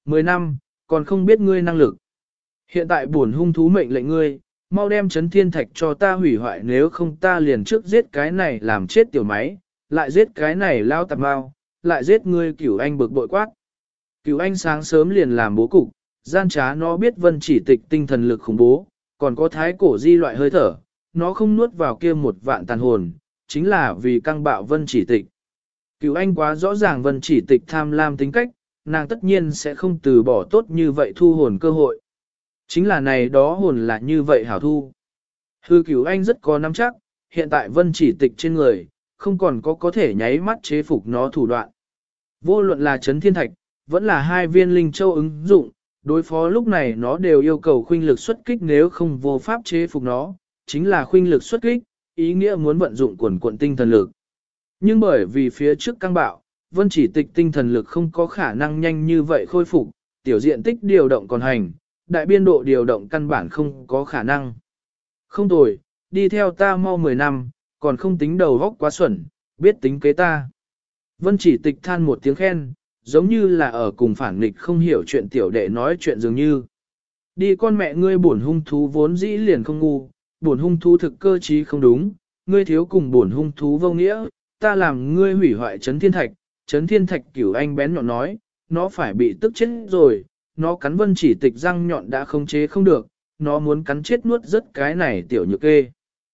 10 năm, còn không biết ngươi năng lực. Hiện tại bổn hung thú mệnh lệnh ngươi, mau đem chấn thiên thạch cho ta hủy hoại, nếu không ta liền trước giết cái này làm chết tiểu máy, lại giết cái này lao tạp bao, lại giết ngươi. Cửu Anh bực bội quát. Cửu Anh sáng sớm liền làm bố cục, gian trá nó biết Vân Chỉ Tịch tinh thần lực khủng bố, còn có thái cổ di loại hơi thở, nó không nuốt vào kia một vạn tàn hồn, chính là vì căng bạo Vân Chỉ Tịch. Cửu Anh quá rõ ràng Vân Chỉ Tịch tham lam tính cách, nàng tất nhiên sẽ không từ bỏ tốt như vậy thu hồn cơ hội. Chính là này đó hồn là như vậy hảo thu. Hư Cửu Anh rất có nắm chắc, hiện tại Vân Chỉ Tịch trên người, không còn có thể nháy mắt chế phục nó thủ đoạn. Vô luận là chấn thiên thạch, vẫn là hai viên linh châu ứng dụng, đối phó lúc này nó đều yêu cầu khuynh lực xuất kích, nếu không vô pháp chế phục nó, chính là khuynh lực xuất kích, ý nghĩa muốn vận dụng quần quận tinh thần lực. Nhưng bởi vì phía trước căng bạo, Vân Chỉ Tịch tinh thần lực không có khả năng nhanh như vậy khôi phục, tiểu diện tích điều động còn hành, đại biên độ điều động căn bản không có khả năng. Không tồi, đi theo ta mau 10 năm, còn không tính đầu góc quá xuẩn, biết tính kế ta. Vân Chỉ Tịch than một tiếng khen, giống như là ở cùng phản nghịch không hiểu chuyện tiểu đệ nói chuyện dường như. Đi con mẹ ngươi, bổn hung thú vốn dĩ liền không ngu, bổn hung thú thực cơ trí không đúng, ngươi thiếu cùng bổn hung thú vô nghĩa, ta làm ngươi hủy hoại chấn thiên thạch. Chấn thiên thạch Cửu Anh bén nhọn nói, nó phải bị tức chết rồi, nó cắn Vân Chỉ Tịch răng nhọn đã không chế không được, nó muốn cắn chết nuốt rất cái này tiểu nhược kê.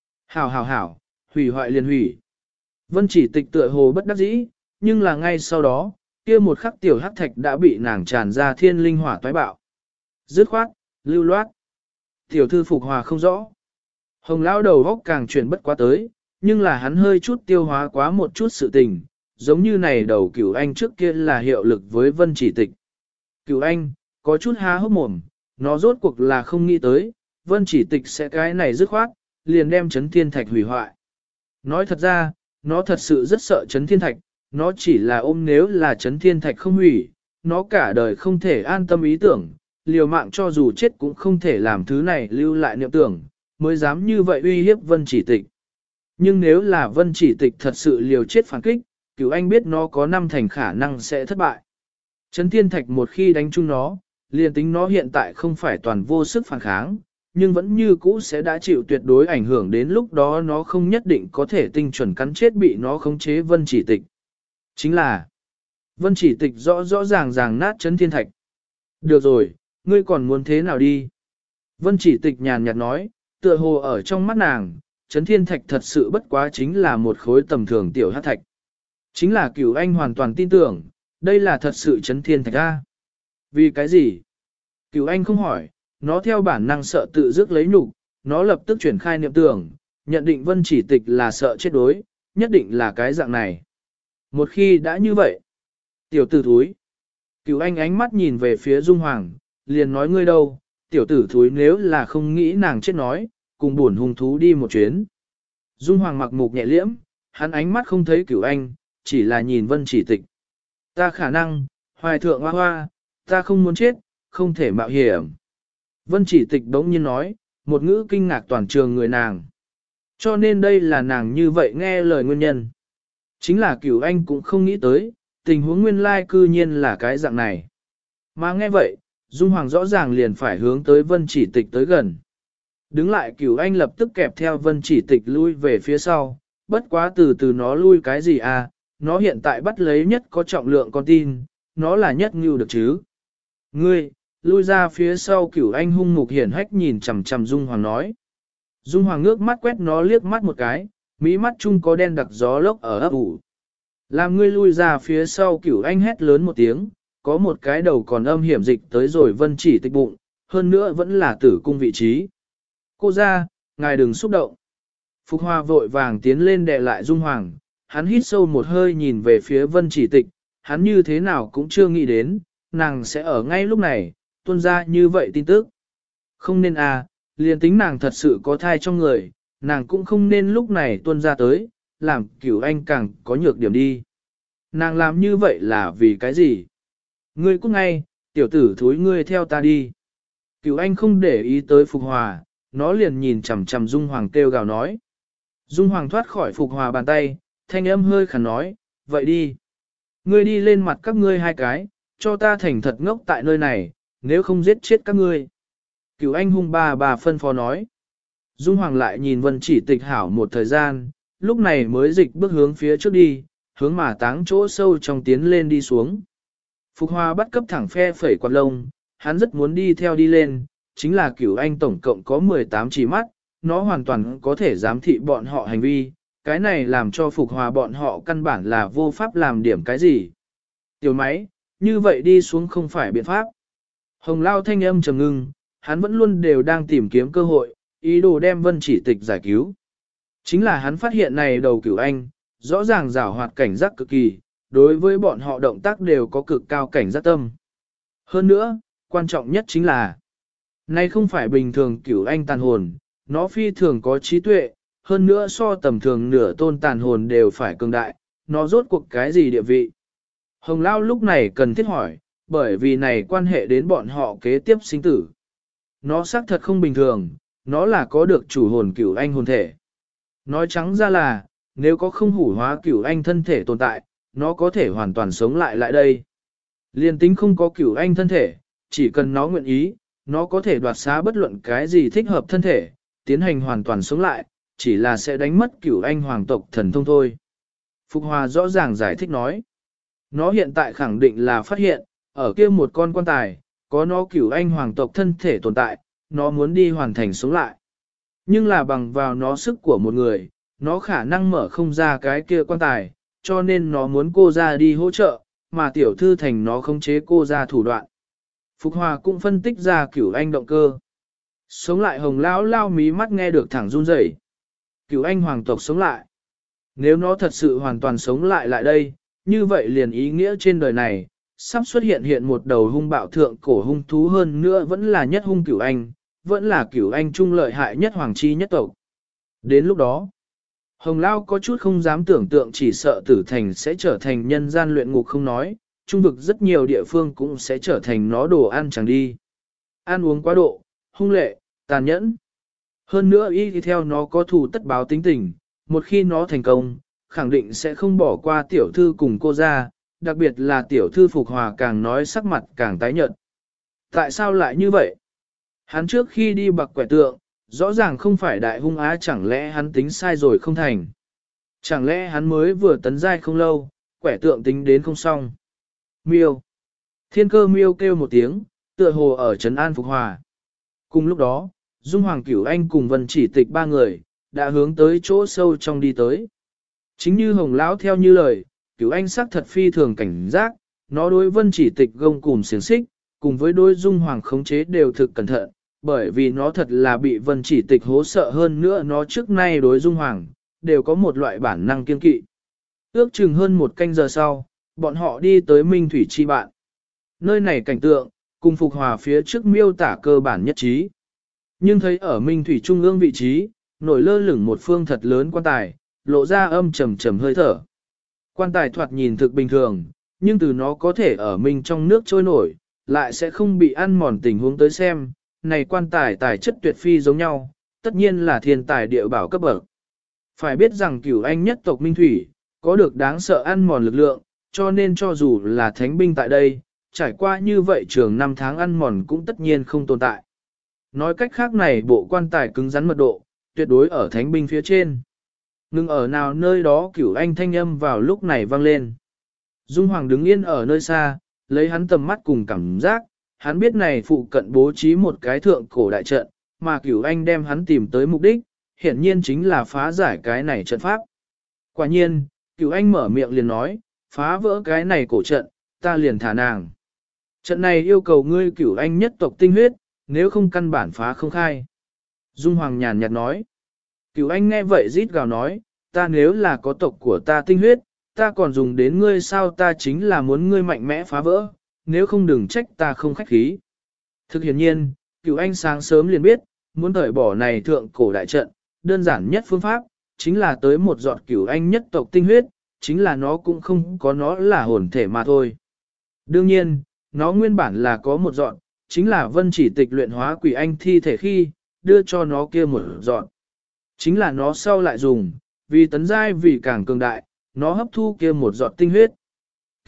Hảo, hủy hoại liền hủy. Vân Chỉ Tịch tựa hồ bất đắc dĩ, nhưng là ngay sau đó, kia một khắc tiểu hắc thạch đã bị nàng tràn ra thiên linh hỏa toái bạo. Dứt khoát, lưu loát. Tiểu thư phục hòa không rõ. Hồng lão đầu góc càng chuyển bất quá tới, nhưng là hắn hơi chút tiêu hóa quá một chút sự tình, giống như này đầu Cửu Anh trước kia là hiệu lực với Vân Chỉ Tịch. Cửu Anh, có chút há hốc mồm, nó rốt cuộc là không nghĩ tới, Vân Chỉ Tịch sẽ cái này dứt khoát, liền đem chấn thiên thạch hủy hoại. Nói thật ra, nó thật sự rất sợ chấn thiên thạch, nó chỉ là ôm nếu là chấn thiên thạch không hủy, nó cả đời không thể an tâm ý tưởng, liều mạng cho dù chết cũng không thể làm thứ này lưu lại niệm tưởng, mới dám như vậy uy hiếp Vân Chỉ Tịch. Nhưng nếu là Vân Chỉ Tịch thật sự liều chết phản kích, Cửu Anh biết nó có 5 thành khả năng sẽ thất bại. Chấn thiên thạch một khi đánh trúng nó, liền tính nó hiện tại không phải toàn vô sức phản kháng, nhưng vẫn như cũ sẽ đã chịu tuyệt đối ảnh hưởng, đến lúc đó nó không nhất định có thể tinh chuẩn cắn chết bị nó khống chế Vân Chỉ Tịch. Chính là, Vân Chỉ Tịch rõ ràng nát chấn thiên thạch. Được rồi, ngươi còn muốn thế nào đi? Vân Chỉ Tịch nhàn nhạt nói, tựa hồ ở trong mắt nàng, chấn thiên thạch thật sự bất quá chính là một khối tầm thường tiểu hắc thạch. Chính là Cửu Anh hoàn toàn tin tưởng, đây là thật sự chấn thiên thạch a. Vì cái gì? Cửu Anh không hỏi, nó theo bản năng sợ tự dứt lấy nhục, nó lập tức chuyển khai niệm tưởng, nhận định Vân Chỉ Tịch là sợ chết đối, nhất định là cái dạng này. Một khi đã như vậy, tiểu tử thúi. Cửu Anh ánh mắt nhìn về phía Dung Hoàng, liền nói ngươi đâu, tiểu tử thúi nếu là không nghĩ nàng chết nói, cùng buồn hung thú đi một chuyến. Dung Hoàng mặc mục nhẹ liễm, hắn ánh mắt không thấy Cửu Anh, chỉ là nhìn Vân Chỉ Tịch. Ta khả năng, hoài thượng hoa hoa, ta không muốn chết, không thể mạo hiểm. Vân Chỉ Tịch đống nhiên nói, một ngữ kinh ngạc toàn trường người nàng. Cho nên đây là nàng như vậy nghe lời nguyên nhân. Chính là Cửu Anh cũng không nghĩ tới, tình huống nguyên lai cư nhiên là cái dạng này. Mà nghe vậy, Dung Hoàng rõ ràng liền phải hướng tới Vân Chỉ Tịch tới gần. Đứng lại Cửu Anh lập tức kẹp theo Vân Chỉ Tịch lui về phía sau, bất quá từ từ nó lui cái gì à, nó hiện tại bắt lấy nhất có trọng lượng con tin, nó là nhất ngưu được chứ. Ngươi, lui ra phía sau. Cửu Anh hung mục hiển hách nhìn chằm chằm Dung Hoàng nói. Dung Hoàng ngước mắt quét nó liếc mắt một cái, mí mắt chung có đen đặc gió lốc ở ấp ủ. Làm ngươi lui ra phía sau. Cửu Anh hét lớn một tiếng, có một cái đầu còn âm hiểm dịch tới rồi Vân Chỉ Tịch bụng, hơn nữa vẫn là tử cung vị trí. Cô ra, ngài đừng xúc động. Phục Hoa vội vàng tiến lên đè lại Dung Hoàng, hắn hít sâu một hơi nhìn về phía Vân Chỉ Tịch, hắn như thế nào cũng chưa nghĩ đến, nàng sẽ ở ngay lúc này, tuôn ra như vậy tin tức. Không nên à, liền tính nàng thật sự có thai trong người, nàng cũng không nên lúc này tuôn ra tới, làm Cửu Anh càng có nhược điểm đi. Nàng làm như vậy là vì cái gì? Ngươi cút ngay, tiểu tử thúi ngươi theo ta đi. Cửu Anh không để ý tới Phục Hòa, nó liền nhìn chằm chằm Dung Hoàng kêu gào nói. Dung Hoàng thoát khỏi Phục Hòa bàn tay, thanh âm hơi khàn nói, vậy đi. Ngươi đi lên mặt các ngươi hai cái, cho ta thành thật ngốc tại nơi này, nếu không giết chết các ngươi. Cửu anh hung bà phân phó nói. Dung Hoàng lại nhìn Vân Chỉ Tịch hảo một thời gian, lúc này mới dịch bước hướng phía trước đi, hướng mà táng chỗ sâu trong tiến lên đi xuống. Phục Hòa bắt cấp thẳng phe phẩy quạt lông, hắn rất muốn đi theo đi lên, chính là Cửu anh tổng cộng có 18 chỉ mắt, nó hoàn toàn có thể giám thị bọn họ hành vi, cái này làm cho Phục Hòa bọn họ căn bản là vô pháp làm điểm cái gì. Tiểu máy, như vậy đi xuống không phải biện pháp. Hồng Lao thanh âm trầm ngưng, hắn vẫn luôn đều đang tìm kiếm cơ hội, ý đồ đem Vân Chỉ Tịch giải cứu. Chính là hắn phát hiện này đầu Cửu anh, rõ ràng giảo hoạt cảnh giác cực kỳ, đối với bọn họ động tác đều có cực cao cảnh giác tâm. Hơn nữa, quan trọng nhất chính là, này không phải bình thường Cửu anh tàn hồn, nó phi thường có trí tuệ, hơn nữa so tầm thường nửa tôn tàn hồn đều phải cường đại, nó rốt cuộc cái gì địa vị. Hồng Lao lúc này cần thiết hỏi, bởi vì này quan hệ đến bọn họ kế tiếp sinh tử. Nó xác thật không bình thường, nó là có được chủ hồn Cửu anh hồn thể. Nói trắng ra là, nếu có không hủ hóa Cửu anh thân thể tồn tại, nó có thể hoàn toàn sống lại đây. Liên tính không có Cửu anh thân thể, chỉ cần nó nguyện ý, nó có thể đoạt xá bất luận cái gì thích hợp thân thể, tiến hành hoàn toàn sống lại, chỉ là sẽ đánh mất Cửu anh hoàng tộc thần thông thôi. Phục Hòa rõ ràng giải thích nói. Nó hiện tại khẳng định là phát hiện, ở kia một con quan tài, có nó Cửu anh hoàng tộc thân thể tồn tại, nó muốn đi hoàn thành sống lại. Nhưng là bằng vào nó sức của một người, nó khả năng mở không ra cái kia quan tài, cho nên nó muốn cô ra đi hỗ trợ, mà tiểu thư thành nó khống chế cô ra thủ đoạn. Phục Hòa cũng phân tích ra Cửu anh động cơ. Sống lại Hồng Lão lao mí mắt nghe được thẳng run rẩy. Cửu anh hoàng tộc sống lại. Nếu nó thật sự hoàn toàn sống lại đây, như vậy liền ý nghĩa trên đời này, sắp xuất hiện một đầu hung bạo thượng cổ hung thú hơn nữa vẫn là nhất hung Cửu anh, vẫn là Cửu anh trung lợi hại nhất hoàng chi nhất tộc. Đến lúc đó, Hồng Lao có chút không dám tưởng tượng chỉ sợ tử thành sẽ trở thành nhân gian luyện ngục không nói, trung vực rất nhiều địa phương cũng sẽ trở thành nó đồ ăn chẳng đi. Ăn uống quá độ, hung lệ, tàn nhẫn. Hơn nữa y theo nó có thù tất báo tính tình, một khi nó thành công, khẳng định sẽ không bỏ qua tiểu thư cùng cô ra, đặc biệt là tiểu thư Phục Hòa càng nói sắc mặt càng tái nhợt. Tại sao lại như vậy? Hắn trước khi đi bạc quẻ tượng, rõ ràng không phải đại hung á, chẳng lẽ hắn tính sai rồi không thành? Chẳng lẽ hắn mới vừa tấn giai không lâu, quẻ tượng tính đến không xong? Miêu. Thiên Cơ miêu kêu một tiếng, tựa hồ ở trấn an Phục Hòa. Cùng lúc đó, Dung Hoàng Cửu anh cùng Vân Chỉ Tịch ba người, đã hướng tới chỗ sâu trong đi tới. Chính như Hồng Lão theo như lời, Cửu anh sắc thật phi thường cảnh giác, nó đối Vân Chỉ Tịch gông cùm xiềng xích, cùng với đối Dung Hoàng khống chế đều thực cẩn thận, bởi vì nó thật là bị Vân Chỉ Tịch hố sợ hơn nữa nó trước nay đối Dung Hoàng, đều có một loại bản năng kiên kỵ. Ước chừng hơn một canh giờ sau, bọn họ đi tới Minh Thủy Chi Bạn. Nơi này cảnh tượng, cùng Phục Hòa phía trước miêu tả cơ bản nhất trí. Nhưng thấy ở Minh Thủy Trung ương vị trí, nổi lơ lửng một phương thật lớn quan tài, lộ ra âm trầm trầm hơi thở. Quan tài thoạt nhìn thực bình thường, nhưng từ nó có thể ở Minh trong nước trôi nổi, lại sẽ không bị ăn mòn tình huống tới xem, này quan tài tài chất tuyệt phi giống nhau, tất nhiên là thiên tài địa bảo cấp bậc. Phải biết rằng Cửu anh nhất tộc Minh Thủy, có được đáng sợ ăn mòn lực lượng, cho nên cho dù là thánh binh tại đây, trải qua như vậy trường 5 tháng ăn mòn cũng tất nhiên không tồn tại. Nói cách khác này bộ quan tài cứng rắn mật độ, tuyệt đối ở thánh binh phía trên. Ngưng ở nào nơi đó Cửu anh thanh âm vào lúc này vang lên. Dung Hoàng đứng yên ở nơi xa, lấy hắn tầm mắt cùng cảm giác, hắn biết này phụ cận bố trí một cái thượng cổ đại trận, mà Cửu anh đem hắn tìm tới mục đích, hiển nhiên chính là phá giải cái này trận pháp. Quả nhiên, Cửu anh mở miệng liền nói, phá vỡ cái này cổ trận, ta liền thả nàng. Trận này yêu cầu ngươi Cửu anh nhất tộc tinh huyết, nếu không căn bản phá không khai. Dung Hoàng nhàn nhạt nói. Cửu anh nghe vậy rít gào nói, ta nếu là có tộc của ta tinh huyết, ta còn dùng đến ngươi sao, ta chính là muốn ngươi mạnh mẽ phá vỡ, nếu không đừng trách ta không khách khí. Thực hiện nhiên, Cửu anh sáng sớm liền biết, muốn thời bỏ này thượng cổ đại trận, đơn giản nhất phương pháp, chính là tới một giọt Cửu anh nhất tộc tinh huyết, chính là nó cũng không có nó là hồn thể mà thôi. Đương nhiên, nó nguyên bản là có một giọt, chính là Vân Chỉ Tịch luyện hóa quỷ anh thi thể khi, đưa cho nó kia một giọt. Chính là nó sau lại dùng, vì tấn giai vì càng cường đại, nó hấp thu kia một giọt tinh huyết.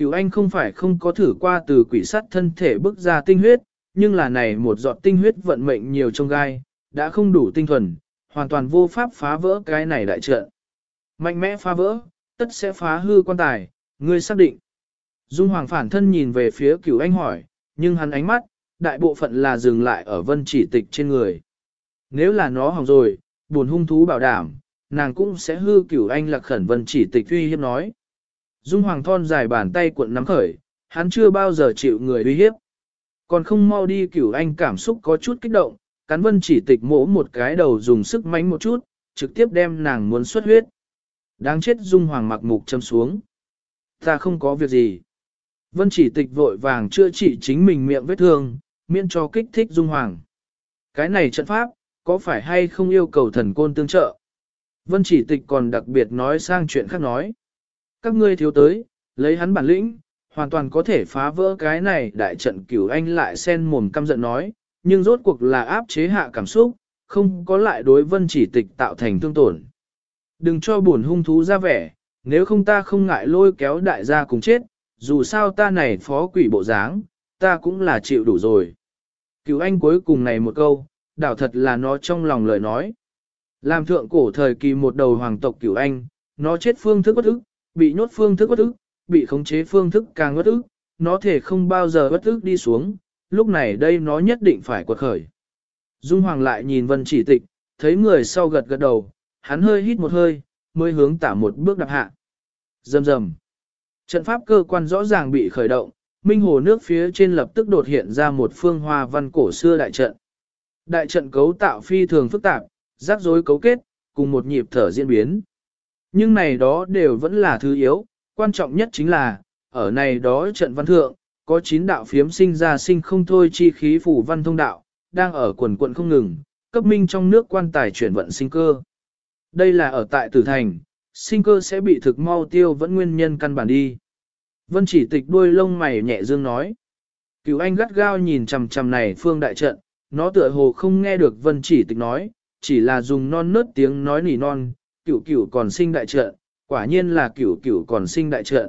Cửu Anh không phải không có thử qua từ quỷ sắt thân thể bức ra tinh huyết, nhưng là này một giọt tinh huyết vận mệnh nhiều trong gai, đã không đủ tinh thuần, hoàn toàn vô pháp phá vỡ cái này đại trận. Mạnh mẽ phá vỡ, tất sẽ phá hư quan tài, ngươi xác định. Dung Hoàng phản thân nhìn về phía Cửu Anh hỏi, nhưng hắn ánh mắt, đại bộ phận là dừng lại ở Vân Chỉ Tịch trên người. Nếu là nó hỏng rồi, buồn hung thú bảo đảm, nàng cũng sẽ hư Cửu Anh Lạc khẩn Vân Chỉ Tịch uy hiếp nói. Dung Hoàng thon dài bàn tay cuộn nắm khởi, hắn chưa bao giờ chịu người uy hiếp. Còn không mau đi. Cửu Anh cảm xúc có chút kích động, cắn Vân Chỉ Tịch mỗ một cái đầu dùng sức mánh một chút, trực tiếp đem nàng muốn xuất huyết. Đáng chết. Dung Hoàng mặc mục châm xuống. Ta không có việc gì. Vân Chỉ Tịch vội vàng chữa trị chính mình miệng vết thương, miễn cho kích thích Dung Hoàng. Cái này trận pháp, có phải hay không yêu cầu thần côn tương trợ? Vân Chỉ Tịch còn đặc biệt nói sang chuyện khác nói. Các ngươi thiếu tới, lấy hắn bản lĩnh, hoàn toàn có thể phá vỡ cái này. Đại trận. Cửu Anh lại sen mồm căm giận nói, nhưng rốt cuộc là áp chế hạ cảm xúc, không có lại đối Vân Chỉ Tịch tạo thành thương tổn. Đừng cho buồn hung thú ra vẻ, nếu không ta không ngại lôi kéo đại gia cùng chết, dù sao ta này phó quỷ bộ dáng, ta cũng là chịu đủ rồi. Cửu Anh cuối cùng này một câu, đảo thật là nó trong lòng lời nói. Làm thượng cổ thời kỳ một đầu hoàng tộc Cửu Anh, nó chết phương thức bất ức, bị nhốt phương thức bất ức, bị khống chế phương thức càng bất ức, nó thể không bao giờ bất ức đi xuống, lúc này đây nó nhất định phải quật khởi. Dung Hoàng lại nhìn Vân Chỉ Tịch, thấy người sau gật gật đầu, hắn hơi hít một hơi, mới hướng tả một bước đạp hạ. Rầm rầm. Trận pháp cơ quan rõ ràng bị khởi động, minh hồ nước phía trên lập tức đột hiện ra một phương hoa văn cổ xưa đại trận. Đại trận cấu tạo phi thường phức tạp, rắc rối cấu kết, cùng một nhịp thở diễn biến. Nhưng này đó đều vẫn là thứ yếu, quan trọng nhất chính là, ở này đó trận văn thượng, có 9 đạo phiếm sinh ra sinh không thôi chi khí phủ văn thông đạo, đang ở quần quận không ngừng, cấp minh trong nước quan tài chuyển vận sinh cơ. Đây là ở tại Tử Thành, sinh cơ sẽ bị thực mau tiêu vẫn nguyên nhân căn bản đi. Vân Chỉ Tịch đuôi lông mày nhẹ dương nói. Cửu Anh gắt gao nhìn chằm chằm này phương đại trận, nó tựa hồ không nghe được Vân Chỉ Tịch nói, chỉ là dùng non nớt tiếng nói nỉ non, cửu cửu còn sinh đại trận, quả nhiên là cửu cửu còn sinh đại trận.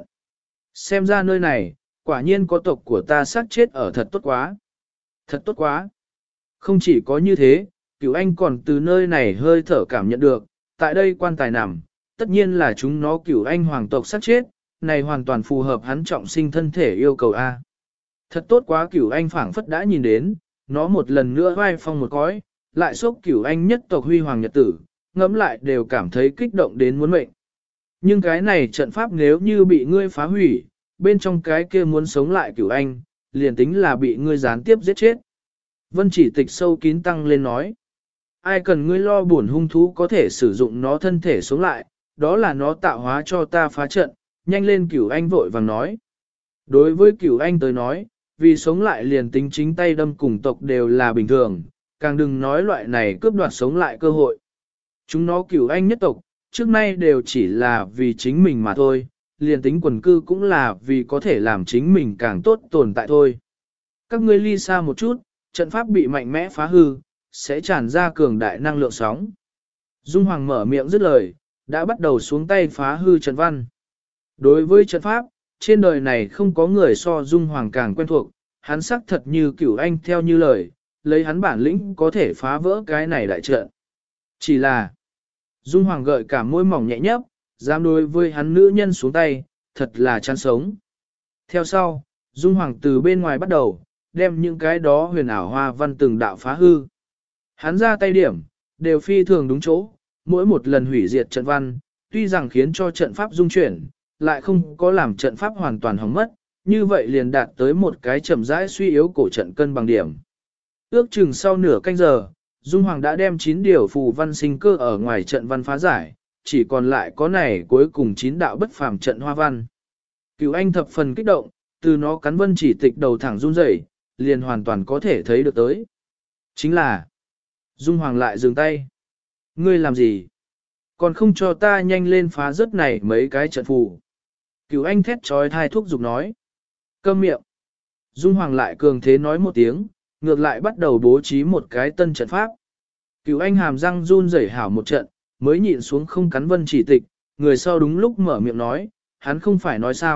Xem ra nơi này, quả nhiên có tộc của ta sát chết ở thật tốt quá. Thật tốt quá. Không chỉ có như thế, Cửu Anh còn từ nơi này hơi thở cảm nhận được, tại đây quan tài nằm, tất nhiên là chúng nó Cửu Anh hoàng tộc sát chết, này hoàn toàn phù hợp hắn trọng sinh thân thể yêu cầu A. Thật tốt quá. Cửu Anh phảng phất đã nhìn đến, nó một lần nữa vai phong một cõi, lại xúc Cửu Anh nhất tộc huy hoàng nhật tử, ngẫm lại đều cảm thấy kích động đến muốn mệnh. Nhưng cái này trận pháp nếu như bị ngươi phá hủy, bên trong cái kia muốn sống lại Cửu Anh, liền tính là bị ngươi gián tiếp giết chết. Vân Chỉ Tịch sâu kín tăng lên nói. Ai cần ngươi lo buồn hung thú có thể sử dụng nó thân thể sống lại, đó là nó tạo hóa cho ta phá trận, nhanh lên. Cửu Anh vội vàng nói. Đối với Cửu Anh tới nói, vì sống lại liền tính chính tay đâm cùng tộc đều là bình thường, càng đừng nói loại này cướp đoạt sống lại cơ hội. Chúng nó Cửu Anh nhất tộc, trước nay đều chỉ là vì chính mình mà thôi, liền tính quần cư cũng là vì có thể làm chính mình càng tốt tồn tại thôi. Các ngươi ly xa một chút, trận pháp bị mạnh mẽ phá hư, sẽ tràn ra cường đại năng lượng sóng. Dung Hoàng mở miệng dứt lời, đã bắt đầu xuống tay phá hư trận văn. Đối với trận pháp, trên đời này không có người so Dung Hoàng càng quen thuộc, hắn sắc thật như Cửu Anh theo như lời, lấy hắn bản lĩnh có thể phá vỡ cái này đại trận. Chỉ là, Dung Hoàng gợi cả môi mỏng nhẹ nhấp, dám đối với hắn nữ nhân xuống tay, thật là chán sống. Theo sau, Dung Hoàng từ bên ngoài bắt đầu, đem những cái đó huyền ảo hoa văn từng đạo phá hư. Hắn ra tay điểm, đều phi thường đúng chỗ, mỗi một lần hủy diệt trận văn, tuy rằng khiến cho trận pháp dung chuyển, lại không có làm trận pháp hoàn toàn hỏng mất, như vậy liền đạt tới một cái chậm rãi suy yếu cổ trận cân bằng điểm. Ước chừng sau nửa canh giờ, Dung Hoàng đã đem 9 điều phù văn sinh cơ ở ngoài trận văn phá giải, chỉ còn lại có này cuối cùng 9 đạo bất phàm trận hoa văn. Cửu Anh thập phần kích động, từ nó cắn Vân Chỉ Tịch đầu thẳng run rẩy, liền hoàn toàn có thể thấy được tới. Chính là, Dung Hoàng lại dừng tay. Ngươi làm gì? Còn không cho ta nhanh lên phá rớt này mấy cái trận phù. Cửu Anh thét trói thai thúc giục nói. Câm miệng. Dung Hoàng lại cường thế nói một tiếng, ngược lại bắt đầu bố trí một cái tân trận pháp. Cửu Anh hàm răng run rẩy hảo một trận, mới nhịn xuống không cắn Vân Chỉ Tịch, người sau đúng lúc mở miệng nói, hắn không phải nói sao,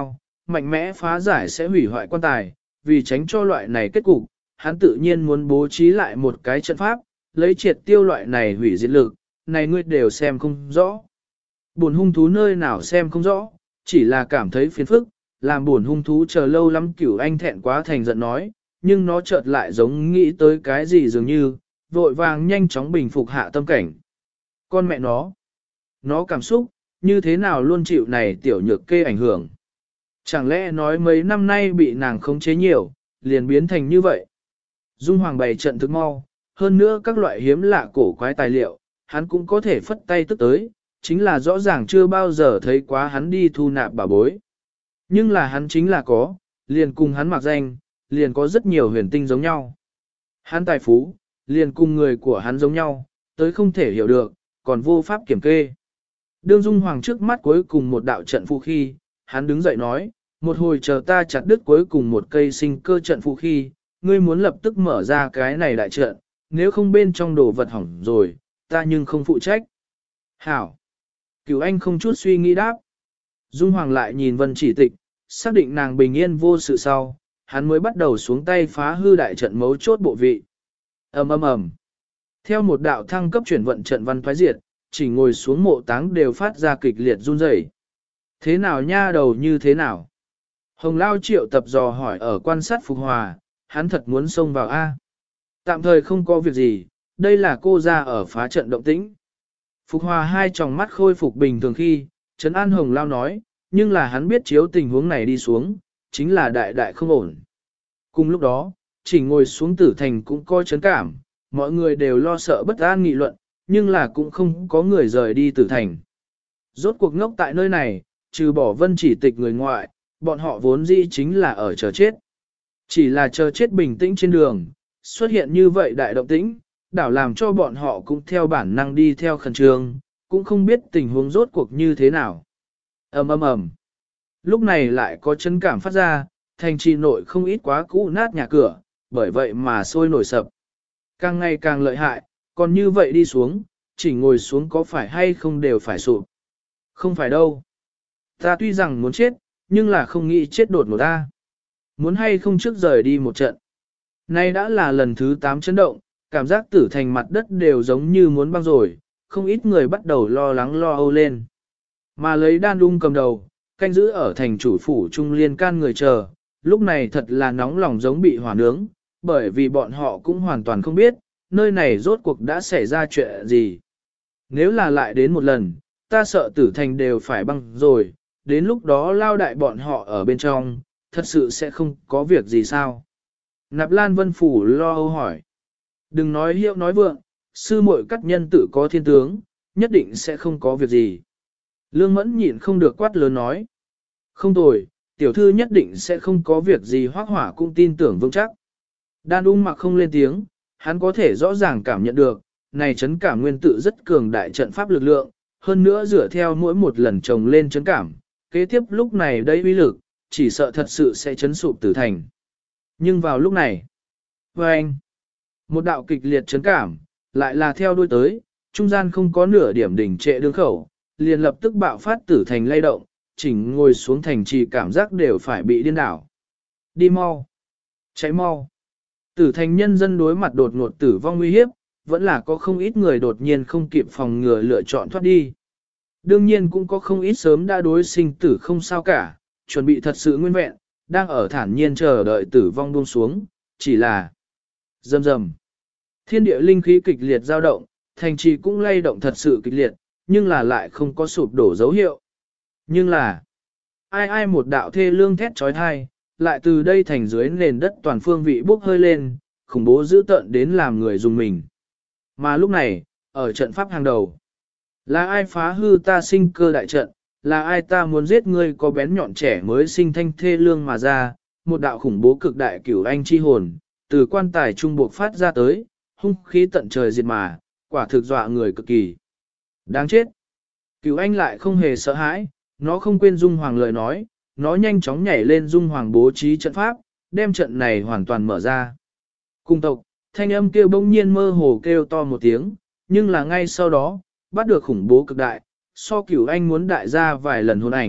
mạnh mẽ phá giải sẽ hủy hoại quan tài, vì tránh cho loại này kết cục, hắn tự nhiên muốn bố trí lại một cái trận pháp, lấy triệt tiêu loại này hủy diệt lực, này ngươi đều xem không rõ. Buồn hung thú nơi nào xem không rõ, chỉ là cảm thấy phiền phức, làm buồn hung thú chờ lâu lắm Cửu Anh thẹn quá thành giận nói, nhưng nó chợt lại giống nghĩ tới cái gì dường như, vội vàng nhanh chóng bình phục hạ tâm cảnh. Con mẹ nó cảm xúc, như thế nào luôn chịu này tiểu nhược kê ảnh hưởng. Chẳng lẽ nói mấy năm nay bị nàng khống chế nhiều, liền biến thành như vậy. Dung Hoàng bày trận thức mau, hơn nữa các loại hiếm lạ cổ quái tài liệu, hắn cũng có thể phất tay tức tới, chính là rõ ràng chưa bao giờ thấy quá hắn đi thu nạp bảo bối. Nhưng là hắn chính là có, liền cùng hắn mặc danh, liền có rất nhiều huyền tinh giống nhau. Hắn tài phú, liền cùng người của hắn giống nhau, tới không thể hiểu được, còn vô pháp kiểm kê. Đương Dung Hoàng trước mắt cuối cùng một đạo trận phù khi, hắn đứng dậy nói, một hồi chờ ta chặt đứt cuối cùng một cây sinh cơ trận phù khi, ngươi muốn lập tức mở ra cái này đại trận, nếu không bên trong đồ vật hỏng rồi, ta nhưng không phụ trách. Hảo! Cửu Anh không chút suy nghĩ đáp. Dung Hoàng lại nhìn Vân Chỉ Tịch, xác định nàng bình yên vô sự sau, hắn mới bắt đầu xuống tay phá hư đại trận mấu chốt bộ vị. ầm ầm ầm. Theo một đạo thăng cấp chuyển vận trận văn thoái diệt, chỉ ngồi xuống mộ táng đều phát ra kịch liệt run rẩy. Thế nào nha đầu như thế nào? Hồng Lao Triệu tập dò hỏi ở quan sát Phục Hòa, hắn thật muốn xông vào A. Tạm thời không có việc gì, đây là cô ra ở phá trận động tĩnh. Phục Hòa hai tròng mắt khôi phục bình thường khi, Trấn An Hồng Lao nói, nhưng là hắn biết chiếu tình huống này đi xuống, chính là đại đại không ổn. Cùng lúc đó, chỉ ngồi xuống Tử Thành cũng coi chấn cảm, mọi người đều lo sợ bất an nghị luận, nhưng là cũng không có người rời đi Tử Thành. Rốt cuộc ngốc tại nơi này, trừ bỏ Vân Chỉ Tịch người ngoại, bọn họ vốn dĩ chính là ở chờ chết. Chỉ là chờ chết bình tĩnh trên đường, xuất hiện như vậy đại động tĩnh, đảo làm cho bọn họ cũng theo bản năng đi theo khẩn trương, cũng không biết tình huống rốt cuộc như thế nào. ầm ầm ầm. Lúc này lại có chấn cảm phát ra, thành trì nội không ít quá cũ nát nhà cửa, bởi vậy mà sôi nổi sập. Càng ngày càng lợi hại, còn như vậy đi xuống, chỉ ngồi xuống có phải hay không đều phải sụp. Không phải đâu. Ta tuy rằng muốn chết, nhưng là không nghĩ chết đột ngột ta. Muốn hay không trước rời đi một trận. Nay đã là lần thứ 8 chấn động, cảm giác Tử Thành mặt đất đều giống như muốn băng rồi, không ít người bắt đầu lo lắng lo âu lên. Mà lấy Đan Đung cầm đầu, canh giữ ở thành chủ phủ trung liên can người chờ, lúc này thật là nóng lòng giống bị hỏa nướng, bởi vì bọn họ cũng hoàn toàn không biết, nơi này rốt cuộc đã xảy ra chuyện gì. Nếu là lại đến một lần, ta sợ Tử Thành đều phải băng rồi, đến lúc đó lao đại bọn họ ở bên trong, thật sự sẽ không có việc gì sao. Nạp Lan Vân Phủ lo âu hỏi. Đừng nói hiệu nói vượng, sư muội các nhân tự có thiên tướng, nhất định sẽ không có việc gì. Lương Mẫn nhịn không được quát lớn nói. Không tồi, tiểu thư nhất định sẽ không có việc gì, Hoác Hỏa cũng tin tưởng vững chắc. Đan Ung mặc không lên tiếng, hắn có thể rõ ràng cảm nhận được, này chấn cảm nguyên tự rất cường đại trận pháp lực lượng, hơn nữa dựa theo mỗi một lần trồng lên chấn cảm, kế tiếp lúc này đây uy lực, chỉ sợ thật sự sẽ chấn sụp Tử Thành. Nhưng vào lúc này, vâng, một đạo kịch liệt chấn cảm, lại là theo đuôi tới, trung gian không có nửa điểm đỉnh trệ đương khẩu, liền lập tức bạo phát Tử Thành lay động, chỉnh ngồi xuống thành trì cảm giác đều phải bị điên đảo. Đi mau, chạy mau. Tử Thành nhân dân đối mặt đột ngột tử vong nguy hiếp, vẫn là có không ít người đột nhiên không kịp phòng ngừa lựa chọn thoát đi. Đương nhiên cũng có không ít sớm đã đối sinh tử không sao cả, chuẩn bị thật sự nguyên vẹn, đang ở thản nhiên chờ đợi tử vong buông xuống, chỉ là rầm rầm. Thiên địa linh khí kịch liệt dao động, thành trì cũng lay động thật sự kịch liệt, nhưng là lại không có sụp đổ dấu hiệu. Nhưng là, ai một đạo thê lương thét trói thai, lại từ đây thành dưới nền đất toàn phương vị bốc hơi lên, khủng bố dữ tợn đến làm người dùng mình. Mà lúc này, ở trận pháp hàng đầu, là ai phá hư ta sinh cơ đại trận, là ai ta muốn giết ngươi có bén nhọn trẻ mới sinh thanh thê lương mà ra, một đạo khủng bố cực đại cửu anh chi hồn, từ quan tài trung buộc phát ra tới, hung khí tận trời diệt mà, quả thực dọa người cực kỳ. Đáng chết! Cửu anh lại không hề sợ hãi, nó không quên Dung Hoàng lời nói, nó nhanh chóng nhảy lên Dung Hoàng bố trí trận pháp, đem trận này hoàn toàn mở ra. Cùng tộc, thanh âm kêu bỗng nhiên mơ hồ kêu to một tiếng, nhưng là ngay sau đó, bắt được khủng bố cực đại, so Cửu anh muốn đại ra vài lần hồn ảnh,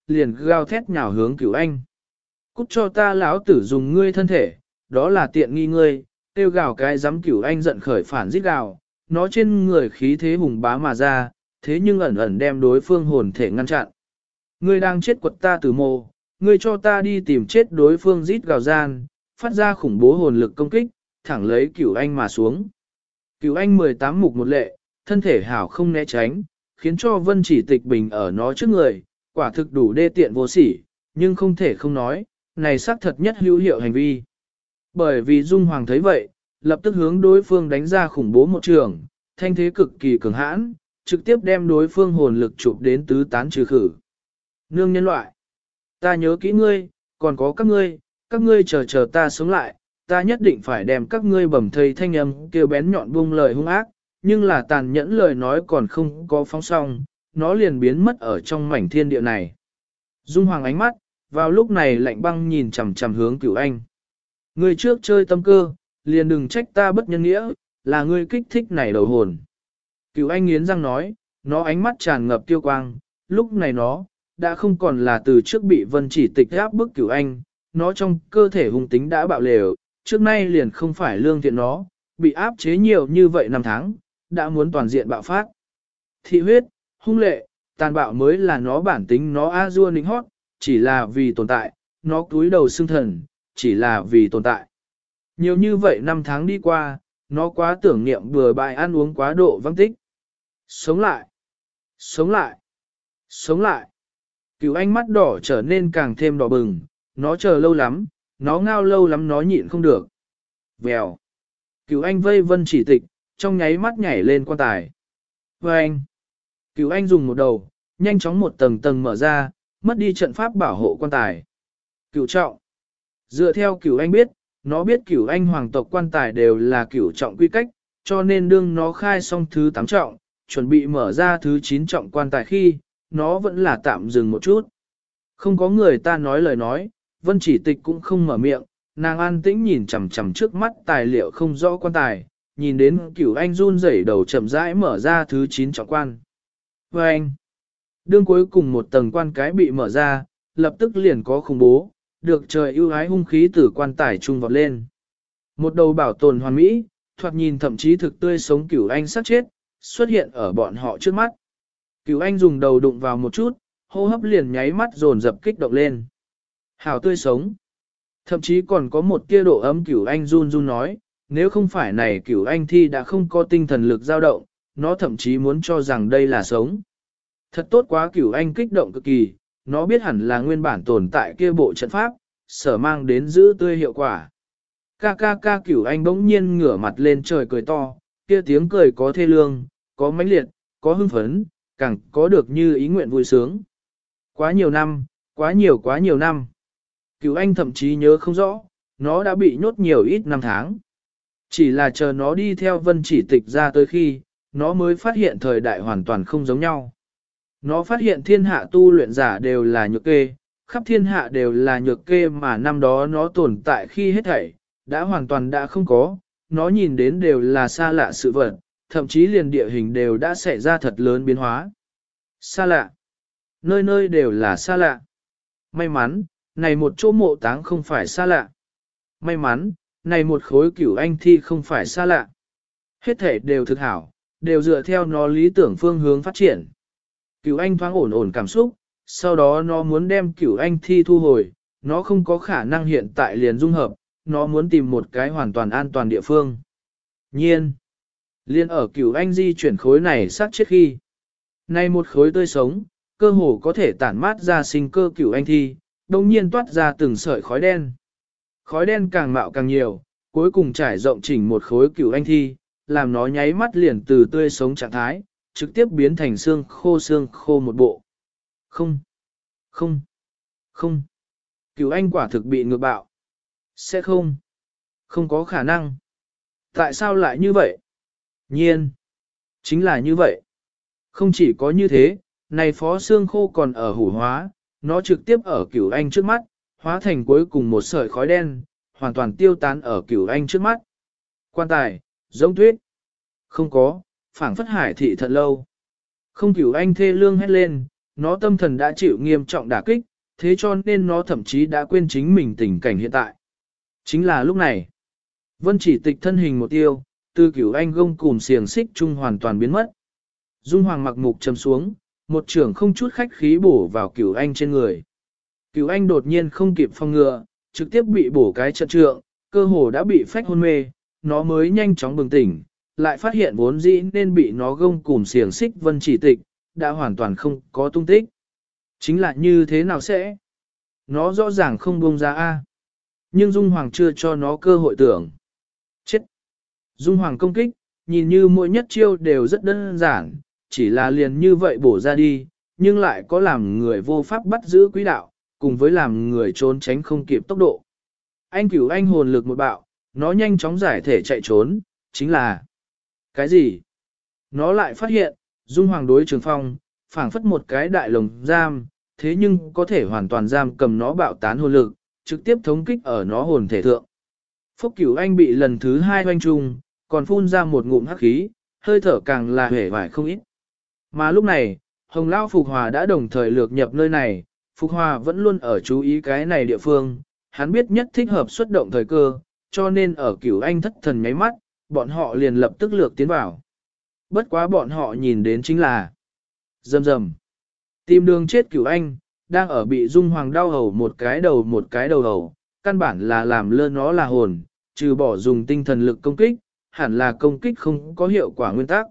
liền gào thét nhào hướng Cửu Anh. Cút cho ta lão tử dùng ngươi thân thể, đó là tiện nghi ngươi, tiêu gào cái dám. Cửu Anh giận khởi phản giết gào, nó trên người khí thế hùng bá mà ra, thế nhưng ẩn ẩn đem đối phương hồn thể ngăn chặn. Ngươi đang chết quật ta tử mồ, ngươi cho ta đi tìm chết. Đối phương rít gào gian, phát ra khủng bố hồn lực công kích, thẳng lấy Cửu Anh mà xuống. Cửu Anh 18 mục một lệ, thân thể hảo không né tránh, khiến cho Vân Chỉ Tịch bình ở nó trước người, quả thực đủ đê tiện vô sỉ, nhưng không thể không nói, này xác thật nhất hữu hiệu hành vi. Bởi vì Dung Hoàng thấy vậy, lập tức hướng đối phương đánh ra khủng bố một trường, thanh thế cực kỳ cường hãn, trực tiếp đem đối phương hồn lực chụp đến tứ tán trừ khử. Nương nhân loại, ta nhớ kỹ ngươi, còn có các ngươi chờ ta sống lại, ta nhất định phải đem các ngươi bầm thây. Thanh âm kêu bén nhọn buông lời hung ác, nhưng là tàn nhẫn lời nói còn không có phóng xong, nó liền biến mất ở trong mảnh thiên địa này. Dung Hoàng ánh mắt, vào lúc này lạnh băng nhìn chằm chằm hướng Cửu Anh. Ngươi trước chơi tâm cơ, liền đừng trách ta bất nhân nghĩa, là ngươi kích thích này đầu hồn. Cửu Anh nghiến răng nói, nó ánh mắt tràn ngập tiêu quang, lúc này nó đã không còn là từ trước bị Vân Chỉ Tịch áp bức Cửu Anh, nó trong cơ thể hung tính đã bạo lều, trước nay liền không phải lương thiện nó, bị áp chế nhiều như vậy năm tháng, đã muốn toàn diện bạo phát. Thị huyết, hung lệ, tàn bạo mới là nó bản tính. Nó a dua nịnh hót, chỉ là vì tồn tại, nó cúi đầu xưng thần, chỉ là vì tồn tại. Nhiều như vậy năm tháng đi qua, nó quá tưởng niệm bừa bãi ăn uống quá độ vắng tích. Sống lại! Sống lại! Sống lại! Cửu Anh mắt đỏ trở nên càng thêm đỏ bừng, nó chờ lâu lắm, nó ngao lâu lắm, nó nhịn không được. Vèo! Cửu Anh vây Vân Chỉ Tịch, trong nháy mắt nhảy lên quan tài. Vâng! Cửu Anh dùng một đầu, nhanh chóng một tầng tầng mở ra, mất đi trận pháp bảo hộ quan tài. Cửu trọng! Dựa theo Cửu Anh biết, nó biết Cửu Anh hoàng tộc quan tài đều là cửu trọng quy cách, cho nên đương nó khai xong thứ 8 trọng, chuẩn bị mở ra thứ 9 trọng quan tài khi, nó vẫn là tạm dừng một chút. Không có người ta nói lời nói, Vân Chỉ Tịch cũng không mở miệng, nàng an tĩnh nhìn chằm chằm trước mắt tài liệu không rõ quan tài, nhìn đến Cửu Anh run rẩy đầu chậm rãi mở ra thứ 9 trọng quan. Và anh, đương cuối cùng một tầng quan cái bị mở ra, lập tức liền có khủng bố, được trời ưu ái hung khí từ quan tài trung vọt lên. Một đầu bảo tồn hoàn mỹ, thoạt nhìn thậm chí thực tươi sống Cửu Anh sát chết, xuất hiện ở bọn họ trước mắt. Cửu Anh dùng đầu đụng vào một chút, hô hấp liền nháy mắt dồn dập kích động lên. Hảo tươi sống. Thậm chí còn có một tia độ ấm. Cửu Anh run run nói, nếu không phải này Cửu Anh thi đã không có tinh thần lực dao động, nó thậm chí muốn cho rằng đây là sống. Thật tốt quá. Cửu Anh kích động cực kỳ, nó biết hẳn là nguyên bản tồn tại kia bộ trận pháp, sở mang đến giữ tươi hiệu quả. Ca. Cửu Anh bỗng nhiên ngửa mặt lên trời cười to, kia tiếng cười có thê lương, có mãnh liệt, có hưng phấn, càng có được như ý nguyện vui sướng. Quá nhiều năm, quá nhiều năm. Cửu Anh thậm chí nhớ không rõ, nó đã bị nhốt nhiều ít năm tháng. Chỉ là chờ nó đi theo Vân Chỉ Tịch ra tới khi, nó mới phát hiện thời đại hoàn toàn không giống nhau. Nó phát hiện thiên hạ tu luyện giả đều là nhược kê, khắp thiên hạ đều là nhược kê, mà năm đó nó tồn tại khi hết thảy, đã hoàn toàn đã không có, nó nhìn đến đều là xa lạ sự vật, thậm chí liền địa hình đều đã xảy ra thật lớn biến hóa. Xa lạ. Nơi nơi đều là xa lạ. May mắn, này một chỗ mộ táng không phải xa lạ. May mắn, này một khối Cửu Anh thi không phải xa lạ. Hết thể đều thực hảo, đều dựa theo nó lý tưởng phương hướng phát triển. Cửu Anh thoáng ổn cảm xúc, sau đó nó muốn đem Cửu Anh thi thu hồi, nó không có khả năng hiện tại liền dung hợp, nó muốn tìm một cái hoàn toàn an toàn địa phương. Nhiên, liên ở Cửu Anh di chuyển khối này sát chết khi. Này một khối tươi sống, cơ hồ có thể tản mát ra sinh cơ Cửu Anh thi, đồng nhiên toát ra từng sợi khói đen. Khói đen càng mạo càng nhiều, cuối cùng trải rộng chỉnh một khối Cửu Anh thi, làm nó nháy mắt liền từ tươi sống trạng thái, trực tiếp biến thành xương khô một bộ. Không. Cửu Anh quả thực bị ngược bạo. Sẽ không có khả năng. Tại sao lại như vậy? Nhiên. Chính là như vậy. Không chỉ có như thế, này phó xương khô còn ở hủ hóa, nó trực tiếp ở Cửu Anh trước mắt, hóa thành cuối cùng một sợi khói đen, hoàn toàn tiêu tán ở Cửu Anh trước mắt. Quan tài, giống tuyết. Không có, phảng phất hải thị thật lâu. Không. Cửu Anh thê lương hét lên, nó tâm thần đã chịu nghiêm trọng đả kích, thế cho nên nó thậm chí đã quên chính mình tình cảnh hiện tại. Chính là lúc này, Vân Chỉ Tịch thân hình một tiêu, từ Cửu Anh gông cùm xiềng xích chung hoàn toàn biến mất. Dung Hoàng mặc mục trầm xuống, một trưởng không chút khách khí bổ vào Cửu Anh trên người. Cửu Anh đột nhiên không kịp phòng ngừa, trực tiếp bị bổ cái trận trượng, cơ hồ đã bị phách hôn mê, nó mới nhanh chóng bừng tỉnh, lại phát hiện vốn dĩ nên bị nó gông cùm xiềng xích Vân Chỉ Tịch, đã hoàn toàn không có tung tích. Chính là như thế nào sẽ? Nó rõ ràng không buông ra A. Nhưng Dung Hoàng chưa cho nó cơ hội tưởng. Chết! Dung Hoàng công kích, nhìn như mỗi nhất chiêu đều rất đơn giản, chỉ là liền như vậy bổ ra đi, nhưng lại có làm người vô pháp bắt giữ quỹ đạo, cùng với làm người trốn tránh không kịp tốc độ. Anh Cửu Anh hồn lực một bạo, nó nhanh chóng giải thể chạy trốn, chính là cái gì? Nó lại phát hiện, Dung Hoàng đối Trường Phong, phảng phất một cái đại lồng giam, thế nhưng có thể hoàn toàn giam cầm nó bạo tán hồn lực, trực tiếp thống kích ở nó hồn thể thượng. Phúc Cửu Anh bị lần thứ 2 hoanh trùng, còn phun ra một ngụm hắc khí, hơi thở càng là hể vải không ít. Mà lúc này, Hồng Lão Phục Hòa đã đồng thời lược nhập nơi này, Phục Hòa vẫn luôn ở chú ý cái này địa phương, hắn biết nhất thích hợp xuất động thời cơ, cho nên ở Cửu Anh thất thần nháy mắt, bọn họ liền lập tức lược tiến vào. Bất quá bọn họ nhìn đến chính là rầm rầm. Tìm đường chết Cửu Anh, đang ở bị Dung Hoàng đau hầu một cái đầu hầu, căn bản là làm lơ nó là hồn, trừ bỏ dùng tinh thần lực công kích, hẳn là công kích không có hiệu quả nguyên tắc.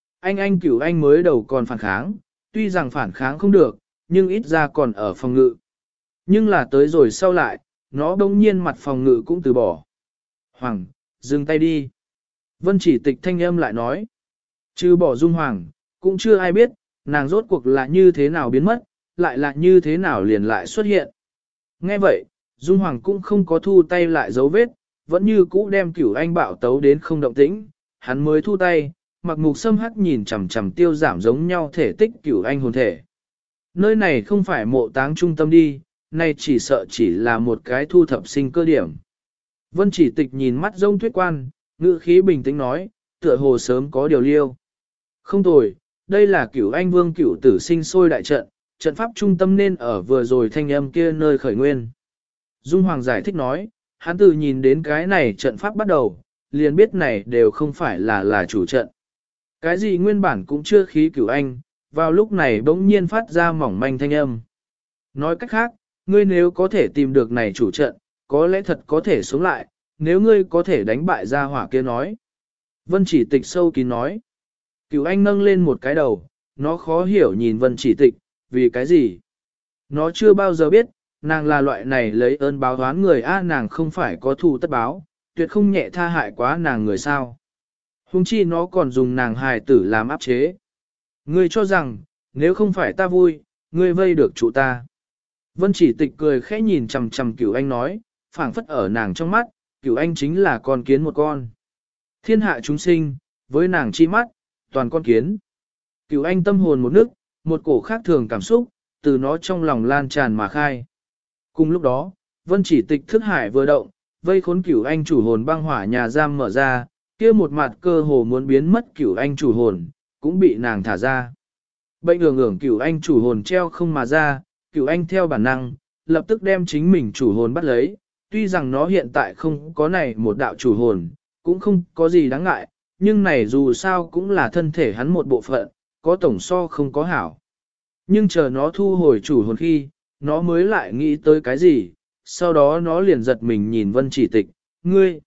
Anh Cửu Anh mới đầu còn phản kháng, tuy rằng phản kháng không được, nhưng ít ra còn ở phòng ngự. Nhưng là tới rồi sau lại, nó bỗng nhiên mặt phòng ngự cũng từ bỏ. Hoàng, dừng tay đi. Vân Chỉ Tịch thanh âm lại nói. Trừ bỏ Dung Hoàng, cũng chưa ai biết, nàng rốt cuộc là như thế nào biến mất, lại là như thế nào liền lại xuất hiện. Nghe vậy, Dung Hoàng cũng không có thu tay lại dấu vết, vẫn như cũ đem Cửu Anh bạo tấu đến không động tĩnh, hắn mới thu tay, mặc mục sâm hắc nhìn chằm chằm tiêu giảm giống nhau thể tích Cửu Anh hồn thể. Nơi này không phải mộ táng trung tâm đi, này chỉ sợ chỉ là một cái thu thập sinh cơ điểm. Vân Chỉ Tịch nhìn mắt Dông Tuyết Quan, ngữ khí bình tĩnh nói, tựa hồ sớm có điều liêu. Không tồi, đây là Cửu Anh Vương Cửu tử sinh sôi đại trận, trận pháp trung tâm nên ở vừa rồi thanh âm kia nơi khởi nguyên. Dung Hoàng giải thích nói, hắn từ nhìn đến cái này trận pháp bắt đầu, liền biết này đều không phải là chủ trận. Cái gì nguyên bản cũng chưa khí Cửu Anh, vào lúc này bỗng nhiên phát ra mỏng manh thanh âm. Nói cách khác, ngươi nếu có thể tìm được này chủ trận, có lẽ thật có thể sống lại, nếu ngươi có thể đánh bại gia hỏa kia nói. Vân Chỉ Tịch sâu kín nói. Cửu Anh nâng lên một cái đầu, nó khó hiểu nhìn Vân Chỉ Tịch, vì cái gì? Nó chưa bao giờ biết, nàng là loại này lấy ơn báo oán người nàng không phải có thù tất báo, tuyệt không nhẹ tha hại quá nàng người sao. Hùng chi nó còn dùng nàng hài tử làm áp chế. Ngươi cho rằng, nếu không phải ta vui, ngươi vây được chủ ta. Vân Chỉ Tịch cười khẽ nhìn chằm chằm Cửu Anh nói, phảng phất ở nàng trong mắt, Cửu Anh chính là con kiến một con. Thiên hạ chúng sinh, với nàng chi mắt, toàn con kiến. Cửu Anh tâm hồn một nước, một cổ khác thường cảm xúc, từ nó trong lòng lan tràn mà khai. Cùng lúc đó, Vân Chỉ Tịch thức hải vừa động, vây khốn Cửu Anh chủ hồn băng hỏa nhà giam mở ra, kia một mặt cơ hồ muốn biến mất Cửu Anh chủ hồn, cũng bị nàng thả ra. Bệnh ưởng Cửu Anh chủ hồn treo không mà ra, Cửu Anh theo bản năng, lập tức đem chính mình chủ hồn bắt lấy, tuy rằng nó hiện tại không có này một đạo chủ hồn, cũng không có gì đáng ngại, nhưng này dù sao cũng là thân thể hắn một bộ phận, có tổng so không có hảo. Nhưng chờ nó thu hồi chủ hồn khi, nó mới lại nghĩ tới cái gì, sau đó nó liền giật mình nhìn Vân Chỉ Tịch, ngươi,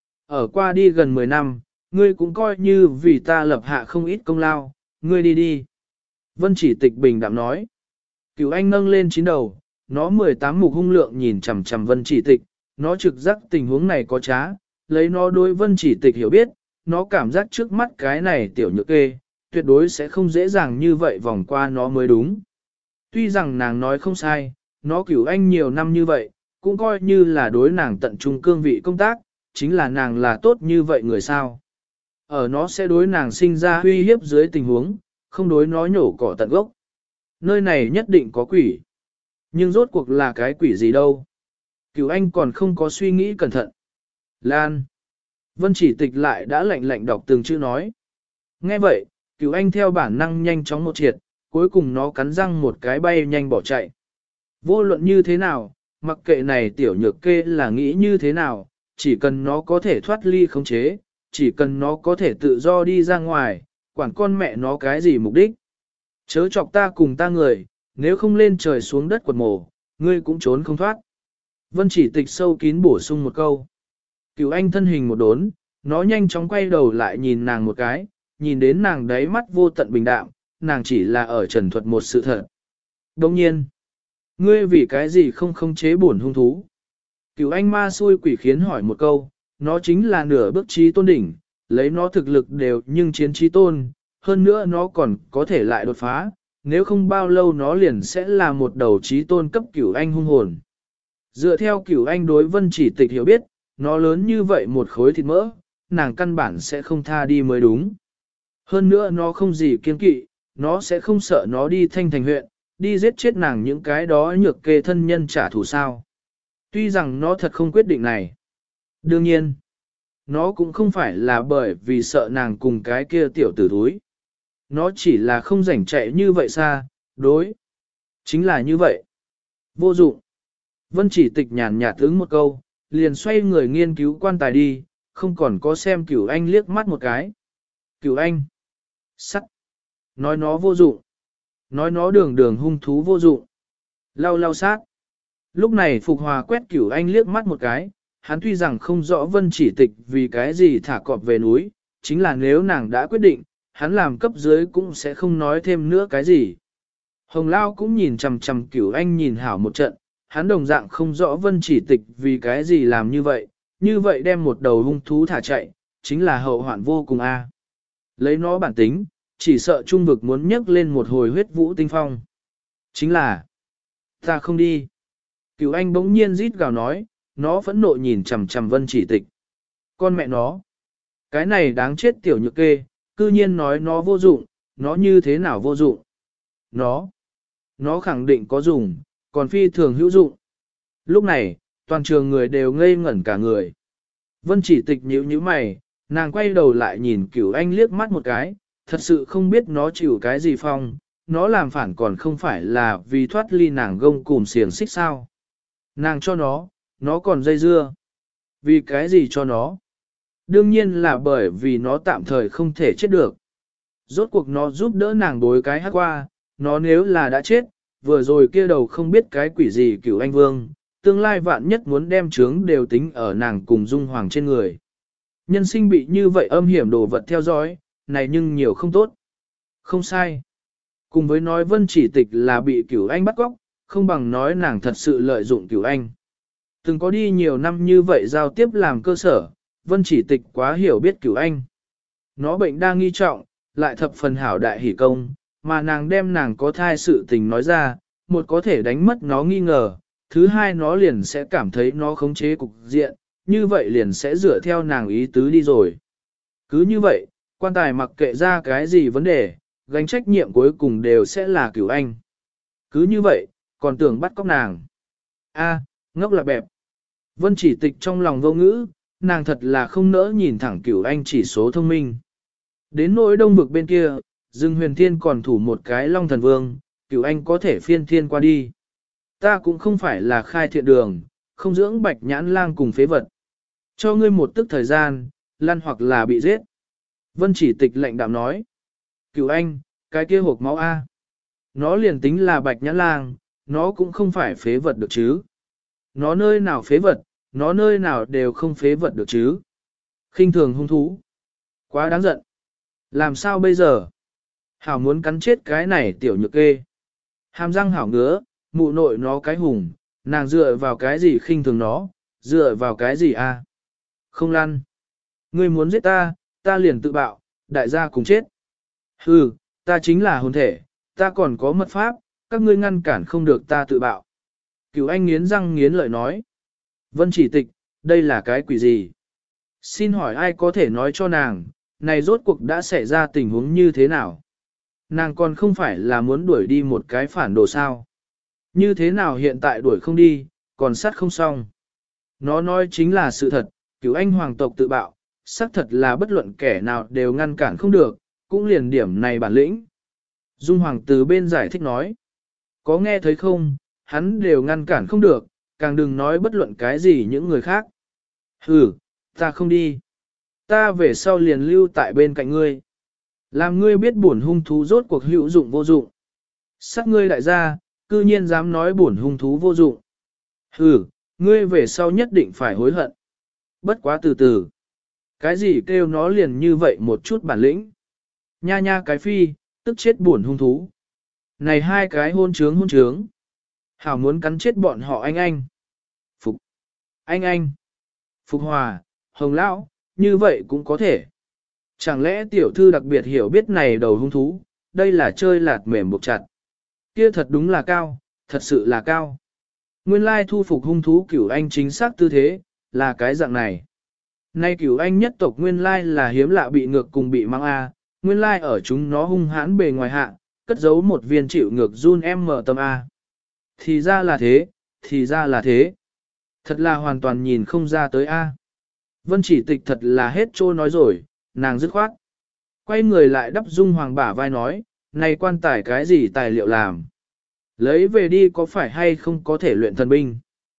ở qua đi gần 10 năm, ngươi cũng coi như vì ta lập hạ không ít công lao, ngươi đi đi. Vân Chỉ Tịch bình đạm nói, Cửu Anh nâng lên chín đầu, nó 18 mục hung lượng nhìn chằm chằm Vân Chỉ Tịch, nó trực giác tình huống này có trá, lấy nó đối Vân Chỉ Tịch hiểu biết, nó cảm giác trước mắt cái này tiểu nhược kê, tuyệt đối sẽ không dễ dàng như vậy vòng qua nó mới đúng. Tuy rằng nàng nói không sai, nó Cửu Anh nhiều năm như vậy, cũng coi như là đối nàng tận trung cương vị công tác, chính là nàng là tốt như vậy người sao. Ở nó sẽ đối nàng sinh ra uy hiếp dưới tình huống, không đối nó nhổ cỏ tận gốc. Nơi này nhất định có quỷ. Nhưng rốt cuộc là cái quỷ gì đâu. Cửu Anh còn không có suy nghĩ cẩn thận. Lan. Vân Chỉ Tịch lại đã lạnh lạnh đọc từng chữ nói. Nghe vậy, Cửu Anh theo bản năng nhanh chóng một triệt, cuối cùng nó cắn răng một cái bay nhanh bỏ chạy. Vô luận như thế nào, mặc kệ này tiểu nhược kê là nghĩ như thế nào, chỉ cần nó có thể thoát ly khống chế, chỉ cần nó có thể tự do đi ra ngoài, quản con mẹ nó cái gì mục đích. Chớ chọc ta cùng ta người, nếu không lên trời xuống đất quật mổ, ngươi cũng trốn không thoát. Vân Chỉ Tịch sâu kín bổ sung một câu. Cửu Anh thân hình một đốn, nó nhanh chóng quay đầu lại nhìn nàng một cái, nhìn đến nàng đáy mắt vô tận bình đạm, nàng chỉ là ở trần thuật một sự thật. Đồng nhiên, ngươi vì cái gì không khống chế bổn hung thú? Cửu Anh ma xui quỷ khiến hỏi một câu, nó chính là nửa bước trí tôn đỉnh, lấy nó thực lực đều nhưng chiến trí tôn, hơn nữa nó còn có thể lại đột phá, nếu không bao lâu nó liền sẽ là một đầu trí tôn cấp Cửu Anh hung hồn. Dựa theo Cửu Anh đối Vân Chỉ Tịch hiểu biết, nó lớn như vậy một khối thịt mỡ, nàng căn bản sẽ không tha đi mới đúng. Hơn nữa nó không gì kiên kỵ, nó sẽ không sợ nó đi thanh thành huyện, đi giết chết nàng những cái đó nhược kê thân nhân trả thù sao. Tuy rằng nó thật không quyết định này. Đương nhiên, nó cũng không phải là bởi vì sợ nàng cùng cái kia tiểu tử thúi. Nó chỉ là không rảnh chạy như vậy xa, đối. Chính là như vậy. Vô dụng. Vân Chỉ Tịch nhàn nhạt ứng một câu, liền xoay người nghiên cứu quan tài đi, không còn có xem Cửu Anh liếc mắt một cái. Cửu Anh. Sắt. Nói nó vô dụng. Nói nó đường đường hung thú vô dụng. Lau lau sát. Lúc này Phục Hòa quét Cửu Anh liếc mắt một cái, hắn tuy rằng không rõ Vân Chỉ Tịch vì cái gì thả cọp về núi, chính là nếu nàng đã quyết định, hắn làm cấp dưới cũng sẽ không nói thêm nữa cái gì. Hồng Lao cũng nhìn chằm chằm Cửu Anh nhìn hảo một trận, hắn đồng dạng không rõ Vân Chỉ Tịch vì cái gì làm như vậy đem một đầu hung thú thả chạy, chính là hậu hoạn vô cùng a. Lấy nó bản tính, chỉ sợ trung vực muốn nhấc lên một hồi huyết vũ tinh phong. Chính là, ta không đi. Cửu Anh bỗng nhiên rít gào nói, nó phẫn nộ nhìn chằm chằm Vân Chỉ Tịch. Con mẹ nó, cái này đáng chết tiểu nhược kê, cư nhiên nói nó vô dụng, nó như thế nào vô dụng? Nó khẳng định có dùng, còn phi thường hữu dụng. Lúc này, toàn trường người đều ngây ngẩn cả người. Vân Chỉ Tịch nhíu nhíu mày, nàng quay đầu lại nhìn Cửu Anh liếc mắt một cái, thật sự không biết nó chịu cái gì phong, nó làm phản còn không phải là vì thoát ly nàng gông cùm xiềng xích sao. Nàng cho nó còn dây dưa. Vì cái gì cho nó? Đương nhiên là bởi vì nó tạm thời không thể chết được. Rốt cuộc nó giúp đỡ nàng đối cái hát qua, nó nếu là đã chết, vừa rồi kia đầu không biết cái quỷ gì Cửu Anh Vương, tương lai vạn nhất muốn đem chướng đều tính ở nàng cùng Dung Hoàng trên người. Nhân sinh bị như vậy âm hiểm đồ vật theo dõi, này nhưng nhiều không tốt. Không sai. Cùng với nói Vân Chỉ Tịch là bị Cửu Anh bắt cóc, không bằng nói nàng thật sự lợi dụng Cửu Anh. Từng có đi nhiều năm như vậy giao tiếp làm cơ sở, Vân Chỉ Tịch quá hiểu biết Cửu Anh. Nó bệnh đang nghi trọng, lại thập phần hảo đại hỷ công, mà nàng đem nàng có thai sự tình nói ra, một có thể đánh mất nó nghi ngờ, thứ hai nó liền sẽ cảm thấy nó khống chế cục diện, như vậy liền sẽ dựa theo nàng ý tứ đi rồi. Cứ như vậy, quan tài mặc kệ ra cái gì vấn đề, gánh trách nhiệm cuối cùng đều sẽ là Cửu Anh. Cứ như vậy, còn tưởng bắt cóc nàng. A, ngốc là bẹp. Vân Chỉ Tịch trong lòng vô ngữ, nàng thật là không nỡ nhìn thẳng Cửu Anh chỉ số thông minh. Đến nỗi đông vực bên kia, Dương Huyền Thiên còn thủ một cái Long Thần Vương, Cửu Anh có thể phiên thiên qua đi. Ta cũng không phải là khai thiện đường, không dưỡng bạch nhãn lang cùng phế vật. Cho ngươi một tức thời gian, lăn hoặc là bị giết. Vân Chỉ Tịch lệnh đạm nói. Cửu Anh, cái kia hộp máu A. Nó liền tính là bạch nhãn lang, nó cũng không phải phế vật được chứ. Nó nơi nào phế vật, nó nơi nào đều không phế vật được chứ. Khinh thường hung thú. Quá đáng giận. Làm sao bây giờ? Hảo muốn cắn chết cái này tiểu nhược kê. Hàm răng hảo ngứa, mụ nội nó cái hùng, nàng dựa vào cái gì khinh thường nó, dựa vào cái gì a? Không lăn. Ngươi muốn giết ta, ta liền tự bạo, đại gia cùng chết. Hừ, ta chính là hồn thể, ta còn có mật pháp, các ngươi ngăn cản không được ta tự bạo. Cửu Anh nghiến răng nghiến lợi nói. Vân Chỉ Tịch, đây là cái quỷ gì? Xin hỏi ai có thể nói cho nàng, này rốt cuộc đã xảy ra tình huống như thế nào? Nàng còn không phải là muốn đuổi đi một cái phản đồ sao? Như thế nào hiện tại đuổi không đi, còn sát không xong? Nó nói chính là sự thật, Cửu Anh hoàng tộc tự bạo, xác thật là bất luận kẻ nào đều ngăn cản không được, cũng liền điểm này bản lĩnh. Dung Hoàng từ bên giải thích nói. Có nghe thấy không, hắn đều ngăn cản không được, càng đừng nói bất luận cái gì những người khác. Ta không đi. Ta về sau liền lưu tại bên cạnh ngươi. Làm ngươi biết bổn hung thú rốt cuộc hữu dụng vô dụng. Sát ngươi đại gia, cư nhiên dám nói bổn hung thú vô dụng. Ngươi về sau nhất định phải hối hận. Bất quá từ từ. Cái gì kêu nó liền như vậy một chút bản lĩnh. Nha nha cái phi, tức chết bổn hung thú. Này hai cái hôn trướng. Hảo muốn cắn chết bọn họ anh. Phục. Anh. Phục Hòa, Hồng Lão, như vậy cũng có thể. Chẳng lẽ tiểu thư đặc biệt hiểu biết này đầu hung thú, đây là chơi lạt mềm buộc chặt. Kia thật đúng là cao, thật sự là cao. Nguyên lai thu phục hung thú cửu anh chính xác tư thế, là cái dạng này. Nay cửu anh nhất tộc nguyên lai là hiếm lạ bị ngược cùng bị mang A, nguyên lai ở chúng nó hung hãn bề ngoài hạ, cất giấu một viên chịu ngược run em mở tâm A. Thì ra là thế. Thật là hoàn toàn nhìn không ra tới A. Vân Chỉ Tịch thật là hết trô nói rồi, nàng dứt khoát. Quay người lại đắp Dung Hoàng bả vai nói, này quan tài cái gì tài liệu làm? Lấy về đi có phải hay không có thể luyện thần binh?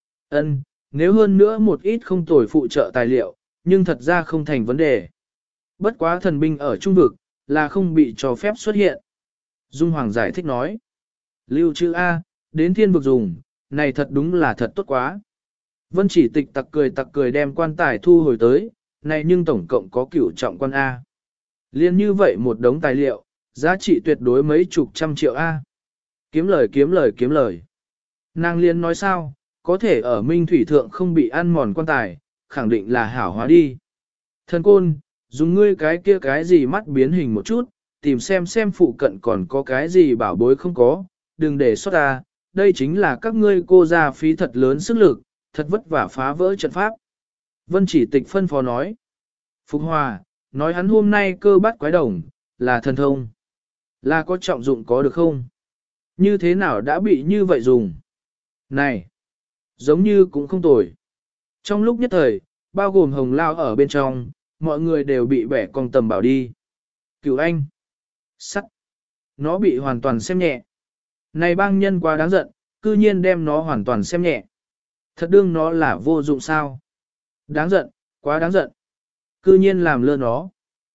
Nếu hơn nữa một ít không tồi phụ trợ tài liệu, nhưng thật ra không thành vấn đề. Bất quá thần binh ở trung vực, là không bị cho phép xuất hiện. Dung Hoàng giải thích nói, lưu trữ A, đến thiên vực dùng, này thật đúng là thật tốt quá. Vân Chỉ Tịch tặc cười đem quan tài thu hồi tới, này nhưng tổng cộng có cửu trọng quan A. Liên như vậy một đống tài liệu, giá trị tuyệt đối mấy chục trăm triệu A. Kiếm lời. Nàng liên nói sao, có thể ở Minh Thủy Thượng không bị ăn mòn quan tài, khẳng định là hảo hóa đi. Thần côn, dùng ngươi cái kia cái gì mắt biến hình một chút, tìm xem phụ cận còn có cái gì bảo bối không có, đừng để sót ta, đây chính là các ngươi cô ra phí thật lớn sức lực, thật vất vả phá vỡ trận pháp. Vân Chỉ Tịch phân phó nói. Phục Hòa, nói hắn hôm nay cơ bắt quái đồng, là thần thông. Là có trọng dụng có được không? Như thế nào đã bị như vậy dùng? Này, giống như cũng không tồi. Trong lúc nhất thời, bao gồm Hồng Lao ở bên trong, mọi người đều bị bẻ cong tầm bảo đi. Cửu anh, sắt, nó bị hoàn toàn xem nhẹ. Này bang nhân quá đáng giận, cư nhiên đem nó hoàn toàn xem nhẹ. Thật đương nó là vô dụng sao? Đáng giận, quá đáng giận. Cư nhiên làm lơ nó.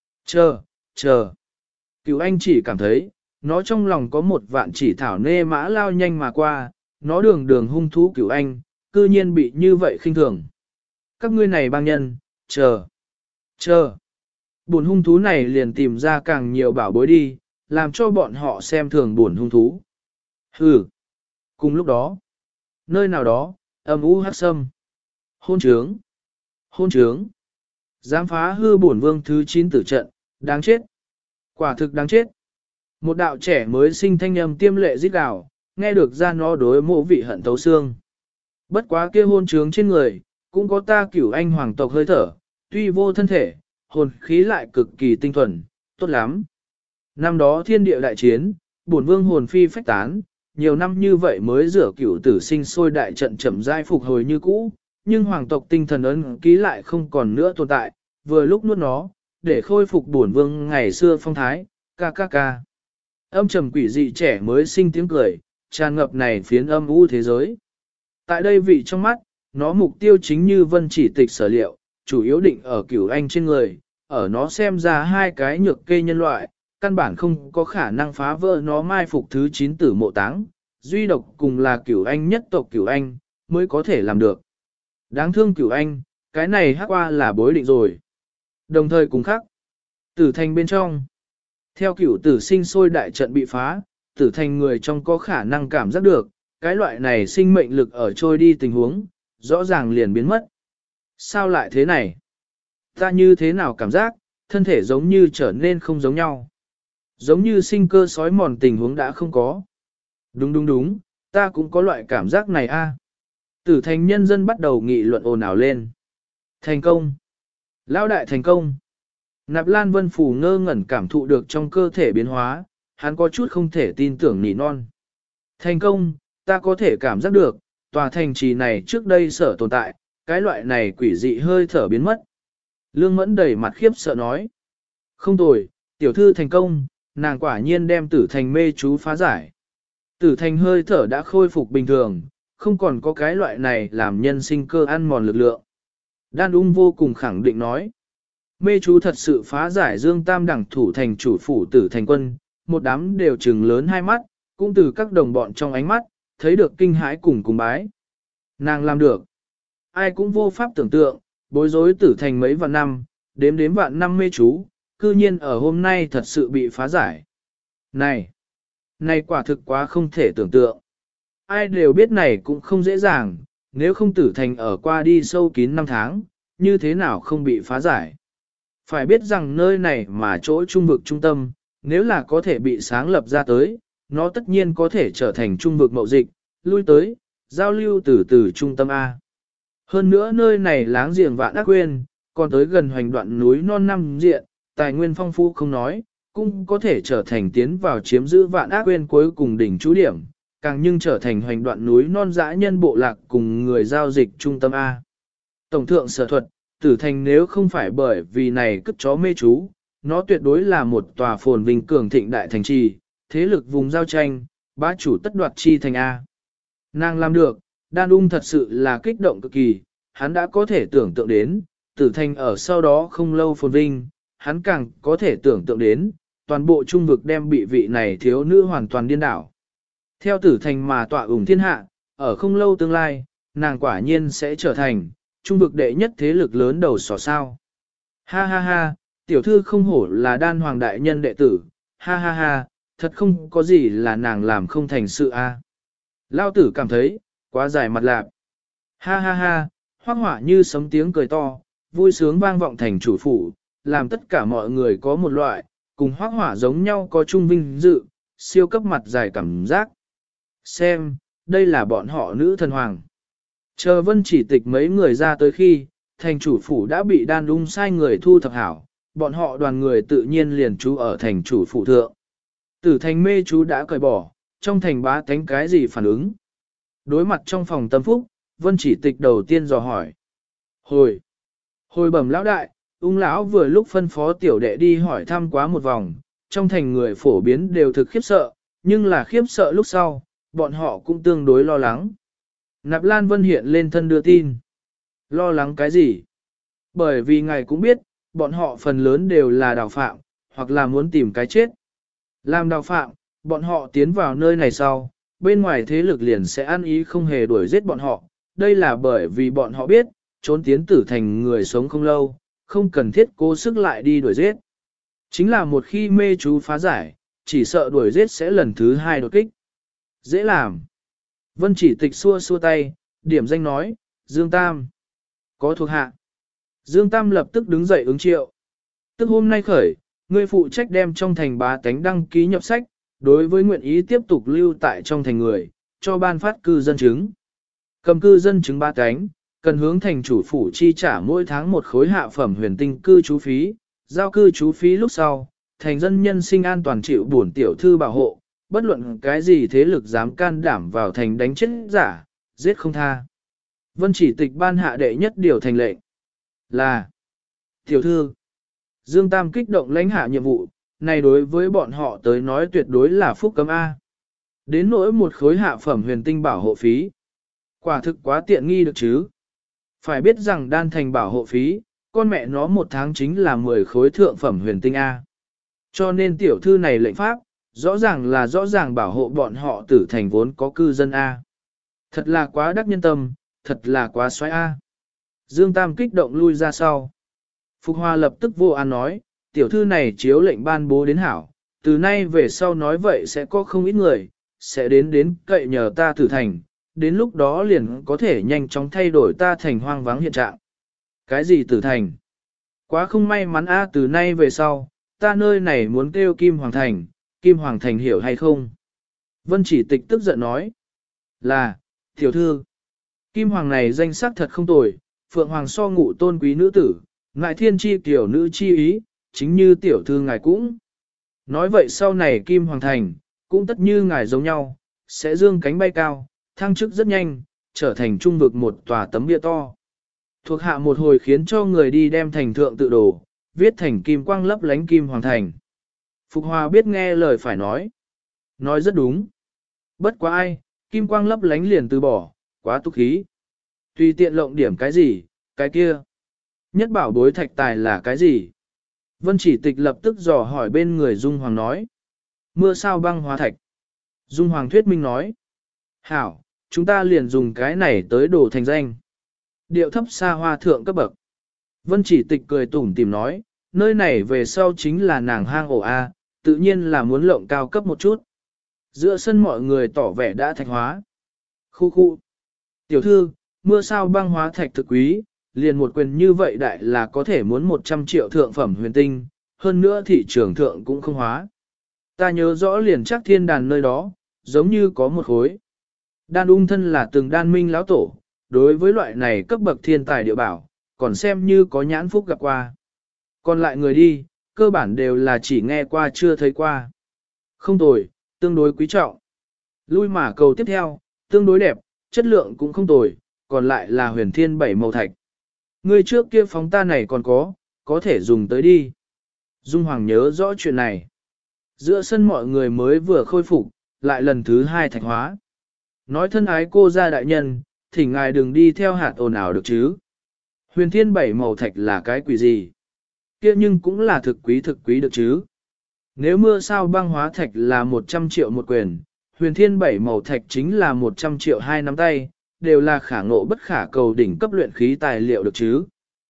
Chờ. Cửu anh chỉ cảm thấy, nó trong lòng có một vạn chỉ thảo nê mã lao nhanh mà qua, nó đường hung thú cửu anh, cư nhiên bị như vậy khinh thường. Các ngươi này bang nhân, chờ. Buồn hung thú này liền tìm ra càng nhiều bảo bối đi, làm cho bọn họ xem thường buồn hung thú. Cùng lúc đó, nơi nào đó, âm u hắc sâm. Hôn trướng. Dám phá hư bổn vương thứ 9 tử trận, đáng chết. Quả thực đáng chết. Một đạo trẻ mới sinh thanh âm tiêm lệ rít gào, nghe được ra nó đối mộ vị hận thấu xương. Bất quá kia hôn trướng trên người, cũng có ta cửu anh hoàng tộc hơi thở, tuy vô thân thể, hồn khí lại cực kỳ tinh thuần, tốt lắm. Năm đó thiên địa đại chiến, bổn vương hồn phi phách tán, nhiều năm như vậy mới rửa cửu tử sinh sôi đại trận chậm rãi phục hồi như cũ, nhưng hoàng tộc tinh thần ấn ký lại không còn nữa tồn tại, vừa lúc nuốt nó, để khôi phục bổn vương ngày xưa phong thái, ca. Âm trầm quỷ dị trẻ mới sinh tiếng cười, tràn ngập này phiến âm u thế giới. Tại đây vị trong mắt, nó mục tiêu chính như Vân Chỉ Tịch sở liệu, chủ yếu định ở cửu anh trên người, ở nó xem ra hai cái nhược kê nhân loại, căn bản không có khả năng phá vỡ nó mai phục thứ 9 tử mộ táng, duy độc cùng là cửu anh nhất tộc cửu anh, mới có thể làm được. Đáng thương cửu anh, cái này hắc qua là bối định rồi. Đồng thời cùng khác, tử thành bên trong, theo cửu tử sinh sôi đại trận bị phá, tử thành người trong có khả năng cảm giác được, cái loại này sinh mệnh lực ở trôi đi tình huống, rõ ràng liền biến mất. Sao lại thế này? Ta như thế nào cảm giác, thân thể giống như trở nên không giống nhau. Giống như sinh cơ sói mòn tình huống đã không có. Đúng, ta cũng có loại cảm giác này a. Tử thành nhân dân bắt đầu nghị luận ồn ào lên. Thành công. Lão đại thành công. Nạp Lan Vân Phủ ngơ ngẩn cảm thụ được trong cơ thể biến hóa, hắn có chút không thể tin tưởng nỉ non. Thành công, ta có thể cảm giác được, tòa thành trì này trước đây sở tồn tại, cái loại này quỷ dị hơi thở biến mất. Lương Mẫn đầy mặt khiếp sợ nói. Không tồi, tiểu thư thành công, nàng quả nhiên đem tử thành mê chú phá giải. Tử thành hơi thở đã khôi phục bình thường, không còn có cái loại này làm nhân sinh cơ ăn mòn lực lượng. Đan ung vô cùng khẳng định nói. Mê chú thật sự phá giải Dương Tam đẳng thủ thành chủ phủ tử thành quân, một đám đều trừng lớn hai mắt, cũng từ các đồng bọn trong ánh mắt, thấy được kinh hãi cùng bái. Nàng làm được. Ai cũng vô pháp tưởng tượng, bối rối tử thành mấy vạn năm, đếm vạn năm mê chú, cư nhiên ở hôm nay thật sự bị phá giải. Này quả thực quá không thể tưởng tượng. Ai đều biết này cũng không dễ dàng, nếu không tử thành ở qua đi sâu kín 5 tháng, như thế nào không bị phá giải. Phải biết rằng nơi này mà chỗ trung vực trung tâm, nếu là có thể bị sáng lập ra tới, nó tất nhiên có thể trở thành trung vực mậu dịch, lui tới, giao lưu từ trung tâm A. Hơn nữa nơi này láng giềng Vạn Ác Quyên, còn tới gần hoành đoạn núi non năm diện, tài nguyên phong phú không nói, cũng có thể trở thành tiến vào chiếm giữ Vạn Ác Quyên cuối cùng đỉnh trú điểm, càng nhưng trở thành hoành đoạn núi non dã nhân bộ lạc cùng người giao dịch trung tâm A. Tổng thượng sở thuật, tử thành nếu không phải bởi vì này cất chó mê chú, nó tuyệt đối là một tòa phồn vinh cường thịnh đại thành trì, thế lực vùng giao tranh, bá chủ tất đoạt chi thành A. Nàng làm được, Đan ung thật sự là kích động cực kỳ, hắn đã có thể tưởng tượng đến, tử thành ở sau đó không lâu phồn vinh, hắn càng có thể tưởng tượng đến, toàn bộ trung vực đem bị vị này thiếu nữ hoàn toàn điên đảo. Theo tử thành mà tọa ủng thiên hạ, ở không lâu tương lai, nàng quả nhiên sẽ trở thành, trung vực đệ nhất thế lực lớn đầu sỏ sao. Ha ha ha, tiểu thư không hổ là Đan hoàng đại nhân đệ tử, ha ha ha, thật không có gì là nàng làm không thành sự a. Lao tử cảm thấy, quá dài mặt lạp. Ha ha ha, hoác hỏa như sấm tiếng cười to, vui sướng vang vọng thành chủ phủ, làm tất cả mọi người có một loại, cùng hoác hỏa giống nhau có chung vinh dự, siêu cấp mặt dài cảm giác. Xem, đây là bọn họ nữ thần hoàng. Chờ Vân Chỉ Tịch mấy người ra tới khi, thành chủ phủ đã bị Đan ung sai người thu thập hảo, bọn họ đoàn người tự nhiên liền trú ở thành chủ phủ thượng. Tử thành mê chú đã cởi bỏ, trong thành bá tánh cái gì phản ứng. Đối mặt trong phòng tâm phúc, Vân Chỉ Tịch đầu tiên dò hỏi. Hồi bẩm lão đại, ung lão vừa lúc phân phó tiểu đệ đi hỏi thăm quá một vòng, trong thành người phổ biến đều thực khiếp sợ, nhưng là khiếp sợ lúc sau, bọn họ cũng tương đối lo lắng. Nạp Lan Vân hiện lên thân đưa tin. Lo lắng cái gì? Bởi vì ngài cũng biết, bọn họ phần lớn đều là đào phạm, hoặc là muốn tìm cái chết. Làm đào phạm, bọn họ tiến vào nơi này sau, bên ngoài thế lực liền sẽ ăn ý không hề đuổi giết bọn họ. Đây là bởi vì bọn họ biết, trốn tiến tử thành người sống không lâu, không cần thiết cố sức lại đi đuổi giết. Chính là một khi mê chú phá giải, chỉ sợ đuổi giết sẽ lần thứ hai đột kích. Dễ làm. Vân Chỉ Tịch xua tay, điểm danh nói, Dương Tam. Có thuộc hạ. Dương Tam lập tức đứng dậy ứng triệu. Tức hôm nay khởi, ngươi phụ trách đem trong thành bá tánh đăng ký nhập sách, đối với nguyện ý tiếp tục lưu tại trong thành người, cho ban phát cư dân chứng. Cầm cư dân chứng bá tánh, cần hướng thành chủ phủ chi trả mỗi tháng một khối hạ phẩm huyền tinh cư trú phí, giao cư trú phí lúc sau, thành dân nhân sinh an toàn chịu bổn tiểu thư bảo hộ, bất luận cái gì thế lực dám can đảm vào thành đánh chết giả, giết không tha. Vân Chỉ Tịch ban hạ đệ nhất điều thành lệnh là tiểu thư. Dương Tam kích động lãnh hạ nhiệm vụ, này đối với bọn họ tới nói tuyệt đối là phúc cấm A. Đến nỗi một khối hạ phẩm huyền tinh bảo hộ phí. Quả thực quá tiện nghi được chứ. Phải biết rằng Đan thành bảo hộ phí, con mẹ nó một tháng chính là 10 khối thượng phẩm huyền tinh A. Cho nên tiểu thư này lệnh pháp, rõ ràng bảo hộ bọn họ tử thành vốn có cư dân A. Thật là quá đắc nhân tâm, thật là quá xoáy A. Dương Tam kích động lui ra sau. Phục Hoa lập tức vô an nói, tiểu thư này chiếu lệnh ban bố đến hảo, từ nay về sau nói vậy sẽ có không ít người, sẽ đến cậy nhờ ta tử thành, đến lúc đó liền có thể nhanh chóng thay đổi ta thành hoang vắng hiện trạng. Cái gì tử thành? Quá không may mắn A, từ nay về sau, ta nơi này muốn kêu Kim Hoàng Thành, Kim Hoàng Thành hiểu hay không? Vân Chỉ Tịch tức giận nói, là, tiểu thư, Kim Hoàng này danh sắc thật không tồi, Phượng Hoàng so ngụ tôn quý nữ tử, ngại thiên chi tiểu nữ chi ý, chính như tiểu thư ngài cũng. Nói vậy sau này Kim Hoàng Thành, cũng tất như ngài giống nhau, sẽ dương cánh bay cao, thăng chức rất nhanh, trở thành trung vực một tòa tấm bia to. Thuộc hạ một hồi khiến cho người đi đem thành thượng tự đồ, viết thành kim quang lấp lánh Kim Hoàng Thành. Phục Hòa biết nghe lời phải nói rất đúng. Bất quá ai, kim quang lấp lánh liền từ bỏ, quá tục khí. Tùy tiện lộng điểm cái gì, cái kia. Nhất bảo bối thạch tài là cái gì? Vân Chỉ Tịch lập tức dò hỏi bên người Dung Hoàng nói. Mưa sao băng hóa thạch. Dung Hoàng thuyết minh nói. Hảo, chúng ta liền dùng cái này tới đổ thành danh. Điệu thấp xa hoa thượng cấp bậc. Vân Chỉ Tịch cười tủm tìm nói, nơi này về sau chính là nàng hang ổ A, tự nhiên là muốn lộng cao cấp một chút. Giữa sân mọi người tỏ vẻ đã thạch hóa. Khu khu. Tiểu thư, mưa sao băng hóa thạch thực quý, liền một quyền như vậy đại là có thể muốn 100 triệu thượng phẩm huyền tinh, hơn nữa thị trường thượng cũng không hóa. Ta nhớ rõ liền chắc thiên đàn nơi đó, giống như có một khối. Đan ung thân là từng đan minh lão tổ, đối với loại này cấp bậc thiên tài địa bảo, còn xem như có nhãn phúc gặp qua. Còn lại người đi, cơ bản đều là chỉ nghe qua chưa thấy qua. Không tồi, tương đối quý trọng. Lui mà cầu tiếp theo, tương đối đẹp, chất lượng cũng không tồi, còn lại là huyền thiên bảy màu thạch. Người trước kia phóng ta này còn có thể dùng tới đi. Dung Hoàng nhớ rõ chuyện này. Giữa sân mọi người mới vừa khôi phục, lại lần thứ hai thạch hóa. Nói thân ái cô gia đại nhân, thỉnh ngài đừng đi theo hạt ồn ào được chứ. Huyền thiên bảy màu thạch là cái quỷ gì? Kia nhưng cũng là thực quý được chứ. Nếu mưa sao băng hóa thạch là 100 triệu một quyền, huyền thiên bảy màu thạch chính là 100 triệu hai nắm tay, đều là khả ngộ bất khả cầu đỉnh cấp luyện khí tài liệu được chứ.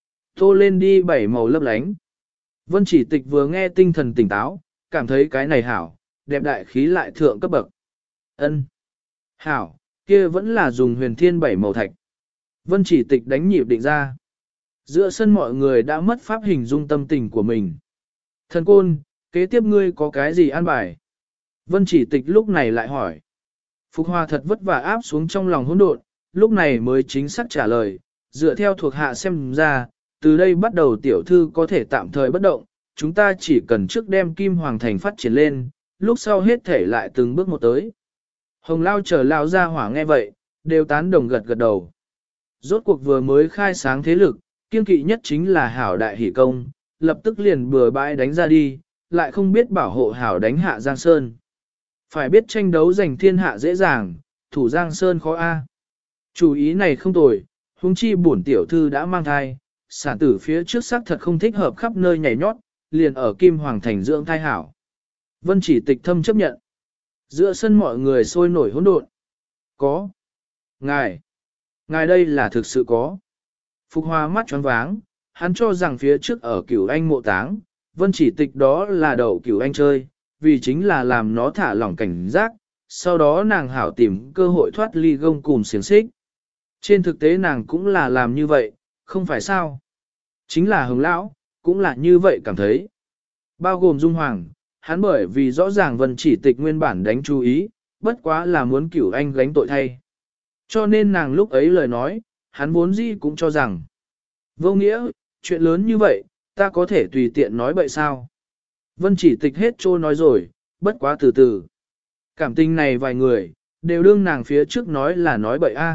Tô lên đi bảy màu lấp lánh. Vân Chỉ Tịch vừa nghe tinh thần tỉnh táo, cảm thấy cái này hảo, đẹp đại khí lại thượng cấp bậc. Ân, hảo, kia vẫn là dùng huyền thiên bảy màu thạch. Vân Chỉ Tịch đánh nhịp định ra. Giữa sân mọi người đã mất pháp hình dung tâm tình của mình. Thần côn, kế tiếp ngươi có cái gì an bài? Vân Chỉ Tịch lúc này lại hỏi. Phục Hòa thật vất vả áp xuống trong lòng hỗn độn, lúc này mới chính xác trả lời, dựa theo thuộc hạ xem ra, từ đây bắt đầu tiểu thư có thể tạm thời bất động, chúng ta chỉ cần trước đem Kim Hoàng Thành phát triển lên, lúc sau hết thể lại từng bước một tới. Hồng Lao chờ Lao ra hỏa nghe vậy, đều tán đồng gật gật đầu. Rốt cuộc vừa mới khai sáng thế lực, kiên kỵ nhất chính là hảo đại hỷ công, lập tức liền bừa bãi đánh ra đi, lại không biết bảo hộ hảo đánh hạ Giang Sơn. Phải biết tranh đấu giành thiên hạ dễ dàng, thủ Giang Sơn khó a. Chủ ý này không tồi, huống chi bổn tiểu thư đã mang thai, sản tử phía trước xác thật không thích hợp khắp nơi nhảy nhót, liền ở Kim Hoàng Thành dưỡng thai hảo. Vân Chỉ Tịch thâm chấp nhận. Giữa sân mọi người sôi nổi hỗn độn. Có. Ngài đây là thực sự có. Phục Hòa mắt choáng váng, hắn cho rằng phía trước ở Cửu Anh mộ táng, Vân Chỉ Tịch đó là đậu Cửu Anh chơi, vì chính là làm nó thả lỏng cảnh giác, sau đó nàng hảo tìm cơ hội thoát ly gông cùm xiềng xích. Trên thực tế nàng cũng là làm như vậy, không phải sao? Chính là Hồng Lão, cũng là như vậy cảm thấy. Bao gồm Dung Hoàng, hắn bởi vì rõ ràng Vân Chỉ Tịch nguyên bản đánh chú ý, bất quá là muốn Cửu Anh gánh tội thay. Cho nên nàng lúc ấy lời nói, hắn vốn dĩ cũng cho rằng. Vô nghĩa, chuyện lớn như vậy, ta có thể tùy tiện nói bậy sao? Vân Chỉ Tịch hết trô nói rồi, bất quá từ từ. Cảm tình này vài người, đều đương nàng phía trước nói là nói bậy a.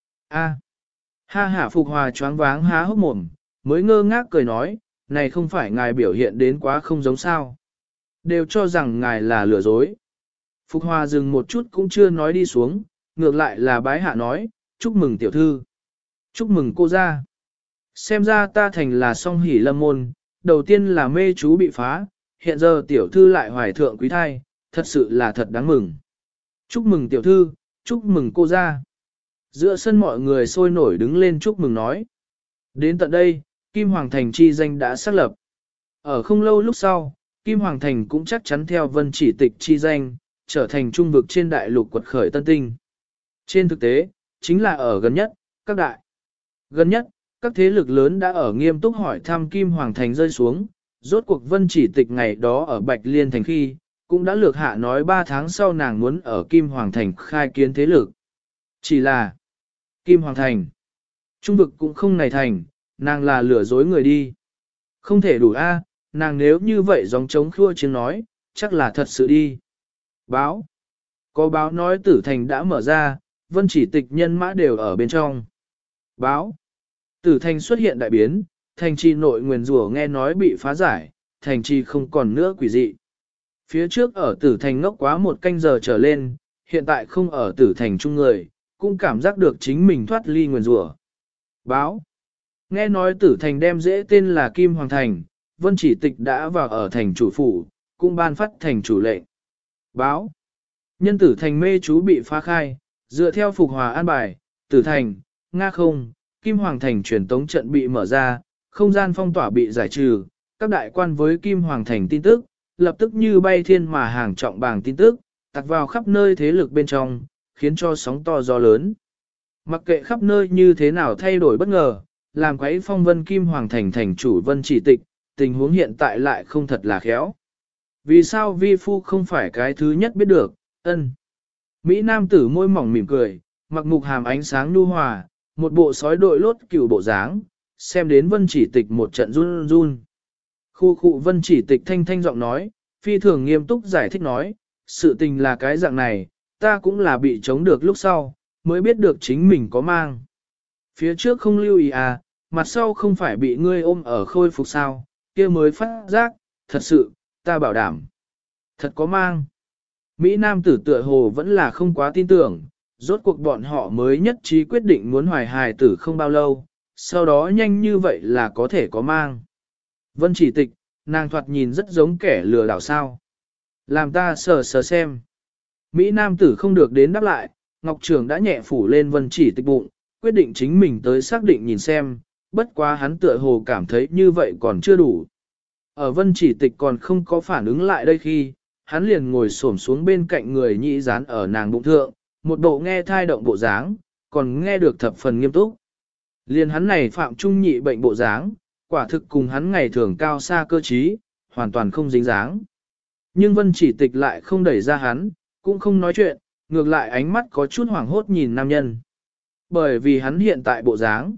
Ha hả Phục Hòa choáng váng há hốc mồm, mới ngơ ngác cười nói, này không phải ngài biểu hiện đến quá không giống sao. Đều cho rằng ngài là lừa dối. Phục Hòa dừng một chút cũng chưa nói đi xuống, ngược lại là bái hạ nói, chúc mừng tiểu thư. Chúc mừng cô ra. Xem ra ta thành là song hỷ lâm môn, đầu tiên là mê chú bị phá, hiện giờ tiểu thư lại hoài thượng quý thai, thật sự là thật đáng mừng. Chúc mừng tiểu thư, chúc mừng cô ra. Giữa sân mọi người sôi nổi đứng lên chúc mừng nói. Đến tận đây, Kim Hoàng Thành chi danh đã xác lập. Ở không lâu lúc sau, Kim Hoàng Thành cũng chắc chắn theo Vân Chỉ Tịch chi danh, trở thành trung vực trên đại lục quật khởi tân tinh. Trên thực tế, chính là ở gần nhất, các đại. Gần nhất, các thế lực lớn đã ở nghiêm túc hỏi thăm Kim Hoàng Thành rơi xuống, rốt cuộc Vân Chỉ Tịch ngày đó ở Bạch Liên Thành khi, cũng đã lược hạ nói 3 tháng sau nàng muốn ở Kim Hoàng Thành khai kiến thế lực. Chỉ là Kim Hoàng Thành, trung vực cũng không này thành, nàng là lừa dối người đi. Không thể đủ a, nàng nếu như vậy gióng trống khua chiến nói, chắc là thật sự đi. Báo. Có báo nói Tử Thành đã mở ra, Vân Chỉ Tịch nhân mã đều ở bên trong. Báo. Tử Thành xuất hiện đại biến, thành trì nội nguyền rủa nghe nói bị phá giải, thành trì không còn nữa quỷ dị. Phía trước ở tử thành ngốc quá 1 canh giờ trở lên, hiện tại không ở tử thành chung người, cũng cảm giác được chính mình thoát ly nguyền rủa. Báo. Nghe nói tử thành đem dễ tên là Kim Hoàng Thành, Vân Chỉ Tịch đã vào ở thành chủ phủ, cũng ban phát thành chủ lệnh. Báo. Nhân tử thành mê chú bị phá khai, dựa theo phục hòa an bài, tử thành, Nga không, Kim Hoàng Thành truyền tống trận bị mở ra, không gian phong tỏa bị giải trừ, các đại quan với Kim Hoàng Thành tin tức, lập tức như bay thiên mà hàng trọng bảng tin tức, tặc vào khắp nơi thế lực bên trong, khiến cho sóng to gió lớn. Mặc kệ khắp nơi như thế nào thay đổi bất ngờ, làm quấy phong vân Kim Hoàng Thành thành chủ Vân Chỉ Tịch, tình huống hiện tại lại không thật là khéo. Vì sao vi phu không phải cái thứ nhất biết được, ân. Mỹ nam tử môi mỏng mỉm cười, mặc mục hàm ánh sáng nhu hòa, một bộ sói đội lốt cửu bộ dáng, xem đến Vân Chỉ Tịch một trận run run. Khu khu Vân Chỉ Tịch thanh thanh giọng nói, phi thường nghiêm túc giải thích nói, sự tình là cái dạng này, ta cũng là bị chống được lúc sau, mới biết được chính mình có mang. Phía trước không lưu ý à, mặt sau không phải bị ngươi ôm ở khôi phục sao, kia mới phát giác, thật sự, ta bảo đảm. Thật có mang. Mỹ Nam tử tựa hồ vẫn là không quá tin tưởng, rốt cuộc bọn họ mới nhất trí quyết định muốn hoài hài tử không bao lâu, sau đó nhanh như vậy là có thể có mang. Vân Chỉ Tịch, nàng thoạt nhìn rất giống kẻ lừa đảo sao. Làm ta sờ sờ xem. Mỹ Nam tử không được đến đáp lại, Ngọc Trường đã nhẹ phủ lên Vân Chỉ Tịch bụng, quyết định chính mình tới xác định nhìn xem, bất quá hắn tựa hồ cảm thấy như vậy còn chưa đủ. Ở Vân Chỉ Tịch còn không có phản ứng lại đây khi, hắn liền ngồi xổm xuống bên cạnh người nhị dán ở nàng bụng thượng, một bộ nghe thai động bộ dáng, còn nghe được thập phần nghiêm túc. Liền hắn này phạm trung nhị bệnh bộ dáng, quả thực cùng hắn ngày thường cao xa cơ trí, hoàn toàn không dính dáng. Nhưng Vân Chỉ Tịch lại không đẩy ra hắn, cũng không nói chuyện, ngược lại ánh mắt có chút hoảng hốt nhìn nam nhân. Bởi vì hắn hiện tại bộ dáng,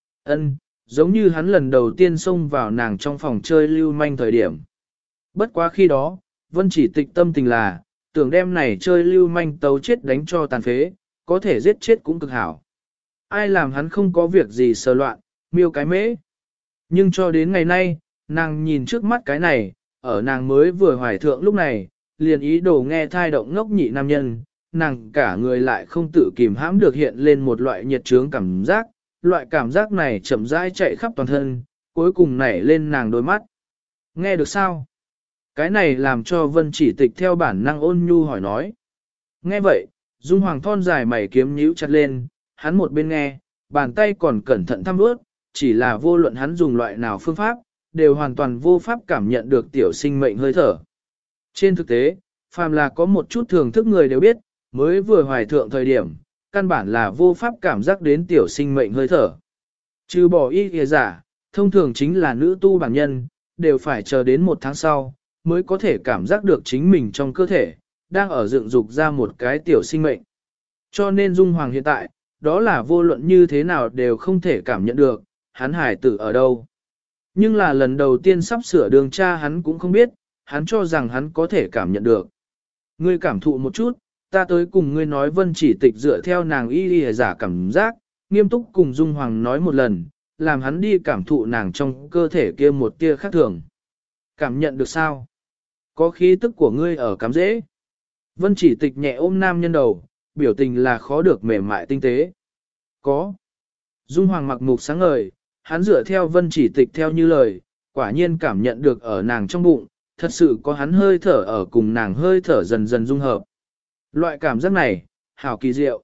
giống như hắn lần đầu tiên xông vào nàng trong phòng chơi lưu manh thời điểm. Bất quá khi đó, Vân Chỉ Tịch tâm tình là, tưởng đem này chơi lưu manh tấu chết đánh cho tàn phế, có thể giết chết cũng cực hảo. Ai làm hắn không có việc gì sờ loạn, miêu cái mễ. Nhưng cho đến ngày nay, nàng nhìn trước mắt cái này, ở nàng mới vừa hoài thượng lúc này, liền ý đồ nghe thai động ngốc nhị nam nhân, nàng cả người lại không tự kìm hãm được hiện lên một loại nhiệt trướng cảm giác, loại cảm giác này chậm rãi chạy khắp toàn thân, cuối cùng nảy lên nàng đôi mắt. Nghe được sao? Cái này làm cho Vân Chỉ Tịch theo bản năng ôn nhu hỏi nói. Nghe vậy, Dung Hoàng thon dài mày kiếm nhíu chặt lên, hắn một bên nghe, bàn tay còn cẩn thận thăm ướt, chỉ là vô luận hắn dùng loại nào phương pháp, đều hoàn toàn vô pháp cảm nhận được tiểu sinh mệnh hơi thở. Trên thực tế, phàm là có một chút thường thức người đều biết, mới vừa hoài thượng thời điểm, căn bản là vô pháp cảm giác đến tiểu sinh mệnh hơi thở. Trừ bỏ y kìa giả, thông thường chính là nữ tu bản nhân, đều phải chờ đến 1 tháng sau, mới có thể cảm giác được chính mình trong cơ thể, đang ở dựng dục ra một cái tiểu sinh mệnh. Cho nên Dung Hoàng hiện tại, đó là vô luận như thế nào đều không thể cảm nhận được, hắn hải tử ở đâu. Nhưng là lần đầu tiên sắp sửa đường cha hắn cũng không biết, hắn cho rằng hắn có thể cảm nhận được. Ngươi cảm thụ một chút, ta tới cùng ngươi nói. Vân Chỉ Tịch dựa theo nàng y giả cảm giác, nghiêm túc cùng Dung Hoàng nói một lần, làm hắn đi cảm thụ nàng trong cơ thể kia một tia khác thường. Cảm nhận được sao? Có khí tức của ngươi ở cắm dễ. Vân Chỉ Tịch nhẹ ôm nam nhân đầu, biểu tình là khó được mềm mại tinh tế. Có. Dung Hoàng mặc mục sáng ngời, hắn dựa theo Vân Chỉ Tịch theo như lời, quả nhiên cảm nhận được ở nàng trong bụng, thật sự có hắn hơi thở ở cùng nàng hơi thở dần dần dung hợp. Loại cảm giác này, hảo kỳ diệu.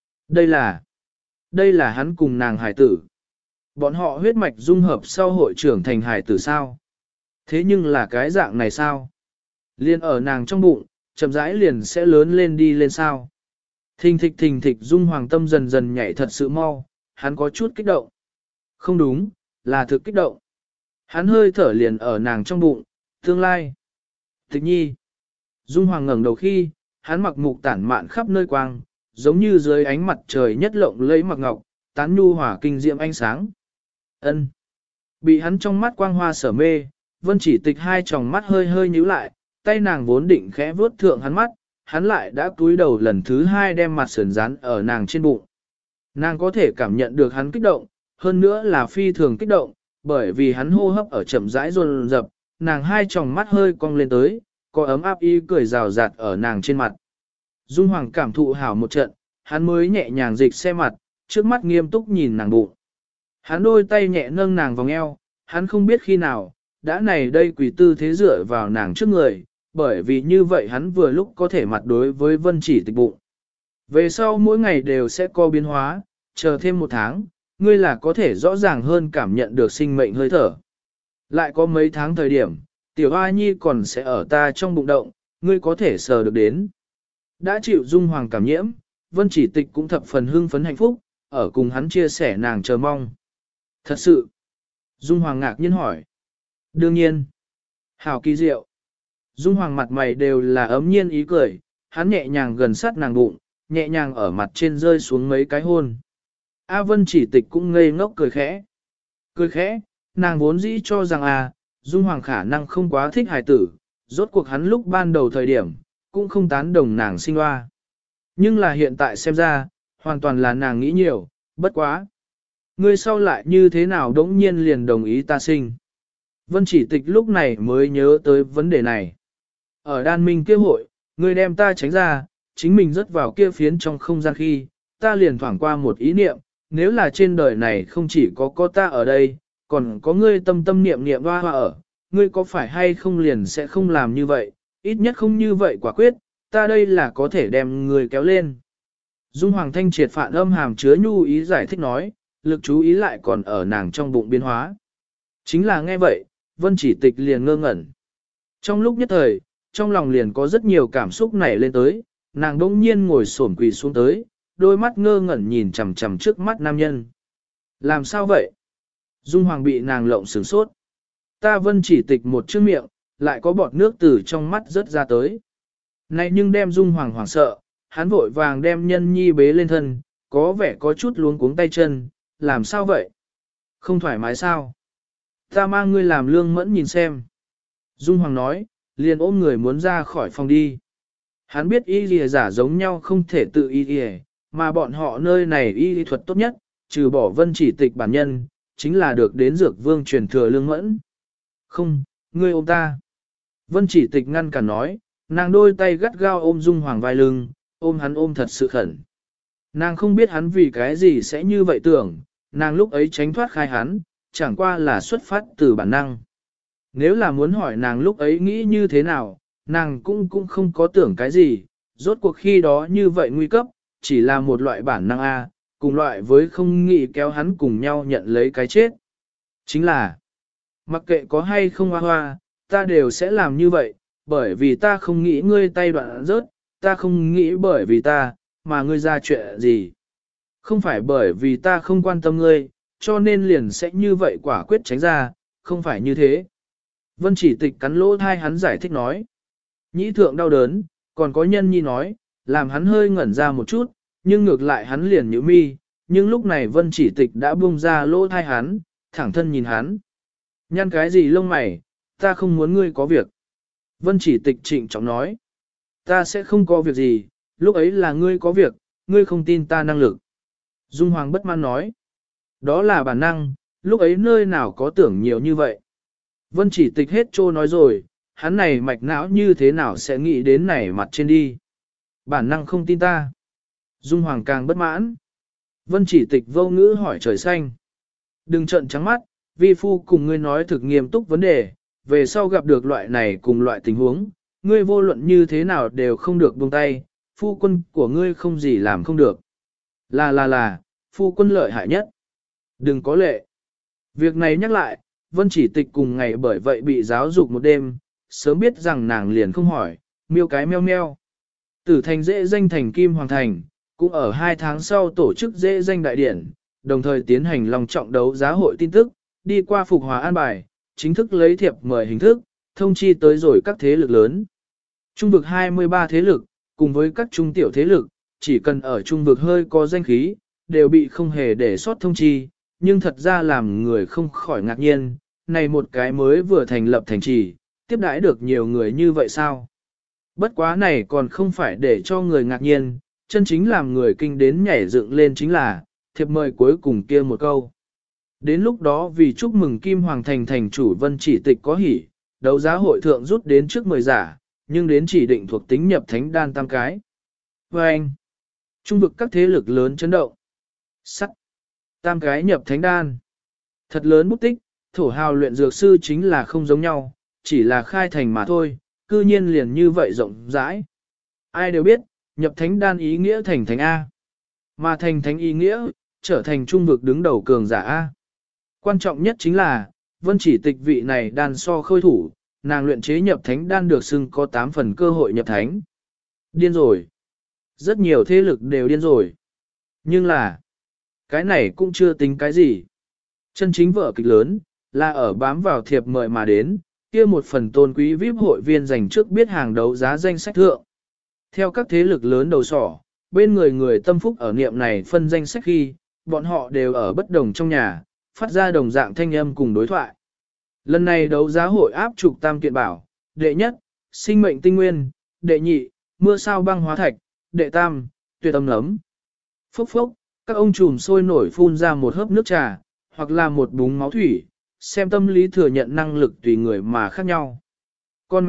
Đây là hắn cùng nàng hải tử. Bọn họ huyết mạch dung hợp sau hội trưởng thành hải tử sao? Thế nhưng là cái dạng này sao? Liên ở nàng trong bụng, chậm rãi liền sẽ lớn lên đi lên sao? Thình thịch Dung Hoàng tâm dần dần nhảy thật sự mau, hắn có chút kích động. Không đúng, là thực kích động. Hắn hơi thở liền ở nàng trong bụng, tương lai. Tịch nhi. Dung Hoàng ngẩng đầu khi, hắn mặc mục tản mạn khắp nơi quang, giống như dưới ánh mặt trời nhất lộng lẫy mặc ngọc, tán nhu hỏa kinh diệm ánh sáng. Ân. Bị hắn trong mắt quang hoa sở mê, Vân Chỉ Tịch hai tròng mắt hơi hơi nhíu lại, tay nàng vốn định khẽ vuốt thượng hắn mắt, hắn lại đã cúi đầu lần thứ 2 đem mặt sườn dán ở nàng trên bụng. Nàng có thể cảm nhận được hắn kích động, hơn nữa là phi thường kích động, bởi vì hắn hô hấp ở chậm rãi dồn dập, nàng hai tròng mắt hơi cong lên tới, có ấm áp ý cười rào rạt ở nàng trên mặt. Dung Hoàng cảm thụ hảo một trận, hắn mới nhẹ nhàng dịch xe mặt, trước mắt nghiêm túc nhìn nàng bụng. Hắn đôi tay nhẹ nâng nàng vòng eo, hắn không biết khi nào, đã này đây quỳ tư thế dựa vào nàng trước người, bởi vì như vậy hắn vừa lúc có thể mặt đối với Vân Chỉ Tịch bụng. Về sau mỗi ngày đều sẽ có biến hóa, chờ thêm một tháng, ngươi là có thể rõ ràng hơn cảm nhận được sinh mệnh hơi thở. Lại có mấy tháng thời điểm, tiểu hoa nhi còn sẽ ở ta trong bụng động, ngươi có thể sờ được đến. Đã chịu Dung Hoàng cảm nhiễm, Vân Chỉ Tịch cũng thập phần hưng phấn hạnh phúc, ở cùng hắn chia sẻ nàng chờ mong. Thật sự, Dung Hoàng ngạc nhiên hỏi. Đương nhiên, hảo kỳ diệu. Dung Hoàng mặt mày đều là ấm nhiên ý cười, hắn nhẹ nhàng gần sát nàng bụng, nhẹ nhàng ở mặt trên rơi xuống mấy cái hôn. A Vân Chỉ Tịch cũng ngây ngốc cười khẽ. Cười khẽ, nàng vốn dĩ cho rằng Dung Hoàng khả năng không quá thích hài tử, rốt cuộc hắn lúc ban đầu thời điểm, cũng không tán đồng nàng sinh hoa. Nhưng là hiện tại xem ra, hoàn toàn là nàng nghĩ nhiều, bất quá. Ngươi sau lại như thế nào đống nhiên liền đồng ý ta sinh. Vân Chỉ Tịch lúc này mới nhớ tới vấn đề này. Ở đan minh kia hội, ngươi đem ta tránh ra, chính mình rớt vào kia phiến trong không gian khi, ta liền thoảng qua một ý niệm, nếu là trên đời này không chỉ có ta ở đây, còn có ngươi tâm tâm niệm niệm hoa hoa ở, ngươi có phải hay không liền sẽ không làm như vậy, ít nhất không như vậy quả quyết, ta đây là có thể đem ngươi kéo lên. Dung Hoàng Thanh triệt phản âm hàm chứa nhu ý giải thích nói, lực chú ý lại còn ở nàng trong bụng biến hóa. Chính là nghe vậy, Vân Chỉ Tịch liền ngơ ngẩn. Trong lúc nhất thời, trong lòng liền có rất nhiều cảm xúc nảy lên tới, nàng đông nhiên ngồi xổm quỳ xuống tới, đôi mắt ngơ ngẩn nhìn chằm chằm trước mắt nam nhân. Làm sao vậy? Dung Hoàng bị nàng lộng sửng sốt. Ta Vân Chỉ Tịch một chữ miệng, lại có bọt nước từ trong mắt rớt ra tới. Này nhưng đem Dung Hoàng hoảng sợ, hắn vội vàng đem nhân nhi bế lên thân, có vẻ có chút luống cuống tay chân, làm sao vậy? Không thoải mái sao? Ta mang ngươi làm lương mẫn nhìn xem. Dung Hoàng nói, liền ôm người muốn ra khỏi phòng đi. Hắn biết y lìa giả giống nhau không thể tự y lìa, mà bọn họ nơi này y lý thuật tốt nhất, trừ bỏ Vân Chỉ Tịch bản nhân, chính là được đến dược vương truyền thừa lương mẫn. Không, ngươi ôm ta. Vân Chỉ Tịch ngăn cản nói, nàng đôi tay gắt gao ôm Dung Hoàng vai lưng, ôm hắn ôm thật sự khẩn. Nàng không biết hắn vì cái gì sẽ như vậy tưởng, nàng lúc ấy tránh thoát khai hắn, chẳng qua là xuất phát từ bản năng. Nếu là muốn hỏi nàng lúc ấy nghĩ như thế nào, nàng cũng không có tưởng cái gì, rốt cuộc khi đó như vậy nguy cấp, chỉ là một loại bản năng cùng loại với không nghĩ kéo hắn cùng nhau nhận lấy cái chết. Chính là, mặc kệ có hay không hoa hoa, ta đều sẽ làm như vậy, bởi vì ta không nghĩ ngươi tay đoạn rớt, ta không nghĩ bởi vì ta, mà ngươi ra chuyện gì. Không phải bởi vì ta không quan tâm ngươi, cho nên liền sẽ như vậy quả quyết tránh ra, không phải như thế. Vân Chỉ Tịch cắn lỗ thai hắn giải thích nói. Nhĩ thượng đau đớn, còn có nhân nhi nói, làm hắn hơi ngẩn ra một chút, nhưng ngược lại hắn liền nhíu mi, nhưng lúc này Vân Chỉ Tịch đã buông ra lỗ thai hắn, thẳng thân nhìn hắn. Nhăn cái gì lông mày, ta không muốn ngươi có việc. Vân Chỉ Tịch trịnh trọng nói. Ta sẽ không có việc gì, lúc ấy là ngươi có việc, ngươi không tin ta năng lực. Dung Hoàng bất mãn nói. Đó là bản năng, lúc ấy nơi nào có tưởng nhiều như vậy. Vân Chỉ Tịch hết trô nói rồi, hắn này mạch não như thế nào sẽ nghĩ đến này mặt trên đi. Bản năng không tin ta. Dung Hoàng càng bất mãn. Vân Chỉ Tịch vô ngữ hỏi trời xanh. Đừng trợn trắng mắt, vi phu cùng ngươi nói thực nghiêm túc vấn đề, về sau gặp được loại này cùng loại tình huống, ngươi vô luận như thế nào đều không được buông tay, phu quân của ngươi không gì làm không được. Là, phu quân lợi hại nhất. Đừng có lệ. Việc này nhắc lại, Vân Chỉ Tịch cùng ngày bởi vậy bị giáo dục một đêm, sớm biết rằng nàng liền không hỏi, miêu cái meo meo. Tử thành dễ danh thành Kim Hoàng Thành, cũng ở 2 tháng sau tổ chức dễ danh đại điển, đồng thời tiến hành long trọng đấu giá hội tin tức, đi qua phục hòa an bài, chính thức lấy thiệp mời hình thức, thông chi tới rồi các thế lực lớn. Trung vực 23 thế lực, cùng với các trung tiểu thế lực, chỉ cần ở trung vực hơi có danh khí, đều bị không hề để sót thông chi, nhưng thật ra làm người không khỏi ngạc nhiên, này một cái mới vừa thành lập thành trì, tiếp đãi được nhiều người như vậy sao? Bất quá này còn không phải để cho người ngạc nhiên, chân chính làm người kinh đến nhảy dựng lên chính là, thiệp mời cuối cùng kia một câu. Đến lúc đó vì chúc mừng Kim Hoàng Thành thành chủ Vân Chỉ Tịch có hỉ, đấu giá hội thượng rút đến trước 10 giả, nhưng đến chỉ định thuộc tính nhập thánh đan tam cái. Và anh, trung vực các thế lực lớn chấn động. Sắt, tam cái nhập thánh đan. Thật lớn bút tích, thổ hào luyện dược sư chính là không giống nhau, chỉ là khai thành mà thôi, cư nhiên liền như vậy rộng rãi. Ai đều biết, nhập thánh đan ý nghĩa thành thánh A. Mà thành thánh ý nghĩa, trở thành trung vực đứng đầu cường giả A. Quan trọng nhất chính là, vân chỉ tịch vị này đan so khôi thủ, nàng luyện chế nhập thánh đan được xưng có 8 phần cơ hội nhập thánh. Điên rồi. Rất nhiều thế lực đều điên rồi. Nhưng là, cái này cũng chưa tính cái gì. Chân chính vở kịch lớn, là ở bám vào thiệp mời mà đến, kia một phần tôn quý VIP hội viên dành trước biết hàng đấu giá danh sách thượng. Theo các thế lực lớn đầu sỏ, bên người người tâm phúc ở niệm này phân danh sách khi, bọn họ đều ở bất đồng trong nhà, phát ra đồng dạng thanh âm cùng đối thoại. Lần này đấu giá hội áp trục tam kiện bảo, đệ nhất, sinh mệnh tinh nguyên, đệ nhị, mưa sao băng hóa thạch, đệ tam, tuyệt âm nấm. Phốc phốc, các ông trùm sôi nổi phun ra một hớp nước trà, hoặc là một búng máu thủy, xem tâm lý thừa nhận năng lực tùy người mà khác nhau. Con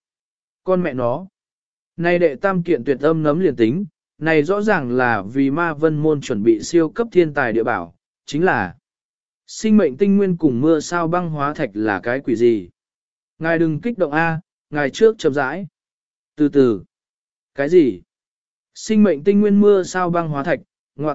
mẹ nó. Này đệ tam kiện tuyệt âm nấm liền tính, này rõ ràng là vì ma vân môn chuẩn bị siêu cấp thiên tài địa bảo, chính là sinh mệnh tinh nguyên cùng mưa sao băng hóa thạch là cái quỷ gì. Ngài đừng kích động A, ngài trước chậm rãi. Từ từ. Cái gì? Sinh mệnh tinh nguyên mưa sao băng hóa thạch, ngoa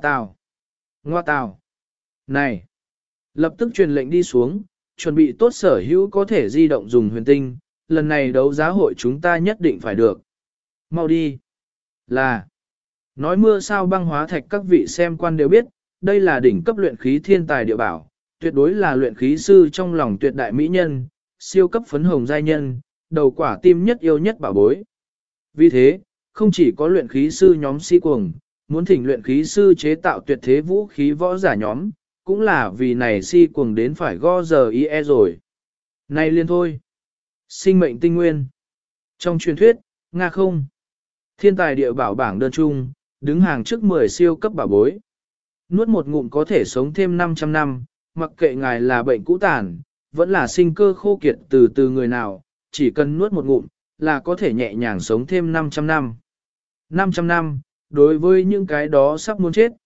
tào. Này. Lập tức truyền lệnh đi xuống, chuẩn bị tốt sở hữu có thể di động dùng huyền tinh, lần này đấu giá hội chúng ta nhất định phải được. Mau đi. Là. Nói mưa sao băng hóa thạch các vị xem quan đều biết, đây là đỉnh cấp luyện khí thiên tài địa bảo, tuyệt đối là luyện khí sư trong lòng tuyệt đại mỹ nhân, siêu cấp phấn hồng giai nhân, đầu quả tim nhất yêu nhất bảo bối. Vì thế, không chỉ có luyện khí sư nhóm si cuồng, muốn thỉnh luyện khí sư chế tạo tuyệt thế vũ khí võ giả nhóm, cũng là vì này si cuồng đến phải go giờ ie rồi. Này liên thôi. Sinh mệnh tinh nguyên. Trong truyền thuyết, Nga không. Thiên tài địa bảo bảng đơn chung, đứng hàng trước 10 siêu cấp bảo bối. Nuốt một ngụm có thể sống thêm 500 năm, mặc kệ ngài là bệnh cũ tàn, vẫn là sinh cơ khô kiệt từ từ người nào, chỉ cần nuốt một ngụm, là có thể nhẹ nhàng sống thêm 500 năm. 500 năm, đối với những cái đó sắp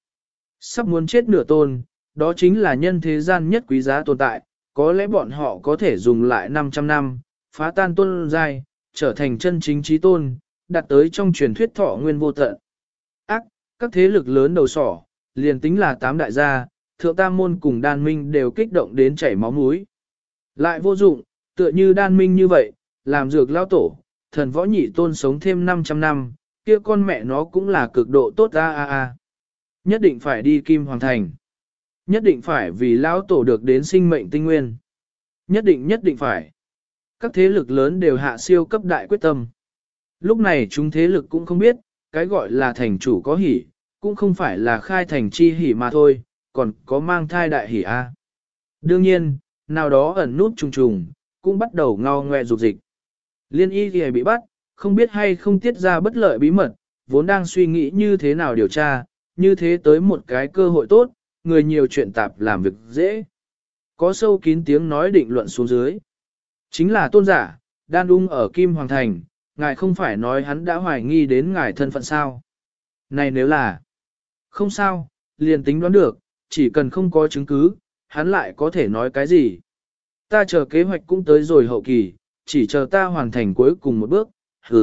muốn chết nửa tôn, đó chính là nhân thế gian nhất quý giá tồn tại, có lẽ bọn họ có thể dùng lại 500 năm, phá tan tôn giai, trở thành chân chính trí tôn, đạt tới trong truyền thuyết thọ nguyên vô tận. Các thế lực lớn đầu sỏ, liền tính là 8 đại gia, thượng tam môn cùng đan minh đều kích động đến chảy máu mũi. Lại vô dụng, tựa như đan minh như vậy, làm dược lao tổ, thần võ nhị tôn sống thêm 500 năm, kia con mẹ nó cũng là cực độ tốt a. Nhất định phải đi Kim Hoàng Thành. Nhất định phải vì lão tổ được đến sinh mệnh tinh nguyên. Nhất định phải. Các thế lực lớn đều hạ siêu cấp đại quyết tâm. Lúc này chúng thế lực cũng không biết, cái gọi là thành chủ có hỉ, cũng không phải là khai thành chi hỉ mà thôi, còn có mang thai đại hỉ a. Đương nhiên, nào đó ẩn nút trùng trùng, cũng bắt đầu ngao ngoe dục dịch. Liên y thì bị bắt, không biết hay không tiết ra bất lợi bí mật, vốn đang suy nghĩ như thế nào điều tra, như thế tới một cái cơ hội tốt, người nhiều chuyện tạp làm việc dễ. Có sâu kín tiếng nói định luận xuống dưới. Chính là tôn giả, đan ung ở Kim Hoàng Thành, ngài không phải nói hắn đã hoài nghi đến ngài thân phận sao. Này nếu là không sao, liền tính đoán được, chỉ cần không có chứng cứ, hắn lại có thể nói cái gì. Ta chờ kế hoạch cũng tới rồi hậu kỳ, chỉ chờ ta hoàn thành cuối cùng một bước,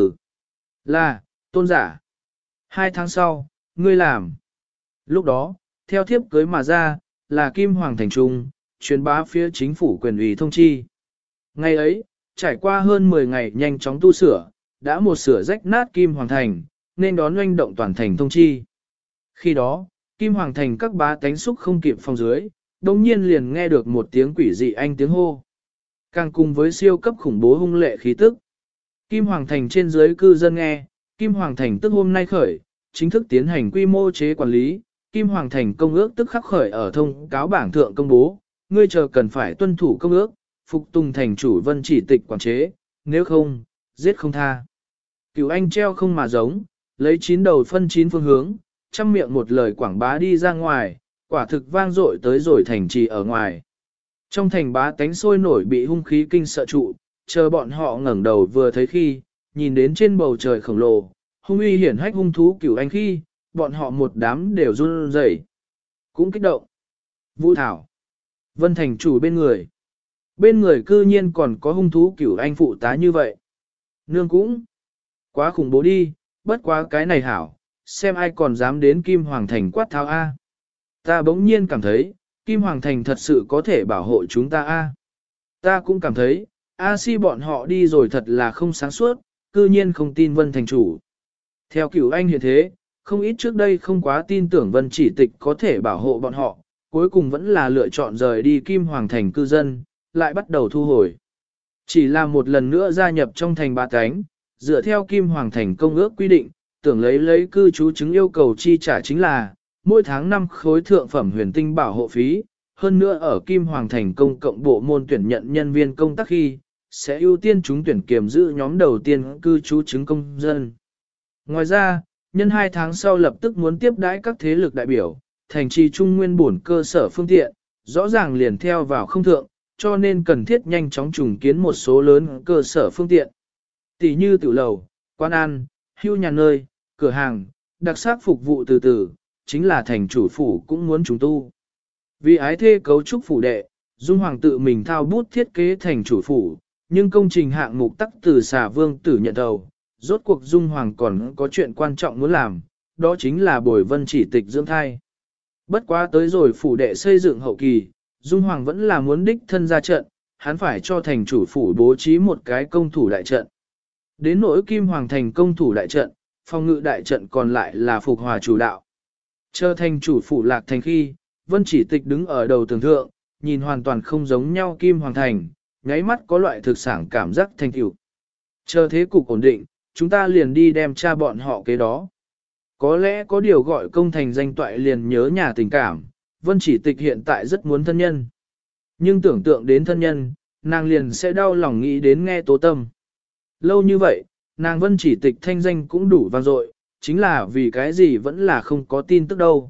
là, tôn giả. 2 tháng sau, ngươi làm. Lúc đó, theo thiếp cưới mà ra, là Kim Hoàng Thành Trung, truyền bá phía chính phủ quyền ủy thông chi. Ngày ấy, trải qua hơn 10 ngày nhanh chóng tu sửa, đã một sửa rách nát Kim Hoàng Thành, nên đón oanh động toàn thành thông chi. Khi đó, Kim Hoàng Thành các bá tánh xúc không kịp phòng dưới, đồng nhiên liền nghe được một tiếng quỷ dị anh tiếng hô. Càng cùng với siêu cấp khủng bố hung lệ khí tức. Kim Hoàng Thành trên dưới cư dân nghe, Kim Hoàng Thành tức hôm nay khởi, chính thức tiến hành quy mô chế quản lý, Kim Hoàng Thành công ước tức khắc khởi ở thông cáo bảng thượng công bố, ngươi chờ cần phải tuân thủ công ước, phục tùng thành chủ vân chỉ tịch quản chế, nếu không, giết không tha. Cửu anh treo không mà giống, lấy 9 đầu phân 9 phương hướng, trăm miệng một lời quảng bá đi ra ngoài, quả thực vang dội tới rồi thành trì ở ngoài. Trong thành bá tánh sôi nổi bị hung khí kinh sợ trụ, chờ bọn họ ngẩng đầu vừa thấy khi, nhìn đến trên bầu trời khổng lồ, hung uy hiển hách hung thú cửu anh khi, bọn họ một đám đều run rẩy, cũng kích động. Vũ Thảo, Vân thành chủ bên người cư nhiên còn có hung thú cửu anh phụ tá như vậy. Nương cũng quá khủng bố đi, bất quá cái này hảo, xem ai còn dám đến Kim Hoàng Thành quát tháo A. Ta bỗng nhiên cảm thấy, Kim Hoàng Thành thật sự có thể bảo hộ chúng ta A. Ta cũng cảm thấy, A Si bọn họ đi rồi thật là không sáng suốt, cư nhiên không tin Vân thành chủ. Theo cửu anh hiện thế, không ít trước đây không quá tin tưởng Vân chỉ tịch có thể bảo hộ bọn họ, cuối cùng vẫn là lựa chọn rời đi Kim Hoàng Thành cư dân, lại bắt đầu thu hồi. Chỉ là một lần nữa gia nhập trong thành ba cánh, dựa theo Kim Hoàng Thành công ước quy định, tưởng lấy cư trú chứng yêu cầu chi trả chính là mỗi tháng 5 khối thượng phẩm huyền tinh bảo hộ phí, hơn nữa ở Kim Hoàng Thành công cộng bộ môn tuyển nhận nhân viên công tác khi, sẽ ưu tiên chúng tuyển kiểm giữ nhóm đầu tiên cư trú chứng công dân. Ngoài ra, nhân 2 tháng sau lập tức muốn tiếp đãi các thế lực đại biểu, thành trì trung nguyên bổn cơ sở phương tiện, rõ ràng liền theo vào không thượng, cho nên cần thiết nhanh chóng trùng kiến một số lớn cơ sở phương tiện. Tỷ như tiểu lầu, quán ăn, hưu nhà nơi, cửa hàng, đặc sắc phục vụ từ từ, chính là thành chủ phủ cũng muốn trùng tu. Vì ái thê cấu trúc phủ đệ, Dung Hoàng tự mình thao bút thiết kế thành chủ phủ, nhưng công trình hạng mục tắc từ xà vương tử nhận đầu. Rốt cuộc Dung Hoàng còn có chuyện quan trọng muốn làm, đó chính là bồi Vân chỉ tịch dưỡng thai. Bất quá tới rồi phủ đệ xây dựng hậu kỳ, Dung Hoàng vẫn là muốn đích thân ra trận, hắn phải cho thành chủ phủ bố trí một cái công thủ đại trận. Đến nỗi Kim Hoàng thành công thủ đại trận, phòng ngự đại trận còn lại là Phục Hòa chủ đạo. Chờ thành chủ phủ lạc thành khi, Vân chỉ tịch đứng ở đầu tường thượng, nhìn hoàn toàn không giống nhau Kim Hoàng thành, nháy mắt có loại thực sản cảm giác thành tựu. Chờ thế cục ổn định, chúng ta liền đi đem cha bọn họ kế đó. Có lẽ có điều gọi công thành danh toại liền nhớ nhà tình cảm, Vân chỉ tịch hiện tại rất muốn thân nhân. Nhưng tưởng tượng đến thân nhân, nàng liền sẽ đau lòng nghĩ đến nghe Tố Tâm. Lâu như vậy, nàng Vân chỉ tịch thanh danh cũng đủ vang dội, chính là vì cái gì vẫn là không có tin tức đâu.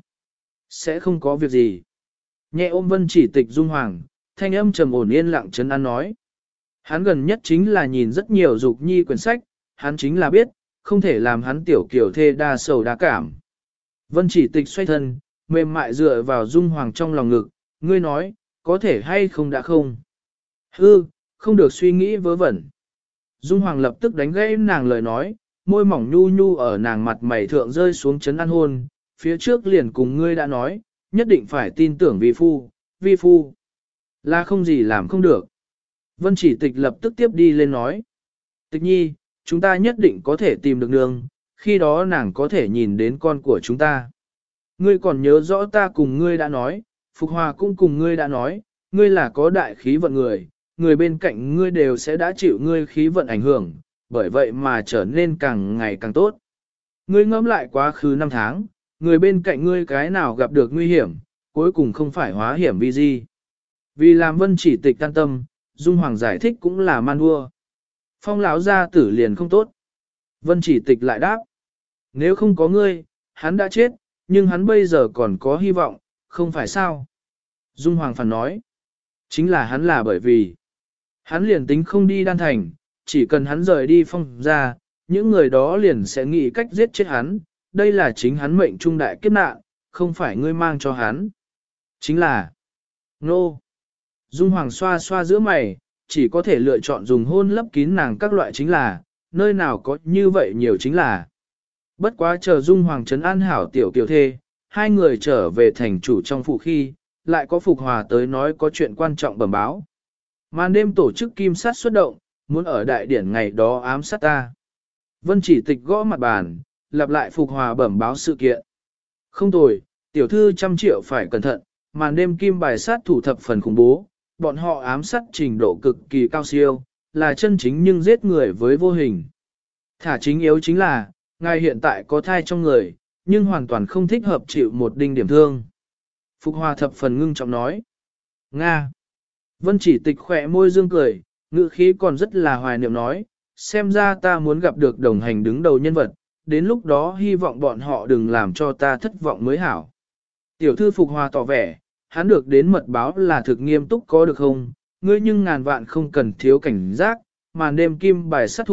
Sẽ không có việc gì. Nhẹ ôm Vân chỉ tịch Dung Hoàng, thanh âm trầm ổn yên lặng trấn an nói. Hắn gần nhất chính là nhìn rất nhiều dục nhi quyển sách, hắn chính là biết, không thể làm hắn tiểu kiểu thê đa sầu đa cảm. Vân chỉ tịch xoay thân, mềm mại dựa vào Dung Hoàng trong lòng ngực, ngươi nói, có thể hay không đã không? Không được suy nghĩ vớ vẩn. Dung Hoàng lập tức đánh gãy nàng lời nói, môi mỏng nhu nhu ở nàng mặt mày thượng rơi xuống chấn an hôn, phía trước liền cùng ngươi đã nói, nhất định phải tin tưởng vi phu. Là không gì làm không được. Vân chỉ tịch lập tức tiếp đi lên nói. Tịch nhi, chúng ta nhất định có thể tìm được nương, khi đó nàng có thể nhìn đến con của chúng ta. Ngươi còn nhớ rõ ta cùng ngươi đã nói, Phục Hòa cũng cùng ngươi đã nói, ngươi là có đại khí vận người bên cạnh ngươi đều sẽ đã chịu ngươi khí vận ảnh hưởng, bởi vậy mà trở nên càng ngày càng tốt. Ngươi ngẫm lại quá khứ 5 tháng, người bên cạnh ngươi cái nào gặp được nguy hiểm, cuối cùng không phải hóa hiểm vì gì. Vì làm Vân chỉ tịch can tâm, Dung Hoàng giải thích cũng là man vua. Phong lão gia tử liền không tốt. Vân chỉ tịch lại đáp. Nếu không có ngươi, hắn đã chết, nhưng hắn bây giờ còn có hy vọng, không phải sao? Dung Hoàng phản nói. Chính là hắn là bởi vì hắn liền tính không đi đan thành, chỉ cần hắn rời đi phong ra, những người đó liền sẽ nghĩ cách giết chết hắn. Đây là chính hắn mệnh trung đại kiếp nạn, không phải ngươi mang cho hắn. Chính là nô. Dung Hoàng xoa xoa giữa mày, chỉ có thể lựa chọn dùng hôn lấp kín nàng các loại chính là, nơi nào có như vậy nhiều chính là. Bất quá chờ Dung Hoàng trấn an hảo tiểu kiều thê, hai người trở về thành chủ trong phủ khi, lại có Phục Hòa tới nói có chuyện quan trọng bẩm báo. Màn đêm tổ chức kim sát xuất động, muốn ở đại điển ngày đó ám sát ta. Vân chỉ tịch gõ mặt bàn, lặp lại Phục Hòa bẩm báo sự kiện. Không tồi, tiểu thư 100 triệu phải cẩn thận, màn đêm kim bài sát thủ thập phần khủng bố, bọn họ ám sát trình độ cực kỳ cao siêu, là chân chính nhưng giết người với vô hình. Thả chính yếu chính là, ngài hiện tại có thai trong người, nhưng hoàn toàn không thích hợp chịu một đinh điểm thương. Phục Hòa thập phần ngưng trọng nói. Nga. Vân chỉ tịch khỏe môi dương cười, ngữ khí còn rất là hoài niệm nói, xem ra ta muốn gặp được đồng hành đứng đầu nhân vật, đến lúc đó hy vọng bọn họ đừng làm cho ta thất vọng mới hảo. Tiểu thư Phục Hòa tỏ vẻ, hắn được đến mật báo là thực nghiêm túc có được không, ngươi nhưng ngàn vạn không cần thiếu cảnh giác, màn đêm kim bài sát thủ,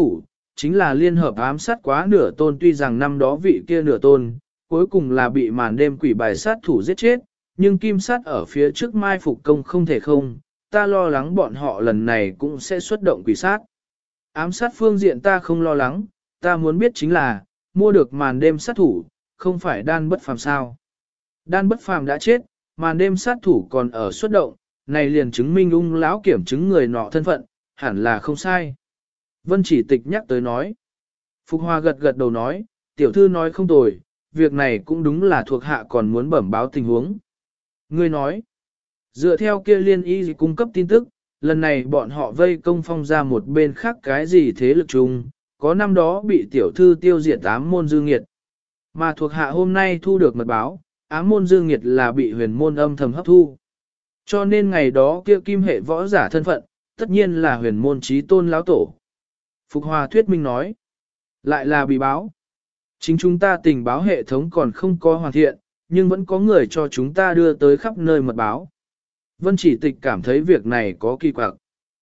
chính là liên hợp ám sát quá nửa tôn, tuy rằng năm đó vị kia nửa tôn, cuối cùng là bị màn đêm quỷ bài sát thủ giết chết, nhưng kim sát ở phía trước mai phục công không thể không, ta lo lắng bọn họ lần này cũng sẽ xuất động quỷ sát. Ám sát phương diện ta không lo lắng, ta muốn biết chính là, mua được màn đêm sát thủ, không phải đan bất phàm sao. Đan bất phàm đã chết, màn đêm sát thủ còn ở xuất động, này liền chứng minh ung lão kiểm chứng người nọ thân phận, hẳn là không sai. Vân Chỉ Tịch nhắc tới nói. Phục Hòa gật gật đầu nói, tiểu thư nói không tồi, việc này cũng đúng là thuộc hạ còn muốn bẩm báo tình huống. Ngươi nói, dựa theo kia liên y cung cấp tin tức, lần này bọn họ vây công phong ra một bên khác cái gì thế lực chung, có năm đó bị tiểu thư tiêu diệt ám môn dư nghiệt. Mà thuộc hạ hôm nay thu được mật báo, ám môn dư nghiệt là bị huyền môn âm thầm hấp thu. Cho nên ngày đó kia kim hệ võ giả thân phận, tất nhiên là huyền môn chí tôn lão tổ. Phục Hòa thuyết minh nói, lại là bị báo. Chính chúng ta tình báo hệ thống còn không có hoàn thiện, nhưng vẫn có người cho chúng ta đưa tới khắp nơi mật báo. Vân Chỉ Tịch cảm thấy việc này có kỳ quặc.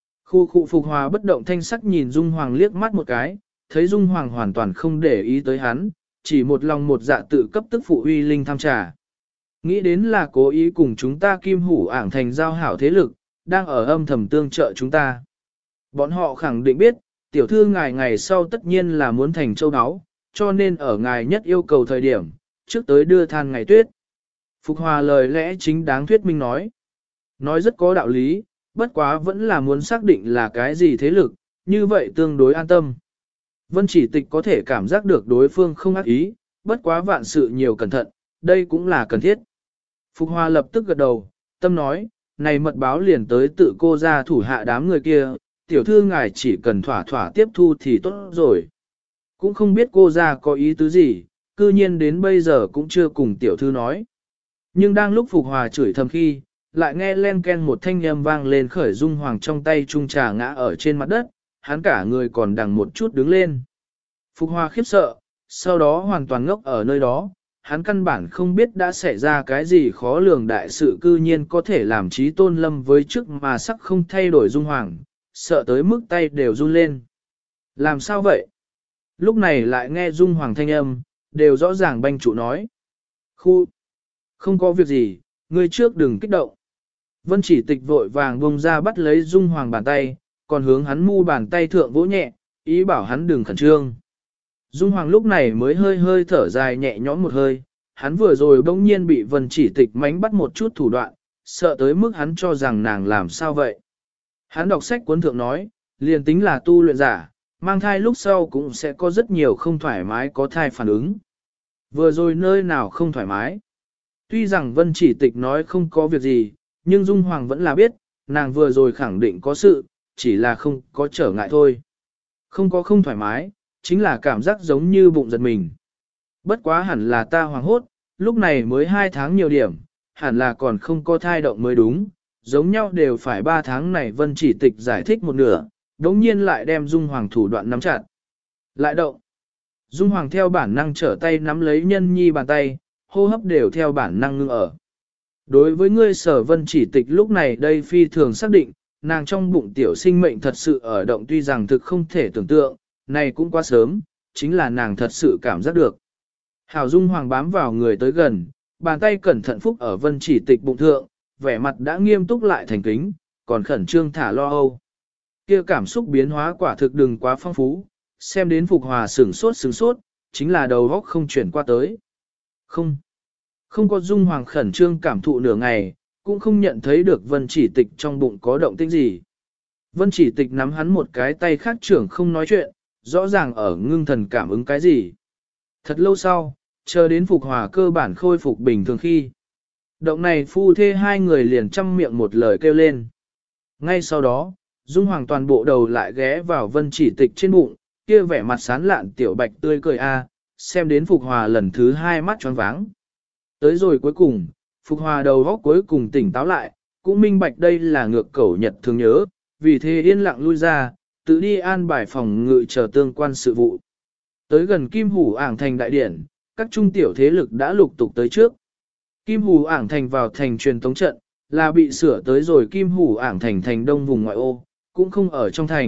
Khu Phục Hòa bất động thanh sắc nhìn Dung Hoàng liếc mắt một cái, thấy Dung Hoàng hoàn toàn không để ý tới hắn, chỉ một lòng một dạ tự cấp tức phụ uy linh tham trà. Nghĩ đến là cố ý cùng chúng ta Kim Hủ Ảng thành giao hảo thế lực, đang ở âm thầm tương trợ chúng ta. Bọn họ khẳng định biết, tiểu thư ngài ngày sau tất nhiên là muốn thành châu áo, cho nên ở ngài nhất yêu cầu thời điểm, trước tới đưa than ngày tuyết. Phục Hòa lời lẽ chính đáng thuyết minh nói. Nói rất có đạo lý, bất quá vẫn là muốn xác định là cái gì thế lực, như vậy tương đối an tâm. Vân Chỉ Tịch có thể cảm giác được đối phương không ác ý, bất quá vạn sự nhiều cẩn thận, đây cũng là cần thiết. Phục Hòa lập tức gật đầu, tâm nói, này mật báo liền tới tự cô ra thủ hạ đám người kia, tiểu thư ngài chỉ cần thỏa thỏa tiếp thu thì tốt rồi. Cũng không biết cô ra có ý tứ gì, cư nhiên đến bây giờ cũng chưa cùng tiểu thư nói. Nhưng đang lúc Phục Hòa chửi thầm khi, lại nghe len ken một thanh âm vang lên, khởi Dung Hoàng trong tay chung trà ngã ở trên mặt đất, hắn cả người còn đằng một chút đứng lên. Phục Hòa khiếp sợ, sau đó hoàn toàn ngốc ở nơi đó, hắn căn bản không biết đã xảy ra cái gì khó lường đại sự, cư nhiên có thể làm trí tôn lâm với trước mà sắc không thay đổi Dung Hoàng, sợ tới mức tay đều run lên. Làm sao vậy? Lúc này lại nghe Dung Hoàng thanh âm, đều rõ ràng banh trụ nói. Không có việc gì, ngươi trước đừng kích động. Vân Chỉ Tịch vội vàng bông ra bắt lấy Dung Hoàng bàn tay, còn hướng hắn mu bàn tay thượng vỗ nhẹ, ý bảo hắn đừng khẩn trương. Dung Hoàng lúc này mới hơi hơi thở dài nhẹ nhõm một hơi, hắn vừa rồi bỗng nhiên bị Vân Chỉ Tịch mánh bắt một chút thủ đoạn, sợ tới mức hắn cho rằng nàng làm sao vậy. Hắn đọc sách cuốn thượng nói, liền tính là tu luyện giả, mang thai lúc sau cũng sẽ có rất nhiều không thoải mái có thai phản ứng. Vừa rồi nơi nào không thoải mái. Tuy rằng Vân Chỉ Tịch nói không có việc gì, nhưng Dung Hoàng vẫn là biết, nàng vừa rồi khẳng định có sự, chỉ là không có trở ngại thôi. Không có không thoải mái, chính là cảm giác giống như bụng giật mình. Bất quá hẳn là ta hoảng hốt, lúc này mới 2 tháng nhiều điểm, hẳn là còn không có thai động mới đúng, giống nhau đều phải 3 tháng này. Vân Chỉ Tịch giải thích một nửa, đống nhiên lại đem Dung Hoàng thủ đoạn nắm chặt. Lại động. Dung Hoàng theo bản năng trở tay nắm lấy Nhân Nhi bàn tay, hô hấp đều theo bản năng ngưng ở. Đối với ngươi Sở Vân Chỉ Tịch lúc này đây phi thường xác định, nàng trong bụng tiểu sinh mệnh thật sự ở động, tuy rằng thực không thể tưởng tượng, này cũng quá sớm, chính là nàng thật sự cảm giác được. Hảo Dung Hoàng bám vào người tới gần, bàn tay cẩn thận phúc ở Vân Chỉ Tịch bụng thượng, vẻ mặt đã nghiêm túc lại thành kính, còn khẩn trương thả lo âu. Kia cảm xúc biến hóa quả thực đừng quá phong phú, xem đến Phục Hòa sửng sốt, chính là đầu óc không chuyển qua tới. Không có Dung Hoàng khẩn trương cảm thụ nửa ngày, cũng không nhận thấy được Vân Chỉ Tịch trong bụng có động tĩnh gì. Vân Chỉ Tịch nắm hắn một cái tay khác trưởng không nói chuyện, rõ ràng ở ngưng thần cảm ứng cái gì. Thật lâu sau, chờ đến Phục Hòa cơ bản khôi phục bình thường khi. Động này phu thê hai người liền chăm miệng một lời kêu lên. Ngay sau đó, Dung Hoàng toàn bộ đầu lại ghé vào Vân Chỉ Tịch trên bụng, kia vẻ mặt sán lạn tiểu bạch tươi cười xem đến Phục Hòa lần thứ 2 mắt tròn váng. Tới rồi cuối cùng, Phục Hòa đầu góc cuối cùng tỉnh táo lại, cũng minh bạch đây là ngược cẩu nhật thường nhớ, vì thế yên lặng lui ra, tự đi an bài phòng ngự chờ tương quan sự vụ. Tới gần Kim Hủ Ảng thành đại điển, các trung tiểu thế lực đã lục tục tới trước. Kim Hủ Ảng thành vào thành truyền tống trận, là bị sửa tới rồi Kim Hủ Ảng thành thành đông vùng ngoại ô, cũng không ở trong thành,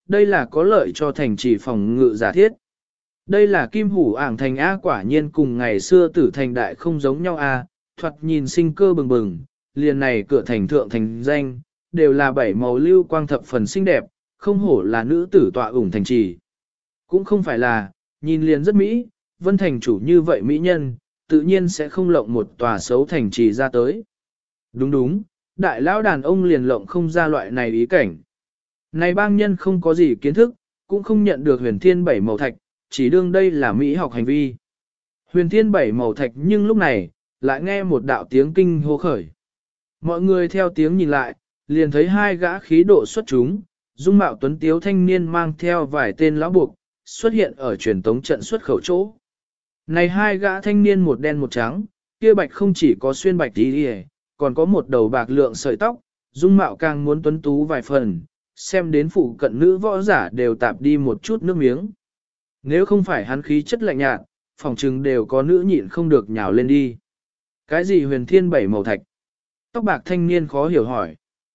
đây là có lợi cho thành trì phòng ngự giả thiết. Đây là kim hủ ảng thành A, quả nhiên cùng ngày xưa tử thành đại không giống nhau A, thoạt nhìn sinh cơ bừng bừng, liền này cửa thành thượng thành danh, đều là bảy màu lưu quang thập phần xinh đẹp, không hổ là nữ tử tọa ủng thành trì. Cũng không phải là, nhìn liền rất mỹ, vân thành chủ như vậy mỹ nhân, tự nhiên sẽ không lộng một tòa xấu thành trì ra tới. Đúng đúng, đại lão đàn ông liền lộng không ra loại này ý cảnh. Này bang nhân không có gì kiến thức, cũng không nhận được huyền thiên bảy màu thạch, chỉ đương đây là mỹ học hành vi. Huyền thiên bảy màu thạch nhưng lúc này, lại nghe một đạo tiếng kinh hô khởi. Mọi người theo tiếng nhìn lại, liền thấy hai gã khí độ xuất chúng, dung mạo tuấn tiếu thanh niên mang theo vài tên lão buộc, xuất hiện ở truyền tống trận xuất khẩu chỗ. Này hai gã thanh niên một đen một trắng, kia bạch không chỉ có xuyên bạch tí đi, còn có một đầu bạc lượng sợi tóc, dung mạo càng muốn tuấn tú vài phần, xem đến phụ cận nữ võ giả đều tạp đi một chút nước miếng. Nếu không phải hắn khí chất lạnh nhạt, phòng trừng đều có nữ nhịn không được nhào lên đi. Cái gì huyền thiên bảy màu thạch? Tóc bạc thanh niên khó hiểu hỏi.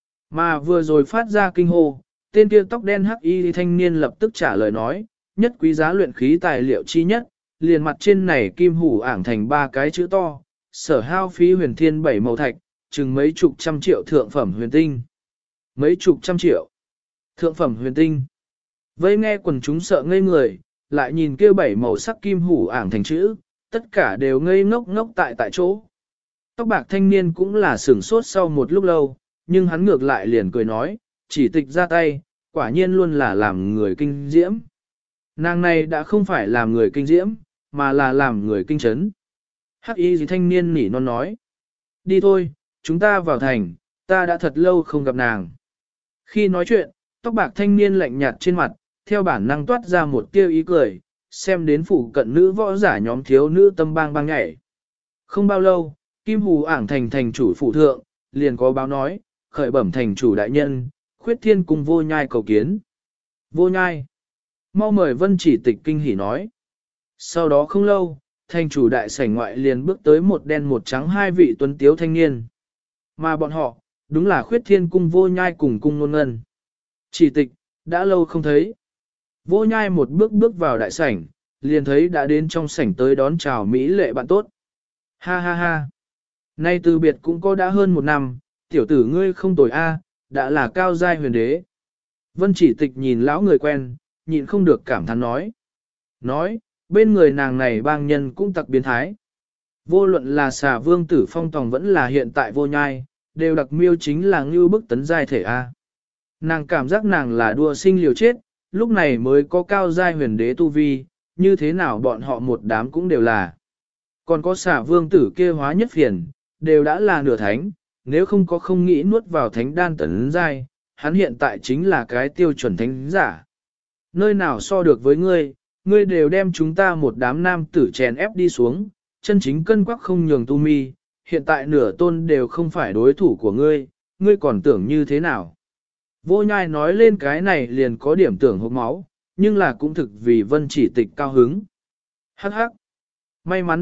Mà vừa rồi phát ra kinh hô, tên kia tóc đen hắc y thanh niên lập tức trả lời nói, nhất quý giá luyện khí tài liệu chi nhất, liền mặt trên này kim hủ ảng thành ba cái chữ to, sở hao phí huyền thiên bảy màu thạch, chừng mấy chục trăm triệu thượng phẩm huyền tinh. Mấy chục trăm triệu thượng phẩm huyền tinh. Vây nghe quần chúng sợ ngây người, lại nhìn kia bảy màu sắc kim hủ ảng thành chữ, tất cả đều ngây ngốc ngốc tại chỗ. Tóc bạc thanh niên cũng là sửng sốt sau một lúc lâu, nhưng hắn ngược lại liền cười nói, chỉ tịch ra tay, quả nhiên luôn là làm người kinh diễm. Nàng này đã không phải làm người kinh diễm, mà là làm người kinh chấn. Hắc y gì thanh niên nỉ non nói. Đi thôi, chúng ta vào thành, ta đã thật lâu không gặp nàng. Khi nói chuyện, tóc bạc thanh niên lạnh nhạt trên mặt, theo bản năng toát ra một tia ý cười, xem đến phụ cận nữ võ giả nhóm thiếu nữ tâm bang bang nhảy. Không bao lâu, Kim Hù ảng thành thành chủ phụ thượng, liền có báo nói, khởi bẩm thành chủ đại nhân, khuyết thiên cùng vô nhai cầu kiến. Vô nhai. Mau mời vân chỉ tịch kinh hỉ nói. Sau đó không lâu, thành chủ đại sảnh ngoại liền bước tới một đen một trắng hai vị tuấn tiếu thanh niên. Mà bọn họ, đúng là khuyết thiên cung vô nhai cùng cung nôn ngân. Chỉ tịch, đã lâu không thấy. Vô nhai một bước bước vào đại sảnh, liền thấy đã đến trong sảnh tới đón chào Mỹ lệ bạn tốt. Ha ha ha. Nay từ biệt cũng có đã hơn một năm, tiểu tử ngươi không tồi a, đã là cao giai huyền đế. Vân chỉ tịch nhìn lão người quen, nhịn không được cảm thán nói. Nói, bên người nàng này bang nhân cũng tặc biến thái. Vô luận là xà vương tử phong tòng vẫn là hiện tại vô nhai, đều đặc miêu chính là ngưu bức tấn giai thể A. Nàng cảm giác nàng là đua sinh liều chết, lúc này mới có cao giai huyền đế tu vi, như thế nào bọn họ một đám cũng đều là. Còn có xà vương tử kia hóa nhất phiền, đều đã là nửa thánh, nếu không có không nghĩ nuốt vào thánh đan tấn giai, hắn hiện tại chính là cái tiêu chuẩn thánh giả. Nơi nào so được với ngươi, ngươi đều đem chúng ta một đám nam tử chèn ép đi xuống, chân chính cân quắc không nhường tu mi, hiện tại nửa tôn đều không phải đối thủ của ngươi, ngươi còn tưởng như thế nào. Vô nhai nói lên cái này liền có điểm tưởng hốc máu, nhưng là cũng thực vì vân chỉ tịch cao hứng. Hắc hắc, may mắn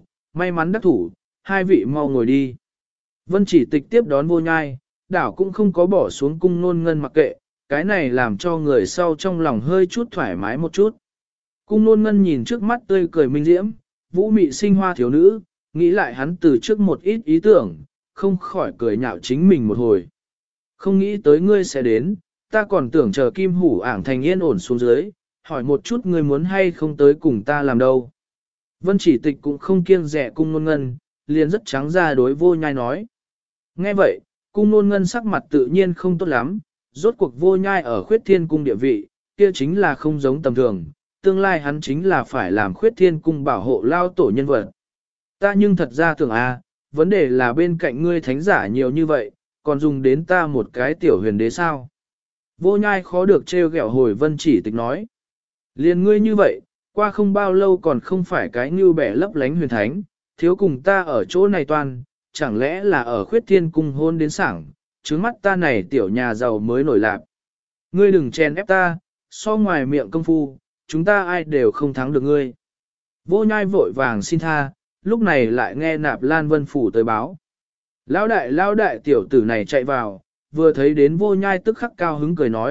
đắc thủ, hai vị mau ngồi đi. Vân chỉ tịch tiếp đón vô nhai, đảo cũng không có bỏ xuống cung nôn ngân mặc kệ, cái này làm cho người sau trong lòng hơi chút thoải mái một chút. Cung nôn ngân nhìn trước mắt tươi cười minh diễm, vũ mị sinh hoa thiếu nữ, nghĩ lại hắn từ trước một ít ý tưởng, không khỏi cười nhạo chính mình một hồi. Không nghĩ tới ngươi sẽ đến, ta còn tưởng chờ kim hủ ảng thành yên ổn xuống dưới, hỏi một chút ngươi muốn hay không tới cùng ta làm đâu. Vân chỉ tịch cũng không kiêng rẻ cung nôn ngân, liền rất trắng ra đối vô nhai nói. Nghe vậy, cung nôn ngân sắc mặt tự nhiên không tốt lắm, rốt cuộc vô nhai ở khuyết thiên cung địa vị, kia chính là không giống tầm thường, tương lai hắn chính là phải làm khuyết thiên cung bảo hộ lao tổ nhân vật. Ta nhưng thật ra tưởng vấn đề là bên cạnh ngươi thánh giả nhiều như vậy, còn dùng đến ta một cái tiểu huyền đế sao. Vô nhai khó được trêu ghẹo hồi vân chỉ tịch nói. Liền ngươi như vậy, qua không bao lâu còn không phải cái như bẻ lấp lánh huyền thánh, thiếu cùng ta ở chỗ này toàn, chẳng lẽ là ở khuyết thiên cung hôn đến sảng, trứng mắt ta này tiểu nhà giàu mới nổi lạc. Ngươi đừng chen ép ta, so ngoài miệng công phu, chúng ta ai đều không thắng được ngươi. Vô nhai vội vàng xin tha, lúc này lại nghe Nạp Lan Vân Phủ tới báo. Lão đại tiểu tử này chạy vào, vừa thấy đến vô nhai tức khắc cao hứng cười nói,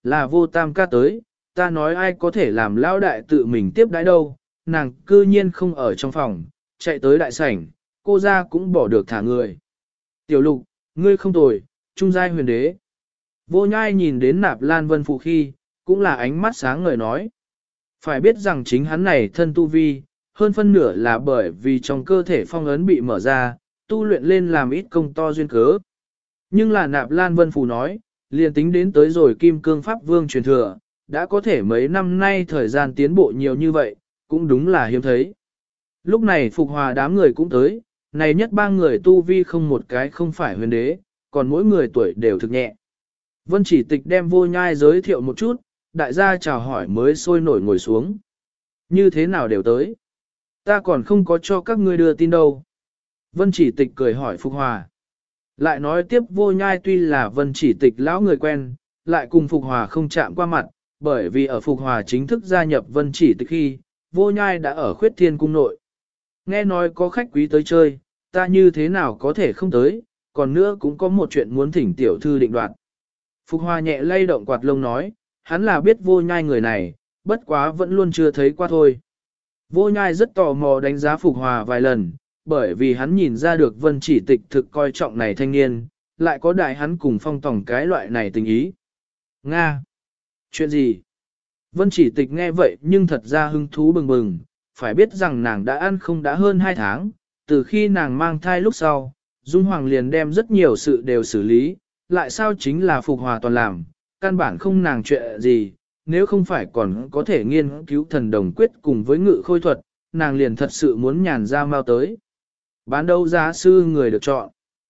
Là vô tam ca tới, ta nói ai có thể làm lão đại tự mình tiếp đãi đâu, nàng cư nhiên không ở trong phòng, chạy tới đại sảnh, cô ra cũng bỏ được thả người. Tiểu lục, ngươi không tồi, trung giai huyền đế. Vô nhai nhìn đến nạp lan vân phụ khi, cũng là ánh mắt sáng ngời nói. Phải biết rằng chính hắn này thân tu vi, hơn phân nửa là bởi vì trong cơ thể phong ấn bị mở ra, tu luyện lên làm ít công to duyên cớ. Nhưng là nạp lan vân phù nói, liền tính đến tới rồi kim cương pháp vương truyền thừa, đã có thể mấy năm nay thời gian tiến bộ nhiều như vậy, cũng đúng là hiếm thấy. Lúc này phục hòa đám người cũng tới, này nhất ba người tu vi không một cái không phải huyền đế, còn mỗi người tuổi đều thực nhẹ. Vân chỉ tịch đem vô nhai giới thiệu một chút, đại gia chào hỏi mới sôi nổi ngồi xuống. Như thế nào đều tới? Ta còn không có cho các ngươi đưa tin đâu. Vân chỉ tịch cười hỏi Phục Hòa. Lại nói tiếp vô nhai tuy là vân chỉ tịch lão người quen, lại cùng Phục Hòa không chạm qua mặt, bởi vì ở Phục Hòa chính thức gia nhập vân chỉ tịch khi, vô nhai đã ở khuyết thiên cung nội. Nghe nói có khách quý tới chơi, ta như thế nào có thể không tới, còn nữa cũng có một chuyện muốn thỉnh tiểu thư định đoạt. Phục Hòa nhẹ lay động quạt lông nói, hắn là biết vô nhai người này, bất quá vẫn luôn chưa thấy qua thôi. Vô nhai rất tò mò đánh giá Phục Hòa vài lần, bởi vì hắn nhìn ra được vân chỉ tịch thực coi trọng này thanh niên, lại có đại hắn cùng phong tòng cái loại này tình ý. Nga! Chuyện gì? Vân chỉ tịch nghe vậy nhưng thật ra hứng thú bừng bừng, phải biết rằng nàng đã ăn không đã hơn 2 tháng, từ khi nàng mang thai lúc sau, Dung Hoàng liền đem rất nhiều sự đều xử lý, lại sao chính là Phục Hòa toàn làm, căn bản không nàng chuyện gì, nếu không phải còn có thể nghiên cứu thần đồng quyết cùng với ngự khôi thuật, nàng liền thật sự muốn nhàn ra mau tới. Bán đấu giá sư người được chọn.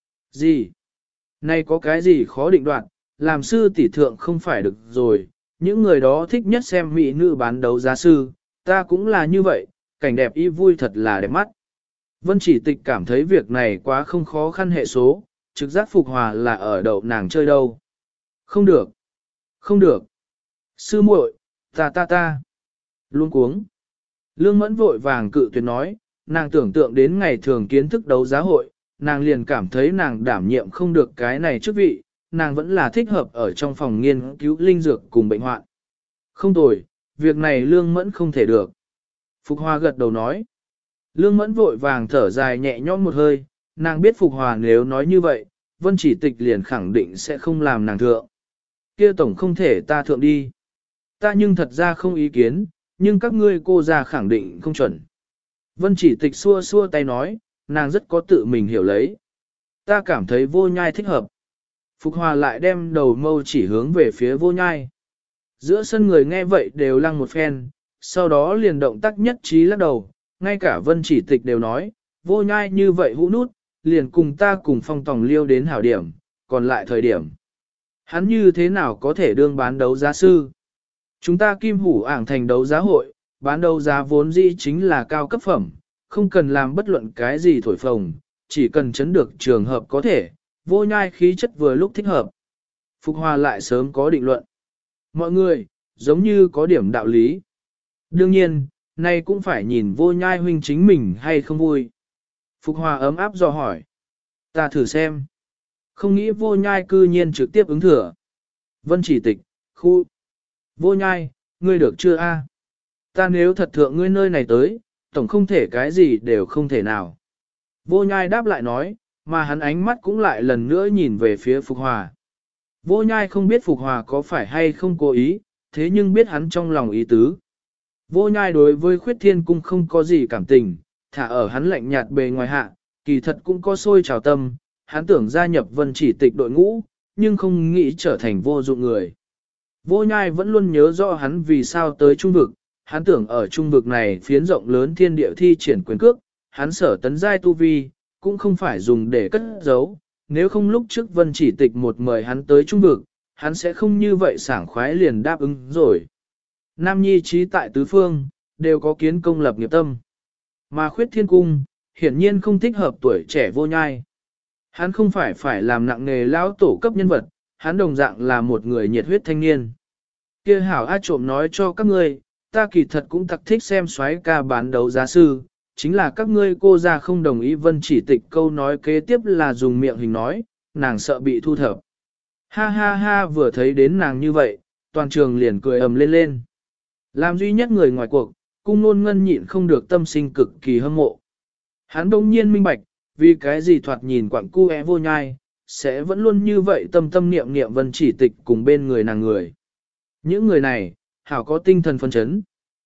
Gì? Nay có cái gì khó định đoạt, làm sư tỷ thượng không phải được rồi, những người đó thích nhất xem mỹ nữ bán đấu giá sư, ta cũng là như vậy, cảnh đẹp y vui thật là đẹp mắt. Vân chỉ tịch cảm thấy việc này quá không khó khăn hệ số, trực giác Phục Hòa là ở đậu nàng chơi đâu. Không được. Không được. Sư muội, ta. Luôn cuống. Lương Mẫn vội vàng cự tuyệt nói, nàng tưởng tượng đến ngày thường kiến thức đấu giá hội, nàng liền cảm thấy nàng đảm nhiệm không được cái này chức vị, nàng vẫn là thích hợp ở trong phòng nghiên cứu linh dược cùng bệnh hoạn. Không tồi, việc này Lương Mẫn không thể được. Phục Hòa gật đầu nói. Lương Mẫn vội vàng thở dài nhẹ nhõm một hơi, nàng biết Phục Hòa nếu nói như vậy, Vân chỉ tịch liền khẳng định sẽ không làm nàng thượng. Kia tổng không thể ta thượng đi. Ta nhưng thật ra không ý kiến, nhưng các ngươi cô già khẳng định không chuẩn. Vân chỉ tịch xua xua tay nói, nàng rất có tự mình hiểu lấy. Ta cảm thấy vô nhai thích hợp. Phục Hòa lại đem đầu mâu chỉ hướng về phía vô nhai. Giữa sân người nghe vậy đều lăng một phen, sau đó liền động tác nhất trí lắc đầu, ngay cả vân chỉ tịch đều nói, vô nhai như vậy hũ nút, liền cùng ta cùng phong tòng liêu đến hảo điểm, còn lại thời điểm. Hắn như thế nào có thể đương bán đấu giá sư? Chúng ta kim hủ ảng thành đấu giá hội, bán đấu giá vốn dĩ chính là cao cấp phẩm, không cần làm bất luận cái gì thổi phồng, chỉ cần chấn được trường hợp có thể, vô nhai khí chất vừa lúc thích hợp. Phục Hòa lại sớm có định luận. Mọi người, giống như có điểm đạo lý. Đương nhiên, nay cũng phải nhìn vô nhai huynh chính mình hay không vui. Phục Hòa ấm áp dò hỏi. Ta thử xem. Không nghĩ vô nhai cư nhiên trực tiếp ứng thừa. Vân chỉ tịch, khu. Vô nhai, ngươi được chưa a? Ta nếu thật thượng ngươi nơi này tới, tổng không thể cái gì đều không thể nào. Vô nhai đáp lại nói, mà hắn ánh mắt cũng lại lần nữa nhìn về phía Phục Hòa. Vô nhai không biết Phục Hòa có phải hay không cố ý, thế nhưng biết hắn trong lòng ý tứ. Vô nhai đối với khuyết thiên cung không có gì cảm tình, thả ở hắn lạnh nhạt bề ngoài hạ, kỳ thật cũng có sôi trào tâm, hắn tưởng gia nhập vân chỉ tịch đội ngũ, nhưng không nghĩ trở thành vô dụng người. Vô nhai vẫn luôn nhớ rõ hắn vì sao tới trung vực, hắn tưởng ở trung vực này phiến rộng lớn thiên địa thi triển quyền cước, hắn sở tấn giai tu vi, cũng không phải dùng để cất giấu, nếu không lúc trước vân chỉ tịch một mời hắn tới trung vực, hắn sẽ không như vậy sảng khoái liền đáp ứng rồi. Nam nhi trí tại tứ phương, đều có kiến công lập nghiệp tâm. Mà khuyết thiên cung, hiển nhiên không thích hợp tuổi trẻ vô nhai. Hắn không phải làm nặng nghề lão tổ cấp nhân vật, hắn đồng dạng là một người nhiệt huyết thanh niên. Kia hảo A trộm nói cho các ngươi, ta kỳ thật cũng thật thích xem soái ca bán đấu giá sư, chính là các ngươi cô ra không đồng ý vân chỉ tịch câu nói kế tiếp là dùng miệng hình nói, nàng sợ bị thu thập. Ha ha ha vừa thấy đến nàng như vậy, toàn trường liền cười ầm lên lên. Làm duy nhất người ngoài cuộc, cung nôn ngân nhịn không được tâm sinh cực kỳ hâm mộ. Hắn đông nhiên minh bạch, vì cái gì thoạt nhìn quặng cu vô nhai, sẽ vẫn luôn như vậy tâm tâm niệm niệm Vân Chỉ Tịch cùng bên người nàng người. Những người này, hảo có tinh thần phấn chấn.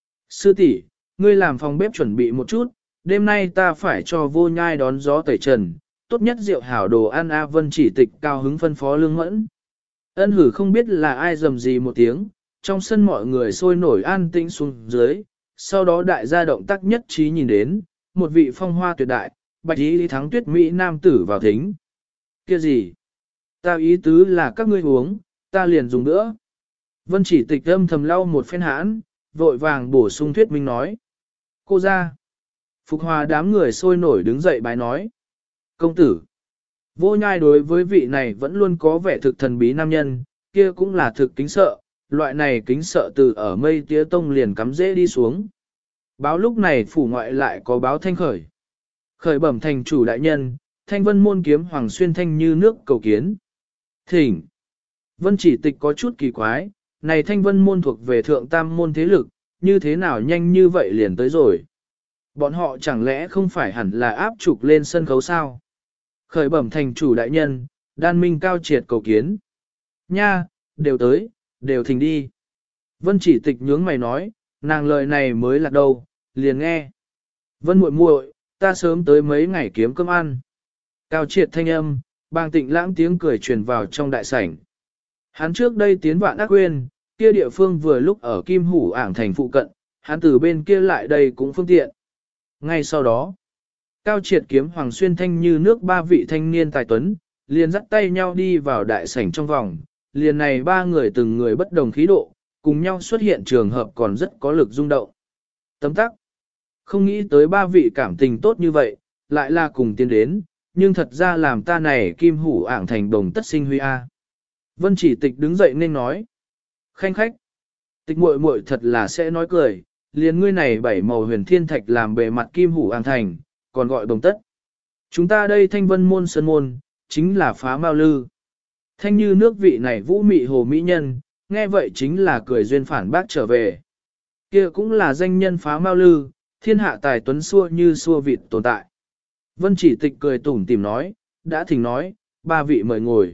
Sư tỷ, ngươi làm phòng bếp chuẩn bị một chút, đêm nay ta phải cho vô nhai đón gió tẩy trần, tốt nhất rượu hảo đồ ăn a. Vân Chỉ Tịch cao hứng phân phó Lương Mẫn. Ân Hử không biết là ai rầm gì một tiếng, trong sân mọi người sôi nổi an tĩnh xuống dưới, sau đó đại gia động tác nhất trí nhìn đến, một vị phong hoa tuyệt đại, bạch y thắng tuyết mỹ nam tử vào thính. Kia gì? Ta ý tứ là các ngươi uống, ta liền dùng nữa. Vân Chỉ Tịch âm thầm lau một phen hãn, vội vàng bổ sung thuyết minh nói. Cô ra. Phục Hòa đám người sôi nổi đứng dậy bái nói. Công tử. Vô nhai đối với vị này vẫn luôn có vẻ thực thần bí nam nhân, kia cũng là thực kính sợ, loại này kính sợ từ ở mây tía tông liền cắm dễ đi xuống. Báo lúc này phủ ngoại lại có báo thanh khởi. Khởi bẩm thành chủ đại nhân, thanh vân môn kiếm hoàng xuyên thanh như nước cầu kiến. Thỉnh. Vân Chỉ Tịch có chút kỳ quái, này thanh vân môn thuộc về thượng tam môn thế lực, như thế nào nhanh như vậy liền tới rồi. Bọn họ chẳng lẽ không phải hẳn là áp trục lên sân khấu sao? Khởi bẩm thành chủ đại nhân, đan minh cao triệt cầu kiến. Nha, đều tới, đều thỉnh đi. Vân Chỉ Tịch nhướng mày nói, nàng lời này mới là đâu, liền nghe. Vân muội muội, ta sớm tới mấy ngày kiếm cơm ăn. Cao triệt thanh âm, bàng tịnh lãng tiếng cười truyền vào trong đại sảnh. Hắn trước đây tiến Vạn Ác Quyên, kia địa phương vừa lúc ở Kim Hủ Ảng thành phụ cận, hắn từ bên kia lại đây cũng phương tiện. Ngay sau đó, Cao triệt kiếm hoàng xuyên thanh như nước ba vị thanh niên tài tuấn, liền dắt tay nhau đi vào đại sảnh trong vòng, liền này ba người từng người bất đồng khí độ, cùng nhau xuất hiện trường hợp còn rất có lực rung động. Tấm tắc, không nghĩ tới ba vị cảm tình tốt như vậy, lại là cùng tiến đến, nhưng thật ra làm ta này Kim Hủ Ảng thành đồng tất sinh huy a. Vân Chỉ Tịch đứng dậy nên nói, khanh khách, Tịch muội muội thật là sẽ nói cười, liền ngươi này bảy màu huyền thiên thạch làm bề mặt Kim Hủ Ảng thành, còn gọi đồng tất. Chúng ta đây thanh vân môn sơn môn, chính là phá mao lư. Thanh như nước vị này vũ mị hồ mỹ nhân, nghe vậy chính là cười duyên phản bác trở về. Kia cũng là danh nhân phá mao lư, thiên hạ tài tuấn xua như xua vịt tồn tại. Vân Chỉ Tịch cười tủm tìm nói, đã thỉnh nói, ba vị mời ngồi.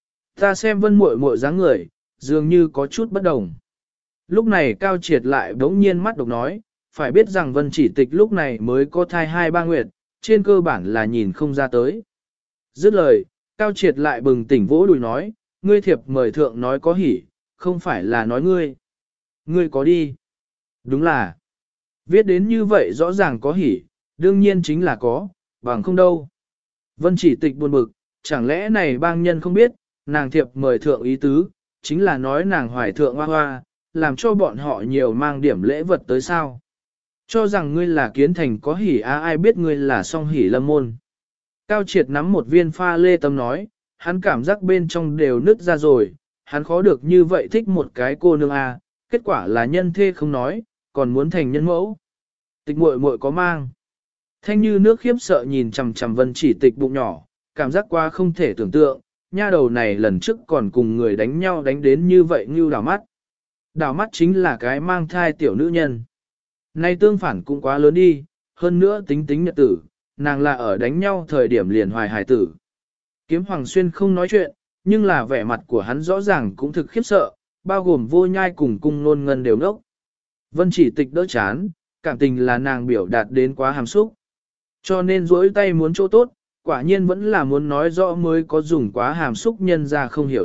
Ta xem Vân muội muội dáng người, dường như có chút bất đồng. Lúc này Cao Triệt lại bỗng nhiên mắt độc nói, phải biết rằng Vân Chỉ Tịch lúc này mới có thai 2-3 nguyệt, trên cơ bản là nhìn không ra tới. Dứt lời, Cao Triệt lại bừng tỉnh vỗ đùi nói, ngươi thiệp mời thượng nói có hỉ, không phải là nói ngươi. Ngươi có đi. Đúng là. Viết đến như vậy rõ ràng có hỉ, đương nhiên chính là có, bằng không đâu. Vân Chỉ Tịch buồn bực, chẳng lẽ này bang nhân không biết, nàng thiệp mời thượng ý tứ, chính là nói nàng hoài thượng hoa hoa, làm cho bọn họ nhiều mang điểm lễ vật tới sao. Cho rằng ngươi là kiến thành có hỉ ai biết ngươi là song hỉ lâm môn. Cao Triệt nắm một viên pha lê tâm nói, hắn cảm giác bên trong đều nứt ra rồi, hắn khó được như vậy thích một cái cô nương kết quả là nhân thê không nói, còn muốn thành nhân mẫu. Tịch muội muội có mang. Thanh như nước khiếp sợ nhìn chằm chằm Vân Chỉ Tịch bụng nhỏ, cảm giác qua không thể tưởng tượng, nha đầu này lần trước còn cùng người đánh nhau đánh đến như vậy như đảo mắt. Đảo mắt chính là cái mang thai tiểu nữ nhân. Nay tương phản cũng quá lớn đi, hơn nữa tính tính nhật tử, nàng là ở đánh nhau thời điểm liền hoài hài tử. Kiếm Hoàng Xuyên không nói chuyện, nhưng là vẻ mặt của hắn rõ ràng cũng thực khiếp sợ, bao gồm Vô Nhai cùng Cung Nôn Ngân đều ngốc. Vân Chỉ Tịch đỡ chán, cảm tình là nàng biểu đạt đến quá hàm xúc. Cho nên duỗi tay muốn chỗ tốt, quả nhiên vẫn là muốn nói rõ mới có dùng quá hàm xúc nhân ra không hiểu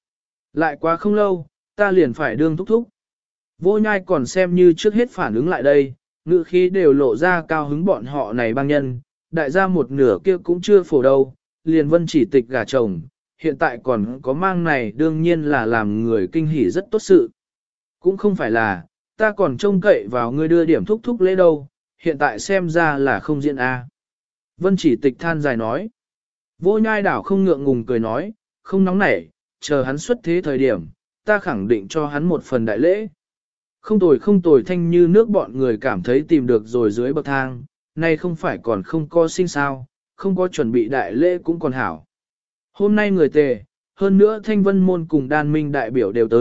Lại quá không lâu, ta liền phải đương thúc thúc. Vô Nhai còn xem như trước hết phản ứng lại đây, ngữ khí đều lộ ra cao hứng bọn họ này băng nhân, đại gia một nửa kia cũng chưa phổ đâu, liền Vân Chỉ Tịch gả chồng, hiện tại còn có mang này đương nhiên là làm người kinh hỉ rất tốt sự. Cũng không phải là, ta còn trông cậy vào ngươi đưa điểm thúc thúc lễ đâu, hiện tại xem ra là không diễn Vân Chỉ Tịch than dài nói. Vô Nhai đảo không ngượng ngùng cười nói, không nóng nảy, chờ hắn xuất thế thời điểm, ta khẳng định cho hắn một phần đại lễ. Không tồi thanh như nước bọn người cảm thấy tìm được rồi dưới bậc thang, nay không phải còn không có sinh sao, không có chuẩn bị đại lễ cũng còn hảo. Hôm nay người tề, hơn nữa thanh vân môn cùng đan minh đại biểu đều tới,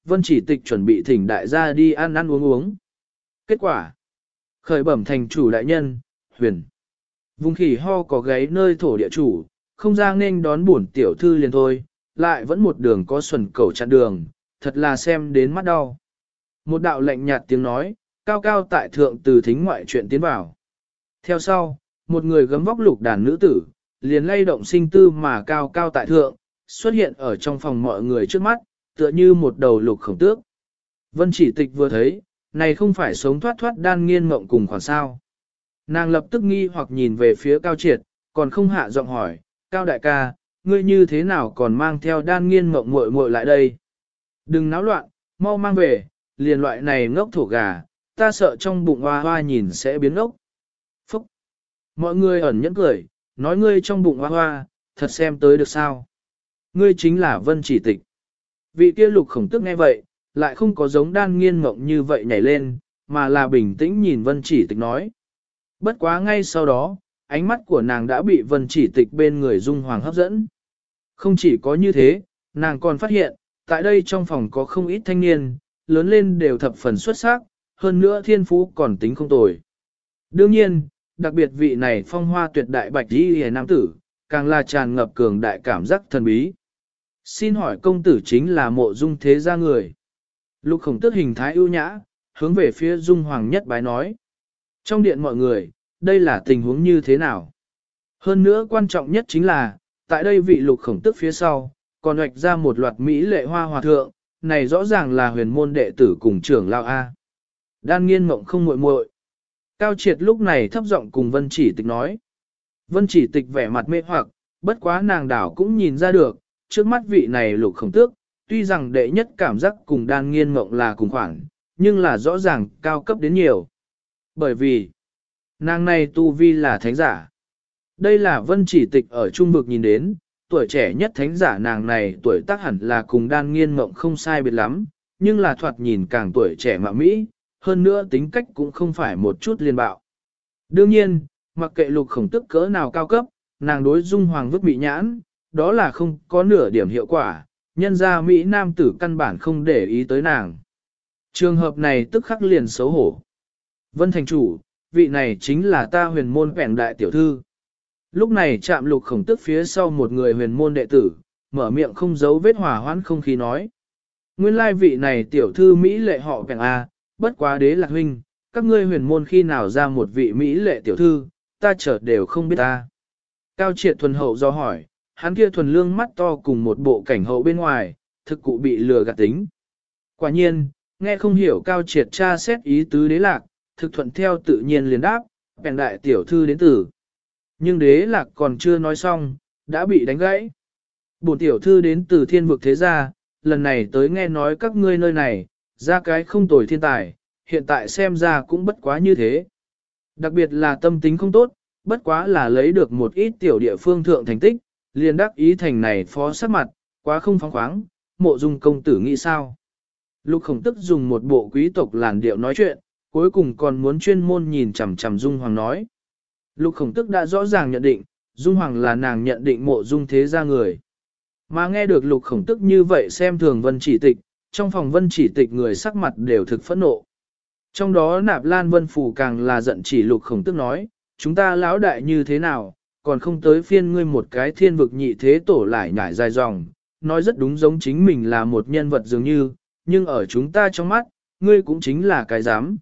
Vân Chỉ Tịch chuẩn bị thỉnh đại gia đi ăn ăn uống uống. Kết quả, khởi bẩm thành chủ đại nhân, huyền. Vùng khỉ ho có gáy nơi thổ địa chủ, không ra nên đón bổn tiểu thư liền thôi, lại vẫn một đường có xuẩn cẩu chặn đường, thật là xem đến mắt đau. Một đạo lạnh nhạt tiếng nói, cao cao tại thượng từ thính ngoại chuyện tiến vào. Theo sau, một người gấm vóc lục đàn nữ tử, liền lay động sinh tư mà cao cao tại thượng, xuất hiện ở trong phòng mọi người trước mắt, tựa như một đầu lục khổng tước. Vân Chỉ Tịch vừa thấy, này không phải sống thoát thoát đan nghiên mộng cùng khoảng sao. Nàng lập tức nghi hoặc nhìn về phía Cao Triệt, còn không hạ giọng hỏi, Cao đại ca, ngươi như thế nào còn mang theo đan nghiên mộng muội muội lại đây? Đừng náo loạn, mau mang về, liền loại này ngốc thổ gà, ta sợ trong bụng hoa hoa nhìn sẽ biến ngốc. Phúc! Mọi người ẩn nhẫn cười, nói ngươi trong bụng hoa hoa, thật xem tới được sao? Ngươi chính là Vân Chỉ Tịch. Vị kia lục khổng tức nghe vậy, lại không có giống đan nghiên mộng như vậy nhảy lên, mà là bình tĩnh nhìn Vân Chỉ Tịch nói. Bất quá ngay sau đó, ánh mắt của nàng đã bị Vân Chỉ Tịch bên người Dung Hoàng hấp dẫn. Không chỉ có như thế, nàng còn phát hiện, tại đây trong phòng có không ít thanh niên, lớn lên đều thập phần xuất sắc, hơn nữa thiên phú còn tính không tồi. Đương nhiên, đặc biệt vị này phong hoa tuyệt đại bạch y hề nam tử, càng là tràn ngập cường đại cảm giác thần bí. Xin hỏi công tử chính là Mộ Dung thế gia người. Lục khổng tước hình thái ưu nhã, hướng về phía Dung Hoàng nhất bái nói. Trong điện mọi người, đây là tình huống như thế nào? Hơn nữa quan trọng nhất chính là, tại đây vị lục khổng tước phía sau, còn hoạch ra một loạt Mỹ lệ hoa hòa thượng, này rõ ràng là huyền môn đệ tử cùng trưởng lao A. Đan nghiên mộng không muội muội. Cao Triệt lúc này thấp giọng cùng Vân Chỉ Tịch nói. Vân Chỉ Tịch vẻ mặt mê hoặc, bất quá nàng đảo cũng nhìn ra được, trước mắt vị này lục khổng tước, tuy rằng đệ nhất cảm giác cùng đan nghiên mộng là cùng khoảng, nhưng là rõ ràng cao cấp đến nhiều. Bởi vì, nàng này tu vi là thánh giả. Đây là Vân Chỉ Tịch ở trung vực nhìn đến, tuổi trẻ nhất thánh giả nàng này tuổi tác hẳn là cùng đan nghiên mộng không sai biệt lắm, nhưng là thoạt nhìn càng tuổi trẻ mà Mỹ, hơn nữa tính cách cũng không phải một chút liên bạo. Đương nhiên, mặc kệ lục khổng tức cỡ nào cao cấp, nàng đối Dung Hoàng vứt bị nhãn, đó là không có nửa điểm hiệu quả, nhân ra Mỹ nam tử căn bản không để ý tới nàng. Trường hợp này tức khắc liền xấu hổ. Vân thành chủ, vị này chính là ta huyền môn vẹn đại tiểu thư. Lúc này chạm lục khổng tức phía sau một người huyền môn đệ tử, mở miệng không giấu vết hỏa hoãn không khí nói. Nguyên lai vị này tiểu thư Mỹ lệ họ vẹn A, bất quá đế lạc huynh, các ngươi huyền môn khi nào ra một vị Mỹ lệ tiểu thư, ta chợt đều không biết ta. Cao Triệt thuần hậu do hỏi, hắn kia thuần lương mắt to cùng một bộ cảnh hậu bên ngoài, thực cụ bị lừa gạt tính. Quả nhiên, nghe không hiểu Cao Triệt tra xét ý tứ đế lạc, thực thuận theo tự nhiên liền đáp, bèn đại tiểu thư đến từ. Nhưng đế lạc còn chưa nói xong, đã bị đánh gãy. Bổn tiểu thư đến từ thiên vực thế gia, lần này tới nghe nói các ngươi nơi này, ra cái không tồi thiên tài, hiện tại xem ra cũng bất quá như thế. Đặc biệt là tâm tính không tốt, bất quá là lấy được một ít tiểu địa phương thượng thành tích, liền đắc ý thành này phó sắc mặt, quá không phóng khoáng, Mộ Dung công tử nghĩ sao. Lục khổng tức dùng một bộ quý tộc làn điệu nói chuyện, cuối cùng còn muốn chuyên môn nhìn chằm chằm Dung Hoàng nói. Lục khổng tức đã rõ ràng nhận định, Dung Hoàng là nàng nhận định Mộ Dung thế gia người. Mà nghe được lục khổng tức như vậy xem thường Vân Chỉ Tịch, trong phòng Vân Chỉ Tịch người sắc mặt đều thực phẫn nộ. Trong đó Nạp Lan Vân Phủ càng là giận chỉ lục khổng tức nói, chúng ta lão đại như thế nào, còn không tới phiên ngươi một cái thiên vực nhị thế tổ lại nhải dài dòng, nói rất đúng giống chính mình là một nhân vật dường như, nhưng ở chúng ta trong mắt, ngươi cũng chính là cái dám.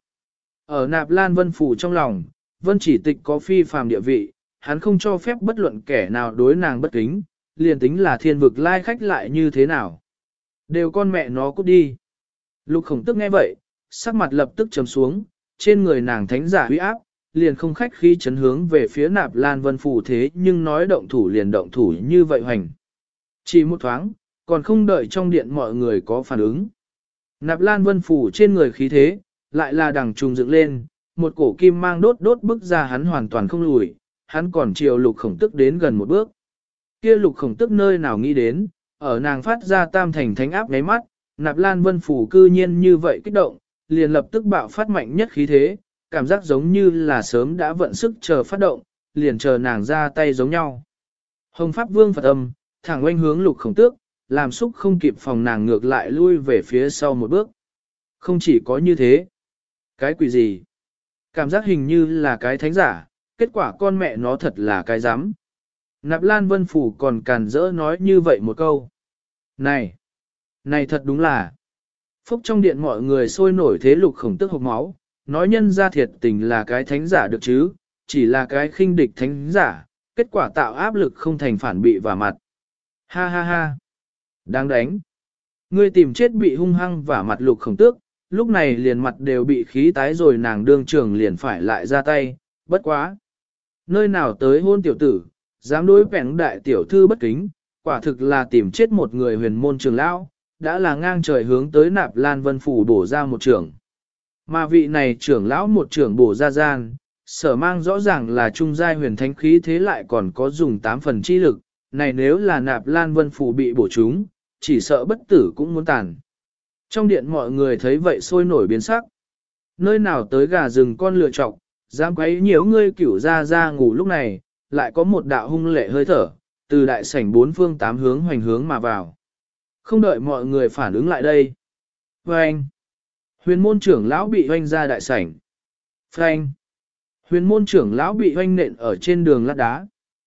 Ở Nạp Lan Vân Phủ trong lòng, Vân Chỉ Tịch có phi phàm địa vị, hắn không cho phép bất luận kẻ nào đối nàng bất kính, liền tính là thiên vực lai khách lại như thế nào. Đều con mẹ nó cút đi. Lục khổng tức nghe vậy, sắc mặt lập tức trầm xuống, trên người nàng thánh giả uy áp, liền không khách khí chấn hướng về phía Nạp Lan Vân Phủ thế nhưng nói động thủ liền động thủ như vậy hoành. Chỉ một thoáng, còn không đợi trong điện mọi người có phản ứng. Nạp Lan Vân Phủ trên người khí thế, lại là đằng trùng dựng lên, một cổ kim mang đốt đốt bức ra hắn hoàn toàn không lùi, hắn còn chiều lục khổng tức đến gần một bước. Kia lục khổng tức nơi nào nghĩ đến, ở nàng phát ra tam thành thánh áp ngáy mắt, Nạp Lan Vân Phủ cư nhiên như vậy kích động, liền lập tức bạo phát mạnh nhất khí thế, cảm giác giống như là sớm đã vận sức chờ phát động, liền chờ nàng ra tay giống nhau. Hồng Pháp Vương Phật âm, thẳng oanh hướng lục khổng tước, làm xúc không kịp phòng nàng ngược lại lui về phía sau một bước. Không chỉ có như thế. Cái quỷ gì? Cảm giác hình như là cái thánh giả, kết quả con mẹ nó thật là cái rắm. Nạp Lan Vân Phủ còn càn rỡ nói như vậy một câu. Này! Này thật đúng là... Phúc trong điện mọi người sôi nổi thế Lục Khổng Tước hộc máu, nói nhân ra thiệt tình là cái thánh giả được chứ, chỉ là cái khinh địch thánh giả, kết quả tạo áp lực không thành phản bị vào mặt. Ha ha ha! Đáng đánh! Ngươi tìm chết bị hung hăng vả mặt Lục Khổng Tước, lúc này liền mặt đều bị khí tái rồi nàng đương trường liền phải lại ra tay, bất quá. Nơi nào tới hôn tiểu tử, dám đối vẹn đại tiểu thư bất kính, quả thực là tìm chết một người huyền môn trường lão, đã là ngang trời hướng tới Nạp Lan Vân Phủ bổ ra một trưởng. Mà vị này trưởng lão một trưởng bổ ra gian, sở mang rõ ràng là trung giai huyền thánh khí thế lại còn có dùng 8 phần chi lực, này nếu là Nạp Lan Vân Phủ bị bổ trúng, chỉ sợ bất tử cũng muốn tàn. Trong điện mọi người thấy vậy sôi nổi biến sắc. Nơi nào tới gà rừng con lựa chọc, dám quấy nhiễu ngươi cửu ra ngủ lúc này, lại có một đạo hung lệ hơi thở, từ đại sảnh bốn phương tám hướng hoành hướng mà vào. Không đợi mọi người phản ứng lại đây. Phanh! Huyền môn trưởng lão bị hoành ra đại sảnh. Phanh! Huyền môn trưởng lão bị hoành nện ở trên đường lát đá.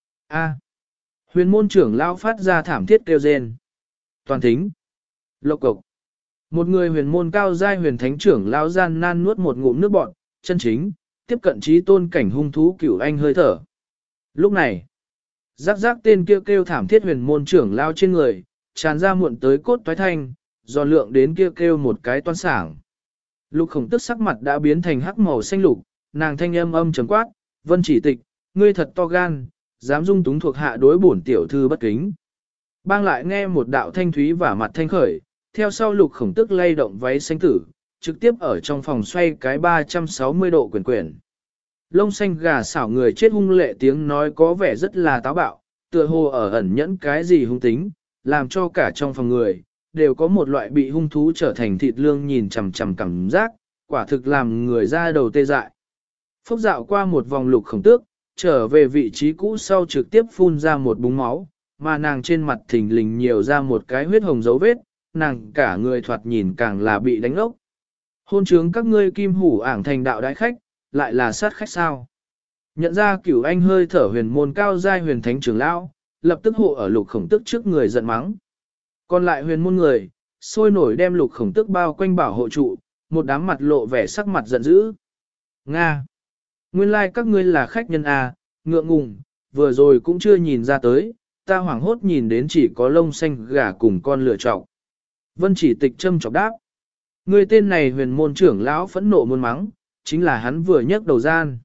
A! Huyền môn trưởng lão phát ra thảm thiết kêu rên. Toàn thính! Lộc cộc! Một người huyền môn cao giai huyền thánh trưởng lão gian nan nuốt một ngụm nước bọt, chân chính, tiếp cận trí tôn cảnh hung thú cửu anh hơi thở. Lúc này, rắc rắc tên kêu kêu thảm thiết huyền môn trưởng lão trên người, tràn ra muộn tới cốt toái thanh, do lượng đến kêu kêu một cái toan sảng. Lục Khổng Tước sắc mặt đã biến thành hắc màu xanh lục, nàng thanh âm âm trầm quát, Vân Chỉ Tịch, ngươi thật to gan, dám dung túng thuộc hạ đối bổn tiểu thư bất kính. Bang lại nghe một đạo thanh thúy và mặt thanh khởi, theo sau Lục Khổng Tước lay động váy xanh tử, trực tiếp ở trong phòng xoay cái 360 độ quyển quyển. Lông xanh gà xảo người chết hung lệ tiếng nói có vẻ rất là táo bạo, tựa hồ ở ẩn nhẫn cái gì hung tính, làm cho cả trong phòng người, đều có một loại bị hung thú trở thành thịt lương nhìn chằm chằm cảm giác, quả thực làm người ra đầu tê dại. Phốc dạo qua một vòng Lục Khổng Tước, trở về vị trí cũ sau trực tiếp phun ra một búng máu, mà nàng trên mặt thình lình nhiều ra một cái huyết hồng dấu vết, nàng cả người thoạt nhìn càng là bị đánh ốc. Hôn trướng các ngươi kim hủ ảng thành đạo đại khách, lại là sát khách sao. Nhận ra Cửu Anh hơi thở huyền môn cao giai huyền thánh trưởng lão, lập tức hộ ở Lục Khổng Tước trước người giận mắng. Còn lại huyền môn người, sôi nổi đem Lục Khổng Tước bao quanh bảo hộ trụ, một đám mặt lộ vẻ sắc mặt giận dữ. Nga! Nguyên lai các ngươi là khách nhân à, ngượng ngùng, vừa rồi cũng chưa nhìn ra tới, ta hoảng hốt nhìn đến chỉ có lông xanh gà cùng con lựa chọc. Vân Chỉ Tịch châm chọc đáp. Người tên này huyền môn trưởng lão phẫn nộ muôn mắng, chính là hắn vừa nhấc đầu gian.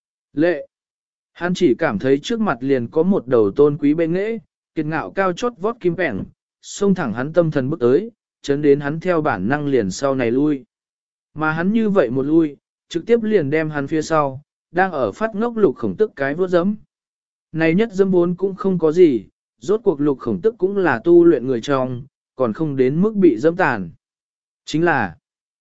Lệ! Hắn chỉ cảm thấy trước mặt liền có một đầu tôn quý bên nghệ, kiệt ngạo cao chót vót kim bẻng, xông thẳng hắn tâm thần bước tới, chấn đến hắn theo bản năng liền sau này lui. Mà hắn như vậy một lui, trực tiếp liền đem hắn phía sau, đang ở phát ngốc Lục Khổng Tước cái vốt dẫm. Này nhất dẫm bốn cũng không có gì, rốt cuộc Lục Khổng Tước cũng là tu luyện người trong, còn không đến mức bị dẫm tàn. Chính là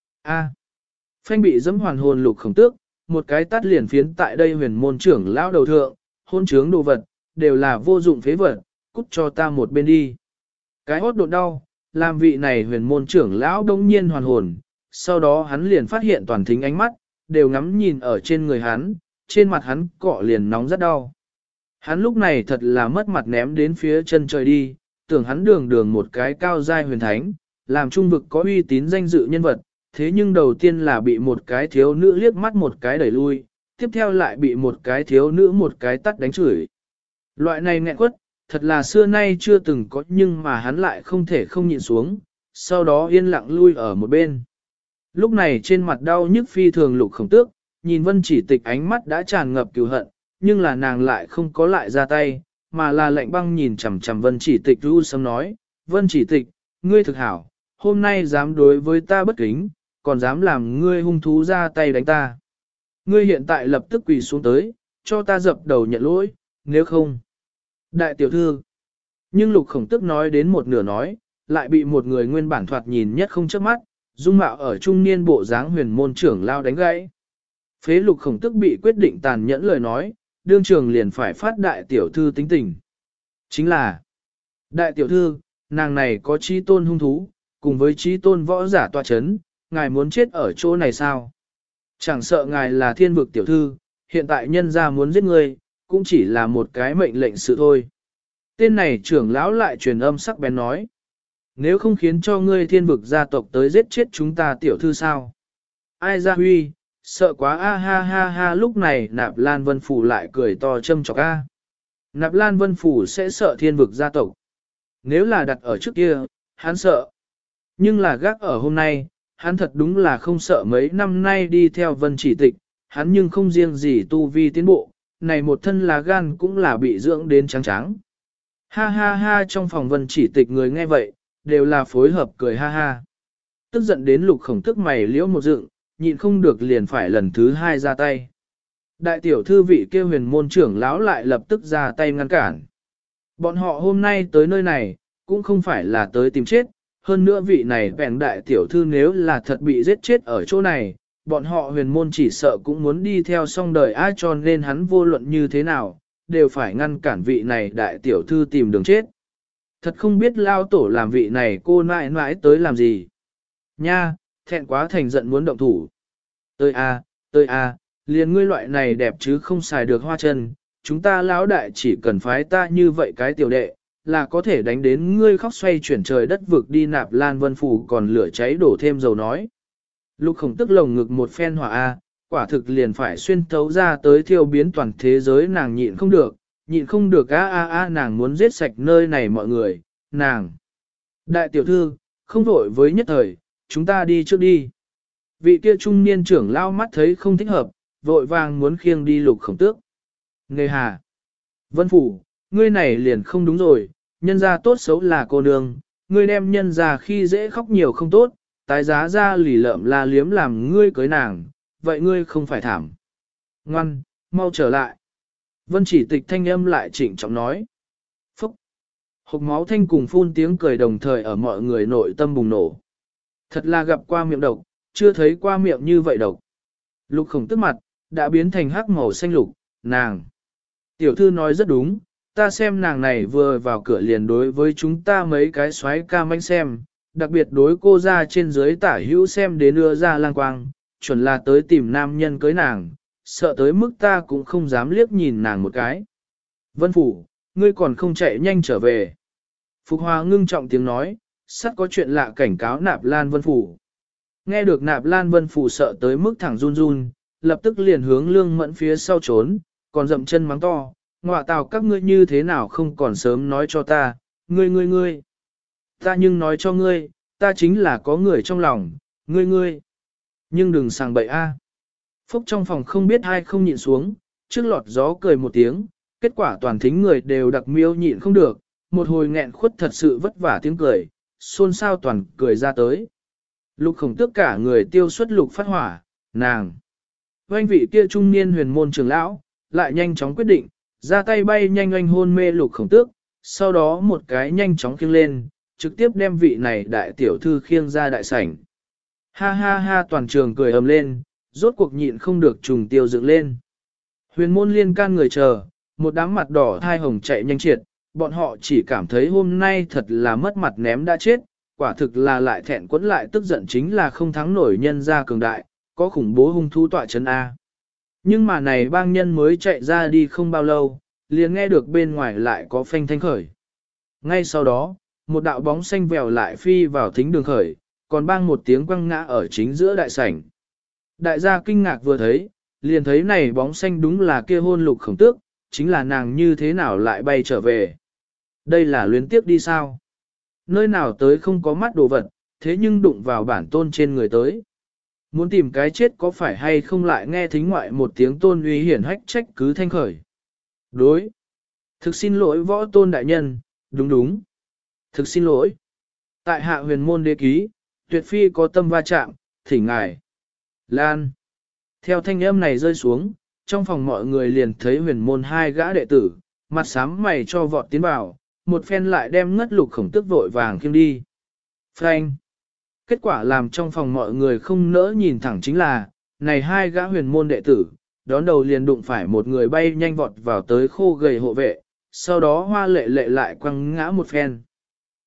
phanh bị dẫm hoàn hồn Lục Khổng Tước, một cái tát liền phiến tại đây huyền môn trưởng lão đầu thượng, hôn trướng đồ vật, đều là vô dụng phế vật, cút cho ta một bên đi. Cái hốt độ đau, làm vị này huyền môn trưởng lão đông nhiên hoàn hồn, sau đó hắn liền phát hiện toàn thính ánh mắt, đều ngắm nhìn ở trên người hắn, trên mặt hắn cọ liền nóng rất đau. Hắn lúc này thật là mất mặt ném đến phía chân trời đi, tưởng hắn đường đường một cái cao giai huyền thánh, làm trung vực có uy tín danh dự nhân vật, thế nhưng đầu tiên là bị một cái thiếu nữ liếc mắt một cái đẩy lui, tiếp theo lại bị một cái thiếu nữ một cái tắt đánh chửi. Loại này nghẹn quất, thật là xưa nay chưa từng có nhưng mà hắn lại không thể không nhịn xuống, sau đó yên lặng lui ở một bên. Lúc này trên mặt đau nhức phi thường Lục Khổng Tước, nhìn Vân Chỉ Tịch ánh mắt đã tràn ngập cừu hận, nhưng là nàng lại không có lại ra tay, mà là lạnh băng nhìn chằm chằm Vân Chỉ Tịch ru sớm nói, Vân Chỉ Tịch, ngươi thực hảo, hôm nay dám đối với ta bất kính, còn dám làm ngươi hung thú ra tay đánh ta. Ngươi hiện tại lập tức quỳ xuống tới, cho ta dập đầu nhận lỗi, nếu không. Đại tiểu thư. Nhưng Lục Khổng Tước nói đến một nửa nói, lại bị một người nguyên bản thoạt nhìn nhất không chớp mắt, dung mạo ở trung niên bộ dáng huyền môn trưởng lao đánh gãy. Phế Lục Khổng Tước bị quyết định tàn nhẫn lời nói, đương trường liền phải phát đại tiểu thư tính tình. Chính là, đại tiểu thư, nàng này có chí tôn hung thú, cùng với chí tôn võ giả tọa chấn, ngài muốn chết ở chỗ này sao? Chẳng sợ ngài là thiên vực tiểu thư, hiện tại nhân gia muốn giết ngươi, cũng chỉ là một cái mệnh lệnh sự thôi. Tên này trưởng lão lại truyền âm sắc bén nói. Nếu không khiến cho ngươi thiên vực gia tộc tới giết chết chúng ta tiểu thư sao? Ai ra huy, sợ quá a ha ha ha lúc này Nạp Lan Vân Phủ lại cười to châm chọc a. Nạp Lan Vân Phủ sẽ sợ thiên vực gia tộc. Nếu là đặt ở trước kia, hắn sợ. Nhưng là gác ở hôm nay, hắn thật đúng là không sợ mấy năm nay đi theo Vân Chỉ Tịch, hắn nhưng không riêng gì tu vi tiến bộ, này một thân là gan cũng là bị dưỡng đến trắng trắng. Ha ha ha trong phòng Vân Chỉ Tịch người nghe vậy, đều là phối hợp cười ha ha. Tức giận đến Lục Khổng Tước mày liễu một dựng, nhịn không được liền phải lần thứ hai ra tay. Đại tiểu thư vị kêu huyền môn trưởng lão lại lập tức ra tay ngăn cản. Bọn họ hôm nay tới nơi này, cũng không phải là tới tìm chết, hơn nữa vị này bèn đại tiểu thư nếu là thật bị giết chết ở chỗ này, bọn họ huyền môn chỉ sợ cũng muốn đi theo song đời ai cho nên hắn vô luận như thế nào, đều phải ngăn cản vị này đại tiểu thư tìm đường chết. Thật không biết lao tổ làm vị này cô nãi nãi tới làm gì. Nha, thẹn quá thành giận muốn động thủ. Tới a, liền ngươi loại này đẹp chứ không xài được hoa chân, chúng ta lão đại chỉ cần phái ta như vậy cái tiểu đệ, là có thể đánh đến ngươi khóc xoay chuyển trời đất vực đi. Nạp Lan Vân Phủ còn lửa cháy đổ thêm dầu nói. Lục Khổng Tức lồng ngực một phen hỏa a, quả thực liền phải xuyên thấu ra tới thiêu biến toàn thế giới, nàng nhịn không được a nàng muốn giết sạch nơi này mọi người, nàng. Đại tiểu thư, không vội với nhất thời, chúng ta đi trước đi. Vị kia trung niên trưởng lao mắt thấy không thích hợp, vội vàng muốn khiêng đi Lục Khổng Tước. Nghề hà. Vân Phủ, ngươi này liền không đúng rồi, nhân gia tốt xấu là cô nương, ngươi đem nhân gia khi dễ khóc nhiều không tốt, tái giá ra lì lợm la liếm làm ngươi cưới nàng, vậy ngươi không phải thảm. Ngoan, mau trở lại. Vân Chỉ Tịch thanh âm lại trịnh trọng nói. Phúc. Hộc máu thanh cùng phun tiếng cười đồng thời ở mọi người nội tâm bùng nổ. Thật là gặp qua miệng độc, chưa thấy qua miệng như vậy độc. Lục Khổng Tức mặt, đã biến thành hắc màu xanh lục, nàng. Tiểu thư nói rất đúng, ta xem nàng này vừa vào cửa liền đối với chúng ta mấy cái xoáy ca manh xem, đặc biệt đối cô ra trên dưới tả hữu xem đến đưa ra lang quang, chuẩn là tới tìm nam nhân cưới nàng, sợ tới mức ta cũng không dám liếc nhìn nàng một cái. Vân Phủ, ngươi còn không chạy nhanh trở về. Phục Hòa ngưng trọng tiếng nói, sắt có chuyện lạ cảnh cáo Nạp Lan Vân Phủ. Nghe được Nạp Lan Vân Phủ sợ tới mức thẳng run run, lập tức liền hướng Lương Mẫn phía sau trốn, còn dậm chân mắng to, ngọa tào các ngươi như thế nào không còn sớm nói cho ta, ngươi. Ta nhưng nói cho ngươi, ta chính là có người trong lòng, ngươi. Nhưng đừng sàng bậy a. Phúc trong phòng không biết ai không nhịn xuống, trước lọt gió cười một tiếng, kết quả toàn thính người đều đặc miêu nhịn không được, một hồi nghẹn khuất thật sự vất vả tiếng cười, xôn xao toàn cười ra tới. Lục Khổng Tước cả người tiêu xuất lục phát hỏa, nàng. Oanh vị kia trung niên huyền môn trưởng lão, lại nhanh chóng quyết định, ra tay bay nhanh oanh hôn mê Lục Khổng Tước, sau đó một cái nhanh chóng khiêng lên, trực tiếp đem vị này đại tiểu thư khiêng ra đại sảnh. Ha ha ha toàn trường cười ầm lên, rốt cuộc nhịn không được trùng tiêu dựng lên. Huyền môn liên can người chờ, một đám mặt đỏ thai hồng chạy nhanh triệt, bọn họ chỉ cảm thấy hôm nay thật là mất mặt ném đã chết, quả thực là lại thẹn quẫn lại tức giận chính là không thắng nổi nhân gia cường đại, có khủng bố hung thú tọa chân A. Nhưng mà này bang nhân mới chạy ra đi không bao lâu, liền nghe được bên ngoài lại có phanh thanh khởi. Ngay sau đó, một đạo bóng xanh vèo lại phi vào thính đường khởi, còn bang một tiếng quăng ngã ở chính giữa đại sảnh. Đại gia kinh ngạc vừa thấy, liền thấy này bóng xanh đúng là kia hôn Lục Khổng Tước, chính là nàng như thế nào lại bay trở về. Đây là luyến tiếc đi sao? Nơi nào tới không có mắt đồ vật, thế nhưng đụng vào bản tôn trên người tới. Muốn tìm cái chết có phải hay không lại nghe thính ngoại một tiếng tôn uy hiển hách trách cứ thanh khởi. Đối. Thực xin lỗi võ tôn đại nhân, đúng. Thực xin lỗi. Tại hạ huyền môn đế ký, tuyệt phi có tâm va chạm, thỉnh ngài. Lan. Theo thanh âm này rơi xuống, trong phòng mọi người liền thấy huyền môn hai gã đệ tử, mặt sám mày cho vọt tiến vào, một phen lại đem ngất Lục Khổng Tước vội vàng khiêng đi. Frank. Kết quả làm trong phòng mọi người không nỡ nhìn thẳng chính là, này hai gã huyền môn đệ tử, đón đầu liền đụng phải một người bay nhanh vọt vào tới khô gầy hộ vệ, sau đó hoa lệ lệ lại quăng ngã một phen.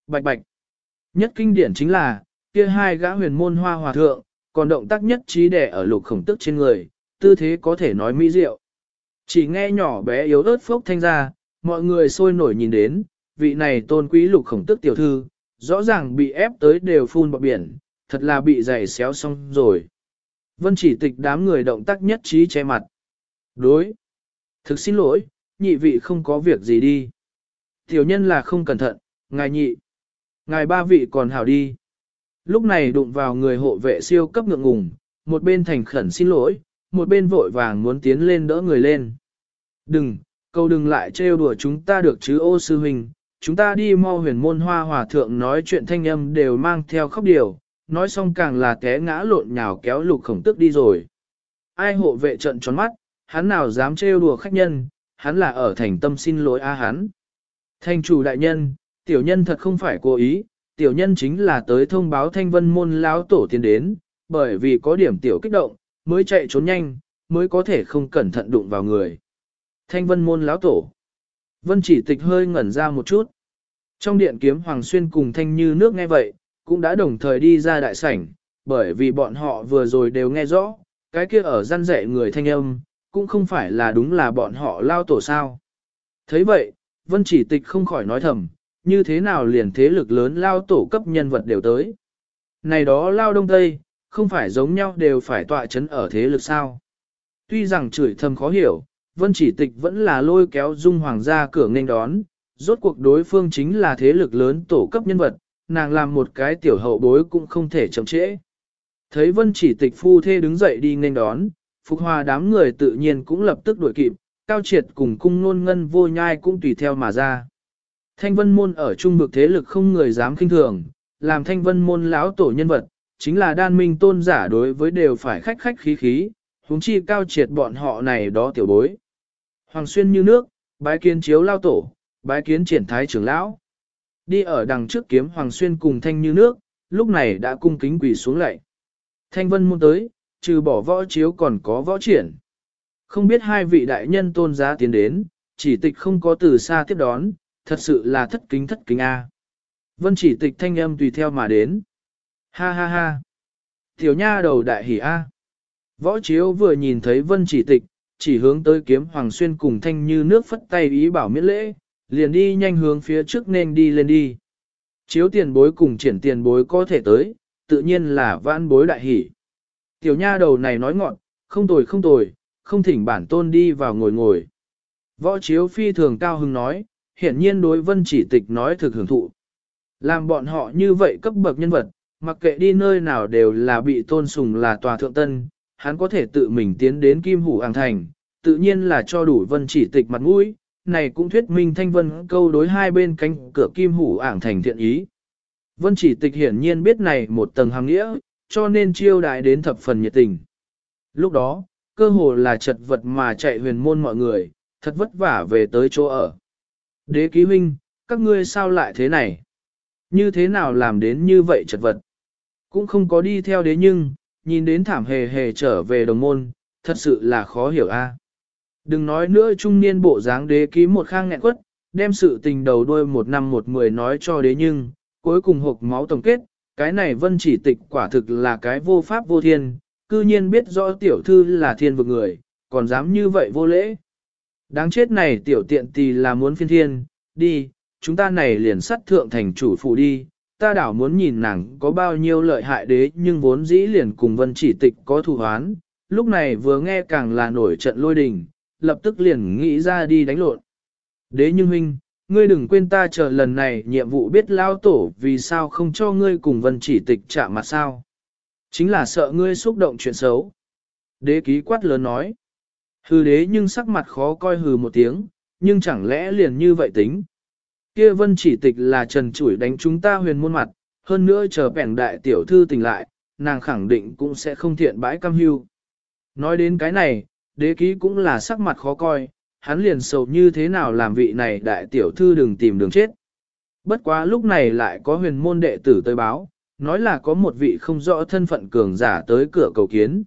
Bạch bạch. Nhất kinh điển chính là, kia hai gã huyền môn hoa hòa thượng, còn động tác nhất trí đẻ ở Lục Khổng Tước trên người, tư thế có thể nói mỹ diệu. Chỉ nghe nhỏ bé yếu ớt phốc thanh ra, mọi người sôi nổi nhìn đến, vị này tôn quý Lục Khổng Tước tiểu thư, rõ ràng bị ép tới đều phun bọt biển, thật là bị giày xéo xong rồi. Vân Chỉ Tịch đám người động tác nhất trí che mặt. Đối. Thực xin lỗi, nhị vị không có việc gì đi. Tiểu nhân là không cẩn thận, ngài nhị. Ngài ba vị còn hảo đi. Lúc này đụng vào người hộ vệ siêu cấp ngượng ngùng, một bên thành khẩn xin lỗi, một bên vội vàng muốn tiến lên đỡ người lên. Đừng, câu đừng lại trêu đùa chúng ta được chứ ô sư huynh, chúng ta đi mau huyền môn hoa hòa thượng nói chuyện thanh âm đều mang theo khóc điều, nói xong càng là té ngã lộn nhào kéo Lục Khổng Tước đi rồi. Ai hộ vệ trận tròn mắt, hắn nào dám trêu đùa khách nhân, hắn là ở thành tâm xin lỗi a hắn. Thành chủ đại nhân, tiểu nhân thật không phải cố ý, tiểu nhân chính là tới thông báo Thanh Vân môn lão tổ tiến đến, bởi vì có điểm tiểu kích động, mới chạy trốn nhanh, mới có thể không cẩn thận đụng vào người. Thanh Vân môn lão tổ. Vân Chỉ Tịch hơi ngẩn ra một chút. Trong điện kiếm Hoàng Xuyên cùng Thanh Như Nước nghe vậy, cũng đã đồng thời đi ra đại sảnh, bởi vì bọn họ vừa rồi đều nghe rõ, cái kia ở gian dạy người thanh âm, cũng không phải là đúng là bọn họ lao tổ sao. Thấy vậy, Vân Chỉ Tịch không khỏi nói thầm, như thế nào liền thế lực lớn lao tổ cấp nhân vật đều tới. Này đó lao đông tây, không phải giống nhau đều phải tọa chấn ở thế lực sao. Tuy rằng chửi thầm khó hiểu, Vân Chỉ Tịch vẫn là lôi kéo Dung Hoàng ra cửa nghênh đón, rốt cuộc đối phương chính là thế lực lớn tổ cấp nhân vật, nàng làm một cái tiểu hậu bối cũng không thể chậm trễ. Thấy Vân Chỉ Tịch phu thê đứng dậy đi nghênh đón, Phục Hòa đám người tự nhiên cũng lập tức đuổi kịp, Cao Triệt cùng Cung Nôn Ngân Vô Nhai cũng tùy theo mà ra. Thanh Vân môn ở trung vực thế lực không người dám khinh thường, làm Thanh Vân môn lão tổ nhân vật, chính là đan minh tôn giả đối với đều phải khách khách khí khí, huống chi Cao Triệt bọn họ này đó tiểu bối. Hoàng Xuyên như nước, bái kiến chiếu lao tổ, bái kiến triển thái trưởng lão. Đi ở đằng trước kiếm Hoàng Xuyên cùng Thanh như nước, lúc này đã cung kính quỳ xuống lạy. Thanh Vân môn tới, trừ bỏ võ chiếu còn có võ triển. Không biết hai vị đại nhân tôn giá tiến đến, Chỉ Tịch không có từ xa tiếp đón, thật sự là thất kính a. Vân Chỉ Tịch thanh âm tùy theo mà đến. Ha ha ha. Tiểu nha đầu đại hỉ a. Võ chiếu vừa nhìn thấy Vân Chỉ Tịch, chỉ hướng tới kiếm Hoàng Xuyên cùng Thanh như nước phất tay ý bảo miễn lễ, liền đi nhanh hướng phía trước nên đi lên đi. Chiếu tiền bối cùng triển tiền bối có thể tới, tự nhiên là vãn bối đại hỉ. Tiểu nha đầu này nói ngọn, không tồi, không thỉnh bản tôn đi vào ngồi. Võ chiếu phi thường cao hứng nói, hiển nhiên đối Vân Chỉ Tịch nói thực hưởng thụ. Làm bọn họ như vậy cấp bậc nhân vật, mặc kệ đi nơi nào đều là bị tôn sùng là tòa thượng tân, hắn có thể tự mình tiến đến Kim Hủ Ảng Thành, tự nhiên là cho đủ Vân Chỉ Tịch mặt mũi, này cũng thuyết minh Thanh Vân câu đối hai bên cánh cửa Kim Hủ Ảng Thành thiện ý. Vân Chỉ Tịch hiển nhiên biết này một tầng hàng nghĩa, cho nên chiêu đại đến thập phần nhiệt tình. Lúc đó, cơ hồ là chật vật mà chạy huyền môn mọi người, thật vất vả về tới chỗ ở. Đế ký huynh, các ngươi sao lại thế này? Như thế nào làm đến như vậy chật vật? Cũng không có đi theo đế nhưng, nhìn đến thảm hề hề trở về đồng môn, thật sự là khó hiểu a. Đừng nói nữa trung niên bộ dáng đế ký một khang nghẹn quất, đem sự tình đầu đuôi một năm một mười nói cho đế nhưng, cuối cùng hộp máu tổng kết, cái này Vân Chỉ Tịch quả thực là cái vô pháp vô thiên, cư nhiên biết rõ tiểu thư là thiên vực người, còn dám như vậy vô lễ. Đáng chết này tiểu tiện tì là muốn phiên thiên, đi, chúng ta này liền sắt thượng thành chủ phụ đi, ta đảo muốn nhìn nàng có bao nhiêu lợi hại đế nhưng vốn dĩ liền cùng Vân Chỉ Tịch có thù hoán, lúc này vừa nghe càng là nổi trận lôi đình, lập tức liền nghĩ ra đi đánh lộn. Đế nhưng huynh, ngươi đừng quên ta chờ lần này nhiệm vụ biết lao tổ vì sao không cho ngươi cùng Vân Chỉ Tịch chạm mặt sao. Chính là sợ ngươi xúc động chuyện xấu. Đế ký quát lớn nói. Hừ đế nhưng sắc mặt khó coi hừ một tiếng, nhưng chẳng lẽ liền như vậy tính. Kia Vân Chỉ Tịch là trần chủi đánh chúng ta huyền môn mặt, hơn nữa chờ bẻn đại tiểu thư tỉnh lại, nàng khẳng định cũng sẽ không thiện bãi cam hưu. Nói đến cái này, đế ký cũng là sắc mặt khó coi, hắn liền sầu như thế nào làm vị này đại tiểu thư đừng tìm đường chết. Bất quá lúc này lại có huyền môn đệ tử tới báo, nói là có một vị không rõ thân phận cường giả tới cửa cầu kiến.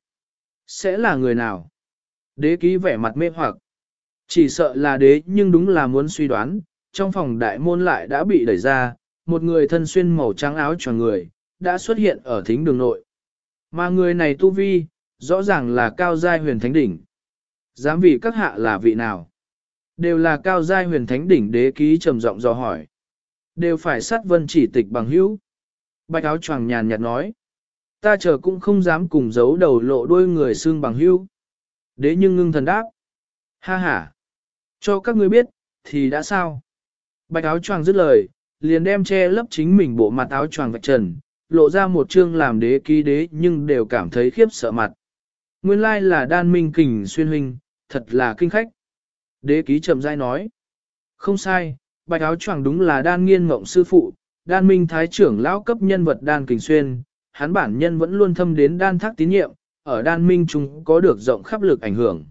Sẽ là người nào? Đế ký vẻ mặt mê hoặc. Chỉ sợ là đế nhưng đúng là muốn suy đoán, trong phòng đại môn lại đã bị đẩy ra, một người thân xuyên màu trắng áo choàng người, đã xuất hiện ở thính đường nội. Mà người này tu vi, rõ ràng là cao giai huyền thánh đỉnh. Giám vị các hạ là vị nào? Đều là cao giai huyền thánh đỉnh. Đế ký trầm giọng dò hỏi. Đều phải sát Vân Chỉ Tịch bằng hữu. Bạch áo choàng nhàn nhạt nói. Ta chờ cũng không dám cùng giấu đầu lộ đuôi người xương bằng hữu. Đế nhưng ngưng thần đáp. Ha ha. Cho các ngươi biết, thì đã sao? Bạch áo choàng dứt lời, liền đem che lấp chính mình bộ mặt áo choàng vạch trần, lộ ra một chương làm đế ký đế nhưng đều cảm thấy khiếp sợ mặt. Nguyên lai là Đan Minh Kình Xuyên huynh, thật là kinh khách. Đế ký chậm rãi nói. Không sai, bạch áo choàng đúng là Đan Nghiên Ngộng sư phụ, Đan Minh Thái trưởng lão cấp nhân vật Đan Kình Xuyên, hắn bản nhân vẫn luôn thâm đến Đan Thác tín nhiệm, ở Đan Minh chúng có được rộng khắp lực ảnh hưởng.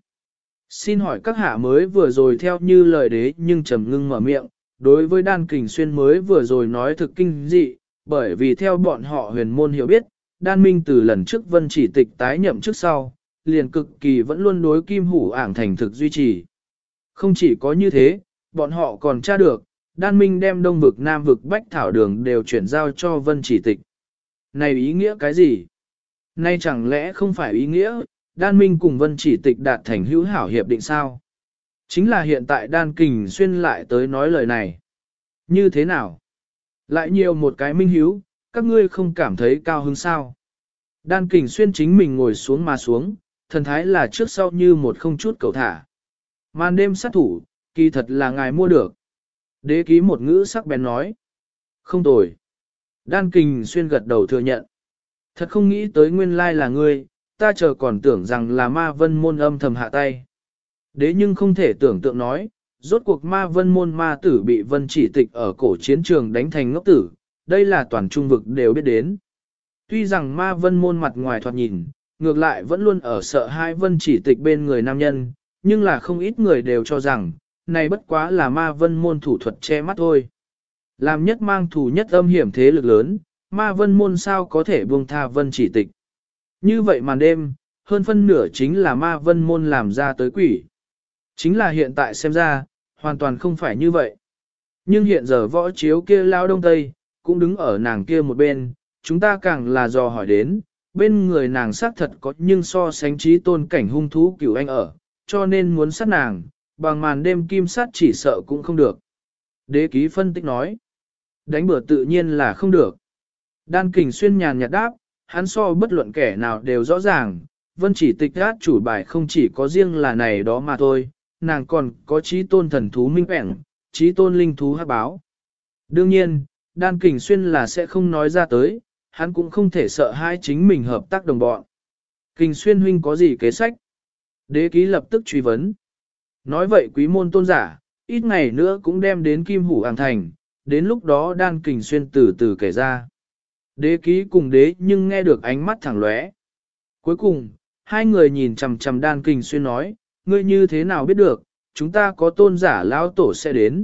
Xin hỏi các hạ mới vừa rồi theo như lời đế nhưng trầm ngưng mở miệng, đối với Đan Kình Xuyên mới vừa rồi nói thực kinh dị, bởi vì theo bọn họ huyền môn hiểu biết, Đan Minh từ lần trước Vân Chỉ Tịch tái nhậm trước sau, liền cực kỳ vẫn luôn đối Kim Hủ ảng thành thực duy trì. Không chỉ có như thế, bọn họ còn tra được, Đan Minh đem Đông vực Nam vực Bách Thảo Đường đều chuyển giao cho Vân Chỉ Tịch. Này ý nghĩa cái gì? Nay chẳng lẽ không phải ý nghĩa, Đan Minh cùng Vân Chỉ Tịch đạt thành hữu hảo hiệp định sao? Chính là hiện tại Đan Kình Xuyên lại tới nói lời này. Như thế nào? Lại nhiều một cái minh hiếu, các ngươi không cảm thấy cao hứng sao? Đan Kình Xuyên chính mình ngồi xuống mà xuống, thần thái là trước sau như một không chút cầu thả. Màn đêm sát thủ, kỳ thật là ngài mua được. Đế ký một ngữ sắc bén nói. Không tồi. Đan Kình Xuyên gật đầu thừa nhận. Thật không nghĩ tới nguyên lai là ngươi, ta chờ còn tưởng rằng là ma vân môn âm thầm hạ tay. Đế nhưng không thể tưởng tượng nói, rốt cuộc ma vân môn ma tử bị Vân Chỉ Tịch ở cổ chiến trường đánh thành ngốc tử, đây là toàn trung vực đều biết đến. Tuy rằng ma vân môn mặt ngoài thoạt nhìn, ngược lại vẫn luôn ở sợ hai Vân Chỉ Tịch bên người nam nhân, nhưng là không ít người đều cho rằng, này bất quá là ma vân môn thủ thuật che mắt thôi. Làm nhất mang thủ nhất âm hiểm thế lực lớn, ma vân môn sao có thể buông tha Vân Chỉ Tịch. Như vậy màn đêm, hơn phân nửa chính là ma vân môn làm ra tới quỷ. Chính là hiện tại xem ra, hoàn toàn không phải như vậy. Nhưng hiện giờ võ chiếu kia lao đông tây, cũng đứng ở nàng kia một bên, chúng ta càng là dò hỏi đến, bên người nàng xác thật có nhưng so sánh trí tôn cảnh hung thú cửu anh ở, cho nên muốn sát nàng, bằng màn đêm kim sát chỉ sợ cũng không được. Đế ký phân tích nói, đánh bừa tự nhiên là không được. Đan Kình Xuyên nhàn nhạt đáp, hắn so bất luận kẻ nào đều rõ ràng, Vân Chỉ Tịch át chủ bài không chỉ có riêng là này đó mà thôi, nàng còn có trí tôn thần thú minh ẻn, trí tôn linh thú hắc báo. Đương nhiên, Đan Kình Xuyên là sẽ không nói ra tới, hắn cũng không thể sợ hai chính mình hợp tác đồng bọn. Kình Xuyên huynh có gì kế sách? Đế ký lập tức truy vấn. Nói vậy quý môn tôn giả, ít ngày nữa cũng đem đến Kim Hủ Ảng Thành, đến lúc đó Đan Kình Xuyên từ từ kể ra. Đế ký cùng đế nhưng nghe được ánh mắt thẳng lóe. Cuối cùng, hai người nhìn chằm chằm Đan Kình Xuyên nói, ngươi như thế nào biết được, chúng ta có tôn giả lão tổ sẽ đến.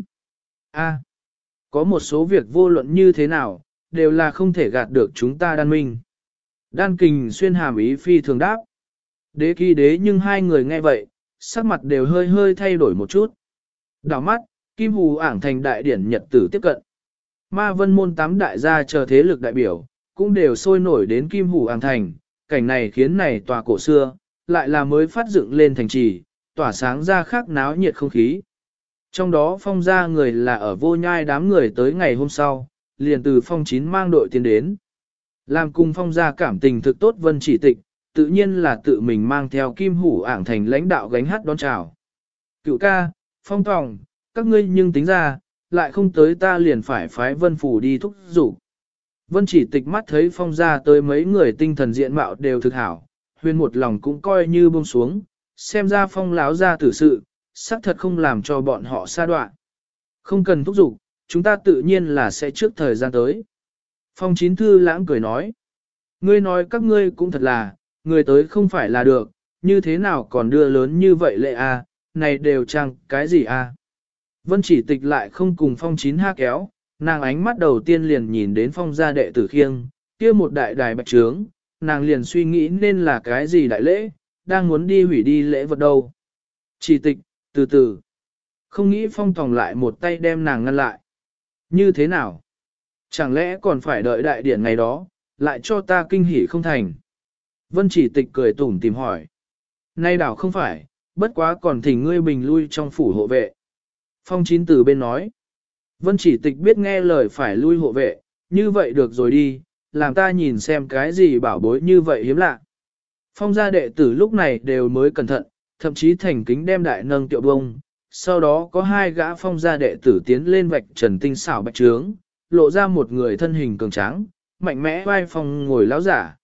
A, có một số việc vô luận như thế nào, đều là không thể gạt được chúng ta Đan Minh. Đan Kình Xuyên hàm ý phi thường đáp. Đế ký đế nhưng hai người nghe vậy, sắc mặt đều hơi hơi thay đổi một chút. Đảo mắt, Kim Hủ Ảng Thành đại điển nhật tử tiếp cận. Ma vân môn 8 đại gia chờ thế lực đại biểu, cũng đều sôi nổi đến Kim Hủ Ảng Thành, cảnh này khiến này tòa cổ xưa, lại là mới phát dựng lên thành trì, tỏa sáng ra khác náo nhiệt không khí. Trong đó phong gia người là ở vô nhai đám người tới ngày hôm sau, liền từ phong 9 mang đội tiến đến. Làm cùng phong gia cảm tình thực tốt Vân Chỉ Tịch, tự nhiên là tự mình mang theo Kim Hủ Ảng Thành lãnh đạo gánh hát đón chào. Cựu ca, phong tòng, các ngươi nhưng tính ra, lại không tới ta liền phải phái Vân Phủ đi thúc giục. Vân Chỉ Tịch mắt thấy phong gia tới mấy người tinh thần diện mạo đều thực hảo, huyền một lòng cũng coi như buông xuống, xem ra phong láo ra tử sự, xác thật không làm cho bọn họ xa đoạn. Không cần thúc giục, chúng ta tự nhiên là sẽ trước thời gian tới. Phong Chín Thư lãng cười nói, ngươi nói các ngươi cũng thật là, người tới không phải là được, như thế nào còn đưa lớn như vậy lệ a, này đều chẳng cái gì a. Vân Chỉ Tịch lại không cùng Phong Chín ha kéo, nàng ánh mắt đầu tiên liền nhìn đến phong gia đệ tử khiêng, kia một đại đài bạch trướng, nàng liền suy nghĩ nên là cái gì đại lễ, đang muốn đi hủy đi lễ vật đâu. Chỉ Tịch, từ từ. Không nghĩ Phong Tòng lại một tay đem nàng ngăn lại. Như thế nào? Chẳng lẽ còn phải đợi đại điển ngày đó, lại cho ta kinh hỉ không thành. Vân chỉ tịch cười tủm tìm hỏi. Nay đảo không phải, bất quá còn thỉnh ngươi bình lui trong phủ hộ vệ. Phong Chín từ bên nói. Vân chỉ tịch biết nghe lời phải lui hộ vệ, như vậy được rồi đi, làm ta nhìn xem cái gì bảo bối như vậy hiếm lạ. Phong gia đệ tử lúc này đều mới cẩn thận, thậm chí thành kính đem đại nâng tiệu bông. Sau đó có hai gã phong gia đệ tử tiến lên vạch trần tinh xảo bạch trướng, lộ ra một người thân hình cường tráng, mạnh mẽ vai phong ngồi lão giả.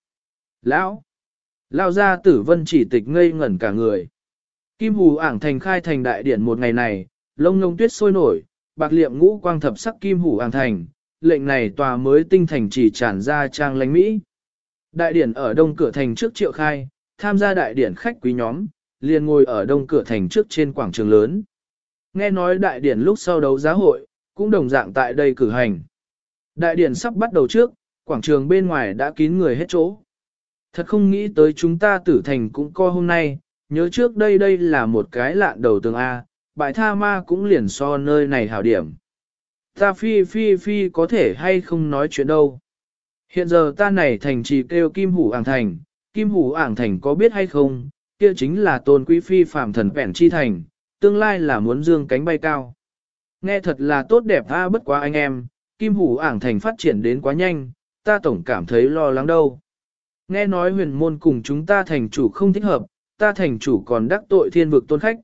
Lão gia tử Vân chỉ tịch ngây ngẩn cả người. Kim Hù ảng thành khai thành đại điển một ngày này, lông ngông tuyết sôi nổi, bạc liệm ngũ quang thập sắc Kim Hù ảng thành, lệnh này tòa mới tinh thành chỉ tràn ra trang lánh mỹ. Đại điển ở đông cửa thành trước triệu khai, tham gia đại điển khách quý nhóm, liền ngồi ở đông cửa thành trước trên quảng trường lớn. Nghe nói đại điển lúc sau đấu giá hội, cũng đồng dạng tại đây cử hành. Đại điển sắp bắt đầu trước, quảng trường bên ngoài đã kín người hết chỗ. Thật không nghĩ tới chúng ta tử thành cũng co hôm nay, nhớ trước đây là một cái lạn đầu tường A, bãi tha ma cũng liền so nơi này hảo điểm. Ta phi có thể hay không nói chuyện đâu. Hiện giờ ta này thành chỉ kêu Kim Hủ Ảng Thành, Kim Hủ Ảng Thành có biết hay không, kia chính là tôn quý phi phàm thần vẹn chi thành, tương lai là muốn dương cánh bay cao. Nghe thật là tốt đẹp a, bất quá anh em, Kim Hủ Ảng Thành phát triển đến quá nhanh, ta tổng cảm thấy lo lắng đâu. Nghe nói huyền môn cùng chúng ta thành chủ không thích hợp, ta thành chủ còn đắc tội thiên vực tôn khách,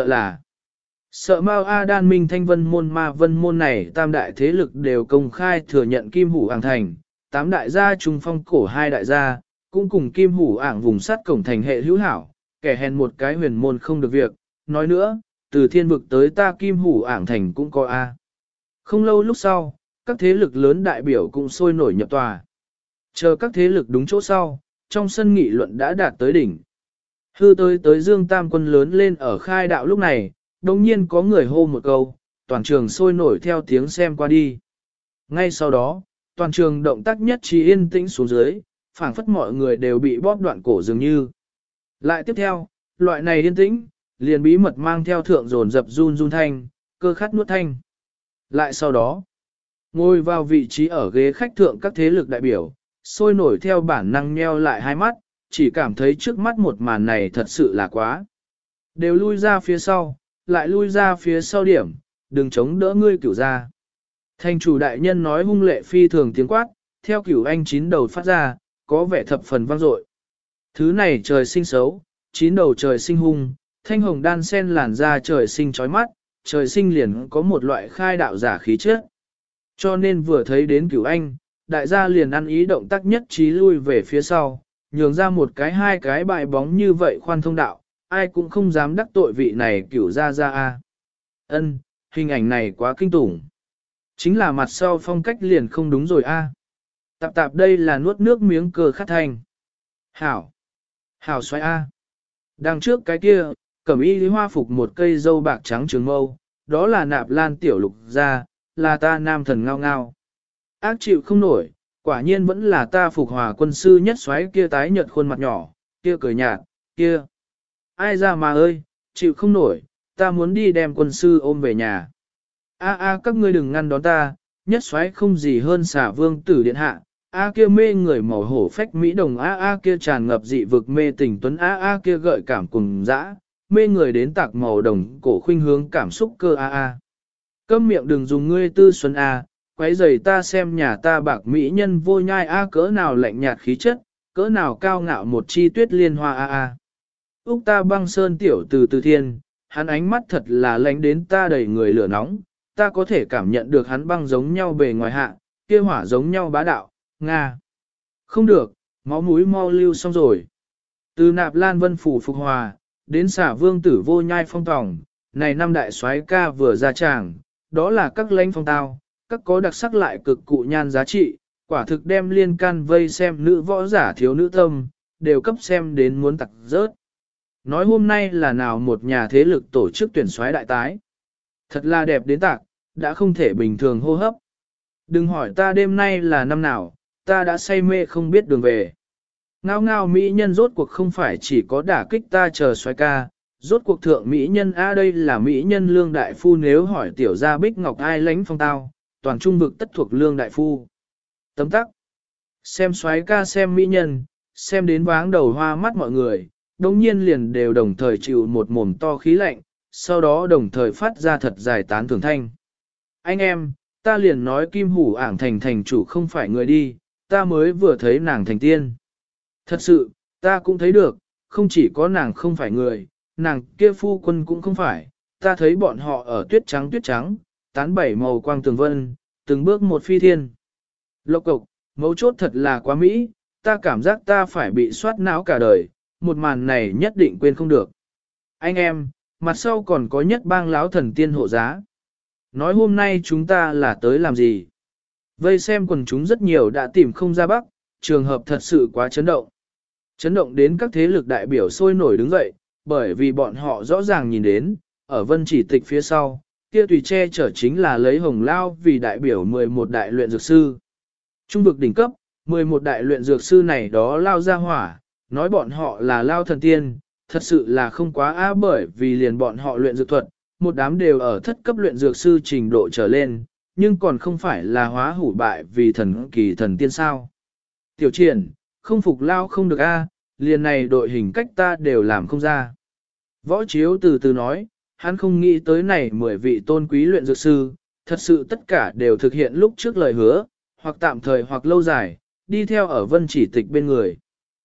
sợ Mao A Đan Minh Thanh Vân môn Ma Vân môn này tam đại thế lực đều công khai thừa nhận Kim Hủ Ảng Thành, tám đại gia trung phong cổ hai đại gia, cũng cùng Kim Hủ Ảng vùng sắt cổng thành hệ hữu hảo, kẻ hèn một cái huyền môn không được việc, nói nữa, từ thiên vực tới ta Kim Hủ Ảng Thành cũng có A. Không lâu lúc sau, các thế lực lớn đại biểu cũng sôi nổi nhập tòa. Chờ các thế lực đúng chỗ sau, trong sân nghị luận đã đạt tới đỉnh. Hư tới Dương Tam quân lớn lên ở khai đạo lúc này, đồng nhiên có người hô một câu, toàn trường sôi nổi theo tiếng xem qua đi. Ngay sau đó, toàn trường động tác nhất trí yên tĩnh xuống dưới, phảng phất mọi người đều bị bóp đoạn cổ dường như. Lại tiếp theo, loại này yên tĩnh, liền bí mật mang theo thượng dồn dập run thanh, cơ khát nuốt thanh. Lại sau đó, ngồi vào vị trí ở ghế khách thượng các thế lực đại biểu, sôi nổi theo bản năng nheo lại hai mắt, chỉ cảm thấy trước mắt một màn này thật sự là quá. Đều lui ra phía sau, lại lui ra phía sau điểm, đừng chống đỡ ngươi cửu ra. Thành chủ đại nhân nói hung lệ phi thường tiếng quát, theo cửu anh chín đầu phát ra, có vẻ thập phần vang dội. Thứ này trời sinh xấu, chín đầu trời sinh hung, thanh hồng đan sen làn da trời sinh chói mắt, trời sinh liền có một loại khai đạo giả khí chất. Cho nên vừa thấy đến cửu anh, đại gia liền ăn ý động tác nhất trí lui về phía sau, nhường ra một cái hai cái bài bóng như vậy khoan thông đạo, ai cũng không dám đắc tội vị này cửu ra a. Ân, hình ảnh này quá kinh tủng. Chính là mặt sau phong cách liền không đúng rồi a. Tạp đây là nuốt nước miếng cờ khát thành. Hảo xoay a. Đằng trước cái kia, cẩm y hoa phục một cây dâu bạc trắng trường mâu, đó là Nạp Lan tiểu lục gia, là ta nam thần ngao ngao. Ác chịu không nổi, quả nhiên vẫn là ta phục hòa quân sư nhất xoáy kia tái nhợt khuôn mặt nhỏ, kia cười nhạt, kia. Ai ra mà ơi, chịu không nổi, ta muốn đi đem quân sư ôm về nhà. Các ngươi đừng ngăn đón ta, nhất xoáy không gì hơn xả vương tử điện hạ. Kia mê người màu hổ phách mỹ đồng kia tràn ngập dị vực mê tình tuấn kia gợi cảm cùng dã, mê người đến tạc màu đồng cổ khuynh hướng cảm xúc cơ Câm miệng đừng dùng ngươi tư xuân quấy rầy ta xem nhà ta bạc mỹ nhân vô nhai cỡ nào lạnh nhạt khí chất, cỡ nào cao ngạo một chi tuyết liên hoa Úc ta băng sơn tiểu từ thiên, hắn ánh mắt thật là lánh đến ta đầy người lửa nóng, ta có thể cảm nhận được hắn băng giống nhau bề ngoài hạ, kia hỏa giống nhau bá đạo, Nga. Không được, máu mũi mau lưu xong rồi. Từ Nạp Lan Vân Phủ phục hòa, đến xả vương tử vô nhai phong tòng, này năm đại soái ca vừa ra tràng, đó là các lãnh phong tao, các có đặc sắc lại cực cụ nhan giá trị, quả thực đem liên can vây xem nữ võ giả thiếu nữ tâm, đều cấp xem đến muốn tặc rớt. Nói hôm nay là nào một nhà thế lực tổ chức tuyển soái đại tái. Thật là đẹp đến tạc, đã không thể bình thường hô hấp. Đừng hỏi ta đêm nay là năm nào, ta đã say mê không biết đường về. Ngao ngao mỹ nhân rốt cuộc không phải chỉ có đả kích ta chờ soái ca, rốt cuộc thượng mỹ nhân đây là mỹ nhân lương đại phu nếu hỏi tiểu gia bích ngọc ai lánh phong tao, toàn trung vực tất thuộc lương đại phu. Tấm tắc. Xem soái ca xem mỹ nhân, xem đến váng đầu hoa mắt mọi người, đồng nhiên liền đều đồng thời chịu một mồm to khí lạnh, sau đó đồng thời phát ra thật dài tán thưởng thanh. Anh em, ta liền nói Kim Hủ Ảng thành thành chủ không phải người đi, ta mới vừa thấy nàng thành tiên. Thật sự, ta cũng thấy được, không chỉ có nàng không phải người, nàng kia phu quân cũng không phải, ta thấy bọn họ ở tuyết trắng, tán bảy màu quang tường vân, từng bước một phi thiên. Lộc cộc, mấu chốt thật là quá mỹ, ta cảm giác ta phải bị soát não cả đời, một màn này nhất định quên không được. Anh em, mặt sau còn có nhất bang lão thần tiên hộ giá. Nói hôm nay chúng ta là tới làm gì? Vây xem quần chúng rất nhiều đã tìm không ra bắc, trường hợp thật sự quá chấn động. Chấn động đến các thế lực đại biểu sôi nổi đứng dậy, bởi vì bọn họ rõ ràng nhìn đến, ở vân chỉ tịch phía sau, kia tùy che chở chính là lấy hồng lao vì đại biểu 11 đại luyện dược sư. Trung vực đỉnh cấp, 11 đại luyện dược sư này đó lao ra hỏa, nói bọn họ là lao thần tiên, thật sự là không quá á bởi vì liền bọn họ luyện dược thuật, một đám đều ở thất cấp luyện dược sư trình độ trở lên, nhưng còn không phải là hóa hủ bại vì thần kỳ thần tiên sao. Tiểu triển, không phục lao không được a, liền này đội hình cách ta đều làm không ra. Võ Chiếu từ từ nói, hắn không nghĩ tới này 10 vị tôn quý luyện dược sư, thật sự tất cả đều thực hiện lúc trước lời hứa, hoặc tạm thời hoặc lâu dài, đi theo ở vân chỉ tịch bên người.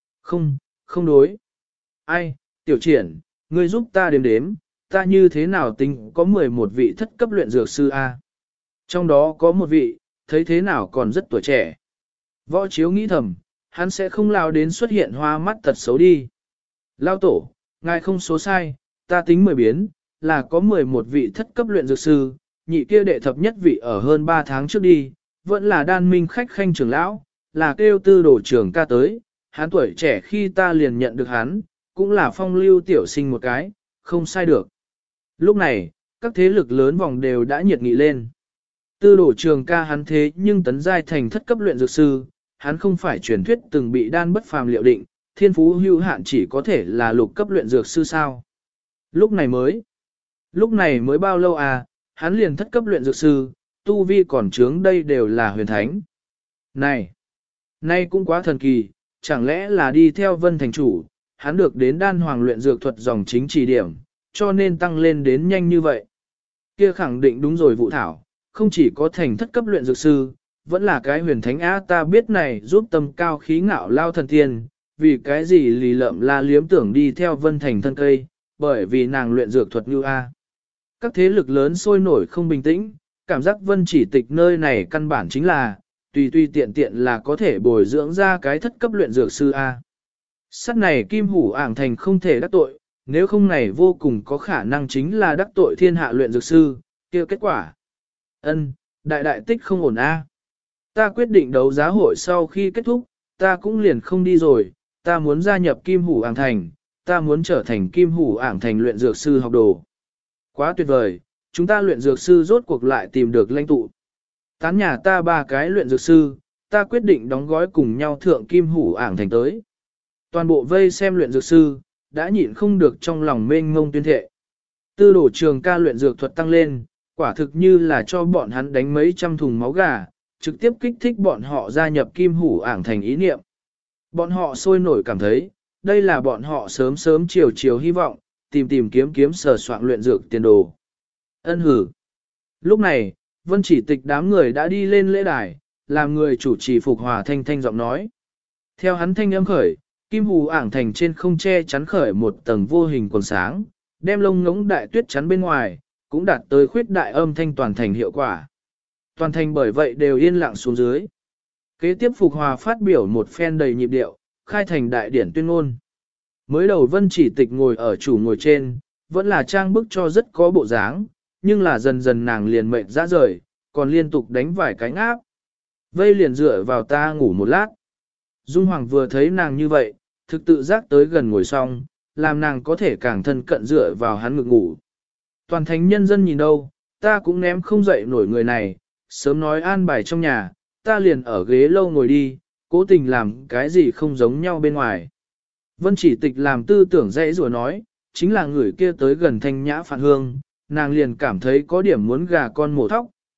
Không đối. Ai, tiểu triển, ngươi giúp ta đếm đếm, ta như thế nào tính có 11 vị thất cấp luyện dược sư A. Trong đó có một vị, thấy thế nào còn rất tuổi trẻ. Võ Chiếu nghĩ thầm, hắn sẽ không lao đến xuất hiện hoa mắt tật xấu đi. Lao tổ, ngài không số sai, ta tính 10 biến, là có 11 vị thất cấp luyện dược sư, nhị kia đệ thập nhất vị ở hơn 3 tháng trước đi, vẫn là đan minh khách khanh trưởng lão, là kêu tư đổ trưởng ca tới, hắn tuổi trẻ khi ta liền nhận được hắn, cũng là phong lưu tiểu sinh một cái, không sai được. Lúc này, các thế lực lớn vòng đều đã nhiệt nghị lên. Tư đổ trường ca hắn thế nhưng tấn giai thành thất cấp luyện dược sư, hắn không phải truyền thuyết từng bị đan bất phàm liệu định, thiên phú hữu hạn chỉ có thể là lục cấp luyện dược sư sao. Lúc này mới bao lâu à, hắn liền thất cấp luyện dược sư, tu vi còn trướng đây đều là huyền thánh. Nay cũng quá thần kỳ, chẳng lẽ là đi theo vân thành chủ, hắn được đến đan hoàng luyện dược thuật dòng chính chỉ điểm, cho nên tăng lên đến nhanh như vậy. Kia khẳng định đúng rồi vụ thảo, không chỉ có thành thất cấp luyện dược sư, vẫn là cái huyền thánh á ta biết này giúp tâm cao khí ngạo lao thần tiên, vì cái gì lì lợm la liếm tưởng đi theo vân thành thân cây, bởi vì nàng luyện dược thuật như A. Các thế lực lớn sôi nổi không bình tĩnh, cảm giác vân chỉ tịch nơi này căn bản chính là, tùy tiện tiện là có thể bồi dưỡng ra cái thất cấp luyện dược sư A. Sắt này Kim Hủ Ảng thành không thể đắc tội, nếu không này vô cùng có khả năng chính là đắc tội thiên hạ luyện dược sư, kia kết quả. Đại tích không ổn A. Ta quyết định đấu giá hội sau khi kết thúc, ta cũng liền không đi rồi, ta muốn gia nhập Kim Hủ Ảng thành, ta muốn trở thành Kim Hủ Ảng thành luyện dược sư học đồ. Quá tuyệt vời, chúng ta luyện dược sư rốt cuộc lại tìm được lãnh tụ. Tán nhà ta 3 cái luyện dược sư, ta quyết định đóng gói cùng nhau thượng Kim Hủ Ảng thành tới. Toàn bộ vây xem luyện dược sư, đã nhịn không được trong lòng mênh ngông tuyên thệ. Tư đổ trường ca luyện dược thuật tăng lên, quả thực như là cho bọn hắn đánh mấy trăm thùng máu gà, trực tiếp kích thích bọn họ gia nhập Kim Hủ Ảng thành ý niệm. Bọn họ sôi nổi cảm thấy, đây là bọn họ sớm chiều hy vọng, tìm kiếm sờ soạn luyện dược tiền đồ. Hử. Lúc này, vân chỉ tịch đám người đã đi lên lễ đài, làm người chủ trì phục hòa thanh giọng nói. Theo hắn thanh âm khởi, Kim Hủ Ảng thành trên không che chắn khởi một tầng vô hình quần sáng, đem lông ngỗng đại tuyết chắn bên ngoài, cũng đạt tới khuyết đại âm thanh toàn thành hiệu quả. Toàn thành bởi vậy đều yên lặng xuống dưới. Kế tiếp phục hòa phát biểu một phen đầy nhịp điệu, khai thành đại điển tuyên ngôn. Mới đầu vân chỉ tịch ngồi ở chủ ngồi trên, vẫn là trang bức cho rất có bộ dáng, nhưng là dần dần nàng liền mệt ra rời, còn liên tục đánh vài cái áp. Vây liền dựa vào ta ngủ một lát. Dung Hoàng vừa thấy nàng như vậy, thực tự giác tới gần ngồi xong, làm nàng có thể càng thân cận dựa vào hắn ngực ngủ. Toàn thành nhân dân nhìn đâu, ta cũng ném không dậy nổi người này, sớm nói an bài trong nhà, ta liền ở ghế lâu ngồi đi, cố tình làm cái gì không giống nhau bên ngoài. Vân chỉ tịch làm tư tưởng dễ rồi nói, chính là người kia tới gần thanh nhã phản hương, nàng liền cảm thấy có điểm muốn gà con mổ thóc,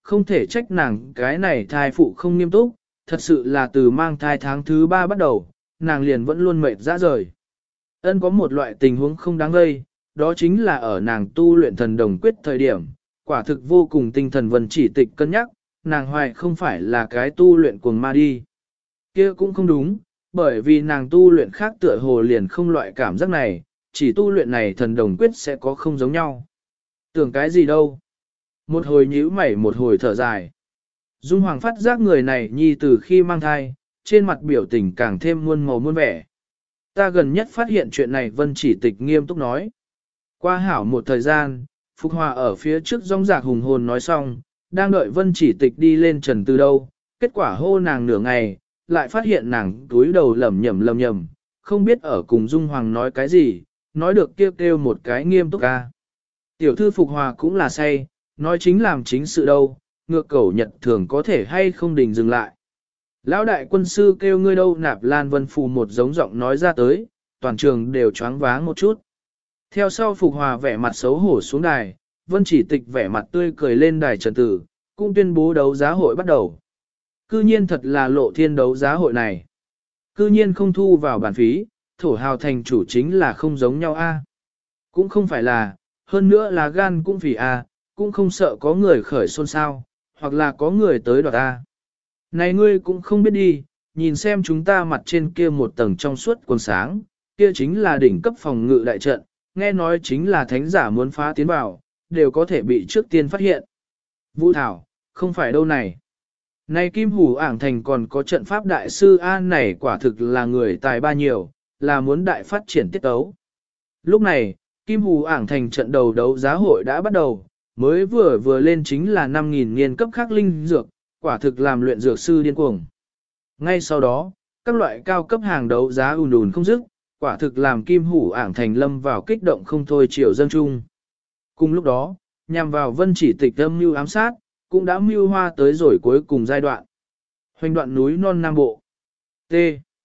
không thể trách nàng cái này thai phụ không nghiêm túc, thật sự là từ mang thai tháng thứ 3 bắt đầu, nàng liền vẫn luôn mệt ra rời. Ân có một loại tình huống không đáng gây, đó chính là ở nàng tu luyện thần đồng quyết thời điểm, quả thực vô cùng tinh thần vân chỉ tịch cân nhắc, nàng hoài không phải là cái tu luyện cuồng ma đi. Kia cũng không đúng, bởi vì nàng tu luyện khác tựa hồ liền không loại cảm giác này, chỉ tu luyện này thần đồng quyết sẽ có không giống nhau. Tưởng cái gì đâu. Một hồi nhíu mày một hồi thở dài. Dung Hoàng phát giác người này nhi từ khi mang thai, trên mặt biểu tình càng thêm muôn màu muôn vẻ. Ta gần nhất phát hiện chuyện này Vân Chỉ Tịch nghiêm túc nói. Qua hảo một thời gian, Phục Hòa ở phía trước rong rạc hùng hồn nói xong, đang đợi Vân Chỉ Tịch đi lên trần từ đâu, kết quả hô nàng nửa ngày, lại phát hiện nàng túi đầu lẩm nhẩm, không biết ở cùng Dung Hoàng nói cái gì, nói được kêu kêu một cái nghiêm túc ca. Tiểu thư Phục Hòa cũng là say, nói chính làm chính sự đâu, ngược cẩu nhật thường có thể hay không đình dừng lại. Lão đại quân sư kêu ngươi đâu Nạp Lan Vân Phù một giống giọng nói ra tới, toàn trường đều choáng váng một chút. Theo sau Phục Hòa vẻ mặt xấu hổ xuống đài, Vân Chỉ Tịch vẻ mặt tươi cười lên đài trần tử, cũng tuyên bố đấu giá hội bắt đầu. Cư nhiên thật là lộ thiên đấu giá hội này. Cư nhiên không thu vào bản phí, thổ hào thành chủ chính là không giống nhau a. Cũng không phải là, hơn nữa là gan cũng vì a, cũng không sợ có người khởi xôn xao, hoặc là có người tới đoạt a. Này ngươi cũng không biết đi, nhìn xem chúng ta mặt trên kia một tầng trong suốt quần sáng, kia chính là đỉnh cấp phòng ngự đại trận, nghe nói chính là thánh giả muốn phá tiến vào, đều có thể bị trước tiên phát hiện. Vũ Thảo, không phải đâu này. Này Kim Hủ Ảng Thành còn có trận pháp đại sư An này quả thực là người tài ba nhiều, là muốn đại phát triển tiết tấu. Lúc này, Kim Hủ Ảng Thành trận đầu đấu giá hội đã bắt đầu, mới vừa lên chính là 5.000 niên cấp khắc linh dược, quả thực làm luyện dược sư điên cuồng. Ngay sau đó, các loại cao cấp hàng đấu giá ùn không dứt, quả thực làm Kim Hủ Ảng Thành lâm vào kích động không thôi chiều dâng chung. Cùng lúc đó, nhằm vào Vân Chỉ Tịch âm mưu ám sát, cũng đã mưu hoa tới rồi cuối cùng giai đoạn. Hoành đoạn núi non Nam Bộ. T.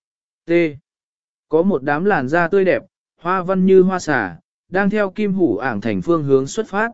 T. Có một đám làn da tươi đẹp, hoa văn như hoa xả, đang theo Kim Hủ Ảng Thành phương hướng xuất phát.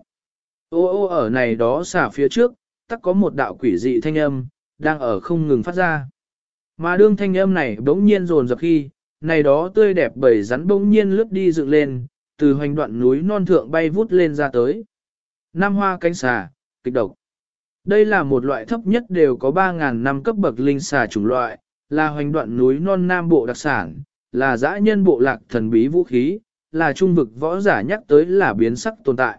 Ô ở này đó xả phía trước, tắc có một đạo quỷ dị thanh âm, đang ở không ngừng phát ra. Mà đương thanh âm này bỗng nhiên dồn dập khi, này đó tươi đẹp bầy rắn bỗng nhiên lướt đi dựng lên, từ hoành đoạn núi non thượng bay vút lên ra tới. Nam hoa cánh xà, kịch độc. Đây là một loại thấp nhất đều có 3.000 năm cấp bậc linh xà chủng loại, là hoành đoạn núi non Nam Bộ đặc sản, là dã nhân bộ lạc thần bí vũ khí, là trung vực võ giả nhắc tới là biến sắc tồn tại.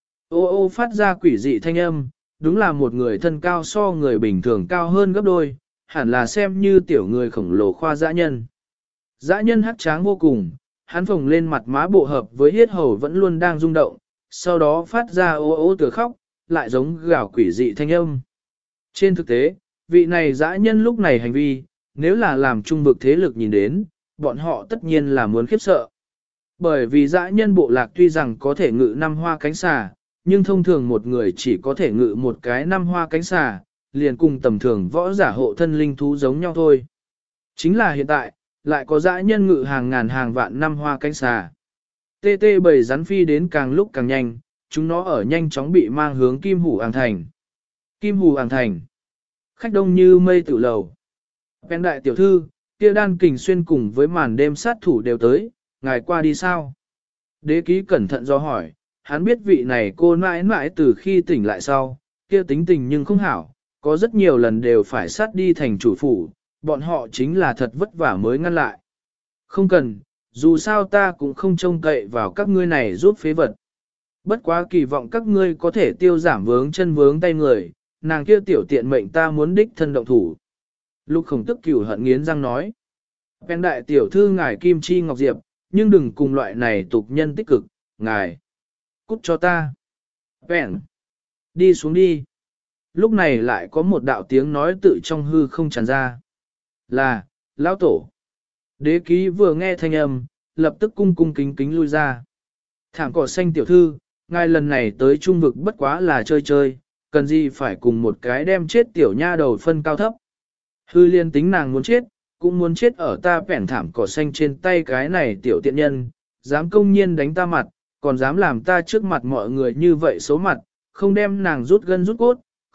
Ô phát ra quỷ dị thanh âm, đúng là một người thân cao so người bình thường cao hơn gấp đôi, hẳn là xem như tiểu người khổng lồ khoa dã nhân. Dã nhân hắc tráng vô cùng, hắn phồng lên mặt má bộ hợp với yết hầu vẫn luôn đang rung động, sau đó phát ra ô tựa khóc, lại giống gào quỷ dị thanh âm. Trên thực tế, vị này dã nhân lúc này hành vi, nếu là làm trung vực thế lực nhìn đến, bọn họ tất nhiên là muốn khiếp sợ. Bởi vì dã nhân bộ lạc tuy rằng có thể ngự 5 hoa cánh xà, nhưng thông thường một người chỉ có thể ngự một cái 5 hoa cánh xà, liền cùng tầm thường võ giả hộ thân linh thú giống nhau thôi. Chính là hiện tại, lại có dã nhân ngự hàng ngàn hàng vạn 5 hoa cánh xà. TT bầy rắn phi đến càng lúc càng nhanh, chúng nó ở nhanh chóng bị mang hướng Kim Hủ Ảng Thành. Kim Hủ Ảng Thành. Khách đông như mây tử lầu. Bèn đại tiểu thư, kia Đan Kình Xuyên cùng với màn đêm sát thủ đều tới, ngài qua đi sao? Đế ký cẩn thận do hỏi, hắn biết vị này cô mãi mãi từ khi tỉnh lại sau, kia tính tình nhưng không hảo, có rất nhiều lần đều phải sát đi thành chủ phủ, bọn họ chính là thật vất vả mới ngăn lại. Không cần, dù sao ta cũng không trông cậy vào các ngươi này giúp phế vật. Bất quá kỳ vọng các ngươi có thể tiêu giảm vướng chân vướng tay người, nàng kia tiểu tiện mệnh ta muốn đích thân động thủ. Lục Khổng Tức cửu hận nghiến răng nói. Bèn đại tiểu thư ngài Kim Chi Ngọc Diệp, nhưng đừng cùng loại này tục nhân tích cực, ngài. Cút cho ta. Bèn. Đi xuống đi. Lúc này lại có một đạo tiếng nói tự trong hư không tràn ra. Là, lão tổ. Đế ký vừa nghe thanh âm, lập tức cung cung kính kính lui ra. Thảm cỏ xanh tiểu thư, ngài lần này tới trung vực bất quá là chơi chơi, cần gì phải cùng một cái đem chết tiểu nha đầu phân cao thấp. Hư liên tính nàng muốn chết, cũng muốn chết ở ta bẻn thảm cỏ xanh trên tay cái này tiểu tiện nhân, dám công nhiên đánh ta mặt, còn dám làm ta trước mặt mọi người như vậy xấu mặt, không đem nàng rút gân rút cốt,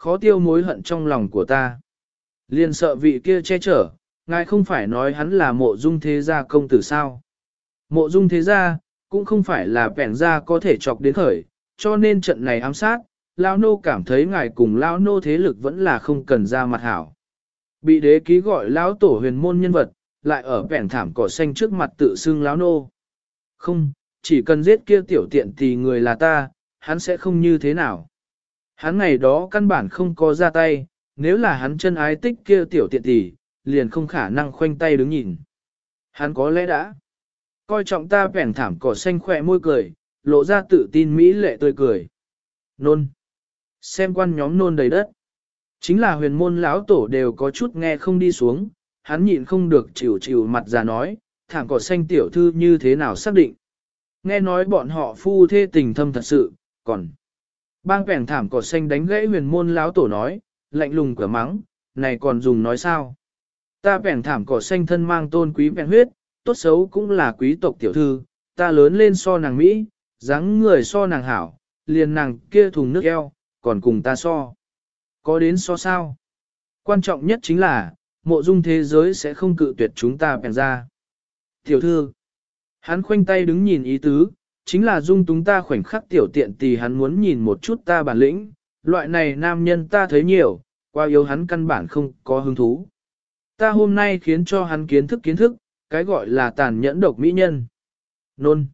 khó tiêu mối hận trong lòng của ta. Liền sợ vị kia che chở, ngài không phải nói hắn là mộ dung thế gia công tử sao. Mộ dung thế gia, cũng không phải là bẻn gia có thể chọc đến khởi, cho nên trận này ám sát, Lão nô cảm thấy ngài cùng Lão nô thế lực vẫn là không cần ra mặt hảo. Bị đế ký gọi Lão tổ huyền môn nhân vật, lại ở bẻn thảm cỏ xanh trước mặt tự xưng Lão nô. Không, chỉ cần giết kia tiểu tiện thì người là ta, hắn sẽ không như thế nào. Hắn ngày đó căn bản không có ra tay, nếu là hắn chân ái tích kia tiểu tiện tỷ, liền không khả năng khoanh tay đứng nhìn. Hắn có lẽ đã coi trọng ta bẻn thảm cỏ xanh khỏe môi cười, lộ ra tự tin mỹ lệ tươi cười. Nôn. Xem quan nhóm nôn đầy đất. Chính là huyền môn lão tổ đều có chút nghe không đi xuống, hắn nhịn không được chịu chịu mặt ra nói, thảm cỏ xanh tiểu thư như thế nào xác định. Nghe nói bọn họ phu thê tình thâm thật sự, còn bang bẻn thảm cỏ xanh đánh gãy huyền môn lão tổ nói, lạnh lùng cửa mắng, này còn dùng nói sao. Ta bẻn thảm cỏ xanh thân mang tôn quý bẻn huyết, tốt xấu cũng là quý tộc tiểu thư, ta lớn lên so nàng Mỹ, dáng người so nàng hảo, liền nàng kia thùng nước eo, còn cùng ta so. Có đến so sao? Quan trọng nhất chính là, mộ dung thế giới sẽ không cự tuyệt chúng ta bèn ra. Tiểu thư, hắn khoanh tay đứng nhìn ý tứ, chính là dung túng ta khoảnh khắc tiểu tiện thì hắn muốn nhìn một chút ta bản lĩnh, loại này nam nhân ta thấy nhiều, qua yếu hắn căn bản không có hứng thú. Ta hôm nay khiến cho hắn kiến thức, cái gọi là tàn nhẫn độc mỹ nhân. Nôn.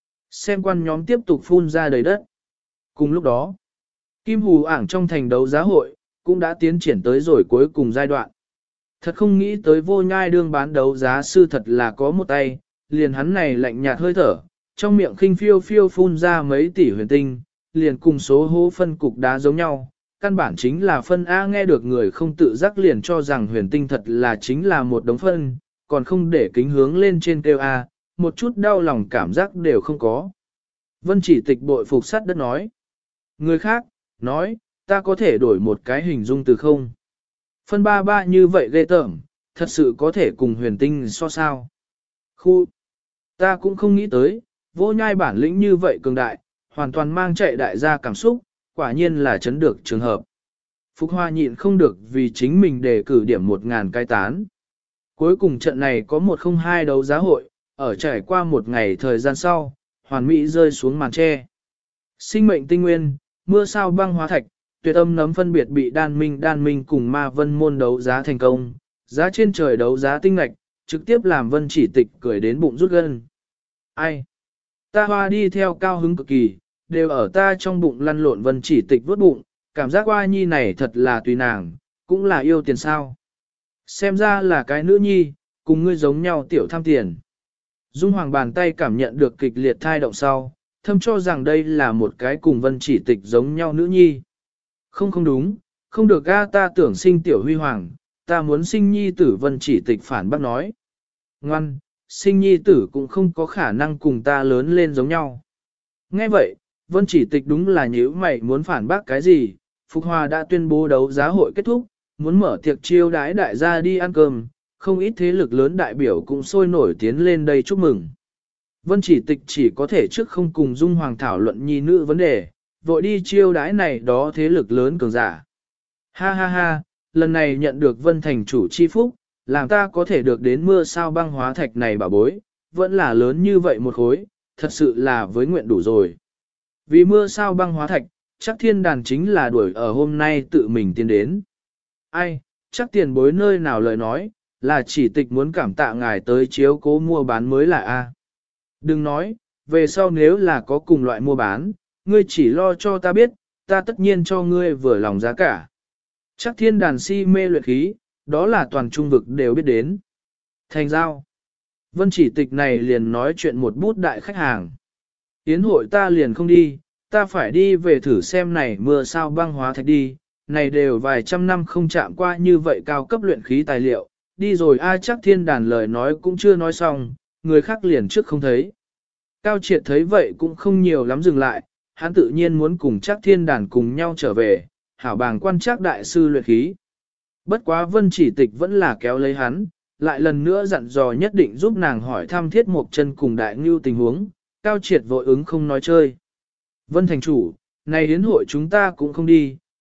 Xem quan nhóm tiếp tục phun ra đầy đất. Cùng lúc đó, Kim Hù ảng trong thành đấu giá hội, cũng đã tiến triển tới rồi cuối cùng giai đoạn. Thật không nghĩ tới Vô Nhai đương bán đấu giá sư thật là có một tay, liền hắn này lạnh nhạt hơi thở, trong miệng khinh phiêu phiêu phun ra mấy tỷ huyền tinh, liền cùng số hố phân cục đá giống nhau. Căn bản chính là phân A, nghe được người không tự giác liền cho rằng huyền tinh thật là chính là một đống phân, còn không để kính hướng lên trên kêu A, một chút đau lòng cảm giác đều không có. Vân Chỉ Tịch bội phục sát đất nói. Người khác, nói, ta có thể đổi một cái hình dung từ không. Phân ba ba như vậy ghê tởm, thật sự có thể cùng huyền tinh so sao. Khu, ta cũng không nghĩ tới, Vô Nhai bản lĩnh như vậy cường đại, hoàn toàn mang chạy đại gia cảm xúc, quả nhiên là chấn được trường hợp. Phúc Hoa nhịn không được vì chính mình đề cử điểm 1000 cái tán. Cuối cùng trận này có 102 đấu giá hội, ở trải qua một ngày thời gian sau, hoàn mỹ rơi xuống màn tre. Sinh mệnh tinh nguyên, mưa sao băng hóa thạch, tuyệt âm nấm phân biệt bị đan minh cùng ma vân môn đấu giá thành công, giá trên trời đấu giá tinh ngạch, trực tiếp làm Vân Chỉ Tịch cười đến bụng rút gân. Ai? Ta hoa đi theo cao hứng cực kỳ, đều ở ta trong bụng lăn lộn. Vân Chỉ Tịch vuốt bụng, cảm giác hoa nhi này thật là tùy nàng, cũng là yêu tiền sao. Xem ra là cái nữ nhi, cùng ngươi giống nhau tiểu tham tiền. Dung Hoàng bàn tay cảm nhận được kịch liệt thai động sau, thâm cho rằng đây là một cái cùng Vân Chỉ Tịch giống nhau nữ nhi. Không đúng, không được ga, ta tưởng sinh tiểu huy hoàng, ta muốn sinh nhi tử. Vân Chỉ Tịch phản bác nói. Ngoan, sinh nhi tử cũng không có khả năng cùng ta lớn lên giống nhau. Nghe vậy, Vân Chỉ Tịch đúng là nhíu mày muốn phản bác cái gì. Phục Hòa đã tuyên bố đấu giá hội kết thúc, muốn mở tiệc chiêu đãi đại gia đi ăn cơm, không ít thế lực lớn đại biểu cũng sôi nổi tiến lên đây chúc mừng. Vân Chỉ Tịch chỉ có thể trước không cùng Dung Hoàng thảo luận nhi nữ vấn đề, vội đi chiêu đãi này đó thế lực lớn cường giả. Ha ha ha, lần này nhận được Vân Thành chủ chi phúc, làm ta có thể được đến mưa sao băng hóa thạch này bảo bối, vẫn là lớn như vậy một khối, thật sự là với nguyện đủ rồi. Vì mưa sao băng hóa thạch, chắc thiên đàn chính là đuổi ở hôm nay tự mình tiến đến. Ai, chắc tiền bối nơi nào lời nói, là Chỉ Tịch muốn cảm tạ ngài tới chiếu cố mua bán mới là A. Đừng nói, về sau nếu là có cùng loại mua bán, ngươi chỉ lo cho ta biết, ta tất nhiên cho ngươi vừa lòng giá cả. Chắc thiên đàn si mê luyện khí, đó là toàn trung vực đều biết đến. Thành giao. Vân Chỉ Tịch này liền nói chuyện một bút đại khách hàng. Yến hội ta liền không đi, ta phải đi về thử xem này mưa sao băng hóa thạch đi, này đều vài trăm năm không chạm qua như vậy cao cấp luyện khí tài liệu, đi rồi ai chắc thiên đàn lời nói cũng chưa nói xong, người khác liền trước không thấy. Cao Triệt thấy vậy cũng không nhiều lắm dừng lại, hắn tự nhiên muốn cùng chắc thiên đàn cùng nhau trở về, hảo bàng quan chắc đại sư luyện khí. Bất quá Vân Chỉ Tịch vẫn là kéo lấy hắn, lại lần nữa dặn dò nhất định giúp nàng hỏi thăm Thiết Mộc Chân cùng Đại Ngưu tình huống, Cao Triệt vội ứng không nói chơi. Vân thành chủ, này hiến hội chúng ta cũng không đi,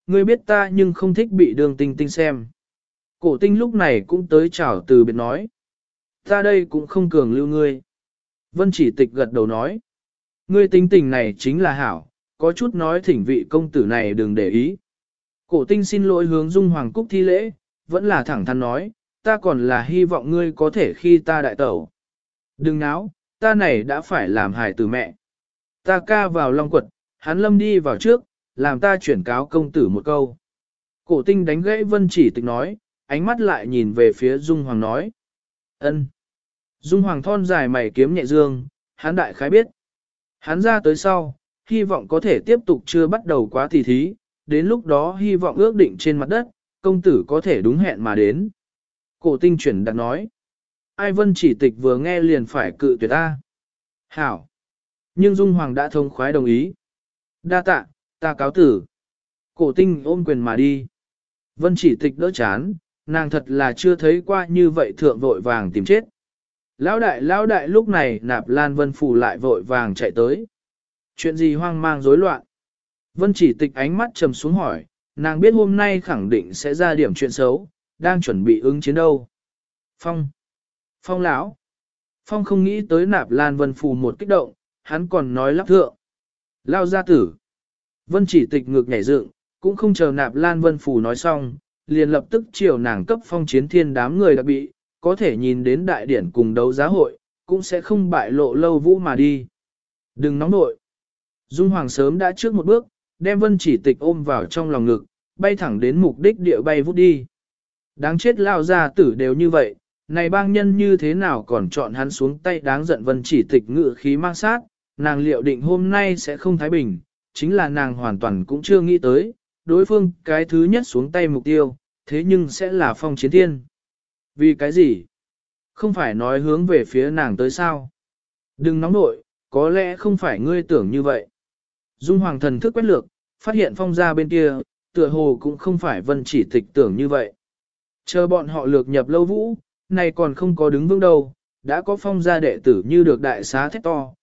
ngươi biết ta nhưng không thích bị đường tinh tinh xem. Cổ tinh lúc này cũng tới chào từ biệt nói. Ta đây cũng không cường lưu ngươi. Vân chỉ tịch gật đầu nói. Ngươi tính tình này chính là hảo, có chút nói thỉnh vị công tử này đừng để ý. Cổ tinh xin lỗi hướng Dung Hoàng Cúc thi lễ, vẫn là thẳng thắn nói, ta còn là hy vọng ngươi có thể khi ta đại tẩu. Đừng náo, ta này đã phải làm hài từ mẹ. Ta ca vào long quật, hắn lâm đi vào trước, làm ta chuyển cáo công tử một câu. Cổ tinh đánh gãy Vân chỉ tịch nói, ánh mắt lại nhìn về phía Dung Hoàng nói. Ân. Dung Hoàng thon dài mày kiếm nhẹ dương, hắn đại khái biết. Hắn ra tới sau, hy vọng có thể tiếp tục chưa bắt đầu quá thì thí, đến lúc đó hy vọng ước định trên mặt đất, công tử có thể đúng hẹn mà đến. Cổ tinh chuyển đặt nói. Ai Vân chỉ tịch vừa nghe liền phải cự tuyệt ta. Hảo. Nhưng Dung Hoàng đã thông khoái đồng ý. Đa tạ, ta cáo tử. Cổ tinh ôm quyền mà đi. Vân chỉ tịch đỡ chán, nàng thật là chưa thấy qua như vậy thượng vội vàng tìm chết. Lão đại lúc này Nạp Lan Vân Phủ lại vội vàng chạy tới. Chuyện gì hoang mang rối loạn? Vân chỉ tịch ánh mắt trầm xuống hỏi, nàng biết hôm nay khẳng định sẽ ra điểm chuyện xấu, đang chuẩn bị ứng chiến đâu. Phong lão. Phong không nghĩ tới Nạp Lan Vân Phủ một kích động, hắn còn nói lắp thượng. Lao gia tử. Vân chỉ tịch ngược nhảy dựng, cũng không chờ Nạp Lan Vân Phủ nói xong, liền lập tức chiều nàng cấp Phong Chiến Thiên đám người đặc bị, có thể nhìn đến đại điển cùng đấu giá hội, cũng sẽ không bại lộ Lâu Vũ mà đi. Đừng nóng nội. Dung Hoàng sớm đã trước một bước, đem Vân chỉ tịch ôm vào trong lòng ngực, bay thẳng đến mục đích địa bay vút đi. Đáng chết lao gia tử đều như vậy, này bang nhân như thế nào còn chọn hắn xuống tay đáng giận. Vân chỉ tịch ngự khí mang sát, nàng liệu định hôm nay sẽ không thái bình, chính là nàng hoàn toàn cũng chưa nghĩ tới, đối phương cái thứ nhất xuống tay mục tiêu, thế nhưng sẽ là Phong Chiến Thiên. Vì cái gì? Không phải nói hướng về phía nàng tới sao? Đừng nóng nội, có lẽ không phải ngươi tưởng như vậy. Dung Hoàng thần thức quét lược, phát hiện Phong gia bên kia, tựa hồ cũng không phải Vân chỉ tịch tưởng như vậy. Chờ bọn họ lược nhập Lâu Vũ, này còn không có đứng vững đâu, đã có Phong gia đệ tử như được đại xá thét to,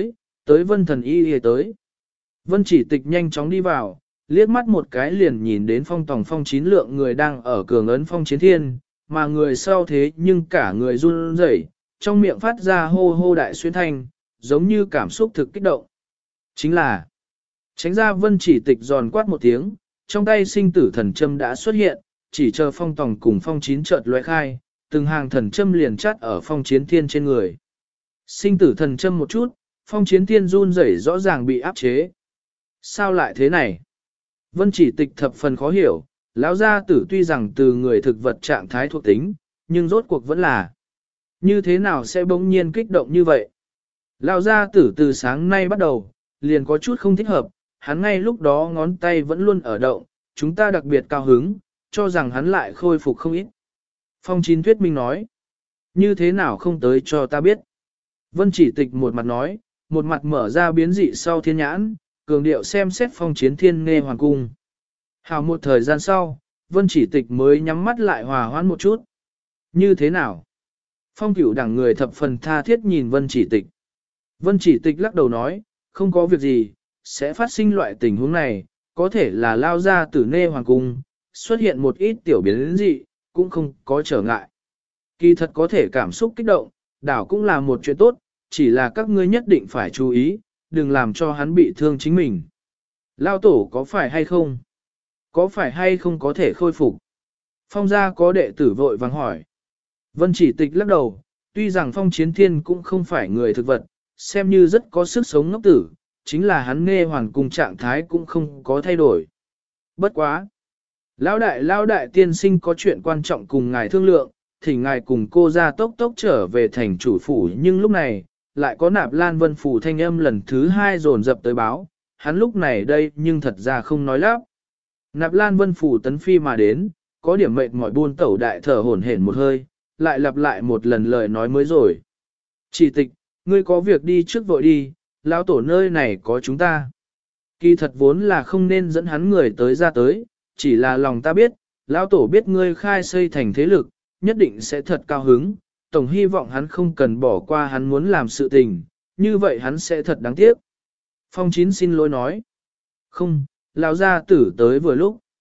tới Vân thần y tới. Vân chỉ tịch nhanh chóng đi vào, liếc mắt một cái liền nhìn đến Phong Tòng Phong 9 lượng người đang ở cường ấn Phong Chiến Thiên, mà người sau thế nhưng cả người run rẩy, trong miệng phát ra hô hô đại xuyên thanh, giống như cảm xúc thực kích động. Chính là, tránh ra Vân chỉ tịch giòn quát một tiếng, trong tay sinh tử thần châm đã xuất hiện, chỉ chờ Phong Tòng cùng Phong 9 chợt lóe khai, từng hàng thần châm liền chát ở Phong Chiến Thiên trên người. Sinh tử thần châm một chút, Phong Chiến Thiên run rẩy rõ ràng bị áp chế. Sao lại thế này? Vân chỉ tịch thập phần khó hiểu, lão gia tử tuy rằng từ người thực vật trạng thái thuộc tính, nhưng rốt cuộc vẫn là như thế nào sẽ bỗng nhiên kích động như vậy? Lão gia tử từ sáng nay bắt đầu, liền có chút không thích hợp, hắn ngay lúc đó ngón tay vẫn luôn ở động, chúng ta đặc biệt cao hứng, cho rằng hắn lại khôi phục không ít. Phong Chín thuyết minh nói, như thế nào không tới cho ta biết. Vân chỉ tịch một mặt nói, một mặt mở ra biến dị sau thiên nhãn, cường điệu xem xét Phong Chiến Thiên nghe hoàng cung. Hào một thời gian sau, Vân chỉ tịch mới nhắm mắt lại hòa hoãn một chút. Như thế nào? Phong Cửu đẳng người thập phần tha thiết nhìn Vân chỉ tịch. Vân chỉ tịch lắc đầu nói, không có việc gì, sẽ phát sinh loại tình huống này, có thể là lao ra từ nê hoàng cung, xuất hiện một ít tiểu biến dị, cũng không có trở ngại. Kỳ thật có thể cảm xúc kích động, đảo cũng là một chuyện tốt, chỉ là các ngươi nhất định phải chú ý, đừng làm cho hắn bị thương chính mình. Lao tổ có phải hay không? Có phải hay không có thể khôi phục? Phong gia có đệ tử vội vàng hỏi. Vân chỉ tịch lắc đầu, tuy rằng Phong Chiến Thiên cũng không phải người thực vật, xem như rất có sức sống ngốc tử, chính là hắn nghe hoàn cùng trạng thái cũng không có thay đổi. Bất quá! Lão đại tiên sinh có chuyện quan trọng cùng ngài thương lượng, thỉnh ngài cùng cô ra tốc tốc trở về thành chủ phủ, nhưng lúc này, lại có Nạp Lan Vân Phủ thanh âm lần thứ 2 dồn dập tới báo, hắn lúc này đây nhưng thật ra không nói lắp. Nạp Lan Vân Phủ tấn phi mà đến, có điểm mệt mỏi buôn tẩu đại thở hổn hển một hơi, lại lặp lại một lần lời nói mới rồi. Chỉ tịch, ngươi có việc đi trước vội đi, lão tổ nơi này có chúng ta. Kỳ thật vốn là không nên dẫn hắn người tới ra tới, chỉ là lòng ta biết, lão tổ biết ngươi khai xây thành thế lực, nhất định sẽ thật cao hứng, tổng hy vọng hắn không cần bỏ qua hắn muốn làm sự tình, như vậy hắn sẽ thật đáng tiếc. Phong Chín xin lỗi nói, không, lão gia tử tới vừa lúc.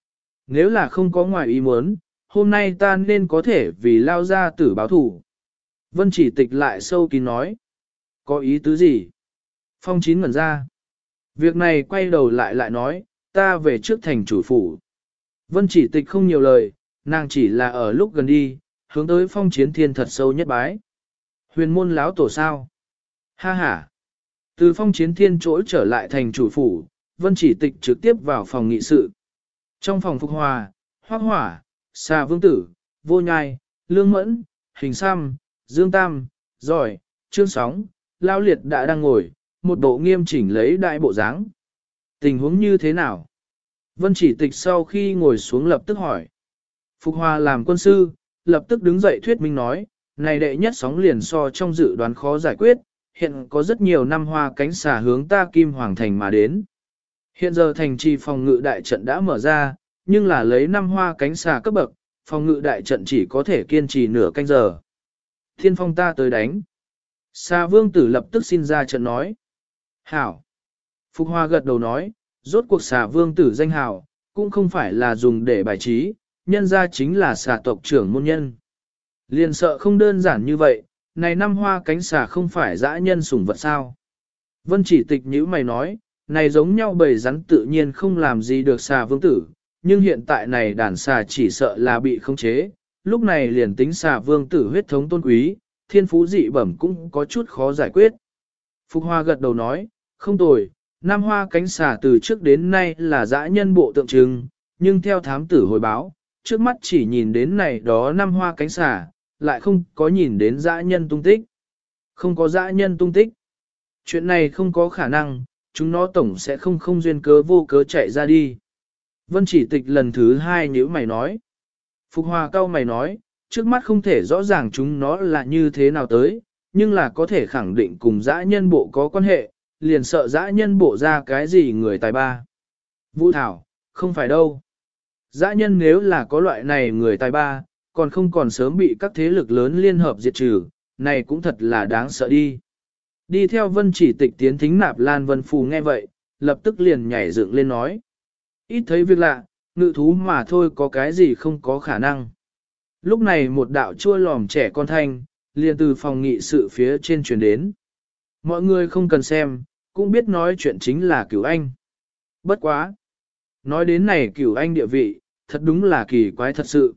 Nếu là không có ngoài ý muốn, hôm nay ta nên có thể vì lao ra tử báo thủ. Vân Chỉ Tịch lại sâu kín nói. Có ý tứ gì? Phong Chín ngẩn ra. Việc này quay đầu lại nói, ta về trước thành chủ phủ. Vân Chỉ Tịch không nhiều lời, nàng chỉ là ở lúc gần đi, hướng tới Phong Chiến Thiên thật sâu nhất bái. Huyền môn láo tổ sao? Ha ha! Từ Phong Chiến Thiên trỗi trở lại thành chủ phủ, Vân Chỉ Tịch trực tiếp vào phòng nghị sự. Trong phòng Phục Hòa, Hoác Hỏa, Xà Vương Tử, Vô Nhai, Lương Mẫn, Hình Sam, Dương Tam, Giỏi, Trương Sóng, Lao Liệt đã đang ngồi, một bộ nghiêm chỉnh lấy đại bộ dáng. Tình huống như thế nào? Vân Chỉ Tịch sau khi ngồi xuống lập tức hỏi. Phục Hòa làm quân sư, lập tức đứng dậy thuyết minh nói, này đệ nhất sóng liền so trong dự đoán khó giải quyết, hiện có rất nhiều năm hoa cánh xà hướng ta Kim Hoàng Thành mà đến. Hiện giờ thành trì phòng ngự đại trận đã mở ra, nhưng là lấy năm hoa cánh xà cấp bậc, phòng ngự đại trận chỉ có thể kiên trì nửa canh giờ. Thiên phong ta tới đánh. Xà Vương Tử lập tức xin ra trận nói. Hảo. Phục Hoa gật đầu nói, rốt cuộc Xà Vương Tử danh hảo, cũng không phải là dùng để bài trí, nhân ra chính là xà tộc trưởng môn nhân. Liền sợ không đơn giản như vậy, này năm hoa cánh xà không phải dã nhân sủng vật sao. Vân Chỉ Tịch nhữ mày nói, này giống nhau bầy rắn tự nhiên không làm gì được Xà Vương Tử, nhưng hiện tại này đàn xà chỉ sợ là bị khống chế, lúc này liền tính Xà Vương Tử huyết thống tôn quý, thiên phú dị bẩm cũng có chút khó giải quyết. Phục Hoa gật đầu nói, không tồi, năm hoa cánh xà từ trước đến nay là dã nhân bộ tượng trưng, nhưng theo thám tử hồi báo, trước mắt chỉ nhìn đến này đó năm hoa cánh xà, lại không có nhìn đến dã nhân tung tích. Không có dã nhân tung tích. Chuyện này không có khả năng, chúng nó tổng sẽ không duyên cớ vô cớ chạy ra đi. Vân Chỉ Tịch lần thứ hai nhíu mày nói. Phục Hòa cao mày nói, trước mắt không thể rõ ràng chúng nó là như thế nào tới, nhưng là có thể khẳng định cùng dã nhân bộ có quan hệ, liền sợ dã nhân bộ ra cái gì người tài ba. Vũ Thảo, không phải đâu. Dã nhân nếu là có loại này người tài ba, còn sớm bị các thế lực lớn liên hợp diệt trừ, này cũng thật là đáng sợ đi. Đi theo Vân Chỉ Tịch tiến thính Nạp Lan Vân Phù nghe vậy, lập tức liền nhảy dựng lên nói. Ít thấy việc lạ, ngự thú mà thôi có cái gì không có khả năng. Lúc này một đạo chua lòm trẻ con thanh, liền từ phòng nghị sự phía trên truyền đến. Mọi người không cần xem, cũng biết nói chuyện chính là Cửu Anh. Bất quá. Nói đến này Cửu Anh địa vị, thật đúng là kỳ quái thật sự.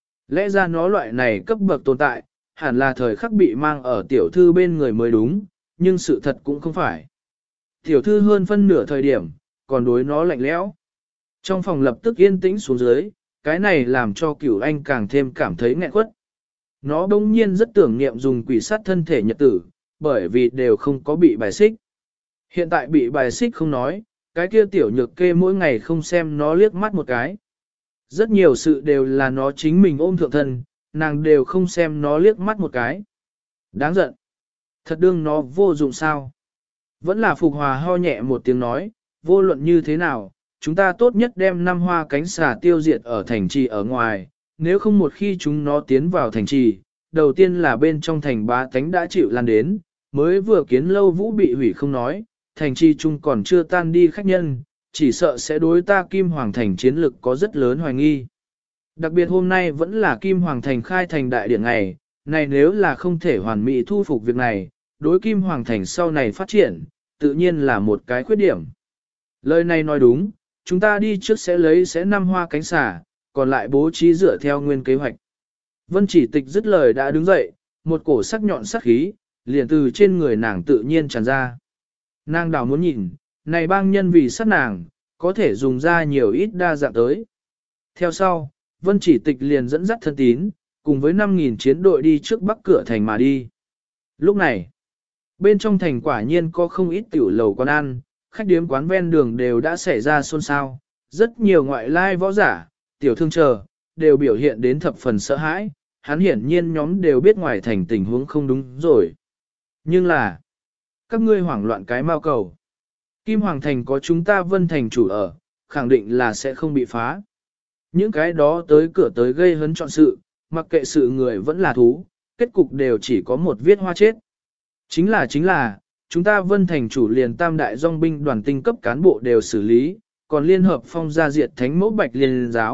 Lẽ ra nó loại này cấp bậc tồn tại, hẳn là thời khắc bị mang ở tiểu thư bên người mới đúng, nhưng sự thật cũng không phải. Tiểu thư hơn phân nửa thời điểm, còn đối nó lạnh lẽo. Trong phòng lập tức yên tĩnh xuống dưới, cái này làm cho Cửu Anh càng thêm cảm thấy nghẹn quất. Nó bỗng nhiên rất tưởng niệm dùng quỷ sát thân thể nhật tử, bởi vì đều không có bị bài xích. Hiện tại bị bài xích không nói, cái kia tiểu nhược kê mỗi ngày không xem nó liếc mắt một cái. Rất nhiều sự đều là nó chính mình ôm thượng thân, nàng đều không xem nó liếc mắt một cái. Đáng giận. Thật đương nó vô dụng sao. Vẫn là Phục Hòa ho nhẹ một tiếng nói, vô luận như thế nào, chúng ta tốt nhất đem năm hoa cánh xà tiêu diệt ở thành trì ở ngoài, nếu không một khi chúng nó tiến vào thành trì, đầu tiên là bên trong thành bá tánh đã chịu lan đến, mới vừa kiến lâu vũ bị hủy không nói, thành trì chung còn chưa tan đi khách nhân, chỉ sợ sẽ đối ta Kim Hoàng Thành chiến lực có rất lớn hoài nghi. Đặc biệt hôm nay vẫn là Kim Hoàng Thành khai thành đại điển ngày, này nếu là không thể hoàn mỹ thu phục việc này, đối Kim Hoàng Thành sau này phát triển, tự nhiên là một cái khuyết điểm. Lời này nói đúng, chúng ta đi trước sẽ năm hoa cánh xà, còn lại bố trí dựa theo nguyên kế hoạch. Vân Chỉ Tịch dứt lời đã đứng dậy, một cổ sắc nhọn sắc khí, liền từ trên người nàng tự nhiên tràn ra. Nàng đảo muốn nhìn, này bang nhân vì sát nàng, có thể dùng ra nhiều ít đa dạng tới. Theo sau, Vân Chỉ Tịch liền dẫn dắt thân tín, cùng với 5.000 chiến đội đi trước bắc cửa thành mà đi. Lúc này, bên trong thành quả nhiên có không ít tiểu lầu quán ăn, khách điếm quán ven đường đều đã xảy ra xôn xao, rất nhiều ngoại lai võ giả, tiểu thương chờ, đều biểu hiện đến thập phần sợ hãi, hắn hiển nhiên nhóm đều biết ngoài thành tình huống không đúng rồi. Nhưng là, các ngươi hoảng loạn cái mao cầu. Kim Hoàng Thành có chúng ta Vân Thành chủ ở, khẳng định là sẽ không bị phá. Những cái đó tới cửa tới gây hấn trọn sự, mặc kệ sự người vẫn là thú, kết cục đều chỉ có một viết hoa chết. Chính là, chúng ta Vân Thành chủ liền tam đại dòng binh đoàn tinh cấp cán bộ đều xử lý, còn liên hợp phong gia diệt thánh mẫu bạch liên giáo,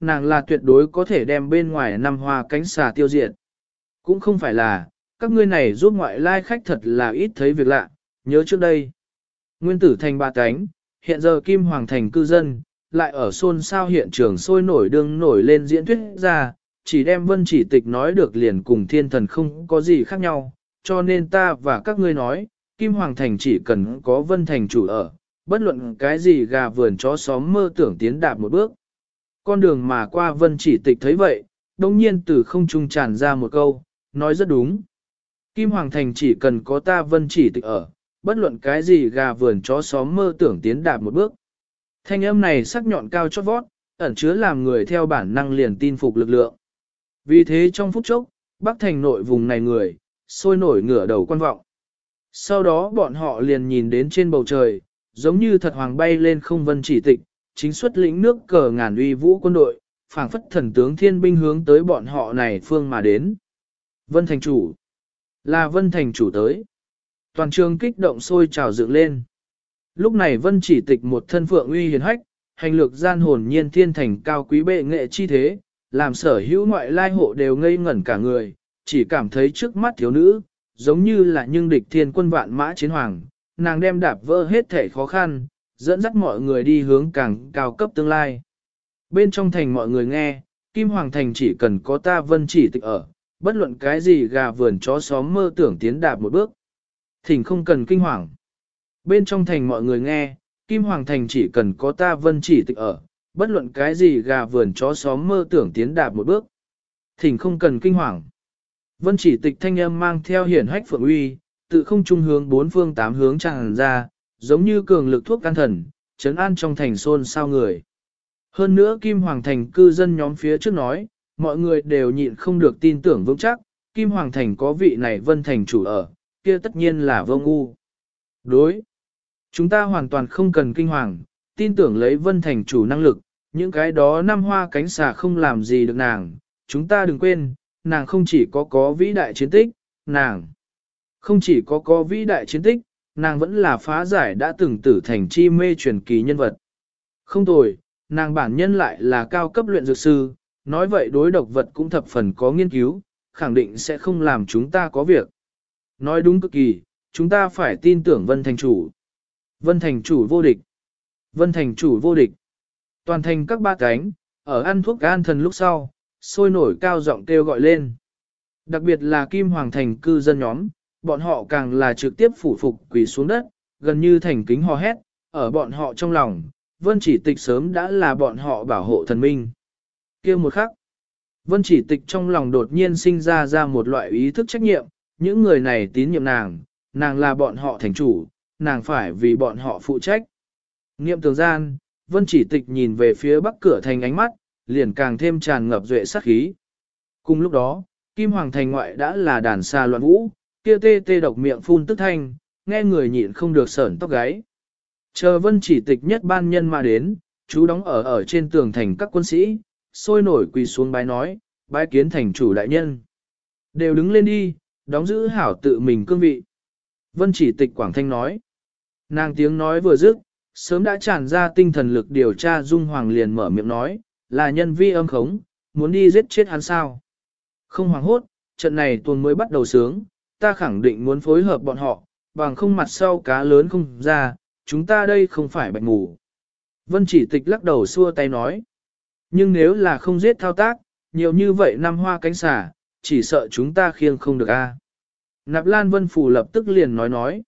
nàng là tuyệt đối có thể đem bên ngoài năm hoa cánh xà tiêu diệt. Cũng không phải là, các ngươi này giúp ngoại lai khách thật là ít thấy việc lạ, nhớ trước đây. Nguyên tử thành ba cánh, hiện giờ Kim Hoàng thành cư dân, lại ở xôn xao hiện trường sôi nổi đương nổi lên diễn thuyết ra, chỉ đem Vân Chỉ Tịch nói được liền cùng thiên thần không có gì khác nhau, cho nên ta và các ngươi nói, Kim Hoàng thành chỉ cần có Vân thành chủ ở, bất luận cái gì gà vườn chó xóm mơ tưởng tiến đạp một bước. Con đường mà qua Vân Chỉ Tịch thấy vậy, đồng nhiên từ không trung tràn ra một câu, nói rất đúng. Kim Hoàng thành chỉ cần có ta Vân Chỉ Tịch ở, bất luận cái gì gà vườn chó xóm mơ tưởng tiến đạp một bước. Thanh âm này sắc nhọn cao chót vót, ẩn chứa làm người theo bản năng liền tin phục lực lượng. Vì thế trong phút chốc, Bắc thành nội vùng này người, sôi nổi ngửa đầu quan vọng. Sau đó bọn họ liền nhìn đến trên bầu trời, giống như thật hoàng bay lên không Vân Chỉ Tịch, chính xuất lĩnh nước cờ ngàn uy vũ quân đội, phảng phất thần tướng thiên binh hướng tới bọn họ này phương mà đến. Vân thành chủ, là Vân thành chủ tới. Toàn trường kích động sôi trào dựng lên. Lúc này Vân Chỉ Tịch một thân phượng uy hiền hách, hành lược gian hồn nhiên thiên thành cao quý bệ nghệ chi thế, làm sở hữu ngoại lai hộ đều ngây ngẩn cả người, chỉ cảm thấy trước mắt thiếu nữ, giống như là nhưng địch thiên quân vạn mã chiến hoàng, nàng đem đạp vỡ hết thể khó khăn, dẫn dắt mọi người đi hướng càng cao cấp tương lai. Bên trong thành mọi người nghe, Kim Hoàng thành chỉ cần có ta Vân Chỉ Tịch ở, bất luận cái gì gà vườn chó xóm mơ tưởng tiến đạp một bước. Thỉnh không cần kinh hoàng. Bên trong thành mọi người nghe, Kim Hoàng thành chỉ cần có ta Vân Chỉ Tịch ở, bất luận cái gì gà vườn chó xóm mơ tưởng tiến đạp một bước. Thỉnh không cần kinh hoàng. Vân Chỉ Tịch thanh âm mang theo hiển hách phượng uy, tự không trung hướng bốn phương tám hướng tràn ra, giống như cường lực thuốc can thần, trấn an trong thành xôn xao người. Hơn nữa Kim Hoàng thành cư dân nhóm phía trước nói, mọi người đều nhịn không được tin tưởng vững chắc, Kim Hoàng thành có vị này Vân thành chủ ở, kia tất nhiên là vô ngu. Đối. Chúng ta hoàn toàn không cần kinh hoàng, tin tưởng lấy Vân thành chủ năng lực, những cái đó năm hoa cánh xà không làm gì được nàng. Chúng ta đừng quên, nàng không chỉ có vĩ đại chiến tích, nàng không chỉ có vĩ đại chiến tích, nàng vẫn là phá giải đã từng tử thành chi mê truyền kỳ nhân vật. Không tồi, nàng bản nhân lại là cao cấp luyện dược sư, nói vậy đối độc vật cũng thập phần có nghiên cứu, khẳng định sẽ không làm chúng ta có việc. Nói đúng cực kỳ, chúng ta phải tin tưởng Vân thành chủ. Vân thành chủ vô địch. Vân thành chủ vô địch. Toàn thành các ba cánh, ở ăn thuốc an thần lúc sau, sôi nổi cao giọng kêu gọi lên. Đặc biệt là Kim Hoàng thành cư dân nhóm, bọn họ càng là trực tiếp phủ phục quỳ xuống đất, gần như thành kính hò hét, ở bọn họ trong lòng, Vân Chỉ Tịch sớm đã là bọn họ bảo hộ thần minh. Kia một khắc, Vân Chỉ Tịch trong lòng đột nhiên sinh ra một loại ý thức trách nhiệm, những người này tín nhiệm nàng là bọn họ thành chủ, nàng phải vì bọn họ phụ trách. Niệm tường gian, Vân Chỉ Tịch nhìn về phía bắc cửa thành ánh mắt, liền càng thêm tràn ngập duệ sát khí. Cùng lúc đó, Kim Hoàng thành ngoại đã là đàn xa loạn vũ, kia tê tê độc miệng phun tức thanh, nghe người nhịn không được sởn tóc gáy. Chờ Vân Chỉ Tịch nhất ban nhân mà đến, chú đóng ở trên tường thành các quân sĩ, sôi nổi quỳ xuống bái nói, bái kiến thành chủ đại nhân. Đều đứng lên đi, đóng giữ hảo tự mình cương vị. Vân Chỉ Tịch quảng thanh nói. Nàng tiếng nói vừa dứt, sớm đã tràn ra tinh thần lực điều tra Dung Hoàng liền mở miệng nói, là nhân vi âm khống, muốn đi giết chết hắn sao. Không hoảng hốt, trận này tuần mới bắt đầu sướng, ta khẳng định muốn phối hợp bọn họ, bằng không mặt sau cá lớn không ra, chúng ta đây không phải bạch mù. Vân Chỉ Tịch lắc đầu xua tay nói, nhưng nếu là không giết thao tác, nhiều như vậy năm hoa cánh xả, chỉ sợ chúng ta khiêng không được a. Nạp Lan Vân Phủ lập tức liền nói,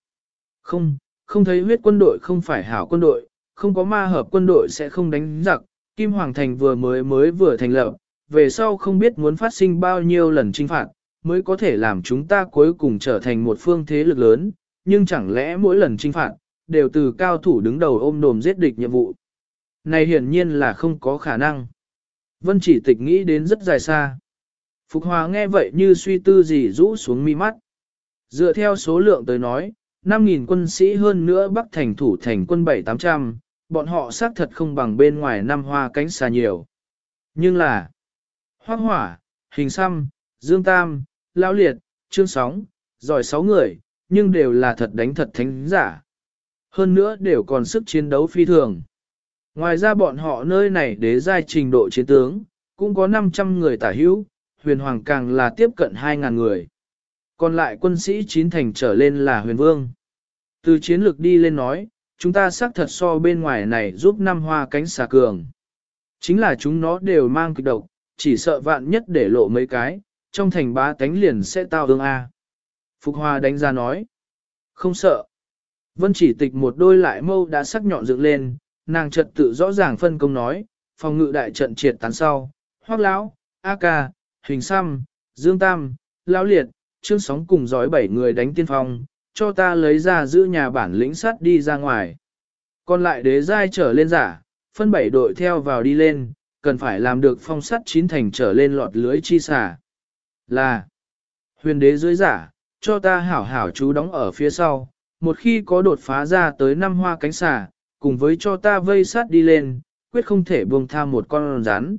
không thấy huyết quân đội không phải hảo quân đội, không có ma hợp quân đội sẽ không đánh giặc, Kim Hoàng thành mới vừa thành lập, về sau không biết muốn phát sinh bao nhiêu lần chinh phạt, mới có thể làm chúng ta cuối cùng trở thành một phương thế lực lớn, nhưng chẳng lẽ mỗi lần chinh phạt, đều từ cao thủ đứng đầu ôm đồm giết địch nhiệm vụ. Này hiển nhiên là không có khả năng. Vân Chỉ Tịch nghĩ đến rất dài xa. Phục Hòa nghe vậy như suy tư gì rũ xuống mi mắt. Dựa theo số lượng tới nói, 5.000 quân sĩ hơn nữa Bắc thành thủ thành quân 7-800, bọn họ xác thật không bằng bên ngoài năm hoa cánh xà nhiều. Nhưng là, Hoác Hỏa, Hình Xăm, Dương Tam, Lão Liệt, Trương Sóng, giỏi 6 người, nhưng đều là thật đánh thật thánh giả. Hơn nữa đều còn sức chiến đấu phi thường. Ngoài ra bọn họ nơi này đế giai trình độ chiến tướng, cũng có 500 người tả hữu, huyền hoàng càng là tiếp cận 2.000 người. Còn lại quân sĩ 9 thành trở lên là huyền vương. Từ chiến lược đi lên nói, chúng ta xác thật so bên ngoài này giúp năm hoa cánh xà cường. Chính là chúng nó đều mang kịch độc, chỉ sợ vạn nhất để lộ mấy cái, trong thành bá tánh liền sẽ tao ương A. Phục Hoa đánh ra nói, không sợ. Vân Chỉ Tịch một đôi lại mâu đã sắc nhọn dựng lên, nàng trật tự rõ ràng phân công nói, phòng ngự đại trận triệt tán sau, Hoắc Lão, A Ca, Hình Xăm, Dương Tam, Lão Liệt, Trương Sóng cùng dõi 7 người đánh tiên phong, cho ta lấy ra giữ nhà bản lĩnh sắt đi ra ngoài. Còn lại đế giai trở lên giả, phân 7 đội theo vào đi lên, cần phải làm được phong sắt 9 thành trở lên lọt lưới chi xả. Là huyền đế dưới giả, cho ta hảo hảo chú đóng ở phía sau, một khi có đột phá ra tới 5 hoa cánh xả, cùng với cho ta vây sát đi lên, quyết không thể buông tha một con rắn.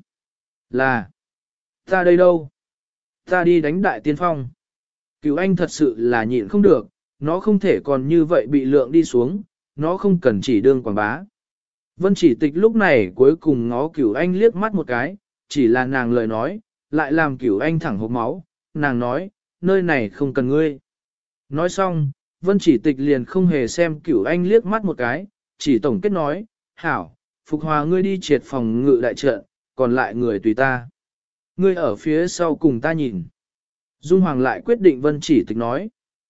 Là ta đây đâu? Ta đi đánh đại tiên phong. Cửu Anh thật sự là nhịn không được, nó không thể còn như vậy bị lượng đi xuống, nó không cần chỉ đương quảng bá. Vân Chỉ Tịch lúc này cuối cùng ngó Cửu Anh liếc mắt một cái, chỉ là nàng lời nói, lại làm Cửu Anh thẳng hộc máu, nàng nói, nơi này không cần ngươi. Nói xong, Vân Chỉ Tịch liền không hề xem Cửu Anh liếc mắt một cái, chỉ tổng kết nói, hảo, Phục Hòa ngươi đi triệt phòng ngự đại trận, còn lại người tùy ta. Ngươi ở phía sau cùng ta nhìn. Dung Hoàng lại quyết định Vân Chỉ Tịch nói.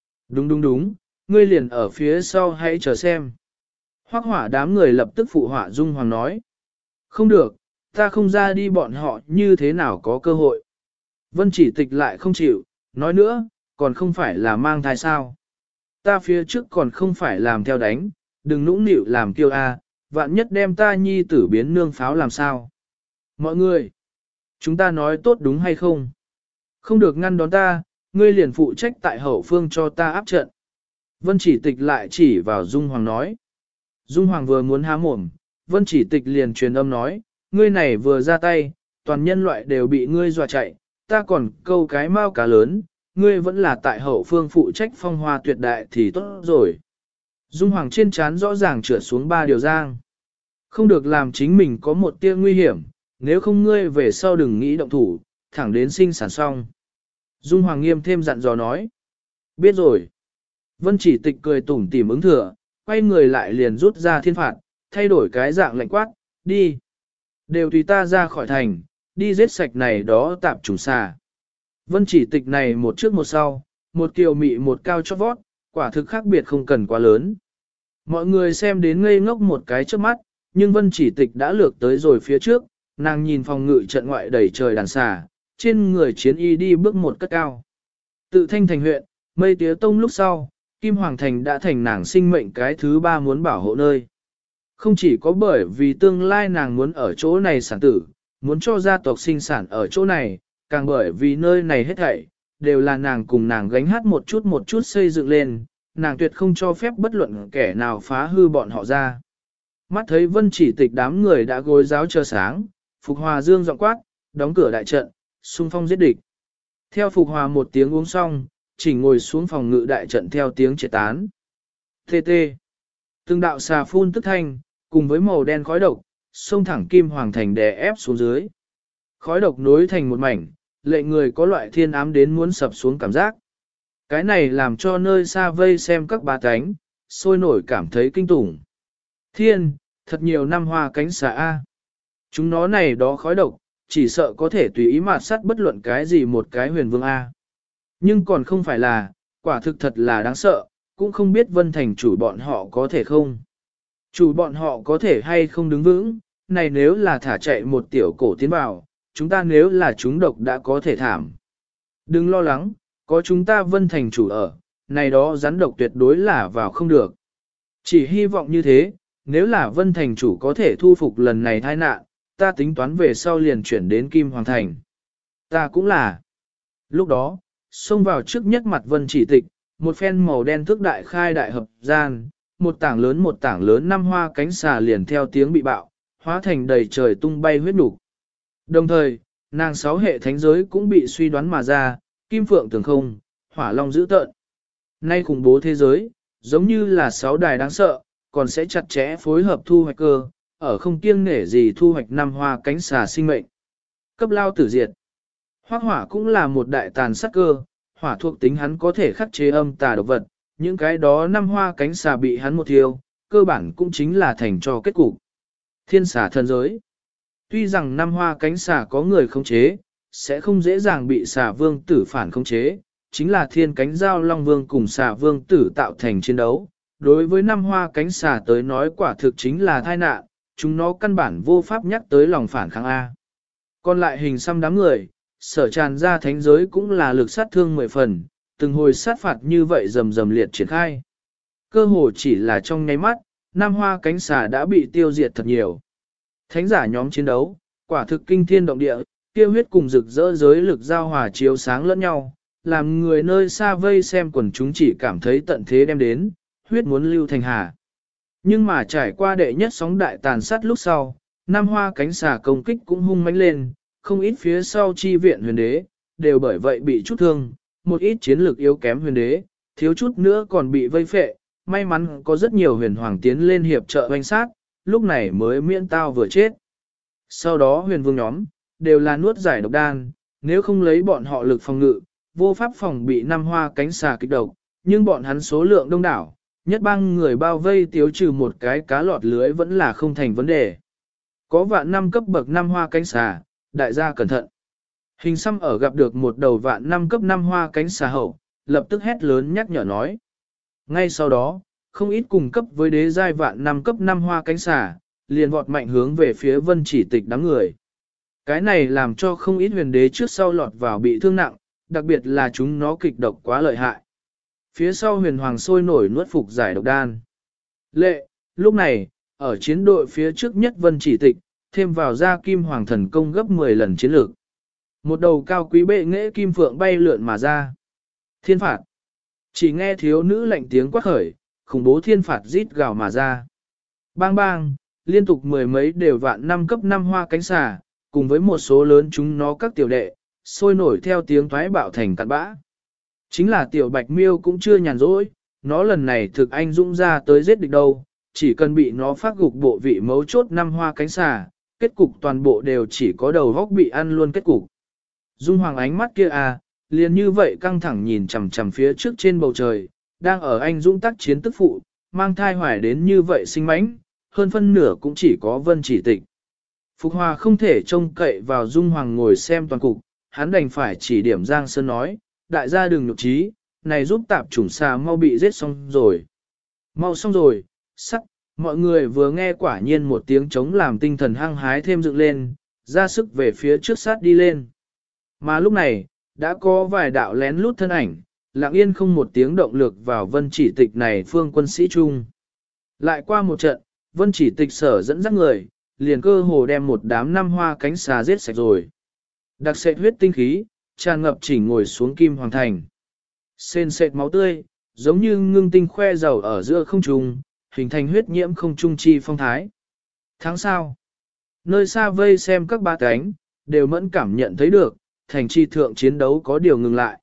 Đúng, ngươi liền ở phía sau hãy chờ xem. Hoắc Hỏa đám người lập tức phụ họa Dung Hoàng nói. Không được, ta không ra đi bọn họ như thế nào có cơ hội. Vân Chỉ Tịch lại không chịu, nói nữa, còn không phải là mang thai sao. Ta phía trước còn không phải làm theo đánh, đừng nũng nịu làm kiêu a, vạn nhất đem ta nhi tử biến nương pháo làm sao. Mọi người, chúng ta nói tốt đúng hay không? Không được ngăn đón ta, ngươi liền phụ trách tại hậu phương cho ta áp trận. Vân Chỉ Tịch lại chỉ vào Dung Hoàng nói. Dung Hoàng vừa muốn há mồm, Vân Chỉ Tịch liền truyền âm nói, ngươi này vừa ra tay, toàn nhân loại đều bị ngươi dọa chạy, ta còn câu cái mao cá lớn, ngươi vẫn là tại hậu phương phụ trách phong hoa tuyệt đại thì tốt rồi. Dung Hoàng trên trán rõ ràng trượt xuống 3 điều giang. Không được làm chính mình có một tia nguy hiểm, nếu không ngươi về sau đừng nghĩ động thủ, thẳng đến sinh sản xong. Dung Hoàng nghiêm thêm dặn dò nói. Biết rồi. Vân Chỉ Tịch cười tủm tỉm ứng thừa, quay người lại liền rút ra thiên phạt, thay đổi cái dạng lạnh quát, đi. Đều tùy ta ra khỏi thành, đi giết sạch này đó tạp trùng xà. Vân Chỉ Tịch này một trước một sau, một kiều mị một cao chót vót, quả thực khác biệt không cần quá lớn. Mọi người xem đến ngây ngốc một cái trước mắt, nhưng Vân Chỉ Tịch đã lược tới rồi phía trước, nàng nhìn phòng ngự trận ngoại đầy trời đàn xà, trên người chiến y đi bước một cất cao. Tự Thanh Thành huyện, Mây Tía Tông lúc sau, Kim Hoàng Thành đã thành nàng sinh mệnh cái thứ 3 muốn bảo hộ nơi. Không chỉ có bởi vì tương lai nàng muốn ở chỗ này sản tử, muốn cho gia tộc sinh sản ở chỗ này, càng bởi vì nơi này hết thảy, đều là nàng cùng nàng gánh hát một chút xây dựng lên, nàng tuyệt không cho phép bất luận kẻ nào phá hư bọn họ ra. Mắt thấy Vân Chỉ Tịch đám người đã gối giáo chờ sáng, Phục Hòa dương giọng quát, đóng cửa đại trận, xung phong giết địch. Theo Phục Hòa một tiếng uống xong, chỉ ngồi xuống phòng ngự đại trận theo tiếng triệt tán. TT. Từng đạo xà phun tức thanh, cùng với màu đen khói độc, xông thẳng Kim Hoàng Thành đè ép xuống dưới. Khói độc nối thành một mảnh, lệnh người có loại thiên ám đến muốn sập xuống cảm giác. Cái này làm cho nơi xa vây xem các bá cánh, sôi nổi cảm thấy kinh tủng. Thiên, thật nhiều năm hoa cánh xà A. Chúng nó này đó khói độc, chỉ sợ có thể tùy ý mạt sát bất luận cái gì một cái huyền vương A. Nhưng còn không phải là, quả thực thật là đáng sợ, cũng không biết Vân Thành chủ bọn họ có thể không. Chủ bọn họ có thể hay không đứng vững, này nếu là thả chạy một tiểu cổ tiến vào, chúng ta nếu là chúng độc đã có thể thảm. Đừng lo lắng, có chúng ta Vân Thành chủ ở, này đó rắn độc tuyệt đối là vào không được. Chỉ hy vọng như thế, nếu là Vân Thành chủ có thể thu phục lần này tai nạn, ta tính toán về sau liền chuyển đến Kim Hoàng Thành. Ta cũng là. Lúc đó, xông vào trước nhất mặt Vân Chỉ Tịch, một phen màu đen thước đại khai đại hợp gian, một tảng lớn 5 hoa cánh xà liền theo tiếng bị bạo, hóa thành đầy trời tung bay huyết nục. Đồng thời, nàng 6 hệ thánh giới cũng bị suy đoán mà ra, kim phượng tường không, hỏa long dữ tợn. Nay khủng bố thế giới, giống như là 6 đài đáng sợ, còn sẽ chặt chẽ phối hợp thu hoạch cơ, ở không kiêng nể gì thu hoạch năm hoa cánh xà sinh mệnh. Cấp lao tử diệt. Hoác hỏa cũng là một đại tàn sát cơ, hỏa thuộc tính hắn có thể khắc chế âm tà độc vật, những cái đó năm hoa cánh xà bị hắn một thiêu, cơ bản cũng chính là thành cho kết cục. Thiên xà thần giới. Tuy rằng năm hoa cánh xà có người khống chế, sẽ không dễ dàng bị xà vương tử phản khống chế, chính là thiên cánh giao long vương cùng xà vương tử tạo thành chiến đấu. Đối với năm hoa cánh xà tới nói quả thực chính là tai nạn, chúng nó căn bản vô pháp nhắc tới lòng phản kháng A. Còn lại hình xăm đám người, sở tràn ra thánh giới cũng là lực sát thương 10 phần, từng hồi sát phạt như vậy rầm rầm liệt triển khai. Cơ hồ chỉ là trong nháy mắt, năm hoa cánh xà đã bị tiêu diệt thật nhiều. Thánh giả nhóm chiến đấu, quả thực kinh thiên động địa, kia huyết cùng rực rỡ giới lực giao hòa chiếu sáng lẫn nhau, làm người nơi xa vây xem quần chúng chỉ cảm thấy tận thế đem đến, huyết muốn lưu thành hà. Nhưng mà trải qua đệ nhất sóng đại tàn sát lúc sau, năm hoa cánh xà công kích cũng hung mãnh lên, không ít phía sau chi viện huyền đế, đều bởi vậy bị chút thương, một ít chiến lược yếu kém huyền đế, thiếu chút nữa còn bị vây phệ, may mắn có rất nhiều huyền hoàng tiến lên hiệp trợ hoành sát, lúc này mới miễn tao vừa chết. Sau đó huyền vương nhóm, đều là nuốt giải độc đan, nếu không lấy bọn họ lực phòng ngự, vô pháp phòng bị năm hoa cánh xà kích độc, nhưng bọn hắn số lượng đông đảo, nhất bang người bao vây tiêu trừ một cái cá lọt lưới vẫn là không thành vấn đề. Có vạn năm cấp bậc năm hoa cánh xà, đại gia cẩn thận. Hình xăm ở gặp được một đầu vạn năm cấp 5 hoa cánh xà hậu, lập tức hét lớn nhắc nhở nói. Ngay sau đó, không ít cùng cấp với đế giai vạn năm cấp 5 hoa cánh xà, liền vọt mạnh hướng về phía vân chỉ tịch đám người. Cái này làm cho không ít huyền đế trước sau lọt vào bị thương nặng, đặc biệt là chúng nó kịch độc quá lợi hại. Phía sau huyền hoàng sôi nổi nuốt phục giải độc đan. Lệ, lúc này, ở chiến đội phía trước nhất vân chỉ tịch, thêm vào ra kim hoàng thần công gấp 10 lần chiến lược. Một đầu cao quý bệ nghệ kim phượng bay lượn mà ra. Thiên phạt. Chỉ nghe thiếu nữ lạnh tiếng quát khởi, khủng bố thiên phạt rít gào mà ra. Bang bang, liên tục mười mấy đều vạn năm cấp 5 hoa cánh xà, cùng với một số lớn chúng nó các tiểu đệ, sôi nổi theo tiếng thoái bạo thành cặn bã. Chính là tiểu bạch miêu cũng chưa nhàn rỗi, nó lần này thực anh dũng ra tới giết địch đâu, chỉ cần bị nó phát gục bộ vị mấu chốt 5 hoa cánh xà, kết cục toàn bộ đều chỉ có đầu góc bị ăn luôn kết cục. Dung Hoàng ánh mắt kia liền như vậy căng thẳng nhìn chằm chằm phía trước trên bầu trời, đang ở anh dũng tác chiến tức phụ, mang thai hoài đến như vậy sinh mãnh, hơn phân nửa cũng chỉ có vân chỉ tịch. Phục Hòa không thể trông cậy vào Dung Hoàng ngồi xem toàn cục, hắn đành phải chỉ điểm Giang Sơn nói, đại gia đừng nhục trí, này giúp tạp chủng xà mau bị giết xong rồi. Mau xong rồi, sắc, mọi người vừa nghe quả nhiên một tiếng trống làm tinh thần hăng hái thêm dựng lên, ra sức về phía trước sát đi lên. Mà lúc này, đã có vài đạo lén lút thân ảnh, lặng yên không một tiếng động lược vào vân chỉ tịch này phương quân sĩ chung. Lại qua một trận, vân chỉ tịch sở dẫn dắt người, liền cơ hồ đem một đám năm hoa cánh xà giết sạch rồi. Đặc sệt huyết tinh khí, tràn ngập chỉnh ngồi xuống kim hoàng thành. Sên sệt máu tươi, giống như ngưng tinh khoe dầu ở giữa không trung, hình thành huyết nhiễm không trung chi phong thái. Tháng sau, nơi xa vây xem các ba cánh, đều mẫn cảm nhận thấy được, thành chi thượng chiến đấu có điều ngừng lại.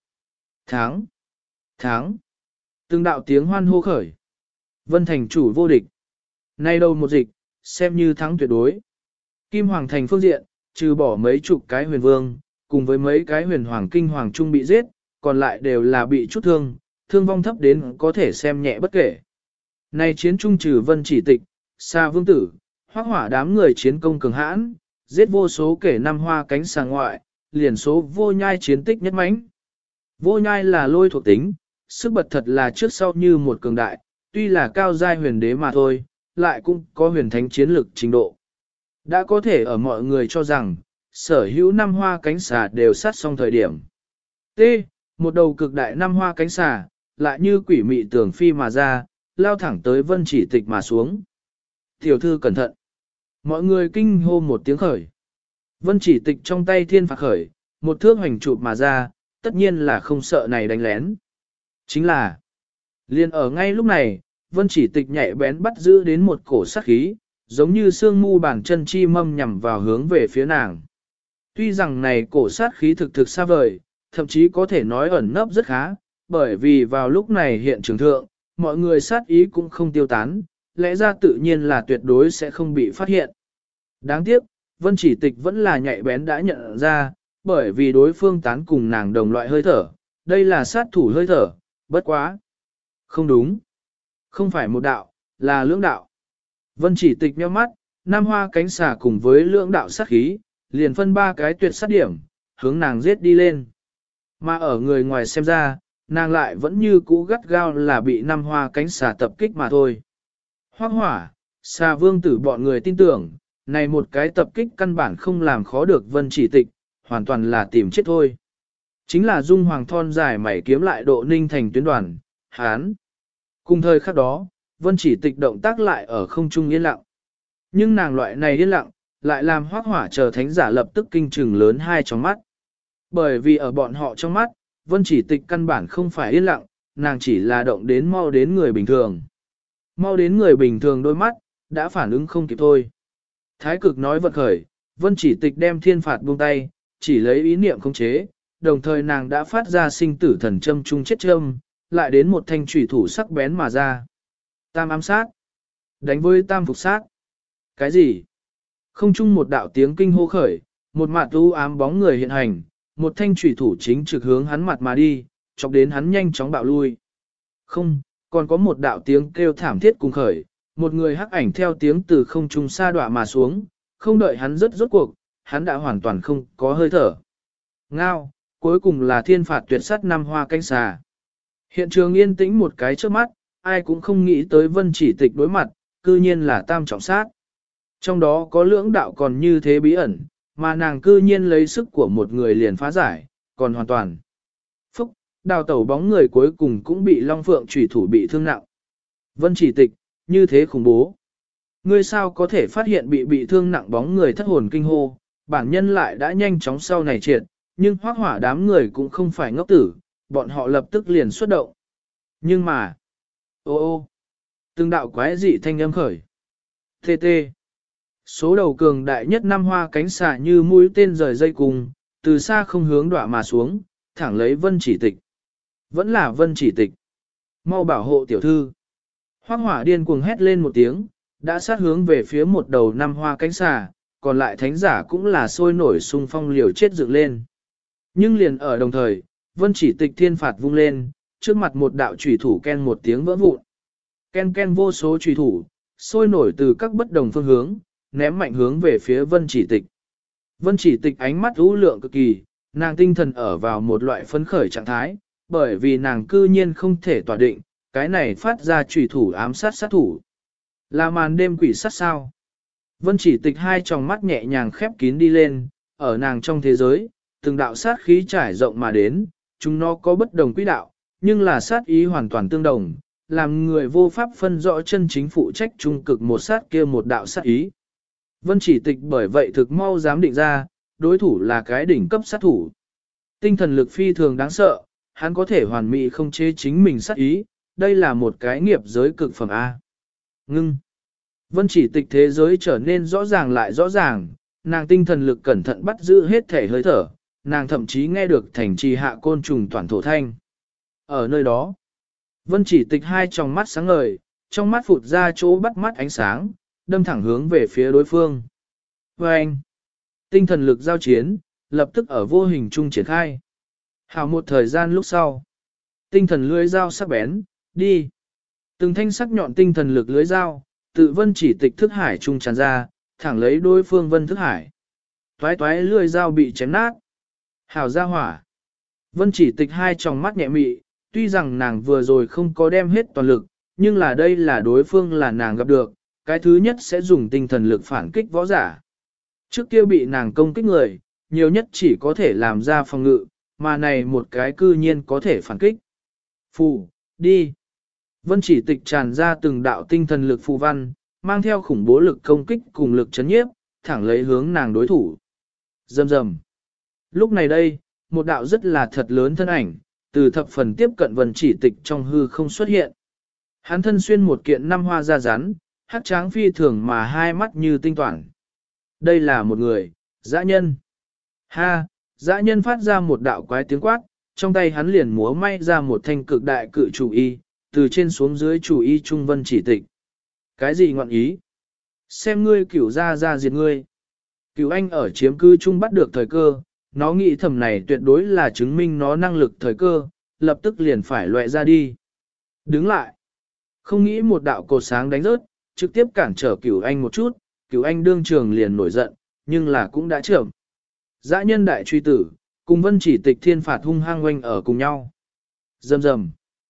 Tháng, từng đạo tiếng hoan hô khởi. Vân thành chủ vô địch. Nay đâu một dịch, xem như thắng tuyệt đối. Kim Hoàng thành phương diện, trừ bỏ mấy chục cái huyền vương, cùng với mấy cái huyền hoàng kinh hoàng trung bị giết, còn lại đều là bị chút thương, thương vong thấp đến có thể xem nhẹ bất kể. Nay chiến trung trừ vân chỉ tịch, xa vương tử, hoác hỏa đám người chiến công cường hãn, giết vô số kể năm hoa cánh xà ngoại, liền số vô nhai chiến tích nhất mãnh. Vô nhai là lôi thuộc tính, sức bật thật là trước sau như một cường đại, tuy là cao giai huyền đế mà thôi, lại cũng có huyền thánh chiến lực trình độ. Đã có thể ở mọi người cho rằng, sở hữu năm hoa cánh xà đều sát xong thời điểm. T. Một đầu cực đại năm hoa cánh xà, lại như quỷ mị tường phi mà ra, lao thẳng tới vân chỉ tịch mà xuống. Tiểu thư cẩn thận. Mọi người kinh hô một tiếng khởi. Vân chỉ tịch trong tay thiên phạt khởi, một thước hoành chụp mà ra, tất nhiên là không sợ này đánh lén. Chính là, liền ở ngay lúc này, vân chỉ tịch nhạy bén bắt giữ đến một cổ sát khí, giống như xương mu bàn chân chi mâm nhằm vào hướng về phía nàng. Tuy rằng này cổ sát khí thực xa vời, thậm chí có thể nói ẩn nấp rất khá, bởi vì vào lúc này hiện trường thượng, mọi người sát ý cũng không tiêu tán, lẽ ra tự nhiên là tuyệt đối sẽ không bị phát hiện. Đáng tiếc, Vân Chỉ Tịch vẫn là nhạy bén đã nhận ra, bởi vì đối phương tán cùng nàng đồng loại hơi thở, đây là sát thủ hơi thở, bất quá. Không đúng. Không phải một đạo, là lưỡng đạo. Vân Chỉ Tịch nhíu mắt, nam hoa cánh xà cùng với lưỡng đạo sát khí, liền phân ba cái tuyệt sát điểm, hướng nàng giết đi lên. Mà ở người ngoài xem ra, nàng lại vẫn như cũ gắt gao là bị năm hoa cánh xà tập kích mà thôi. Hoác hỏa, xà vương tử bọn người tin tưởng, này một cái tập kích căn bản không làm khó được Vân Chỉ Tịch, hoàn toàn là tìm chết thôi. Chính là dung hoàng thon dài mảy kiếm lại độ ninh thành tuyến đoàn, hán. Cùng thời khắc đó, Vân Chỉ Tịch động tác lại ở không trung yên lặng. Nhưng nàng loại này yên lặng, lại làm hoác hỏa chờ thánh giả lập tức kinh trừng lớn hai trong mắt. Bởi vì ở bọn họ trong mắt, Vân Chỉ Tịch căn bản không phải yên lặng, nàng chỉ là động đến mau đến người bình thường. Mau đến người bình thường đôi mắt, đã phản ứng không kịp thôi. Thái cực nói vật khởi, Vân Chỉ Tịch đem thiên phạt buông tay, chỉ lấy ý niệm khống chế, đồng thời nàng đã phát ra sinh tử thần châm chung chết châm, lại đến một thanh chủy thủ sắc bén mà ra. Tam ám sát. Đánh với tam phục sát. Cái gì? Không chung một đạo tiếng kinh hô khởi, một mặt u ám bóng người hiện hành, một thanh chủy thủ chính trực hướng hắn mặt mà đi, chọc đến hắn nhanh chóng bạo lui. Không, còn có một đạo tiếng kêu thảm thiết cùng khởi, một người hắc ảnh theo tiếng từ không trung sa đọa mà xuống, không đợi hắn rốt cuộc, hắn đã hoàn toàn không có hơi thở. Ngao, cuối cùng là thiên phạt tuyệt sát năm hoa cánh xà. Hiện trường yên tĩnh một cái trước mắt, ai cũng không nghĩ tới Vân Chỉ Tịch đối mặt, cư nhiên là tam trọng sát. Trong đó có lưỡng đạo còn như thế bí ẩn, mà nàng cư nhiên lấy sức của một người liền phá giải, còn hoàn toàn. Phúc, đào tẩu bóng người cuối cùng cũng bị Long Phượng chủy thủ bị thương nặng. Vân Chỉ Tịch, như thế khủng bố. Ngươi sao có thể phát hiện bị thương nặng bóng người thất hồn kinh hô, bản nhân lại đã nhanh chóng sau này triệt, nhưng hoác hỏa đám người cũng không phải ngốc tử, bọn họ lập tức liền xuất động. Nhưng mà, ô, từng đạo quái dị thanh âm khởi. TT. Số đầu cường đại nhất năm hoa cánh xạ như mũi tên rời dây cùng, từ xa không hướng đọa mà xuống, thẳng lấy Vân Chỉ Tịch. Vẫn là Vân Chỉ Tịch. Mau bảo hộ tiểu thư. Hoác hỏa điên cuồng hét lên một tiếng, đã sát hướng về phía một đầu năm hoa cánh xà, còn lại thánh giả cũng là sôi nổi xung phong liều chết dựng lên. Nhưng liền ở đồng thời, Vân Chỉ Tịch thiên phạt vung lên, trước mặt một đạo chủy thủ ken một tiếng vỡ vụn. Ken ken vô số chủy thủ, sôi nổi từ các bất đồng phương hướng, ném mạnh hướng về phía Vân Chỉ Tịch. Vân Chỉ Tịch ánh mắt u lượng cực kỳ, nàng tinh thần ở vào một loại phấn khởi trạng thái, bởi vì nàng cư nhiên không thể tỏa định, cái này phát ra chủy thủ ám sát sát thủ. Là màn đêm quỷ sát sao? Vân Chỉ Tịch hai tròng mắt nhẹ nhàng khép kín đi lên, ở nàng trong thế giới, từng đạo sát khí trải rộng mà đến, chúng nó có bất đồng quỹ đạo, nhưng là sát ý hoàn toàn tương đồng, làm người vô pháp phân rõ chân chính phụ trách trung cực một sát kia một đạo sát ý. Vân Chỉ Tịch bởi vậy thực mau dám định ra, đối thủ là cái đỉnh cấp sát thủ. Tinh thần lực phi thường đáng sợ, hắn có thể hoàn mỹ không chế chính mình sát ý, đây là một cái nghiệp giới cực phẩm A. Ngưng. Vân Chỉ Tịch thế giới trở nên rõ ràng lại rõ ràng, nàng tinh thần lực cẩn thận bắt giữ hết thể hơi thở, nàng thậm chí nghe được thành trì hạ côn trùng toàn thổ thanh. Ở nơi đó, Vân Chỉ Tịch hai tròng mắt sáng ngời, trong mắt phụt ra chỗ bắt mắt ánh sáng, đâm thẳng hướng về phía đối phương. Và anh, tinh thần lực giao chiến, lập tức ở vô hình trung triển khai. Hào một thời gian lúc sau, tinh thần lưới dao sắc bén, đi. Từng thanh sắc nhọn tinh thần lực lưới dao, tự Vân Chỉ Tịch thức hải trung tràn ra, thẳng lấy đối phương Vân thức hải. Toái toái lưới dao bị chém nát. Hào ra hỏa. Vân Chỉ Tịch hai tròng mắt nhẹ mị, tuy rằng nàng vừa rồi không có đem hết toàn lực, nhưng là đây là đối phương là nàng gặp được, cái thứ nhất sẽ dùng tinh thần lực phản kích võ giả. Trước kia bị nàng công kích người, nhiều nhất chỉ có thể làm ra phòng ngự, mà này một cái cư nhiên có thể phản kích. Phù, đi. Vân Chỉ Tịch tràn ra từng đạo tinh thần lực phù văn, mang theo khủng bố lực công kích cùng lực chấn nhiếp, thẳng lấy hướng nàng đối thủ. Rầm rầm. Lúc này đây, một đạo rất là thật lớn thân ảnh, từ thập phần tiếp cận Vân Chỉ Tịch trong hư không xuất hiện. Hắn thân xuyên một kiện năm hoa da rắn, hắc tráng phi thường mà hai mắt như tinh toản. Đây là một người, dã nhân. Ha, dã nhân phát ra một đạo quái tiếng quát, trong tay hắn liền múa may ra một thanh cực đại cự chủ y, từ trên xuống dưới chủ y trung Vân Chỉ Tịch. Cái gì ngọn ý? Xem ngươi cửu ra diệt ngươi. Cửu anh ở chiếm cư chung bắt được thời cơ, nó nghĩ thầm này tuyệt đối là chứng minh nó năng lực thời cơ, lập tức liền phải loại ra đi. Đứng lại. Không nghĩ một đạo cột sáng đánh rớt, trực tiếp cản trở cửu anh một chút, cửu anh đương trường liền nổi giận, nhưng là cũng đã trưởng. Dã nhân đại truy tử, cùng vân chỉ tịch thiên phạt hung hăng oanh ở cùng nhau. Rầm rầm.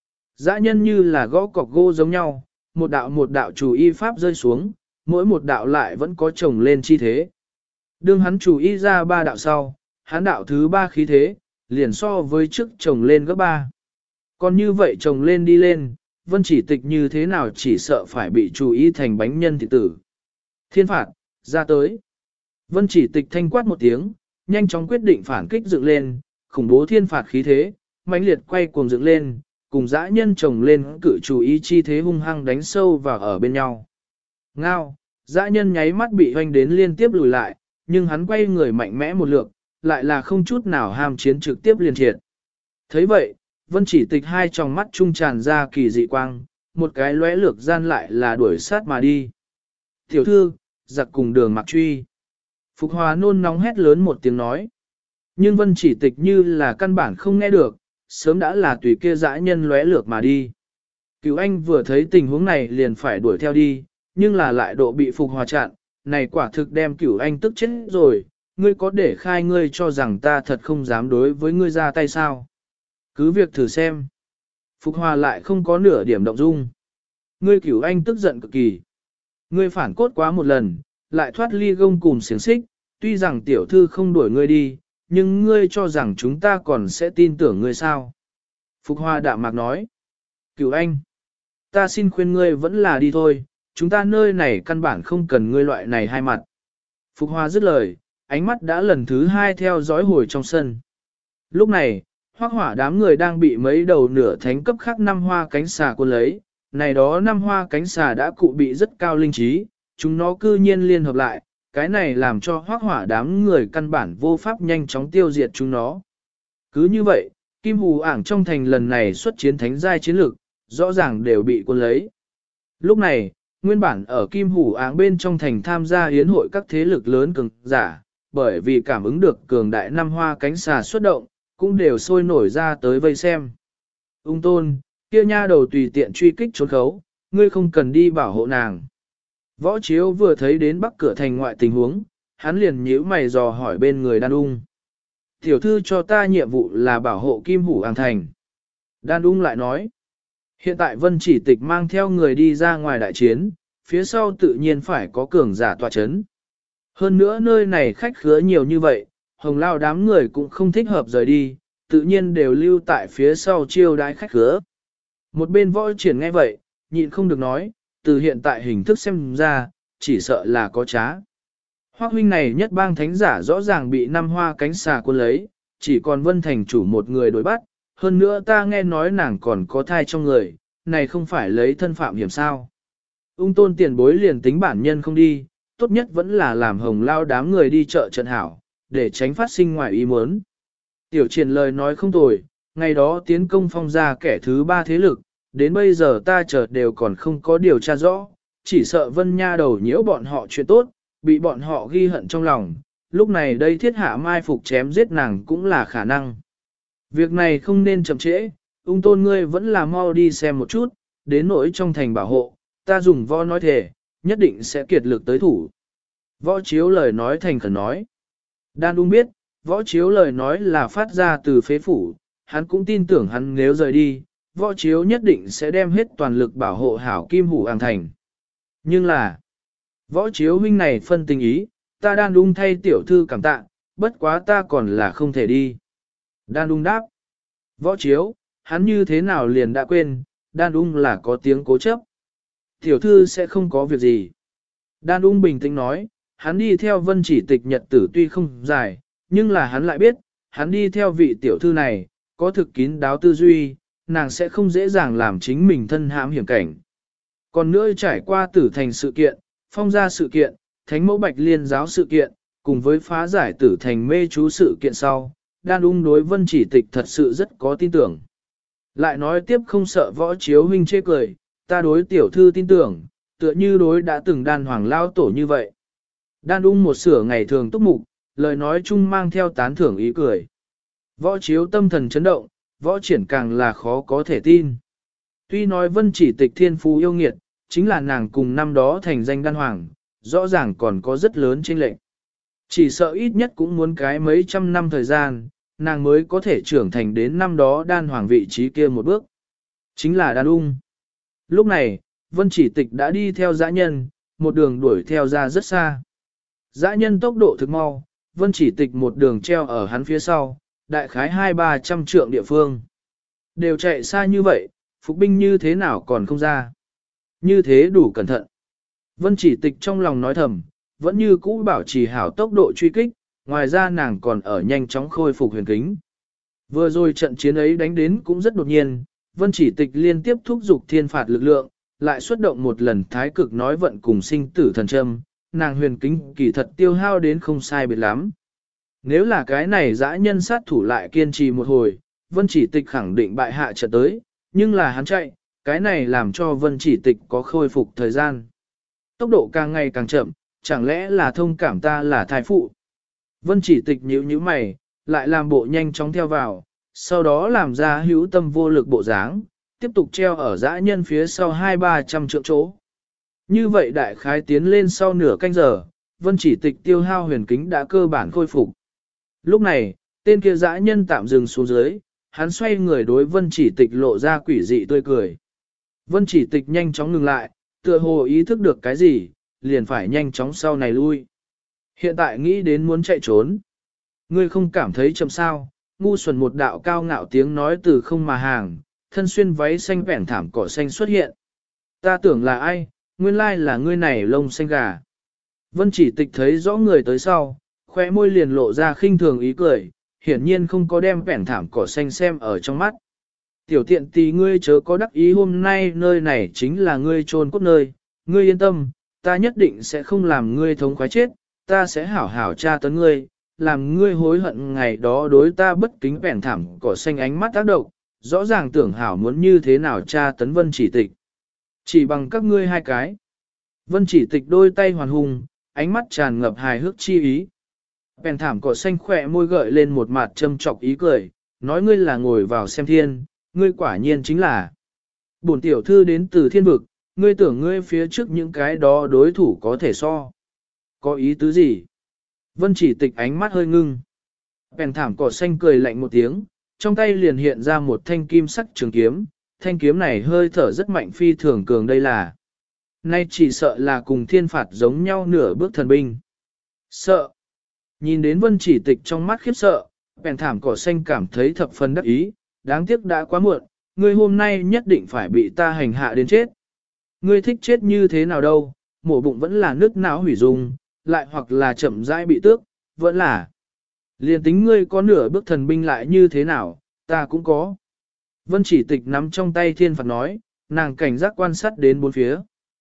Dã nhân như là gõ cọc gỗ giống nhau, một đạo chủ y pháp rơi xuống, mỗi một đạo lại vẫn có chồng lên chi thế. Đương hắn chủ y ra 3 đạo sau, hắn đạo thứ 3 khí thế, liền so với trước chồng lên gấp 3. Còn như vậy chồng lên đi lên, vân chỉ tịch như thế nào chỉ sợ phải bị chủ y thành bánh nhân thị tử. Thiên phạt, ra tới. Vân chỉ tịch thanh quát một tiếng, nhanh chóng quyết định phản kích dựng lên, khủng bố thiên phạt khí thế, mãnh liệt quay cuồng dựng lên, cùng dã nhân chồng lên cự chủ ý chi thế hung hăng đánh sâu vào ở bên nhau. Ngao, dã nhân nháy mắt bị hoanh đến liên tiếp lùi lại, nhưng hắn quay người mạnh mẽ một lượt, lại là không chút nào ham chiến trực tiếp liên triệt. Thấy vậy, vân chỉ tịch hai tròng mắt trung tràn ra kỳ dị quang, một cái lóe lược gian lại là đuổi sát mà đi. Tiểu thư, giặc cùng đường mặc truy. Phục Hòa nôn nóng hét lớn một tiếng nói. Nhưng vân chỉ tịch như là căn bản không nghe được, sớm đã là tùy kia dã nhân lóe lược mà đi. Cửu anh vừa thấy tình huống này liền phải đuổi theo đi, nhưng là lại độ bị Phục Hòa chặn, này quả thực đem Cửu anh tức chết rồi, ngươi có để khai ngươi cho rằng ta thật không dám đối với ngươi ra tay sao? Cứ việc thử xem. Phục Hòa lại không có nửa điểm động dung. Ngươi Cửu anh tức giận cực kỳ. Ngươi phản cốt quá một lần, lại thoát ly gông cùng xiềng xích, tuy rằng tiểu thư không đuổi ngươi đi, nhưng ngươi cho rằng chúng ta còn sẽ tin tưởng ngươi sao? Phục Hoa đạm mạc nói. Cửu anh, ta xin khuyên ngươi vẫn là đi thôi, chúng ta nơi này căn bản không cần ngươi loại này hai mặt. Phục Hoa dứt lời, ánh mắt đã lần thứ 2 theo dõi hồi trong sân. Lúc này, Hoắc Hỏa đám người đang bị mấy đầu nửa thánh cấp khác 5 hoa cánh xà cuốn lấy, này đó 5 hoa cánh xà đã cụ bị rất cao linh trí, chúng nó cư nhiên liên hợp lại, cái này làm cho Hoắc Hỏa đám người căn bản vô pháp nhanh chóng tiêu diệt chúng nó. Cứ như vậy, Kim Hù Ảng trong thành lần này xuất chiến thánh giai chiến lực, rõ ràng đều bị cuốn lấy. Lúc này, nguyên bản ở Kim Hù Ảng bên trong thành tham gia hiến hội các thế lực lớn cường giả, bởi vì cảm ứng được cường đại 5 hoa cánh xà xuất động, cũng đều sôi nổi ra tới vây xem. Ung Tôn, kia nha đầu tùy tiện truy kích trốn khấu, ngươi không cần đi bảo hộ nàng. Võ Chiếu vừa thấy đến bắc cửa thành ngoại tình huống, hắn liền nhíu mày dò hỏi bên người Đan Ung. Tiểu thư cho ta nhiệm vụ là bảo hộ Kim Hủ Ảng thành. Đan Ung lại nói, hiện tại Vân Chỉ Tịch mang theo người đi ra ngoài đại chiến, phía sau tự nhiên phải có cường giả tọa chấn. Hơn nữa nơi này khách khứa nhiều như vậy, Hồng Lao đám người cũng không thích hợp rời đi, tự nhiên đều lưu tại phía sau chiêu đãi khách khứa. Một bên Võ Triển nghe vậy, nhịn không được nói, từ hiện tại hình thức xem ra, chỉ sợ là có trá. Hoắc huynh này nhất bang thánh giả rõ ràng bị 5 hoa cánh xà cuốn lấy, chỉ còn Vân thành chủ một người đối bắt, hơn nữa ta nghe nói nàng còn có thai trong người, này không phải lấy thân phạm hiểm sao. Ung Tôn tiền bối liền tính bản nhân không đi, tốt nhất vẫn là làm Hồng Lao đám người đi chợ trận hảo, để tránh phát sinh ngoài ý muốn. Tiểu Triển lời nói không tồi, ngày đó tiến công Phong ra kẻ thứ 3 thế lực, đến bây giờ ta chợt đều còn không có điều tra rõ, chỉ sợ Vân Nha đầu nhiễu bọn họ chuyện tốt, bị bọn họ ghi hận trong lòng, lúc này đây thiết hạ mai phục chém giết nàng cũng là khả năng. Việc này không nên chậm trễ, Ung Tôn ngươi vẫn là mau đi xem một chút, đến nỗi trong thành bảo hộ, ta dùng võ nói thể, nhất định sẽ kiệt lực tới thủ. Võ Chiếu lời nói thành khẩn nói. Đan Ung biết, Võ Chiếu lời nói là phát ra từ phế phủ, hắn cũng tin tưởng hắn nếu rời đi, Võ Chiếu nhất định sẽ đem hết toàn lực bảo hộ hảo Kim Hủ Ảng thành. Nhưng là, Võ Chiếu huynh này phân tình ý, ta Đan Ung thay tiểu thư cảm tạ, bất quá ta còn là không thể đi. Đan Ung đáp, Võ Chiếu, hắn như thế nào liền đã quên, Đan Ung là có tiếng cố chấp. Tiểu thư sẽ không có việc gì. Đan Ung bình tĩnh nói, hắn đi theo Vân Chỉ Tịch nhật tử tuy không dài, nhưng là hắn lại biết, hắn đi theo vị tiểu thư này, có thực kín đáo tư duy, nàng sẽ không dễ dàng làm chính mình thân hãm hiểm cảnh. Còn nữa trải qua tử thành sự kiện, Phong gia sự kiện, Thánh mẫu Bạch Liên giáo sự kiện, cùng với phá giải tử thành mê chú sự kiện sau, Đan Ung đối Vân Chỉ Tịch thật sự rất có tin tưởng. Lại nói tiếp không sợ Võ Chiếu huynh chê cười, ta đối tiểu thư tin tưởng, tựa như đối đã từng đan hoàng lao tổ như vậy. Đan ung một sửa ngày thường túc mục, lời nói chung mang theo tán thưởng ý cười. Võ chiếu tâm thần chấn động, võ triển càng là khó có thể tin. Tuy nói Vân Chỉ Tịch thiên phú yêu nghiệt, chính là nàng cùng năm đó thành danh đan hoàng, rõ ràng còn có rất lớn chênh lệch. Chỉ sợ ít nhất cũng muốn cái mấy trăm năm thời gian, nàng mới có thể trưởng thành đến năm đó đan hoàng vị trí kia một bước. Chính là đan ung. Lúc này, Vân Chỉ Tịch đã đi theo dã nhân, một đường đuổi theo ra rất xa. Dã nhân tốc độ thực mau, Vân Chỉ Tịch một đường treo ở hắn phía sau, đại khái 200-300 trượng địa phương. Đều chạy xa như vậy, phục binh như thế nào còn không ra. Như thế đủ cẩn thận. Vân Chỉ Tịch trong lòng nói thầm, vẫn như cũ bảo trì hảo tốc độ truy kích, ngoài ra nàng còn ở nhanh chóng khôi phục huyền kính. Vừa rồi trận chiến ấy đánh đến cũng rất đột nhiên, Vân Chỉ Tịch liên tiếp thúc giục thiên phạt lực lượng, lại xuất động một lần thái cực nói vận cùng sinh tử thần châm, nàng huyền kính kỳ thật tiêu hao đến không sai biệt lắm. Nếu là cái này dã nhân sát thủ lại kiên trì một hồi, Vân Chỉ Tịch khẳng định bại hạ trận tới, nhưng là hắn chạy, cái này làm cho Vân Chỉ Tịch có khôi phục thời gian. Tốc độ càng ngày càng chậm, chẳng lẽ là thông cảm ta là thai phụ. Vân Chỉ Tịch nhíu nhíu mày, lại làm bộ nhanh chóng theo vào, sau đó làm ra hữu tâm vô lực bộ dáng, tiếp tục treo ở dã nhân phía sau 200-300 trượng chỗ. Như vậy đại khái tiến lên sau nửa canh giờ, Vân Chỉ Tịch tiêu hao huyền kính đã cơ bản khôi phục. Lúc này, tên kia dã nhân tạm dừng xuống dưới, hắn xoay người đối Vân Chỉ Tịch lộ ra quỷ dị tươi cười. Vân Chỉ Tịch nhanh chóng ngừng lại, tựa hồ ý thức được cái gì, liền phải nhanh chóng sau này lui. Hiện tại nghĩ đến muốn chạy trốn. Ngươi không cảm thấy chậm sao, ngu xuẩn một đạo cao ngạo tiếng nói từ không mà hàng, thân xuyên váy xanh vẻn thảm cỏ xanh xuất hiện. Ta tưởng là ai, nguyên lai là ngươi này lông xanh gà. Vân Chỉ Tịch thấy rõ người tới sau, khóe môi liền lộ ra khinh thường ý cười, hiển nhiên không có đem vẻn thảm cỏ xanh xem ở trong mắt. Tiểu tiện tì ngươi chớ có đắc ý hôm nay nơi này chính là ngươi chôn cốt nơi, ngươi yên tâm, ta nhất định sẽ không làm ngươi thống khoái chết, ta sẽ hảo hảo tra tấn ngươi, làm ngươi hối hận ngày đó đối ta bất kính vẻn thảm cỏ xanh ánh mắt tác động, rõ ràng tưởng hảo muốn như thế nào tra tấn Vân Chỉ Tịch. Chỉ bằng các ngươi hai cái. Vân Chỉ Tịch đôi tay hoàn hùng, ánh mắt tràn ngập hài hước chi ý. Vẻn thảm cỏ xanh khỏe môi gợi lên một mặt châm trọc ý cười, nói ngươi là ngồi vào xem thiên, ngươi quả nhiên chính là. Bổn tiểu thư đến từ thiên vực, ngươi tưởng ngươi phía trước những cái đó đối thủ có thể so. Có ý tứ gì? Vân Chỉ Tịch ánh mắt hơi ngưng. Vẻn thảm cỏ xanh cười lạnh một tiếng, trong tay liền hiện ra một thanh kim sắc trường kiếm, thanh kiếm này hơi thở rất mạnh phi thường cường đây là. Nay chỉ sợ là cùng thiên phạt giống nhau nửa bước thần binh. Sợ. Nhìn đến Vân Chỉ Tịch trong mắt khiếp sợ, vẻn thảm cỏ xanh cảm thấy thập phần đắc ý, đáng tiếc đã quá muộn, ngươi hôm nay nhất định phải bị ta hành hạ đến chết. Ngươi thích chết như thế nào đâu, mổ bụng vẫn là nứt não hủy dung, lại hoặc là chậm rãi bị tước, vẫn là. Liên tính ngươi có nửa bước thần binh lại như thế nào, ta cũng có. Vân Chỉ Tịch nắm trong tay thiên phạt nói, nàng cảnh giác quan sát đến bốn phía.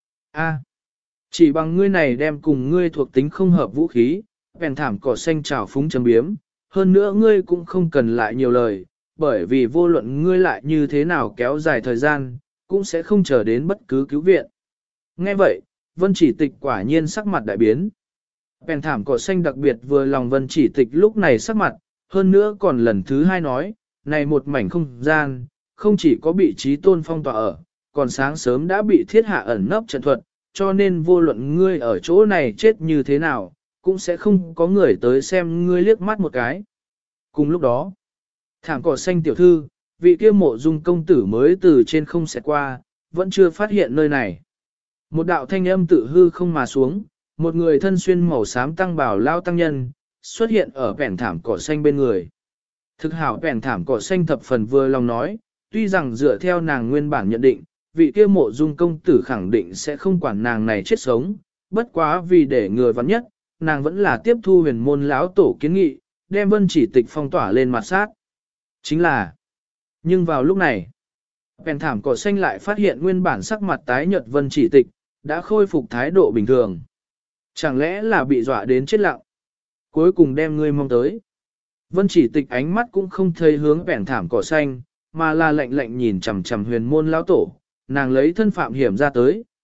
A, chỉ bằng ngươi này đem cùng ngươi thuộc tính không hợp vũ khí, bèn thảm cỏ xanh trào phúng chấm biếm, hơn nữa ngươi cũng không cần lại nhiều lời, bởi vì vô luận ngươi lại như thế nào kéo dài thời gian, cũng sẽ không chờ đến bất cứ cứu viện. Nghe vậy, Vân Chỉ Tịch quả nhiên sắc mặt đại biến. Bèn thảm cỏ xanh đặc biệt vừa lòng Vân Chỉ Tịch lúc này sắc mặt, hơn nữa còn lần thứ hai nói, này một mảnh không gian, không chỉ có bị trí tôn phong tỏa ở, còn sáng sớm đã bị thiết hạ ẩn nấp trận thuật, cho nên vô luận ngươi ở chỗ này chết như thế nào, cũng sẽ không có người tới xem ngươi liếc mắt một cái. Cùng lúc đó, thảm cỏ xanh tiểu thư, vị kia Mộ Dung công tử mới từ trên không xẹt qua, vẫn chưa phát hiện nơi này. Một đạo thanh âm tự hư không mà xuống, một người thân xuyên màu xám tăng bảo lao tăng nhân, xuất hiện ở vẻn thảm cỏ xanh bên người. Thực hảo vẻn thảm cỏ xanh thập phần vừa lòng nói, tuy rằng dựa theo nàng nguyên bản nhận định, vị kia Mộ Dung công tử khẳng định sẽ không quản nàng này chết sống, bất quá vì để người vắng nhất, nàng vẫn là tiếp thu huyền môn lão tổ kiến nghị, đem Vân Chỉ Tịch phong tỏa lên mặt sát. Chính là, nhưng vào lúc này, vẻn thảm cỏ xanh lại phát hiện nguyên bản sắc mặt tái nhợt Vân Chỉ Tịch, đã khôi phục thái độ bình thường. Chẳng lẽ là bị dọa đến chết lặng? Cuối cùng đem ngươi mong tới. Vân Chỉ Tịch ánh mắt cũng không thấy hướng vẻn thảm cỏ xanh, mà là lạnh lạnh nhìn chằm chằm huyền môn lão tổ, nàng lấy thân phạm hiểm ra tới,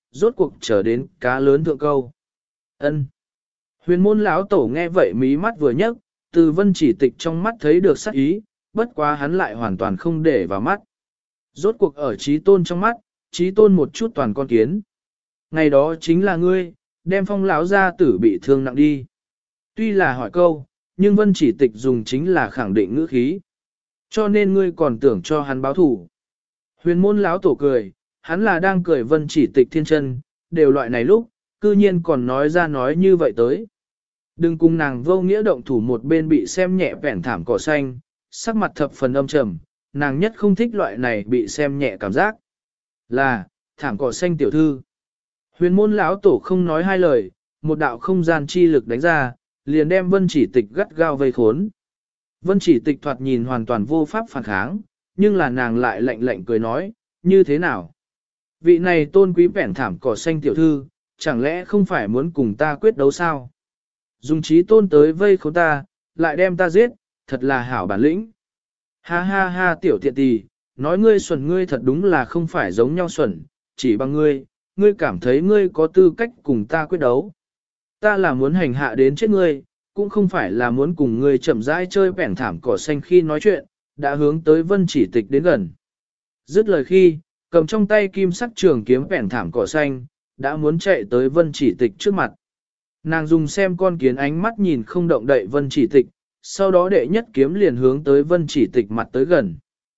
rốt cuộc trở đến cá lớn thượng câu. Ân. Huyền môn lão tổ nghe vậy mí mắt vừa nhấc, từ Vân Chỉ Tịch trong mắt thấy được sắc ý, bất quá hắn lại hoàn toàn không để vào mắt. Rốt cuộc ở Chí Tôn trong mắt, Chí Tôn một chút toàn con kiến. Ngày đó chính là ngươi, đem Phong lão gia tử bị thương nặng đi. Tuy là hỏi câu, nhưng Vân Chỉ Tịch dùng chính là khẳng định ngữ khí. Cho nên ngươi còn tưởng cho hắn báo thủ. Huyền môn lão tổ cười, hắn là đang cười Vân Chỉ Tịch thiên chân, đều loại này lúc, cư nhiên còn nói ra nói như vậy tới. Đừng cùng nàng vô nghĩa động thủ, một bên bị xem nhẹ vẻn thảm cỏ xanh, sắc mặt thập phần âm trầm, nàng nhất không thích loại này bị xem nhẹ cảm giác. Là, thảm cỏ xanh tiểu thư. Huyền môn lão tổ không nói hai lời, một đạo không gian chi lực đánh ra, liền đem Vân Chỉ Tịch gắt gao vây khốn. Vân Chỉ Tịch thoạt nhìn hoàn toàn vô pháp phản kháng, nhưng là nàng lại lạnh lạnh cười nói, như thế nào? Vị này tôn quý vẻn thảm cỏ xanh tiểu thư, chẳng lẽ không phải muốn cùng ta quyết đấu sao? Dùng trí tôn tới vây khốn ta, lại đem ta giết, thật là hảo bản lĩnh. Ha ha ha tiểu tiện tỳ, nói ngươi xuẩn ngươi thật đúng là không phải giống nhau xuẩn, chỉ bằng ngươi cảm thấy ngươi có tư cách cùng ta quyết đấu. Ta là muốn hành hạ đến chết ngươi, cũng không phải là muốn cùng ngươi chậm rãi chơi bẻn thảm cỏ xanh khi nói chuyện, đã hướng tới Vân Chỉ Tịch đến gần. Dứt lời khi, cầm trong tay kim sắc trường kiếm bẻn thảm cỏ xanh, đã muốn chạy tới Vân Chỉ Tịch trước mặt. Nàng dùng xem con kiến ánh mắt nhìn không động đậy Vân Chỉ Tịch, sau đó đệ nhất kiếm liền hướng tới Vân Chỉ Tịch mặt tới gần.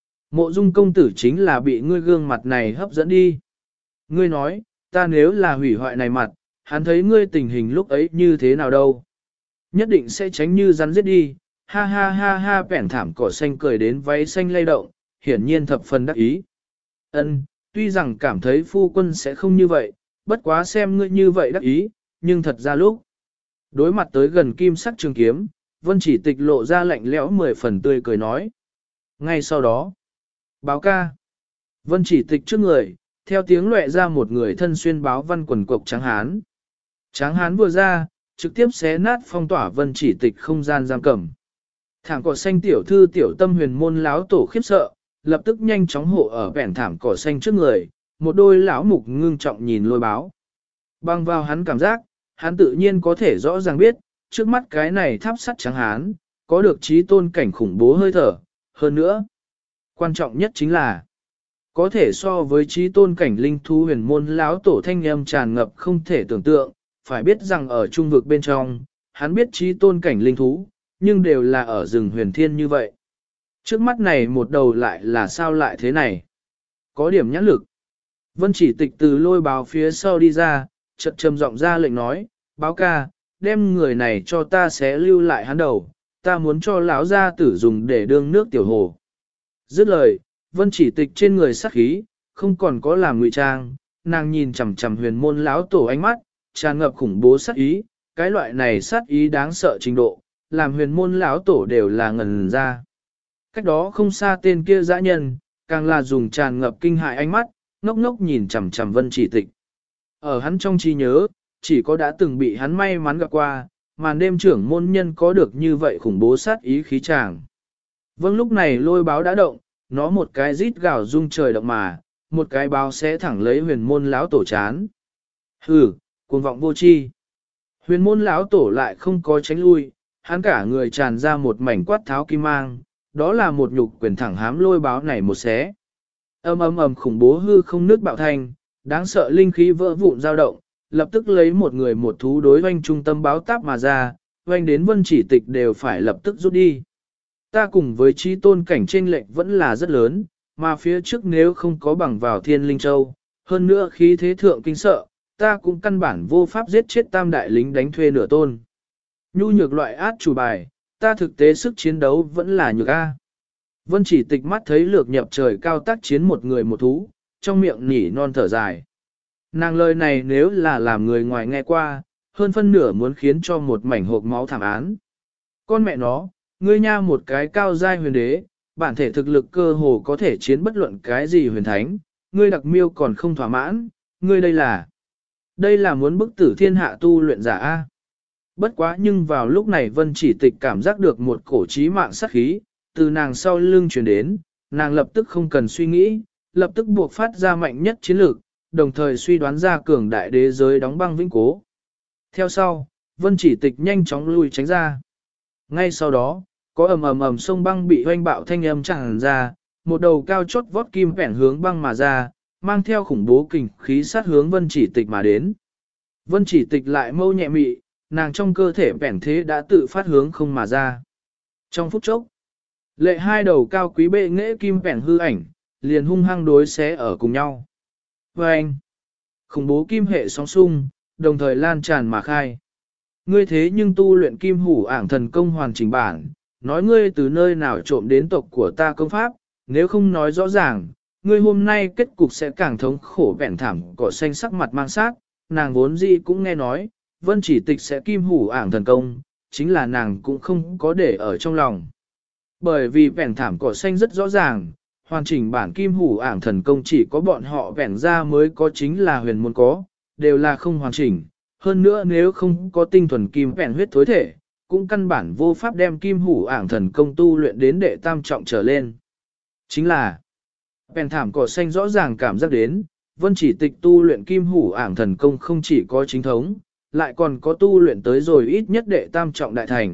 Mộ Dung công tử chính là bị ngươi gương mặt này hấp dẫn đi. Ngươi nói, ta nếu là hủy hoại này mặt, hắn thấy ngươi tình hình lúc ấy như thế nào đâu. Nhất định sẽ tránh như rắn giết đi, ha ha ha ha bẻn thảm cỏ xanh cười đến váy xanh lay động, hiển nhiên thập phần đắc ý. Ân, tuy rằng cảm thấy phu quân sẽ không như vậy, bất quá xem ngươi như vậy đắc ý, nhưng thật ra lúc đối mặt tới gần kim sắc trường kiếm, Vân Chỉ Tịch lộ ra lạnh lẽo 10 phần tươi cười nói. Ngay sau đó, báo ca. Vân Chỉ Tịch trước người, theo tiếng lóe ra một người thân xuyên báo văn quần cộc trắng hán. Tráng hán vừa ra, trực tiếp xé nát phong tỏa Vân Chỉ Tịch không gian giam cầm. Thảm cỏ xanh tiểu thư tiểu tâm huyền môn láo tổ khiếp sợ, lập tức nhanh chóng hộ ở vẻn thảm cỏ xanh trước người, một đôi lão mục ngưng trọng nhìn lôi báo. Bằng vào hắn cảm giác, hắn tự nhiên có thể rõ ràng biết, trước mắt cái này tháp sắt trắng hán, có được trí tôn cảnh khủng bố hơi thở, hơn nữa. Quan trọng nhất chính là, có thể so với trí tôn cảnh linh thú huyền môn láo tổ thanh âm tràn ngập không thể tưởng tượng, phải biết rằng ở trung vực bên trong, hắn biết trí tôn cảnh linh thú, nhưng đều là ở rừng huyền thiên như vậy. Trước mắt này một đầu lại là sao lại thế này? Có điểm nhãn lực. Vân Chỉ Tịch từ lôi báo phía sau đi ra, chợt trầm giọng ra lệnh nói, báo ca, đem người này cho ta sẽ lưu lại hắn đầu, ta muốn cho lão gia tử dùng để đương nước tiểu hồ. Dứt lời, Vân Chỉ Tịch trên người sát khí, không còn có làm ngụy trang, nàng nhìn chằm chằm huyền môn lão tổ ánh mắt, tràn ngập khủng bố sát ý, cái loại này sát ý đáng sợ trình độ, làm huyền môn lão tổ đều là ngần ra. Cách đó không xa tên kia dã nhân, càng là dùng tràn ngập kinh hại ánh mắt, ngốc ngốc nhìn chằm chằm Vân Chỉ Tịch. Ở hắn trong trí nhớ, chỉ có đã từng bị hắn may mắn gặp qua, màn đêm trưởng môn nhân có được như vậy khủng bố sát ý khí tràng. Vâng lúc này lôi báo đã động, nó một cái rít gào rung trời động mà, một cái báo sẽ thẳng lấy huyền môn lão tổ chán. Hừ, cuồng vọng vô tri. Huyền môn lão tổ lại không có tránh lui, hắn cả người tràn ra một mảnh quát tháo kim mang, đó là một nhục quyền thẳng hám lôi báo này một xé. Ầm ầm ầm khủng bố hư không nước bạo thành, đáng sợ linh khí vỡ vụn dao động, lập tức lấy một người một thú đối oanh trung tâm báo táp mà ra, oanh đến Vân Chỉ Tịch đều phải lập tức rút đi. Ta cùng với trí tôn cảnh chênh lệch vẫn là rất lớn, mà phía trước nếu không có bằng vào Thiên Linh Châu, hơn nữa khí thế thượng kinh sợ, ta cũng căn bản vô pháp giết chết tam đại lính đánh thuê nửa tôn. Nhu nhược loại át chủ bài, ta thực tế sức chiến đấu vẫn là nhược A. Vân Chỉ Tịch mắt thấy lược nhập trời cao tác chiến một người một thú, trong miệng nỉ non thở dài. Nàng lời này nếu là làm người ngoài nghe qua, hơn phân nửa muốn khiến cho một mảnh hộp máu thảm án. Con mẹ nó, ngươi nha một cái cao giai huyền đế, bản thể thực lực cơ hồ có thể chiến bất luận cái gì huyền thánh, ngươi đặc miêu còn không thỏa mãn, ngươi đây là muốn bức tử thiên hạ tu luyện giả A. Bất quá nhưng vào lúc này Vân Chỉ Tịch cảm giác được một cổ trí mạng sát khí, từ nàng sau lưng truyền đến, nàng lập tức không cần suy nghĩ, lập tức buộc phát ra mạnh nhất chiến lược, đồng thời suy đoán ra cường đại đế giới đóng băng vĩnh cố. Theo sau, Vân Chỉ Tịch nhanh chóng lui tránh ra. Ngay sau đó, có ầm sông băng bị hoanh bạo thanh âm tràn ra, một đầu cao chót vót kim vẹn hướng băng mà ra, mang theo khủng bố kình khí sát hướng Vân Chỉ Tịch mà đến. Vân Chỉ Tịch lại mâu nhẹ mị, nàng trong cơ thể vẹn thế đã tự phát hướng không mà ra. Trong phút chốc, lệ hai đầu cao quý bệ nghệ kim vẹn hư ảnh, liền hung hăng đối xé ở cùng nhau. Và anh, khủng bố kim hệ sóng sung, đồng thời lan tràn mà khai. Ngươi thế nhưng tu luyện kim hủ ảng thần công hoàn chỉnh bản, nói ngươi từ nơi nào trộm đến tộc của ta công pháp, nếu không nói rõ ràng, ngươi hôm nay kết cục sẽ càng thống khổ vẹn thảm cỏ xanh sắc mặt mang sát, nàng vốn dĩ cũng nghe nói, Vân Chỉ Tịch sẽ kim hủ ảng thần công, chính là nàng cũng không có để ở trong lòng. Bởi vì vẹn thảm cỏ xanh rất rõ ràng, hoàn chỉnh bản kim hủ ảng thần công chỉ có bọn họ vẹn ra mới có chính là huyền môn có, đều là không hoàn chỉnh. Hơn nữa nếu không có tinh thuần kim vẹn huyết thối thể, cũng căn bản vô pháp đem kim hủ ảng thần công tu luyện đến đệ tam trọng trở lên. Chính là, vẹn thảm cỏ xanh rõ ràng cảm giác đến, Vân Chỉ Tịch tu luyện kim hủ ảng thần công không chỉ có chính thống, lại còn có tu luyện tới rồi ít nhất đệ tam trọng đại thành.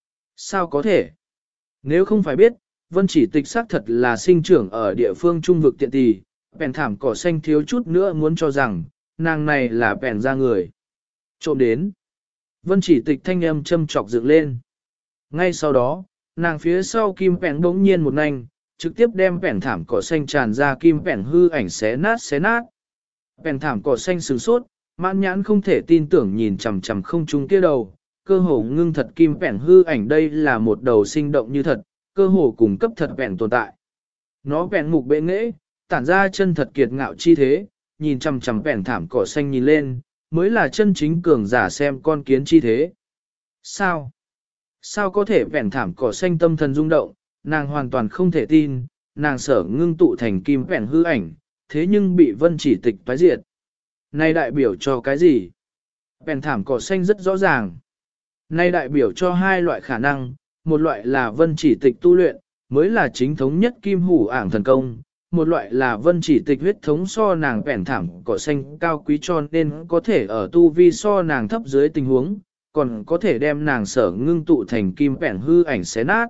Sao có thể? Nếu không phải biết, Vân Chỉ Tịch xác thật là sinh trưởng ở địa phương trung vực tiện tỳ, bèn thảm cỏ xanh thiếu chút nữa muốn cho rằng, nàng này là bèn ra người. Trộm đến. Vân Chỉ Tịch thanh âm châm chọc dựng lên. Ngay sau đó, nàng phía sau kim bèn bỗng nhiên một nanh, trực tiếp đem bèn thảm cỏ xanh tràn ra kim bèn hư ảnh xé nát xé nát. Bèn thảm cỏ xanh sửng sốt, mãn nhãn không thể tin tưởng nhìn chằm chằm không trung kia đầu, cơ hồ ngưng thật kim bèn hư ảnh đây là một đầu sinh động như thật, cơ hồ cùng cấp thật bèn tồn tại. Nó bèn mục bệ nghệ, tản ra chân thật kiệt ngạo chi thế, nhìn chằm chằm bèn thảm cỏ xanh nhìn lên, mới là chân chính cường giả xem con kiến chi thế. Sao? Sao có thể bèn thảm cỏ xanh tâm thần rung động, nàng hoàn toàn không thể tin, nàng sở ngưng tụ thành kim bèn hư ảnh, thế nhưng bị Vân Chỉ Tịch toái diệt. Này đại biểu cho cái gì? Bèn thảm cỏ xanh rất rõ ràng. Này đại biểu cho hai loại khả năng, một loại là Vân Chỉ Tịch tu luyện, mới là chính thống nhất kim hủ ảng thần công, một loại là Vân Chỉ Tịch huyết thống so nàng bèn thảm cỏ xanh cao quý cho nên có thể ở tu vi so nàng thấp dưới tình huống, còn có thể đem nàng sở ngưng tụ thành kim bèn hư ảnh xé nát.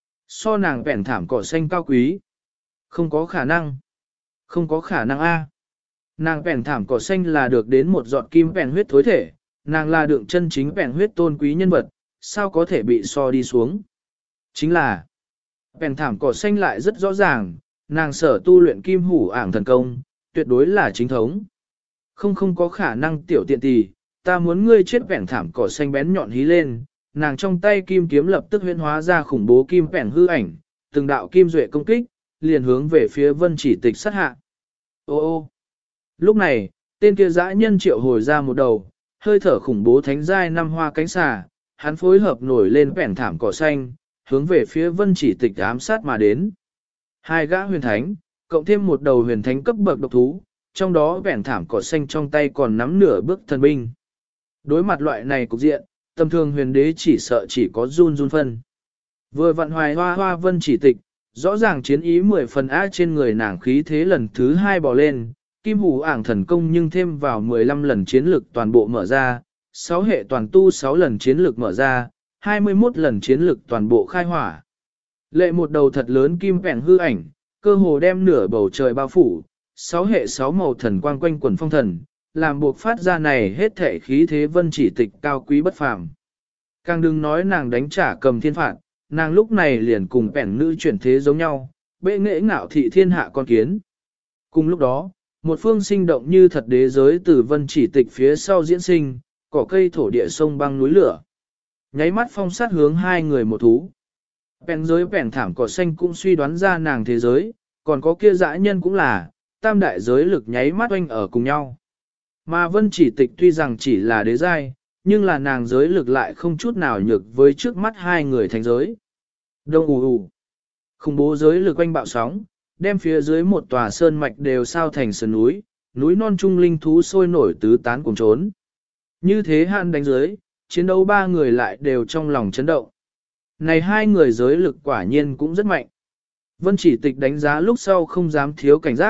So nàng bèn thảm cỏ xanh cao quý. Không có khả năng. Không có khả năng A. Nàng bèn thảm cỏ xanh là được đến một giọt kim bèn huyết thối thể, nàng là đựng chân chính bèn huyết tôn quý nhân vật, sao có thể bị so đi xuống. Chính là, bèn thảm cỏ xanh lại rất rõ ràng, nàng sở tu luyện kim hủ ảng thần công, tuyệt đối là chính thống. Không có khả năng tiểu tiện tỳ, ta muốn ngươi chết bèn thảm cỏ xanh bén nhọn hí lên, nàng trong tay kim kiếm lập tức huyễn hóa ra khủng bố kim bèn hư ảnh, từng đạo kim duệ công kích, liền hướng về phía Vân Chỉ Tịch sát hạ. Ô ô! Lúc này, tên kia dã nhân triệu hồi ra một đầu, hơi thở khủng bố thánh giai năm hoa cánh xà, hắn phối hợp nổi lên bèn thảm cỏ xanh, hướng về phía Vân Chỉ Tịch ám sát mà đến. Hai gã huyền thánh, cộng thêm một đầu huyền thánh cấp bậc độc thú, trong đó bèn thảm cỏ xanh trong tay còn nắm nửa bước thần binh. Đối mặt loại này cục diện, tầm thường huyền đế chỉ sợ chỉ có run phân. Vừa vặn hoài hoa hoa Vân Chỉ Tịch, rõ ràng chiến ý 10 phần á trên người nàng khí thế lần thứ 2 bò lên, kim hủ ảng thần công nhưng thêm vào 15 lần chiến lực toàn bộ mở ra, 6 hệ toàn tu 6 lần chiến lực mở ra, 21 lần chiến lực toàn bộ khai hỏa. Lệ một đầu thật lớn kim vẹn hư ảnh, cơ hồ đem nửa bầu trời bao phủ, 6 hệ 6 màu thần quang quanh quần phong thần, làm buộc phát ra này hết thể khí thế Vân Chỉ Tịch cao quý bất phàm. Càng đừng nói nàng đánh trả cầm thiên phạt, nàng lúc này liền cùng vẹn nữ chuyển thế giống nhau, bệ nghệ ngạo thị thiên hạ con kiến. Cùng lúc đó, một phương sinh động như thật đế giới từ Vân Chỉ Tịch phía sau diễn sinh, cỏ cây thổ địa sông băng núi lửa. Nháy mắt phong sát hướng hai người một thú. Bèn giới bèn thảm cỏ xanh cũng suy đoán ra nàng thế giới, còn có kia dã nhân cũng là, tam đại giới lực nháy mắt oanh ở cùng nhau. Mà Vân Chỉ Tịch tuy rằng chỉ là đế giai, nhưng là nàng giới lực lại không chút nào nhược với trước mắt hai người thành giới. Đông ù ù. Khủng bố giới lực oanh bạo sóng, đem phía dưới một tòa sơn mạch đều sao thành sườn núi, núi non trung linh thú sôi nổi tứ tán cùng trốn. Như thế hạn đánh giới, chiến đấu ba người lại đều trong lòng chấn động. Này hai người giới lực quả nhiên cũng rất mạnh. Vân Chỉ Tịch đánh giá lúc sau không dám thiếu cảnh giác,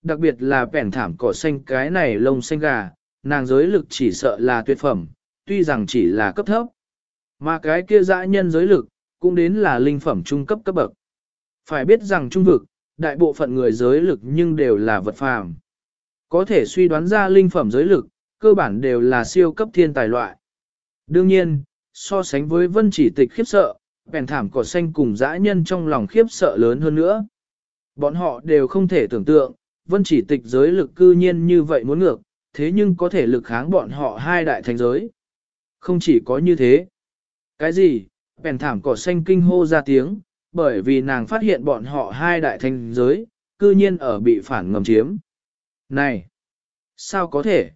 đặc biệt là bẻn thảm cỏ xanh cái này lông xanh gà, nàng giới lực chỉ sợ là tuyệt phẩm, tuy rằng chỉ là cấp thấp. Mà cái kia dã nhân giới lực, cũng đến là linh phẩm trung cấp cấp bậc. Phải biết rằng trung vực, đại bộ phận người giới lực nhưng đều là vật phàm. Có thể suy đoán ra linh phẩm giới lực, cơ bản đều là siêu cấp thiên tài loại. Đương nhiên, so sánh với vân chỉ tịch khiếp sợ, bèn thảm cỏ xanh cùng dã nhân trong lòng khiếp sợ lớn hơn nữa. Bọn họ đều không thể tưởng tượng, vân chỉ tịch giới lực cư nhiên như vậy muốn ngược, thế nhưng có thể lực kháng bọn họ hai đại thành giới. Không chỉ có như thế. Cái gì? Bèn thảm cỏ xanh kinh hô ra tiếng, bởi vì nàng phát hiện bọn họ hai đại thành giới, cư nhiên ở bị phản ngầm chiếm. Này! Sao có thể?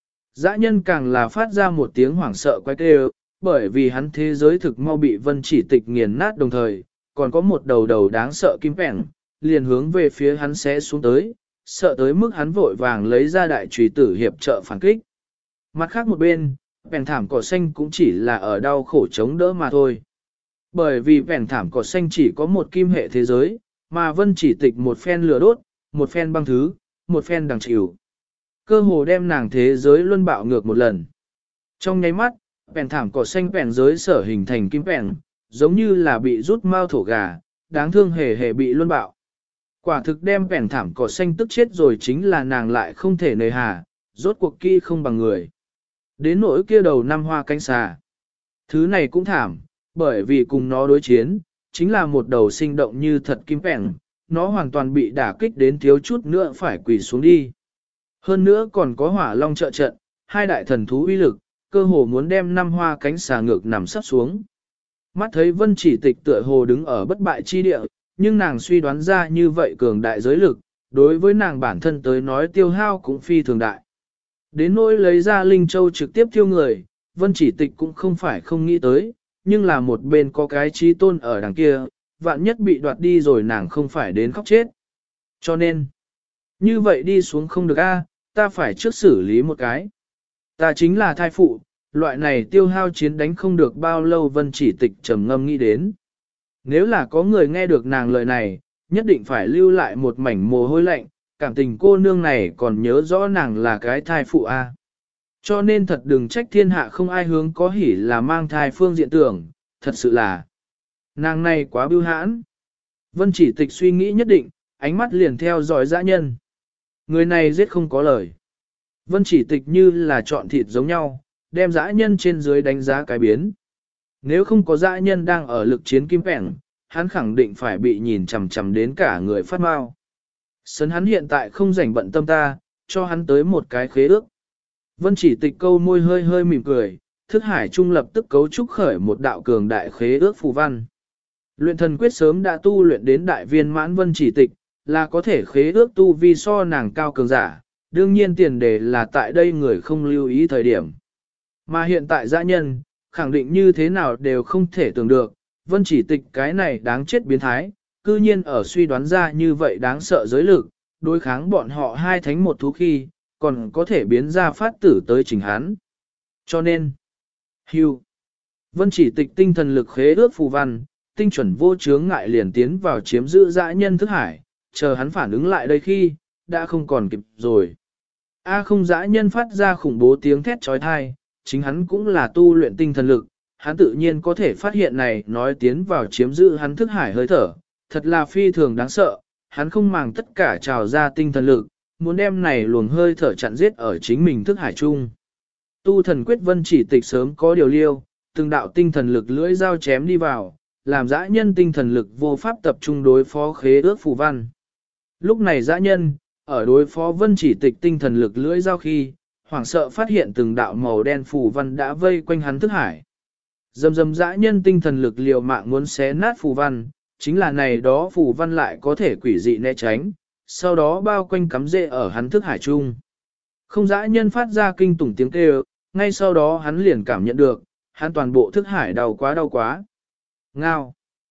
Dã nhân càng là phát ra một tiếng hoảng sợ quay kêu, bởi vì hắn thế giới thực mau bị vân chỉ tịch nghiền nát đồng thời, còn có một đầu đầu đáng sợ kim pẻng, liền hướng về phía hắn sẽ xuống tới, sợ tới mức hắn vội vàng lấy ra đại trùy tử hiệp trợ phản kích. Mặt khác một bên, bèn thảm cỏ xanh cũng chỉ là ở đau khổ chống đỡ mà thôi. Bởi vì bèn thảm cỏ xanh chỉ có một kim hệ thế giới, mà vân chỉ tịch một phen lửa đốt, một phen băng thứ, một phen đằng chịu. Cơ hồ đem nàng thế giới luân bạo ngược một lần. Trong nháy mắt, bèn thảm cỏ xanh bèn giới sở hình thành kim bèn, giống như là bị rút mao thổ gà, đáng thương hề hề bị luân bạo. Quả thực đem bèn thảm cỏ xanh tức chết rồi chính là nàng lại không thể nề hà, rốt cuộc kia không bằng người. Đến nỗi kia đầu năm hoa cánh xà. Thứ này cũng thảm, bởi vì cùng nó đối chiến, chính là một đầu sinh động như thật kim bèn, nó hoàn toàn bị đả kích đến thiếu chút nữa phải quỳ xuống đi. Hơn nữa còn có hỏa long trợ trận, hai đại thần thú uy lực, cơ hồ muốn đem năm hoa cánh xà ngược nằm sắp xuống. Mắt thấy vân chỉ tịch tựa hồ đứng ở bất bại chi địa, nhưng nàng suy đoán ra như vậy cường đại giới lực, đối với nàng bản thân tới nói tiêu hao cũng phi thường đại. Đến nỗi lấy ra linh châu trực tiếp thiêu người, vân chỉ tịch cũng không phải không nghĩ tới, nhưng là một bên có cái trí tôn ở đằng kia, vạn nhất bị đoạt đi rồi nàng không phải đến khóc chết. Cho nên, như vậy đi xuống không được a, ta phải trước xử lý một cái. Ta chính là thai phụ, loại này tiêu hao chiến đánh không được bao lâu vân chỉ tịch trầm ngâm nghĩ đến. Nếu là có người nghe được nàng lời này, nhất định phải lưu lại một mảnh mồ hôi lạnh, cảm tình cô nương này còn nhớ rõ nàng là cái thai phụ a. Cho nên thật đừng trách thiên hạ không ai hướng có hỉ là mang thai phương diện tưởng, thật sự là nàng này quá bưu hãn. Vân chỉ tịch suy nghĩ nhất định, ánh mắt liền theo dõi dã nhân. Người này giết không có lời. Vân chỉ tịch như là chọn thịt giống nhau, đem dã nhân trên dưới đánh giá cái biến. Nếu không có dã nhân đang ở lực chiến kim pẻng, hắn khẳng định phải bị nhìn chằm chằm đến cả người phát mau. Sấn hắn hiện tại không rảnh bận tâm ta, cho hắn tới một cái khế ước. Vân chỉ tịch câu môi hơi hơi mỉm cười, thức hải trung lập tức cấu trúc khởi một đạo cường đại khế ước phù văn. Luyện thần quyết sớm đã tu luyện đến đại viên mãn vân chỉ tịch, là có thể khế ước tu vi so nàng cao cường giả, đương nhiên tiền đề là tại đây người không lưu ý thời điểm. Mà hiện tại dã nhân, khẳng định như thế nào đều không thể tưởng được, vân chỉ tịch cái này đáng chết biến thái, cư nhiên ở suy đoán ra như vậy đáng sợ giới lực, đối kháng bọn họ hai thánh một thú khi, còn có thể biến ra phát tử tới trình hắn. Cho nên, hưu, vân chỉ tịch tinh thần lực khế ước phù văn, tinh chuẩn vô chướng ngại liền tiến vào chiếm giữ dã nhân thức hải, chờ hắn phản ứng lại đây khi, đã không còn kịp rồi. A không dã nhân phát ra khủng bố tiếng thét trói thai, chính hắn cũng là tu luyện tinh thần lực, hắn tự nhiên có thể phát hiện này nói tiến vào chiếm giữ hắn thức hải hơi thở, thật là phi thường đáng sợ, hắn không màng tất cả trào ra tinh thần lực, muốn đem này luồng hơi thở chặn giết ở chính mình thức hải chung. Tu thần quyết vân chỉ tịch sớm có điều liêu, từng đạo tinh thần lực lưỡi dao chém đi vào, làm dã nhân tinh thần lực vô pháp tập trung đối phó khế ước phù văn. Lúc này dã nhân, ở đối phó vân chỉ tịch tinh thần lực lưỡi dao khi, hoảng sợ phát hiện từng đạo màu đen phù văn đã vây quanh hắn thức hải. Dầm dầm dã nhân tinh thần lực liều mạng muốn xé nát phù văn, chính là này đó phù văn lại có thể quỷ dị né tránh, sau đó bao quanh cắm rễ ở hắn thức hải chung. Không dã nhân phát ra kinh tủng tiếng kêu, ngay sau đó hắn liền cảm nhận được, hắn toàn bộ thức hải đau quá. Ngao.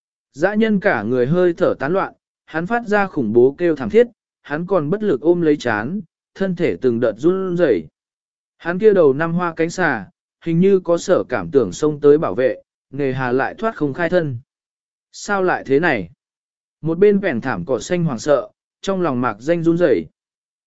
Dã nhân cả người hơi thở tán loạn, hắn phát ra khủng bố kêu thảm thiết, hắn còn bất lực ôm lấy chán, thân thể từng đợt run rẩy. Hắn kia đầu năm hoa cánh xà, hình như có sở cảm tưởng xông tới bảo vệ, nghề hà lại thoát không khai thân. Sao lại thế này? Một bên bẻn thảm cỏ xanh hoảng sợ, trong lòng mạc danh run rẩy.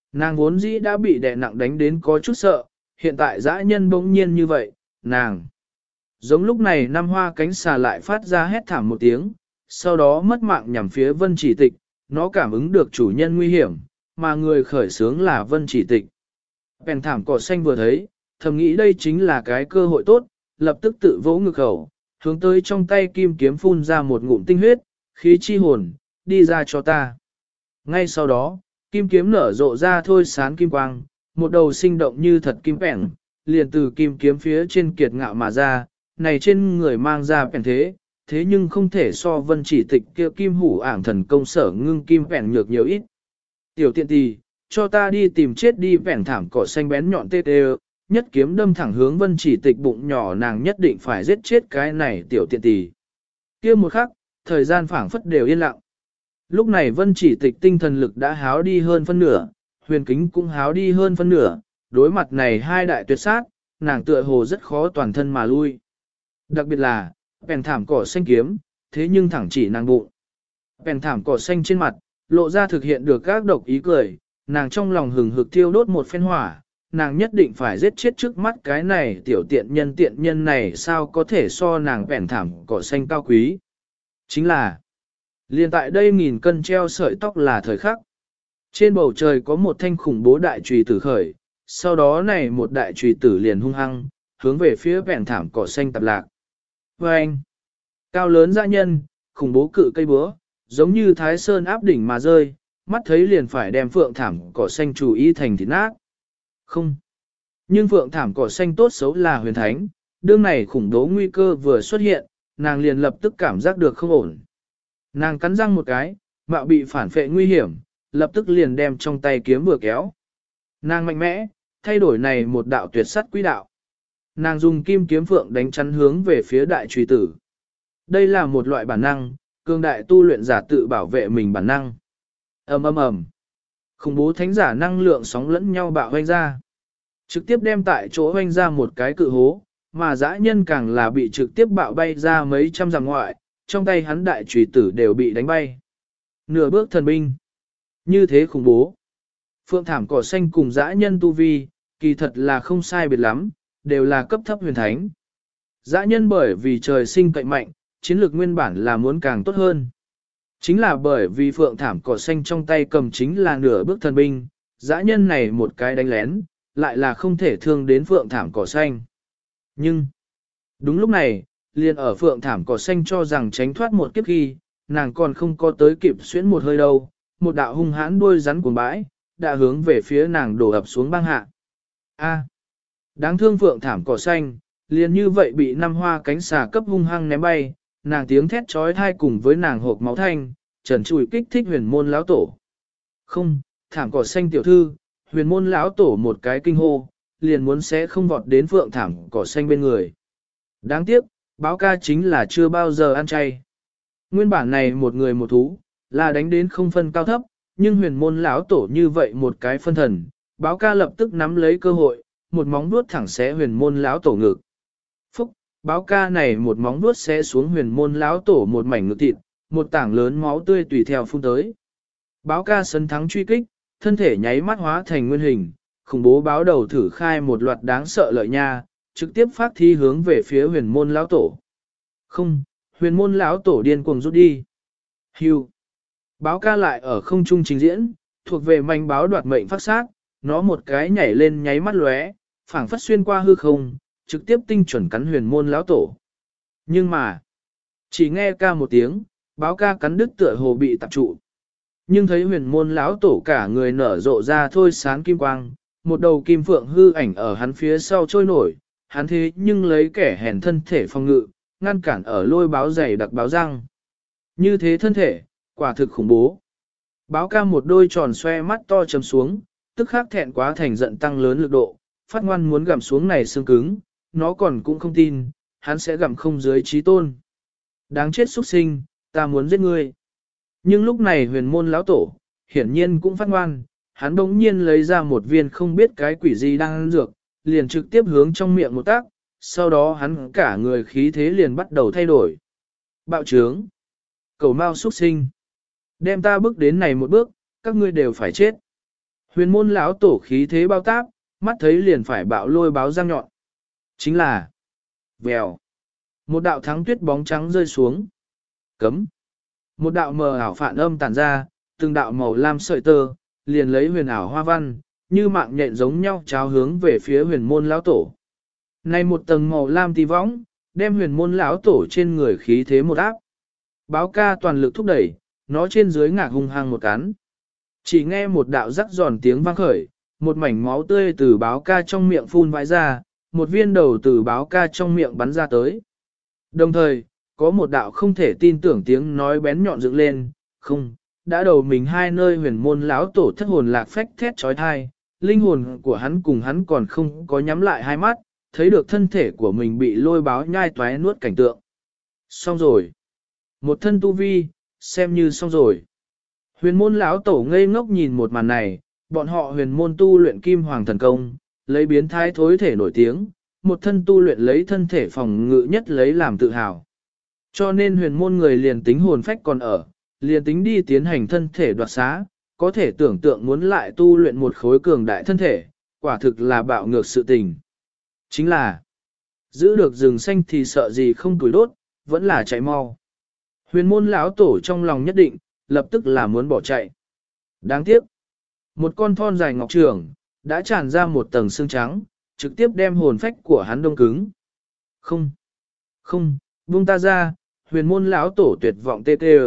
Nàng vốn dĩ đã bị đè nặng đánh đến có chút sợ, hiện tại dã nhân bỗng nhiên như vậy, nàng. Giống lúc này năm hoa cánh xà lại phát ra hét thảm một tiếng, sau đó mất mạng nhằm phía vân chỉ tịch, nó cảm ứng được chủ nhân nguy hiểm, mà người khởi sướng là vân chỉ tịch. Bèn thảm cỏ xanh vừa thấy, thầm nghĩ đây chính là cái cơ hội tốt, lập tức tự vỗ ngực khẩu, hướng tới trong tay kim kiếm phun ra một ngụm tinh huyết, khí chi hồn, đi ra cho ta. Ngay sau đó, kim kiếm nở rộ ra thôi sán kim quang, một đầu sinh động như thật kim bẻng, liền từ kim kiếm phía trên kiệt ngạo mà ra, này trên người mang ra bẻng thế nhưng không thể so vân chỉ tịch kia kim hủ ảng thần công sở ngưng kim bẻng nhược nhiều ít. Tiểu tiện tỳ, cho ta đi tìm chết đi bẻng thảm cỏ xanh bén nhọn tê tê, nhất kiếm đâm thẳng hướng vân chỉ tịch bụng nhỏ, nàng nhất định phải giết chết cái này tiểu tiện tỳ. Kia một khắc, thời gian phảng phất đều yên lặng. Lúc này vân chỉ tịch tinh thần lực đã háo đi hơn phân nửa, huyền kính cũng háo đi hơn phân nửa, đối mặt này hai đại tuyệt sát, nàng tựa hồ rất khó toàn thân mà lui. Đặc biệt là, bèn thảm cỏ xanh kiếm, thế nhưng thẳng chỉ nàng bụng. Bèn thảm cỏ xanh trên mặt, lộ ra thực hiện được các độc ý cười, nàng trong lòng hừng hực thiêu đốt một phen hỏa, nàng nhất định phải giết chết trước mắt cái này tiểu tiện nhân này sao có thể so nàng bèn thảm cỏ xanh cao quý. Chính là, liền tại đây nghìn cân treo sợi tóc là thời khắc. Trên bầu trời có một thanh khủng bố đại trùy tử khởi, sau đó này một đại trùy tử liền hung hăng, hướng về phía bèn thảm cỏ xanh tập lạc. Và anh, cao lớn dã nhân, khủng bố cự cây búa, giống như thái sơn áp đỉnh mà rơi, mắt thấy liền phải đem phượng thảm cỏ xanh chủ ý thành thịt nát. Không. Nhưng phượng thảm cỏ xanh tốt xấu là huyền thánh, đương này khủng bố nguy cơ vừa xuất hiện, nàng liền lập tức cảm giác được không ổn. Nàng cắn răng một cái, mạo bị phản phệ nguy hiểm, lập tức liền đem trong tay kiếm vừa kéo. Nàng mạnh mẽ, thay đổi này một đạo tuyệt sắt quỹ đạo. Nàng dùng kim kiếm phượng đánh chắn hướng về phía đại truy tử. Đây là một loại bản năng, cường đại tu luyện giả tự bảo vệ mình bản năng. Ầm ầm ầm. Khủng bố thánh giả năng lượng sóng lẫn nhau bạo hoanh ra. Trực tiếp đem tại chỗ hoanh ra một cái cự hố, mà dã nhân càng là bị trực tiếp bạo bay ra mấy trăm dặm ngoại, trong tay hắn đại trùy tử đều bị đánh bay. Nửa bước thần binh. Như thế khủng bố. Phượng thảm cỏ xanh cùng dã nhân tu vi, kỳ thật là không sai biệt lắm, đều là cấp thấp huyền thánh. Dã nhân bởi vì trời sinh cậy mạnh, chiến lược nguyên bản là muốn càng tốt hơn. Chính là bởi vì phượng thảm cỏ xanh trong tay cầm chính là nửa bước thần binh, dã nhân này một cái đánh lén, lại là không thể thương đến phượng thảm cỏ xanh. Nhưng, đúng lúc này, liền ở phượng thảm cỏ xanh cho rằng tránh thoát một kiếp khi, nàng còn không có tới kịp xuyến một hơi đâu, một đạo hung hãn đuôi rắn cuồng bãi, đã hướng về phía nàng đổ ập xuống băng hạ. A, đáng thương phượng thảm cỏ xanh, liền như vậy bị năm hoa cánh xà cấp hung hăng ném bay, nàng tiếng thét trói thai cùng với nàng hộp máu thanh, trần trụi kích thích huyền môn lão tổ. Không, thảm cỏ xanh tiểu thư, huyền môn lão tổ một cái kinh hô, liền muốn sẽ không vọt đến phượng thảm cỏ xanh bên người. Đáng tiếc, báo ca chính là chưa bao giờ ăn chay. Nguyên bản này một người một thú, là đánh đến không phân cao thấp, nhưng huyền môn lão tổ như vậy một cái phân thần, báo ca lập tức nắm lấy cơ hội, một móng vuốt thẳng xé huyền môn lão tổ ngực. Phúc, báo ca này một móng vuốt xé xuống huyền môn lão tổ một mảnh ngực thịt, một tảng lớn máu tươi tùy theo phun tới. Báo ca sấn thắng truy kích, thân thể nháy mắt hóa thành nguyên hình, khủng bố báo đầu thử khai một loạt đáng sợ lợi nha, trực tiếp phát thi hướng về phía huyền môn lão tổ. Không, huyền môn lão tổ điên cuồng rút đi. Hưu. Báo ca lại ở không trung trình diễn, thuộc về manh báo đoạt mệnh phát sát, nó một cái nhảy lên nháy mắt lóe, phảng phất xuyên qua hư không, trực tiếp tinh chuẩn cắn huyền môn lão tổ. Nhưng mà, chỉ nghe ca một tiếng, báo ca cắn đứt tựa hồ bị tập trụ. Nhưng thấy huyền môn lão tổ cả người nở rộ ra thôi sáng kim quang, một đầu kim phượng hư ảnh ở hắn phía sau trôi nổi, hắn thế nhưng lấy kẻ hèn thân thể phòng ngự, ngăn cản ở lôi báo dày đặc báo răng. Như thế thân thể, quả thực khủng bố. Báo ca một đôi tròn xoe mắt to chấm xuống, tức khắc thẹn quá thành giận tăng lớn lực độ, phát ngoan muốn gặm xuống này xương cứng, nó còn cũng không tin, hắn sẽ gặm không dưới trí tôn. Đáng chết xuất sinh, ta muốn giết ngươi. Nhưng lúc này huyền môn lão tổ, hiển nhiên cũng phát ngoan, hắn bỗng nhiên lấy ra một viên không biết cái quỷ gì đang ăn dược, liền trực tiếp hướng trong miệng một tác, sau đó hắn cả người khí thế liền bắt đầu thay đổi. Bạo trướng, cầu mau xuất sinh, đem ta bước đến này một bước, các ngươi đều phải chết. Huyền môn lão tổ khí thế bao táp, mắt thấy liền phải bạo lôi báo răng nhọn. Chính là vèo. Một đạo thắng tuyết bóng trắng rơi xuống. Cấm. Một đạo mờ ảo phản âm tản ra, từng đạo màu lam sợi tơ, liền lấy huyền ảo hoa văn, như mạng nhện giống nhau cháo hướng về phía huyền môn lão tổ. Này một tầng màu lam tí võng, đem huyền môn lão tổ trên người khí thế một áp. Báo ca toàn lực thúc đẩy, nó trên dưới ngạc hung hăng một cắn. Chỉ nghe một đạo rắc giòn tiếng vang khởi, một mảnh máu tươi từ báo ca trong miệng phun vãi ra, một viên đầu từ báo ca trong miệng bắn ra tới. Đồng thời, có một đạo không thể tin tưởng tiếng nói bén nhọn dựng lên, không, đã đầu mình hai nơi huyền môn lão tổ thất hồn lạc phách thét trói thai, linh hồn của hắn cùng hắn còn không có nhắm lại hai mắt, thấy được thân thể của mình bị lôi báo nhai toái nuốt cảnh tượng. Xong rồi. Một thân tu vi, xem như xong rồi. Huyền môn lão tổ ngây ngốc nhìn một màn này, bọn họ huyền môn tu luyện kim hoàng thần công, lấy biến thái thối thể nổi tiếng, một thân tu luyện lấy thân thể phòng ngự nhất lấy làm tự hào. Cho nên huyền môn người liền tính hồn phách còn ở, liền tính đi tiến hành thân thể đoạt xá, có thể tưởng tượng muốn lại tu luyện một khối cường đại thân thể, quả thực là bạo ngược sự tình. Chính là, giữ được rừng xanh thì sợ gì không tuổi đốt, vẫn là chạy mau. Huyền môn lão tổ trong lòng nhất định, lập tức là muốn bỏ chạy. Đáng tiếc, một con thon dài ngọc trường, đã tràn ra một tầng xương trắng, trực tiếp đem hồn phách của hắn đông cứng. Không, không, buông ta ra, huyền môn lão tổ tuyệt vọng tê tê.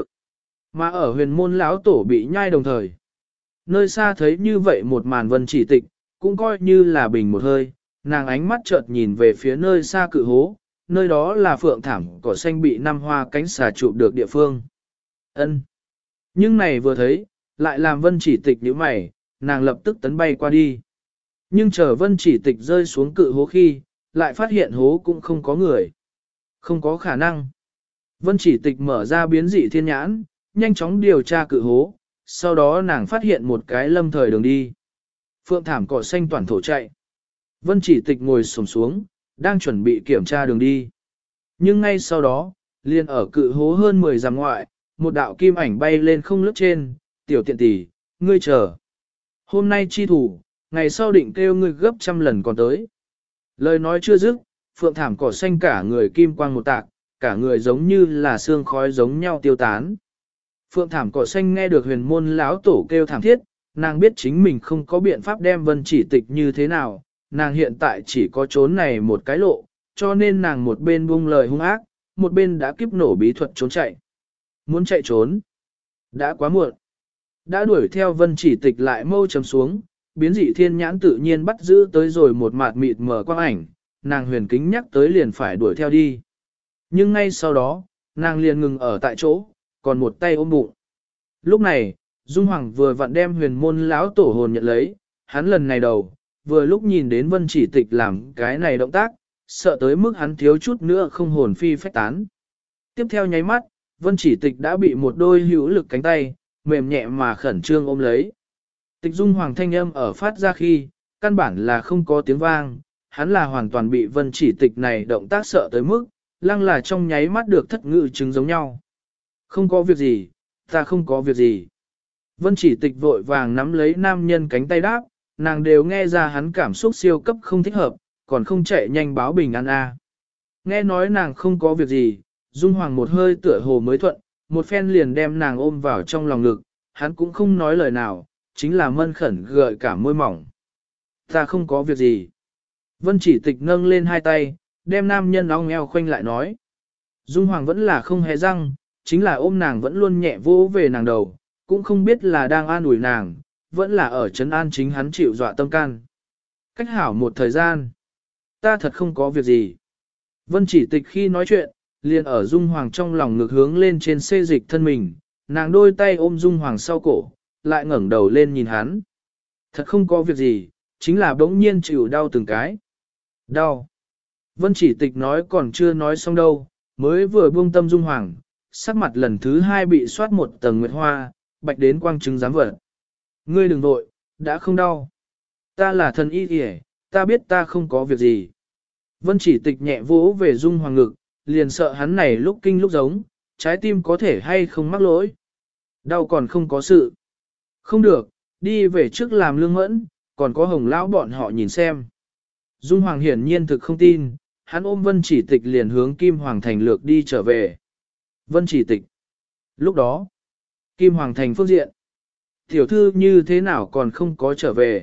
Mà ở huyền môn lão tổ bị nhai đồng thời. Nơi xa thấy như vậy một màn Vân Chỉ Tịch, cũng coi như là bình một hơi, nàng ánh mắt chợt nhìn về phía nơi xa cự hố, nơi đó là phượng thảm cỏ xanh bị năm hoa cánh xà chụp được địa phương. Ân. Nhưng này vừa thấy, lại làm Vân Chỉ Tịch nhíu mày, nàng lập tức tấn bay qua đi. Nhưng chờ Vân Chỉ Tịch rơi xuống cự hố khi, lại phát hiện hố cũng không có người. Không có khả năng. Vân Chỉ Tịch mở ra biến dị thiên nhãn, nhanh chóng điều tra cự hố, sau đó nàng phát hiện một cái lâm thời đường đi. Phượng thảm cỏ xanh toàn thổ chạy. Vân Chỉ Tịch ngồi xổm xuống, đang chuẩn bị kiểm tra đường đi. Nhưng ngay sau đó, liền ở cự hố hơn 10 dặm ngoại, một đạo kim ảnh bay lên không lướt trên, tiểu tiện tỷ, ngươi chờ. Hôm nay chi thủ, ngày sau định kêu ngươi gấp trăm lần còn tới. Lời nói chưa dứt, phượng thảm cỏ xanh cả người kim quang một tạc, cả người giống như là sương khói giống nhau tiêu tán. Phượng thảm cỏ xanh nghe được huyền môn lão tổ kêu thảm thiết, nàng biết chính mình không có biện pháp đem Vân Chỉ Tịch như thế nào, nàng hiện tại chỉ có trốn này một cái lộ, cho nên nàng một bên buông lời hung ác, một bên đã kiếp nổ bí thuật trốn chạy. Muốn chạy trốn, đã quá muộn. Đã đuổi theo Vân Chỉ Tịch lại mâu chấm xuống, biến dị thiên nhãn tự nhiên bắt giữ tới rồi một mạt mịt mở quang ảnh, nàng huyền kính nhắc tới liền phải đuổi theo đi. Nhưng ngay sau đó, nàng liền ngừng ở tại chỗ, còn một tay ôm bụng. Lúc này, Dung Hoàng vừa vặn đem huyền môn lão tổ hồn nhận lấy, hắn lần này đầu, vừa lúc nhìn đến Vân Chỉ Tịch làm cái này động tác, sợ tới mức hắn thiếu chút nữa không hồn phi phách tán. Tiếp theo nháy mắt, Vân Chỉ Tịch đã bị một đôi hữu lực cánh tay, mềm nhẹ mà khẩn trương ôm lấy. Tịch Dung Hoàng thanh âm ở phát ra khi, căn bản là không có tiếng vang, hắn là hoàn toàn bị Vân Chỉ Tịch này động tác sợ tới mức, lăng là trong nháy mắt được thất ngự chứng giống nhau. Không có việc gì, ta không có việc gì. Vân Chỉ Tịch vội vàng nắm lấy nam nhân cánh tay đáp, nàng đều nghe ra hắn cảm xúc siêu cấp không thích hợp, còn không chạy nhanh báo bình an a. Nghe nói nàng không có việc gì, Dung Hoàng một hơi tựa hồ mới thuận, một phen liền đem nàng ôm vào trong lòng ngực, hắn cũng không nói lời nào, chính là mân khẩn gợi cả môi mỏng. Ta không có việc gì. Vân Chỉ Tịch nâng lên hai tay, đem nam nhân ong eo khoanh lại nói. Dung Hoàng vẫn là không hề răng, chính là ôm nàng vẫn luôn nhẹ vỗ về nàng đầu, cũng không biết là đang an ủi nàng, vẫn là ở trấn an chính hắn chịu dọa tâm can. Cách hảo một thời gian, ta thật không có việc gì. Vân Chỉ Tịch khi nói chuyện, liền ở Dung Hoàng trong lòng ngực hướng lên trên xê dịch thân mình, nàng đôi tay ôm Dung Hoàng sau cổ, lại ngẩng đầu lên nhìn hắn. Thật không có việc gì, chính là bỗng nhiên chịu đau từng cái. Đau. Vân Chỉ Tịch nói còn chưa nói xong đâu, mới vừa buông tâm Dung Hoàng, sắc mặt lần thứ hai bị soát một tầng nguyệt hoa, bạch đến quang chứng giám vật. Ngươi đừng vội, đã không đau. Ta là thần y kìa, ta biết ta không có việc gì. Vân Chỉ Tịch nhẹ vỗ về Dung Hoàng ngực, liền sợ hắn này lúc kinh lúc giống, trái tim có thể hay không mắc lỗi. Đau còn không có sự. Không được, đi về trước làm lương mẫn, còn có hồng lão bọn họ nhìn xem. Dung Hoàng hiển nhiên thực không tin, hắn ôm Vân Chỉ Tịch liền hướng Kim Hoàng Thành lược đi trở về. Vân Chỉ Tịch. Lúc đó, Kim Hoàng Thành phương diện. Tiểu thư như thế nào còn không có trở về.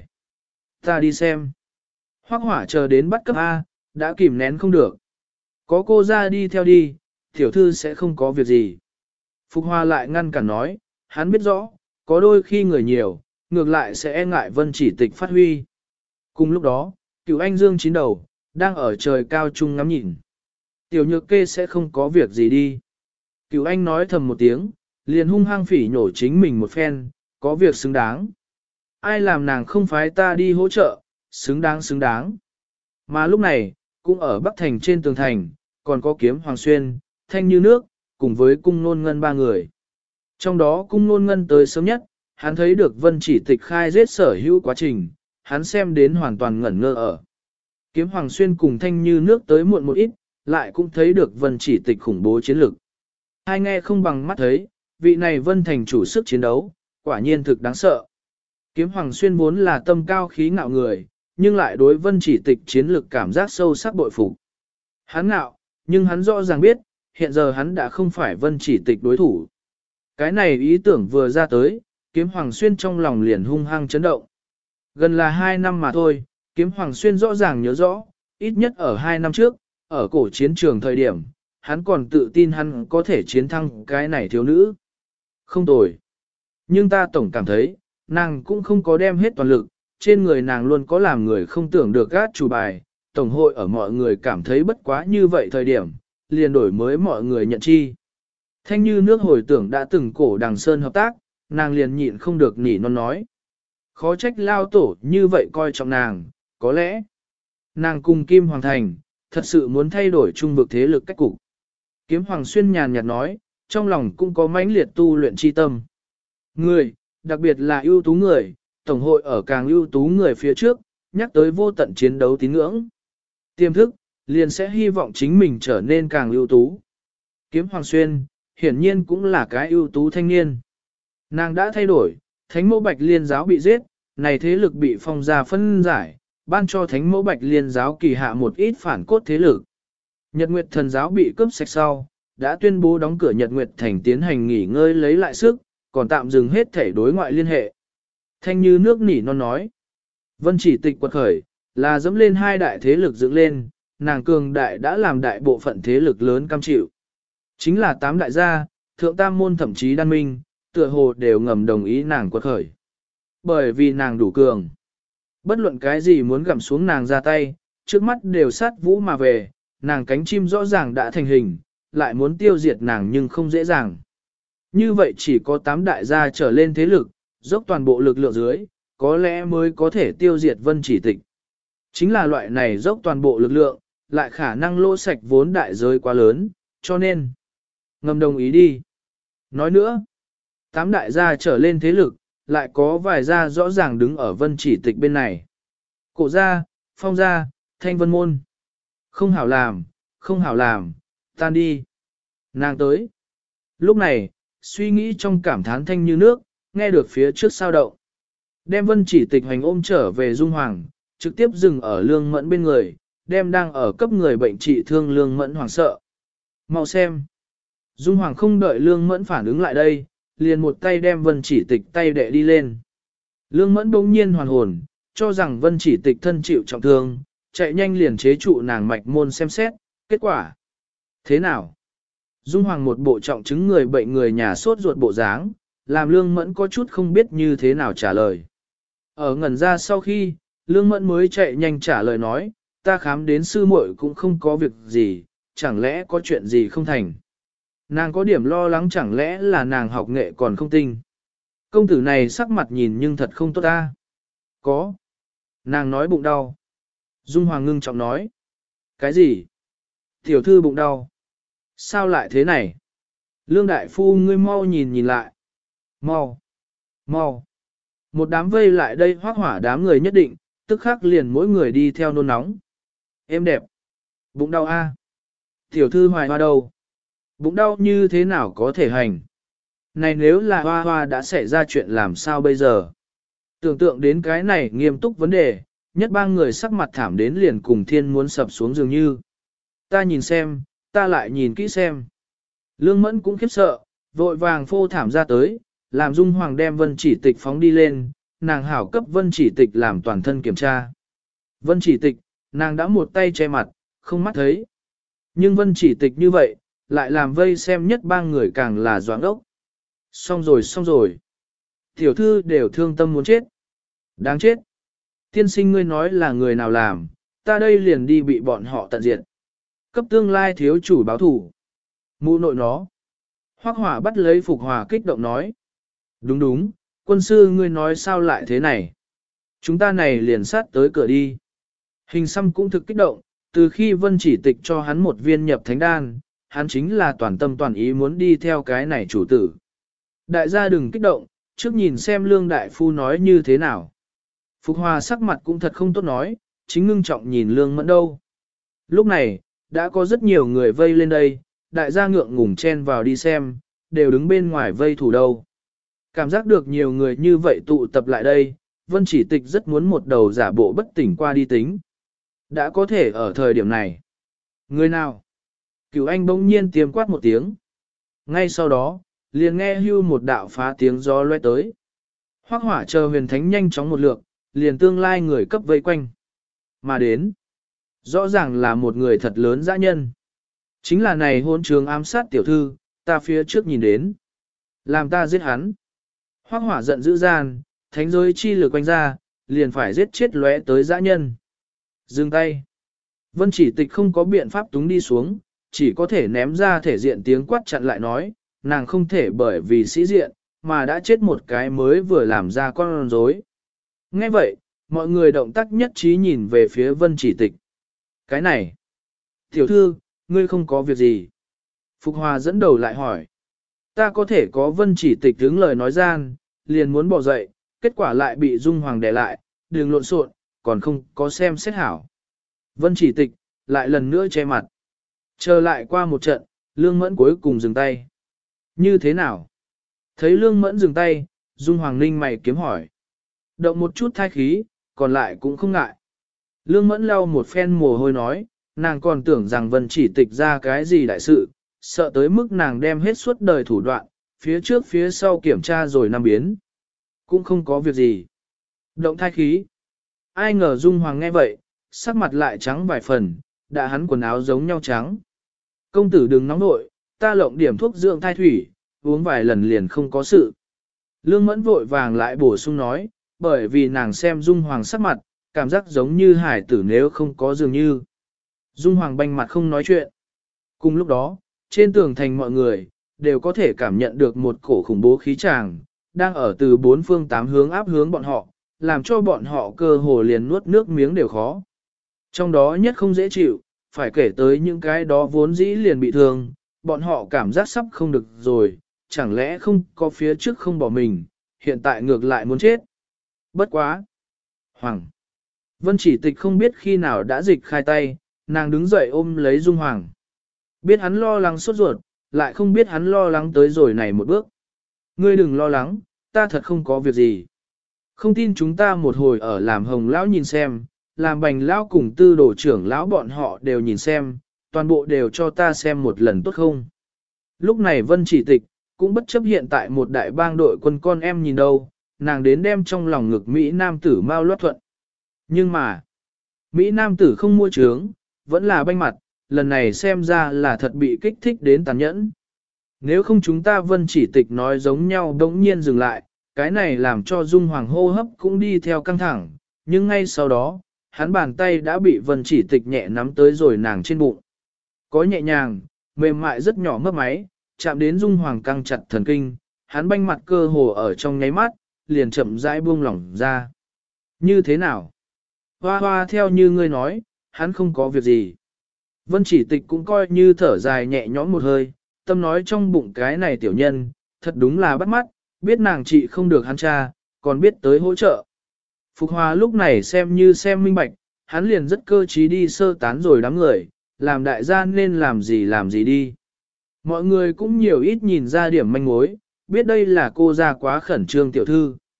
Ta đi xem. Hoắc Hỏa chờ đến bắt cấp A, đã kìm nén không được. Có cô ra đi theo đi, tiểu thư sẽ không có việc gì. Phục Hoa lại ngăn cản nói, hắn biết rõ, có đôi khi người nhiều, ngược lại sẽ e ngại Vân Chỉ Tịch phát huy. Cùng lúc đó, Cửu Anh Dương chín đầu, đang ở trời cao trung ngắm nhìn. Tiểu Nhược Kê sẽ không có việc gì đi. Cửu Anh nói thầm một tiếng, liền hung hăng phỉ nhổ chính mình một phen, có việc xứng đáng. Ai làm nàng không phái ta đi hỗ trợ, xứng đáng xứng đáng. Mà lúc này, cũng ở Bắc Thành trên tường thành, còn có Kiếm Hoàng Xuyên, Thanh Như Nước, cùng với Cung Nôn Ngân ba người. Trong đó Cung Nôn Ngân tới sớm nhất, hắn thấy được Vân Chỉ Tịch khai giết sở hữu quá trình, hắn xem đến hoàn toàn ngẩn ngơ ở. Kiếm Hoàng Xuyên cùng Thanh Như Nước tới muộn một ít, lại cũng thấy được Vân Chỉ Tịch khủng bố chiến lực. Hai nghe không bằng mắt thấy, vị này Vân thành chủ sức chiến đấu, quả nhiên thực đáng sợ. Kiếm Hoàng Xuyên vốn là tâm cao khí ngạo người, nhưng lại đối Vân Chỉ Tịch chiến lực cảm giác sâu sắc bội phục. Hắn ngạo, nhưng hắn rõ ràng biết, hiện giờ hắn đã không phải Vân Chỉ Tịch đối thủ. Cái này ý tưởng vừa ra tới, Kiếm Hoàng Xuyên trong lòng liền hung hăng chấn động. Gần là 2 năm mà thôi, Kiếm Hoàng Xuyên rõ ràng nhớ rõ, ít nhất ở 2 năm trước, ở cổ chiến trường thời điểm, hắn còn tự tin hắn có thể chiến thắng cái này thiếu nữ. Không tồi. Nhưng ta tổng cảm thấy, nàng cũng không có đem hết toàn lực, trên người nàng luôn có làm người không tưởng được gát chủ bài, tổng hội ở mọi người cảm thấy bất quá như vậy thời điểm, liền đổi mới mọi người nhận chi. Thanh Như Nước hồi tưởng đã từng cổ Đằng Sơn hợp tác, nàng liền nhịn không được nỉ non nói. Khó trách lao tổ như vậy coi trọng nàng, có lẽ nàng cùng Kim Hoàng Thành, thật sự muốn thay đổi trung vực thế lực cách cục. Kiếm Hoàng Xuyên nhàn nhạt nói, trong lòng cũng có mãnh liệt tu luyện chi tâm. Người, đặc biệt là ưu tú người, tổng hội ở càng ưu tú người phía trước, nhắc tới vô tận chiến đấu tín ngưỡng. Tiềm thức, liền sẽ hy vọng chính mình trở nên càng ưu tú. Kiếm Hoàng Xuyên, hiển nhiên cũng là cái ưu tú thanh niên. Nàng đã thay đổi, Thánh Mẫu Bạch Liên giáo bị giết, này thế lực bị phong ra phân giải, ban cho Thánh Mẫu Bạch Liên giáo kỳ hạ một ít phản cốt thế lực. Nhật Nguyệt Thần giáo bị cướp sạch sau, đã tuyên bố đóng cửa Nhật Nguyệt Thành tiến hành nghỉ ngơi lấy lại sức, còn tạm dừng hết thể đối ngoại liên hệ. Thanh Như Nước nỉ non nói. Vân Chỉ Tịch quật khởi, là dẫm lên 2 đại thế lực dựng lên, nàng cường đại đã làm đại bộ phận thế lực lớn cam chịu. Chính là 8 đại gia, thượng tam môn thậm chí đan minh, tựa hồ đều ngầm đồng ý nàng quật khởi. Bởi vì nàng đủ cường. Bất luận cái gì muốn gặm xuống nàng ra tay, trước mắt đều sát vũ mà về, nàng cánh chim rõ ràng đã thành hình, lại muốn tiêu diệt nàng nhưng không dễ dàng. Như vậy chỉ có 8 đại gia trở lên thế lực, dốc toàn bộ lực lượng dưới, có lẽ mới có thể tiêu diệt Vân Chỉ Tịch. Chính là loại này dốc toàn bộ lực lượng, lại khả năng lỗ sạch vốn đại giới quá lớn, cho nên ngầm đồng ý đi. Nói nữa, 8 đại gia trở lên thế lực, lại có vài gia rõ ràng đứng ở Vân Chỉ Tịch bên này. Cổ gia, Phong gia, Thanh Vân môn. Không hảo làm, không hảo làm, tan đi. Nàng tới. Lúc này, suy nghĩ trong cảm thán Thanh Như Nước, nghe được phía trước sao động. Đem Vân Chỉ Tịch hành ôm trở về Dung Hoàng, trực tiếp dừng ở Lương Mẫn bên người, đem đang ở cấp người bệnh trị thương Lương Mẫn hoảng sợ. Mau xem. Dung Hoàng không đợi Lương Mẫn phản ứng lại đây, liền một tay đem Vân Chỉ Tịch tay đệ đi lên. Lương Mẫn bỗng nhiên hoàn hồn, cho rằng Vân Chỉ Tịch thân chịu trọng thương, chạy nhanh liền chế trụ nàng mạch môn xem xét, kết quả. Thế nào? Dung Hoàng một bộ trọng chứng người bệnh người nhà sốt ruột bộ dáng, làm Lương Mẫn có chút không biết như thế nào trả lời. Ở ngẩn ra sau khi, Lương Mẫn mới chạy nhanh trả lời nói, ta khám đến sư muội cũng không có việc gì, chẳng lẽ có chuyện gì không thành. Nàng có điểm lo lắng chẳng lẽ là nàng học nghệ còn không tinh. Công tử này sắc mặt nhìn nhưng thật không tốt ta. Có. Nàng nói bụng đau. Dung Hoàng ngưng trọng nói. Cái gì? Tiểu thư bụng đau. Sao lại thế này? Lương đại phu ngươi mau nhìn nhìn lại. Mau. Mau. Một đám vây lại đây hoác hỏa đám người nhất định, tức khắc liền mỗi người đi theo nôn nóng. Em đẹp. Bụng đau a. Tiểu thư hoài hoa đâu? Bụng đau như thế nào có thể hành? Này nếu là hoa hoa đã xảy ra chuyện làm sao bây giờ? Tưởng tượng đến cái này nghiêm túc vấn đề, nhất ba người sắc mặt thảm đến liền cùng thiên muốn sập xuống dường như. Ta nhìn xem, ta lại nhìn kỹ xem. Lương Mẫn cũng khiếp sợ, vội vàng phô thảm ra tới, làm Dung Hoàng đem Vân Chỉ Tịch phóng đi lên, nàng hảo cấp Vân Chỉ Tịch làm toàn thân kiểm tra. Vân Chỉ Tịch, nàng đã một tay che mặt, không mắt thấy. Nhưng Vân Chỉ Tịch như vậy, lại làm vây xem nhất ba người càng là doãn ốc. Xong rồi xong rồi. Tiểu thư đều thương tâm muốn chết. Đáng chết. Tiên sinh ngươi nói là người nào làm, ta đây liền đi bị bọn họ tận diệt. Cấp tương lai thiếu chủ báo thủ. Mụ nội nó. Hoắc Hỏa bắt lấy Phục Hòa kích động nói. Đúng đúng, quân sư ngươi nói sao lại thế này. Chúng ta này liền sát tới cửa đi. Hình xăm cũng thực kích động, từ khi Vân Chỉ Tịch cho hắn một viên nhập thánh đan, hắn chính là toàn tâm toàn ý muốn đi theo cái này chủ tử. Đại gia đừng kích động, trước nhìn xem Lương Đại Phu nói như thế nào. Phục Hòa sắc mặt cũng thật không tốt nói, chính ngưng trọng nhìn Lương Mẫn đâu. Lúc này, đã có rất nhiều người vây lên đây, đại gia ngượng ngùng chen vào đi xem, đều đứng bên ngoài vây thủ đâu. Cảm giác được nhiều người như vậy tụ tập lại đây, Vân Chỉ Tịch rất muốn một đầu giả bộ bất tỉnh qua đi tính. Đã có thể ở thời điểm này. Người nào? Cửu Anh bỗng nhiên tiêm quát một tiếng. Ngay sau đó, liền nghe hưu một đạo phá tiếng gió loe tới. Hoắc Hỏa chờ Huyền Thánh nhanh chóng một lượt, liền tương lai người cấp vây quanh. Mà đến, rõ ràng là một người thật lớn dã nhân. Chính là này hôn trường ám sát tiểu thư, ta phía trước nhìn đến. Làm ta giết hắn. Hoắc Hỏa giận dữ gian, thánh giới chi lực quanh ra, liền phải giết chết lóe tới dã nhân. Dừng tay. Vân Chỉ Tịch không có biện pháp túng đi xuống, chỉ có thể ném ra thể diện tiếng quát chặn lại nói, nàng không thể bởi vì sĩ diện, mà đã chết một cái mới vừa làm ra con rối. Nghe vậy, mọi người động tác nhất trí nhìn về phía Vân Chỉ Tịch. Cái này, tiểu thư, ngươi không có việc gì. Phục Hòa dẫn đầu lại hỏi. Ta có thể có Vân Chỉ Tịch đứng lời nói gian, liền muốn bỏ dậy, kết quả lại bị Dung Hoàng đè lại, đừng lộn xộn, còn không có xem xét hảo. Vân Chỉ Tịch, lại lần nữa che mặt. Chờ lại qua một trận, Lương Mẫn cuối cùng dừng tay. Như thế nào? Thấy Lương Mẫn dừng tay, Dung Hoàng ninh mày kiếm hỏi. Động một chút thai khí, còn lại cũng không ngại. Lương Mẫn lau một phen mồ hôi nói, nàng còn tưởng rằng Vân Chỉ Tịch ra cái gì đại sự, sợ tới mức nàng đem hết suốt đời thủ đoạn, phía trước phía sau kiểm tra rồi năm biến. Cũng không có việc gì. Động thai khí. Ai ngờ Dung Hoàng nghe vậy, sắc mặt lại trắng vài phần, đã hắn quần áo giống nhau trắng. Công tử đừng nóng nội, ta lộng điểm thuốc dưỡng thai thủy, uống vài lần liền không có sự. Lương Mẫn vội vàng lại bổ sung nói, bởi vì nàng xem Dung Hoàng sắc mặt, cảm giác giống như hải tử nếu không có dường như. Dung Hoàng banh mặt không nói chuyện. Cùng lúc đó, trên tường thành mọi người, đều có thể cảm nhận được một cổ khủng bố khí tràng, đang ở từ bốn phương tám hướng áp hướng bọn họ, làm cho bọn họ cơ hồ liền nuốt nước miếng đều khó. Trong đó nhất không dễ chịu, phải kể tới những cái đó vốn dĩ liền bị thương, bọn họ cảm giác sắp không được rồi, chẳng lẽ không có phía trước không bỏ mình, hiện tại ngược lại muốn chết. Bất quá. Hoàng. Vân Chỉ Tịch không biết khi nào đã dịch khai tay, nàng đứng dậy ôm lấy Dung Hoàng. Biết hắn lo lắng sốt ruột, lại không biết hắn lo lắng tới rồi này một bước. Ngươi đừng lo lắng, ta thật không có việc gì. Không tin chúng ta một hồi ở làm Hồng lão nhìn xem, làm Bành lão cùng Tư đồ trưởng lão bọn họ đều nhìn xem, toàn bộ đều cho ta xem một lần tốt không. Lúc này Vân Chỉ Tịch, cũng bất chấp hiện tại một đại bang đội quân con em nhìn đâu, nàng đến đem trong lòng ngực Mỹ Nam tử mau loát thuận. Nhưng mà, Mỹ Nam tử không mua trướng, vẫn là banh mặt, lần này xem ra là thật bị kích thích đến tàn nhẫn. Nếu không chúng ta Vân Chỉ Tịch nói giống nhau đống nhiên dừng lại, cái này làm cho Dung Hoàng hô hấp cũng đi theo căng thẳng, nhưng ngay sau đó, hắn bàn tay đã bị Vân Chỉ Tịch nhẹ nắm tới rồi nàng trên bụng. Có nhẹ nhàng, mềm mại rất nhỏ mấp máy, chạm đến Dung Hoàng căng chặt thần kinh, hắn banh mặt cơ hồ ở trong nháy mắt, liền chậm rãi buông lỏng ra. Như thế nào? Hoa hoa theo như ngươi nói, hắn không có việc gì. Vân Chỉ Tịch cũng coi như thở dài nhẹ nhõm một hơi, tâm nói trong bụng cái này tiểu nhân, thật đúng là bắt mắt, biết nàng trị không được hắn cha, còn biết tới hỗ trợ. Phục Hòa lúc này xem như xem minh bạch, hắn liền rất cơ trí đi sơ tán rồi đám người, làm đại gia nên làm gì đi. Mọi người cũng nhiều ít nhìn ra điểm manh mối, biết đây là cô gia quá khẩn trương tiểu thư.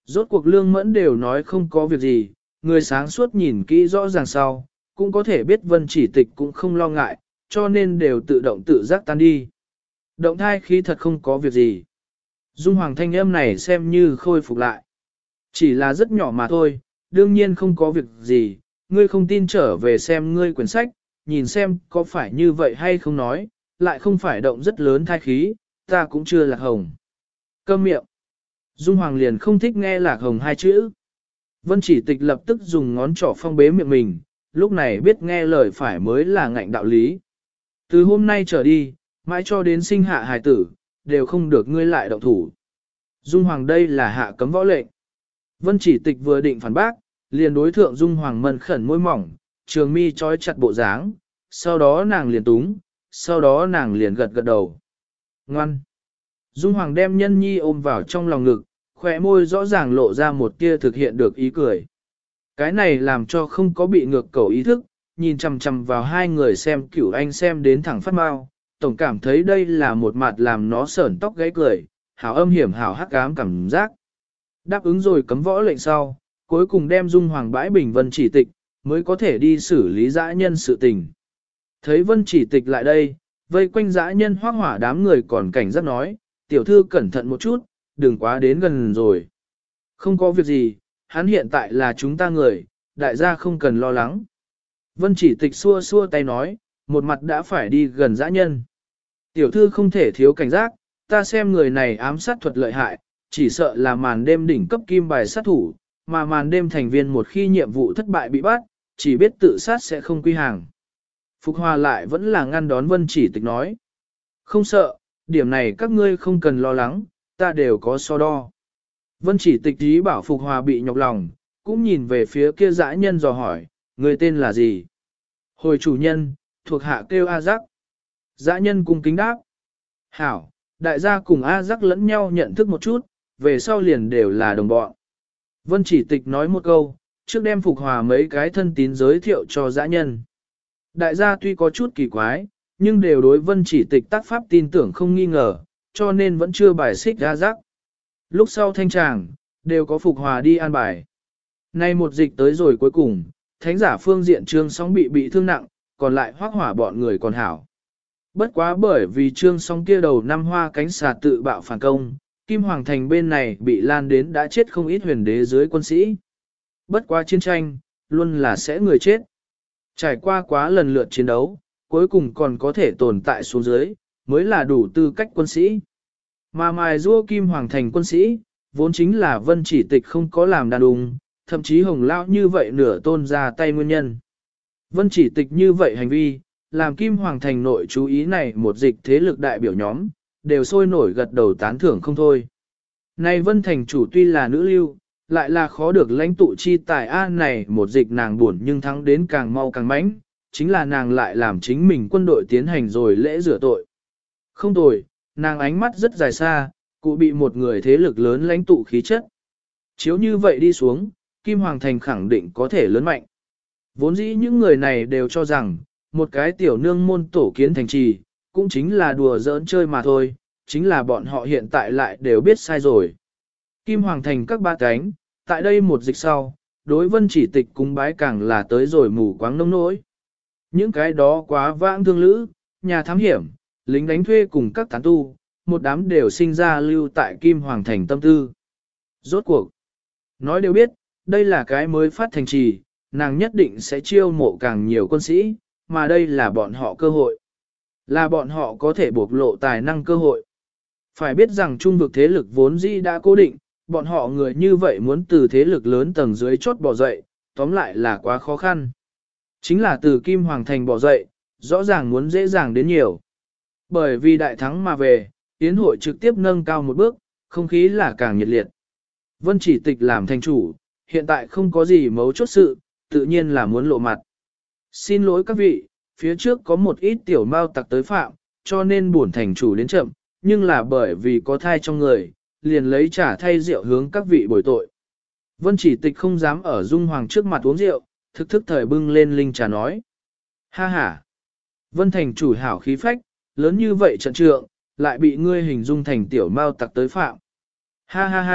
Rốt cuộc Lương Mẫn đều nói không có việc gì, người sáng suốt nhìn kỹ rõ ràng sau, cũng có thể biết Vân Chỉ Tịch cũng không lo ngại, cho nên đều tự động tự giác tan đi. Động thai khí thật không có việc gì. Dung Hoàng thanh âm này xem như khôi phục lại. Chỉ là rất nhỏ mà thôi, đương nhiên không có việc gì, ngươi không tin trở về xem ngươi quyển sách, nhìn xem có phải như vậy hay không nói, lại không phải động rất lớn thai khí, ta cũng chưa lạc hồng. Câm miệng. Dung Hoàng liền không thích nghe lạc hồng hai chữ. Vân Chỉ Tịch lập tức dùng ngón trỏ phong bế miệng mình, lúc này biết nghe lời phải mới là ngạnh đạo lý. Từ hôm nay trở đi, mãi cho đến sinh hạ hài tử, đều không được ngươi lại động thủ. Dung Hoàng đây là hạ cấm võ lệnh. Vân Chỉ Tịch vừa định phản bác, liền đối thượng Dung Hoàng mân khẩn môi mỏng, trường mi trói chặt bộ dáng, sau đó nàng liền túng, sau đó nàng liền gật gật đầu. Ngoan! Dung Hoàng đem nhân nhi ôm vào trong lòng ngực, khỏe môi rõ ràng lộ ra một tia thực hiện được ý cười. Cái này làm cho không có bị ngược cầu ý thức, nhìn chằm chằm vào hai người xem Cửu Anh xem đến thẳng phát mau, tổng cảm thấy đây là một mặt làm nó sởn tóc gáy cười, hảo âm hiểm hảo hắc ám cảm giác. Đáp ứng rồi cấm võ lệnh sau, cuối cùng đem Dung Hoàng bãi bình Vân Chỉ Tịch, mới có thể đi xử lý dã nhân sự tình. Thấy Vân Chỉ Tịch lại đây, vây quanh dã nhân hoác hỏa đám người còn cảnh giác nói, tiểu thư cẩn thận một chút, đừng quá đến gần rồi. Không có việc gì, hắn hiện tại là chúng ta người, đại gia không cần lo lắng. Vân Chỉ Tịch xua xua tay nói, một mặt đã phải đi gần dã nhân. Tiểu thư không thể thiếu cảnh giác, ta xem người này ám sát thuật lợi hại, chỉ sợ là màn đêm đỉnh cấp kim bài sát thủ, mà màn đêm thành viên một khi nhiệm vụ thất bại bị bắt, chỉ biết tự sát sẽ không quy hàng. Phục Hòa lại vẫn là ngăn đón Vân Chỉ Tịch nói. Không sợ, điểm này các ngươi không cần lo lắng, ta đều có so đo. Vân Chỉ Tịch ý bảo Phục Hòa bị nhọc lòng, cũng nhìn về phía kia dã nhân dò hỏi, người tên là gì? Hồi chủ nhân, thuộc hạ kêu A Giác. Dã nhân cung kính đáp. Hảo, đại gia cùng A Giác lẫn nhau nhận thức một chút, về sau liền đều là đồng bọn. Vân Chỉ Tịch nói một câu, trước đem Phục Hòa mấy cái thân tín giới thiệu cho dã nhân. Đại gia tuy có chút kỳ quái, nhưng đều đối Vân Chỉ Tịch tác pháp tin tưởng không nghi ngờ, cho nên vẫn chưa bài xích A Giác. Lúc sau thanh tràng, đều có Phục Hòa đi an bài. Nay một dịch tới rồi cuối cùng, thánh giả phương diện Trương Sóng bị thương nặng, còn lại hoác hỏa bọn người còn hảo. Bất quá bởi vì Trương Sóng kia đầu năm hoa cánh xà tự bạo phản công, Kim Hoàng Thành bên này bị lan đến đã chết không ít huyền đế dưới quân sĩ. Bất quá chiến tranh, luôn là sẽ người chết. Trải qua quá lần lượt chiến đấu, cuối cùng còn có thể tồn tại xuống dưới, mới là đủ tư cách quân sĩ. Mà mài rua Kim Hoàng Thành quân sĩ, vốn chính là Vân Chỉ Tịch không có làm đàn đùng, thậm chí Hồng Lão như vậy nửa tôn ra tay nguyên nhân. Vân Chỉ Tịch như vậy hành vi, làm Kim Hoàng Thành nội chú ý này một dịch thế lực đại biểu nhóm, đều sôi nổi gật đầu tán thưởng không thôi. Này Vân Thành chủ tuy là nữ lưu, lại là khó được lãnh tụ chi tài an này một dịch nàng buồn nhưng thắng đến càng mau càng mãnh, chính là nàng lại làm chính mình quân đội tiến hành rồi lễ rửa tội. Không tồi, nàng ánh mắt rất dài xa, cụ bị một người thế lực lớn lãnh tụ khí chất. Chiếu như vậy đi xuống, Kim Hoàng Thành khẳng định có thể lớn mạnh. Vốn dĩ những người này đều cho rằng, một cái tiểu nương môn tổ kiến thành trì, cũng chính là đùa giỡn chơi mà thôi, chính là bọn họ hiện tại lại đều biết sai rồi. Kim Hoàng Thành các ba cánh, tại đây một dịch sau, đối Vân Chỉ Tịch cúng bái càng là tới rồi mù quáng nông nỗi. Những cái đó quá vãng thương lữ, nhà thám hiểm, lính đánh thuê cùng các tán tu, một đám đều sinh ra lưu tại Kim Hoàng Thành tâm tư. Rốt cuộc, nói đều biết, đây là cái mới phát thành trì, nàng nhất định sẽ chiêu mộ càng nhiều quân sĩ, mà đây là bọn họ cơ hội. Là bọn họ có thể bộc lộ tài năng cơ hội. Phải biết rằng trung vực thế lực vốn dĩ đã cố định, bọn họ người như vậy muốn từ thế lực lớn tầng dưới chốt bò dậy, tóm lại là quá khó khăn. Chính là từ Kim Hoàng Thành bò dậy, rõ ràng muốn dễ dàng đến nhiều. Bởi vì đại thắng mà về, tiến hội trực tiếp nâng cao một bước, không khí là càng nhiệt liệt. Vân Chỉ Tịch làm thành chủ, hiện tại không có gì mấu chốt sự, tự nhiên là muốn lộ mặt. Xin lỗi các vị, phía trước có một ít tiểu mao tặc tới phạm, cho nên buồn thành chủ đến chậm, nhưng là bởi vì có thai trong người, liền lấy trả thay rượu hướng các vị bồi tội. Vân Chỉ Tịch không dám ở Dung Hoàng trước mặt uống rượu, thức thức thời bưng lên linh trà nói. Ha ha! Vân thành chủ hảo khí phách, lớn như vậy trận trượng, lại bị ngươi hình dung thành tiểu mao tặc tới phạm. Ha ha ha,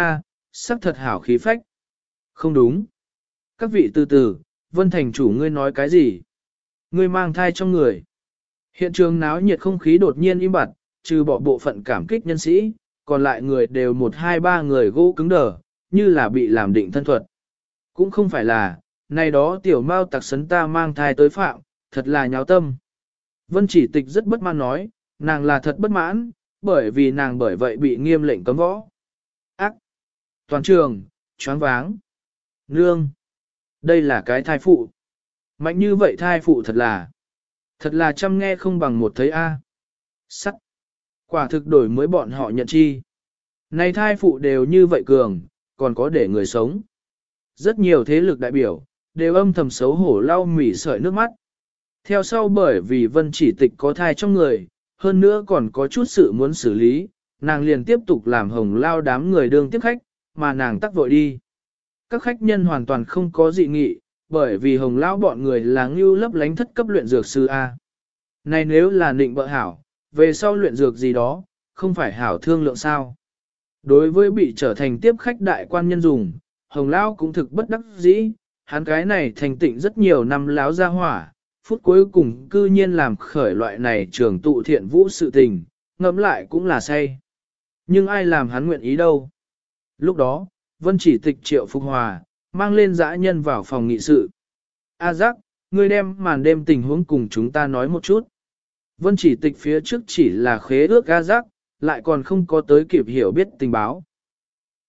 sắc thật hảo khí phách. Không đúng. Các vị từ từ, Vân Thành chủ ngươi nói cái gì? Ngươi mang thai trong người. Hiện trường náo nhiệt không khí đột nhiên im bặt, trừ bỏ bộ phận cảm kích nhân sĩ, còn lại người đều 1-2-3 người gỗ cứng đờ, như là bị làm định thân thuật. Cũng không phải là, này đó tiểu mao tặc sấn ta mang thai tới phạm, thật là nháo tâm. Vân Chỉ Tịch rất bất mãn nói, nàng là thật bất mãn, bởi vì nàng bởi vậy bị nghiêm lệnh cấm võ. Ác! Toàn trường, choáng váng. Nương! Đây là cái thai phụ. Mạnh như vậy thai phụ thật là chăm nghe không bằng một thấy A. Sắc! Quả thực đổi mới bọn họ nhận chi. Này thai phụ đều như vậy cường, còn có để người sống. Rất nhiều thế lực đại biểu, đều âm thầm xấu hổ lau mỉ sợi nước mắt. Theo sau bởi vì Vân Chỉ Tịch có thai trong người, hơn nữa còn có chút sự muốn xử lý, nàng liền tiếp tục làm hồng lao đám người đương tiếp khách, mà nàng tắc vội đi. Các khách nhân hoàn toàn không có dị nghị, bởi vì hồng lao bọn người là ngưu lấp lánh thất cấp luyện dược sư A. Này nếu là nịnh bợ hảo, về sau luyện dược gì đó, không phải hảo thương lượng sao. Đối với bị trở thành tiếp khách đại quan nhân dùng, hồng lao cũng thực bất đắc dĩ, hắn cái này thành tịnh rất nhiều năm láo ra hỏa, phút cuối cùng cư nhiên làm khởi loại này trường tụ thiện vũ sự tình, ngẫm lại cũng là say. Nhưng ai làm hắn nguyện ý đâu. Lúc đó, Vân Chỉ Tịch triệu Phục Hòa, mang lên dã nhân vào phòng nghị sự. A Giác, ngươi đem màn đêm tình huống cùng chúng ta nói một chút. Vân Chỉ Tịch phía trước chỉ là khế ước A Giác, lại còn không có tới kịp hiểu biết tình báo,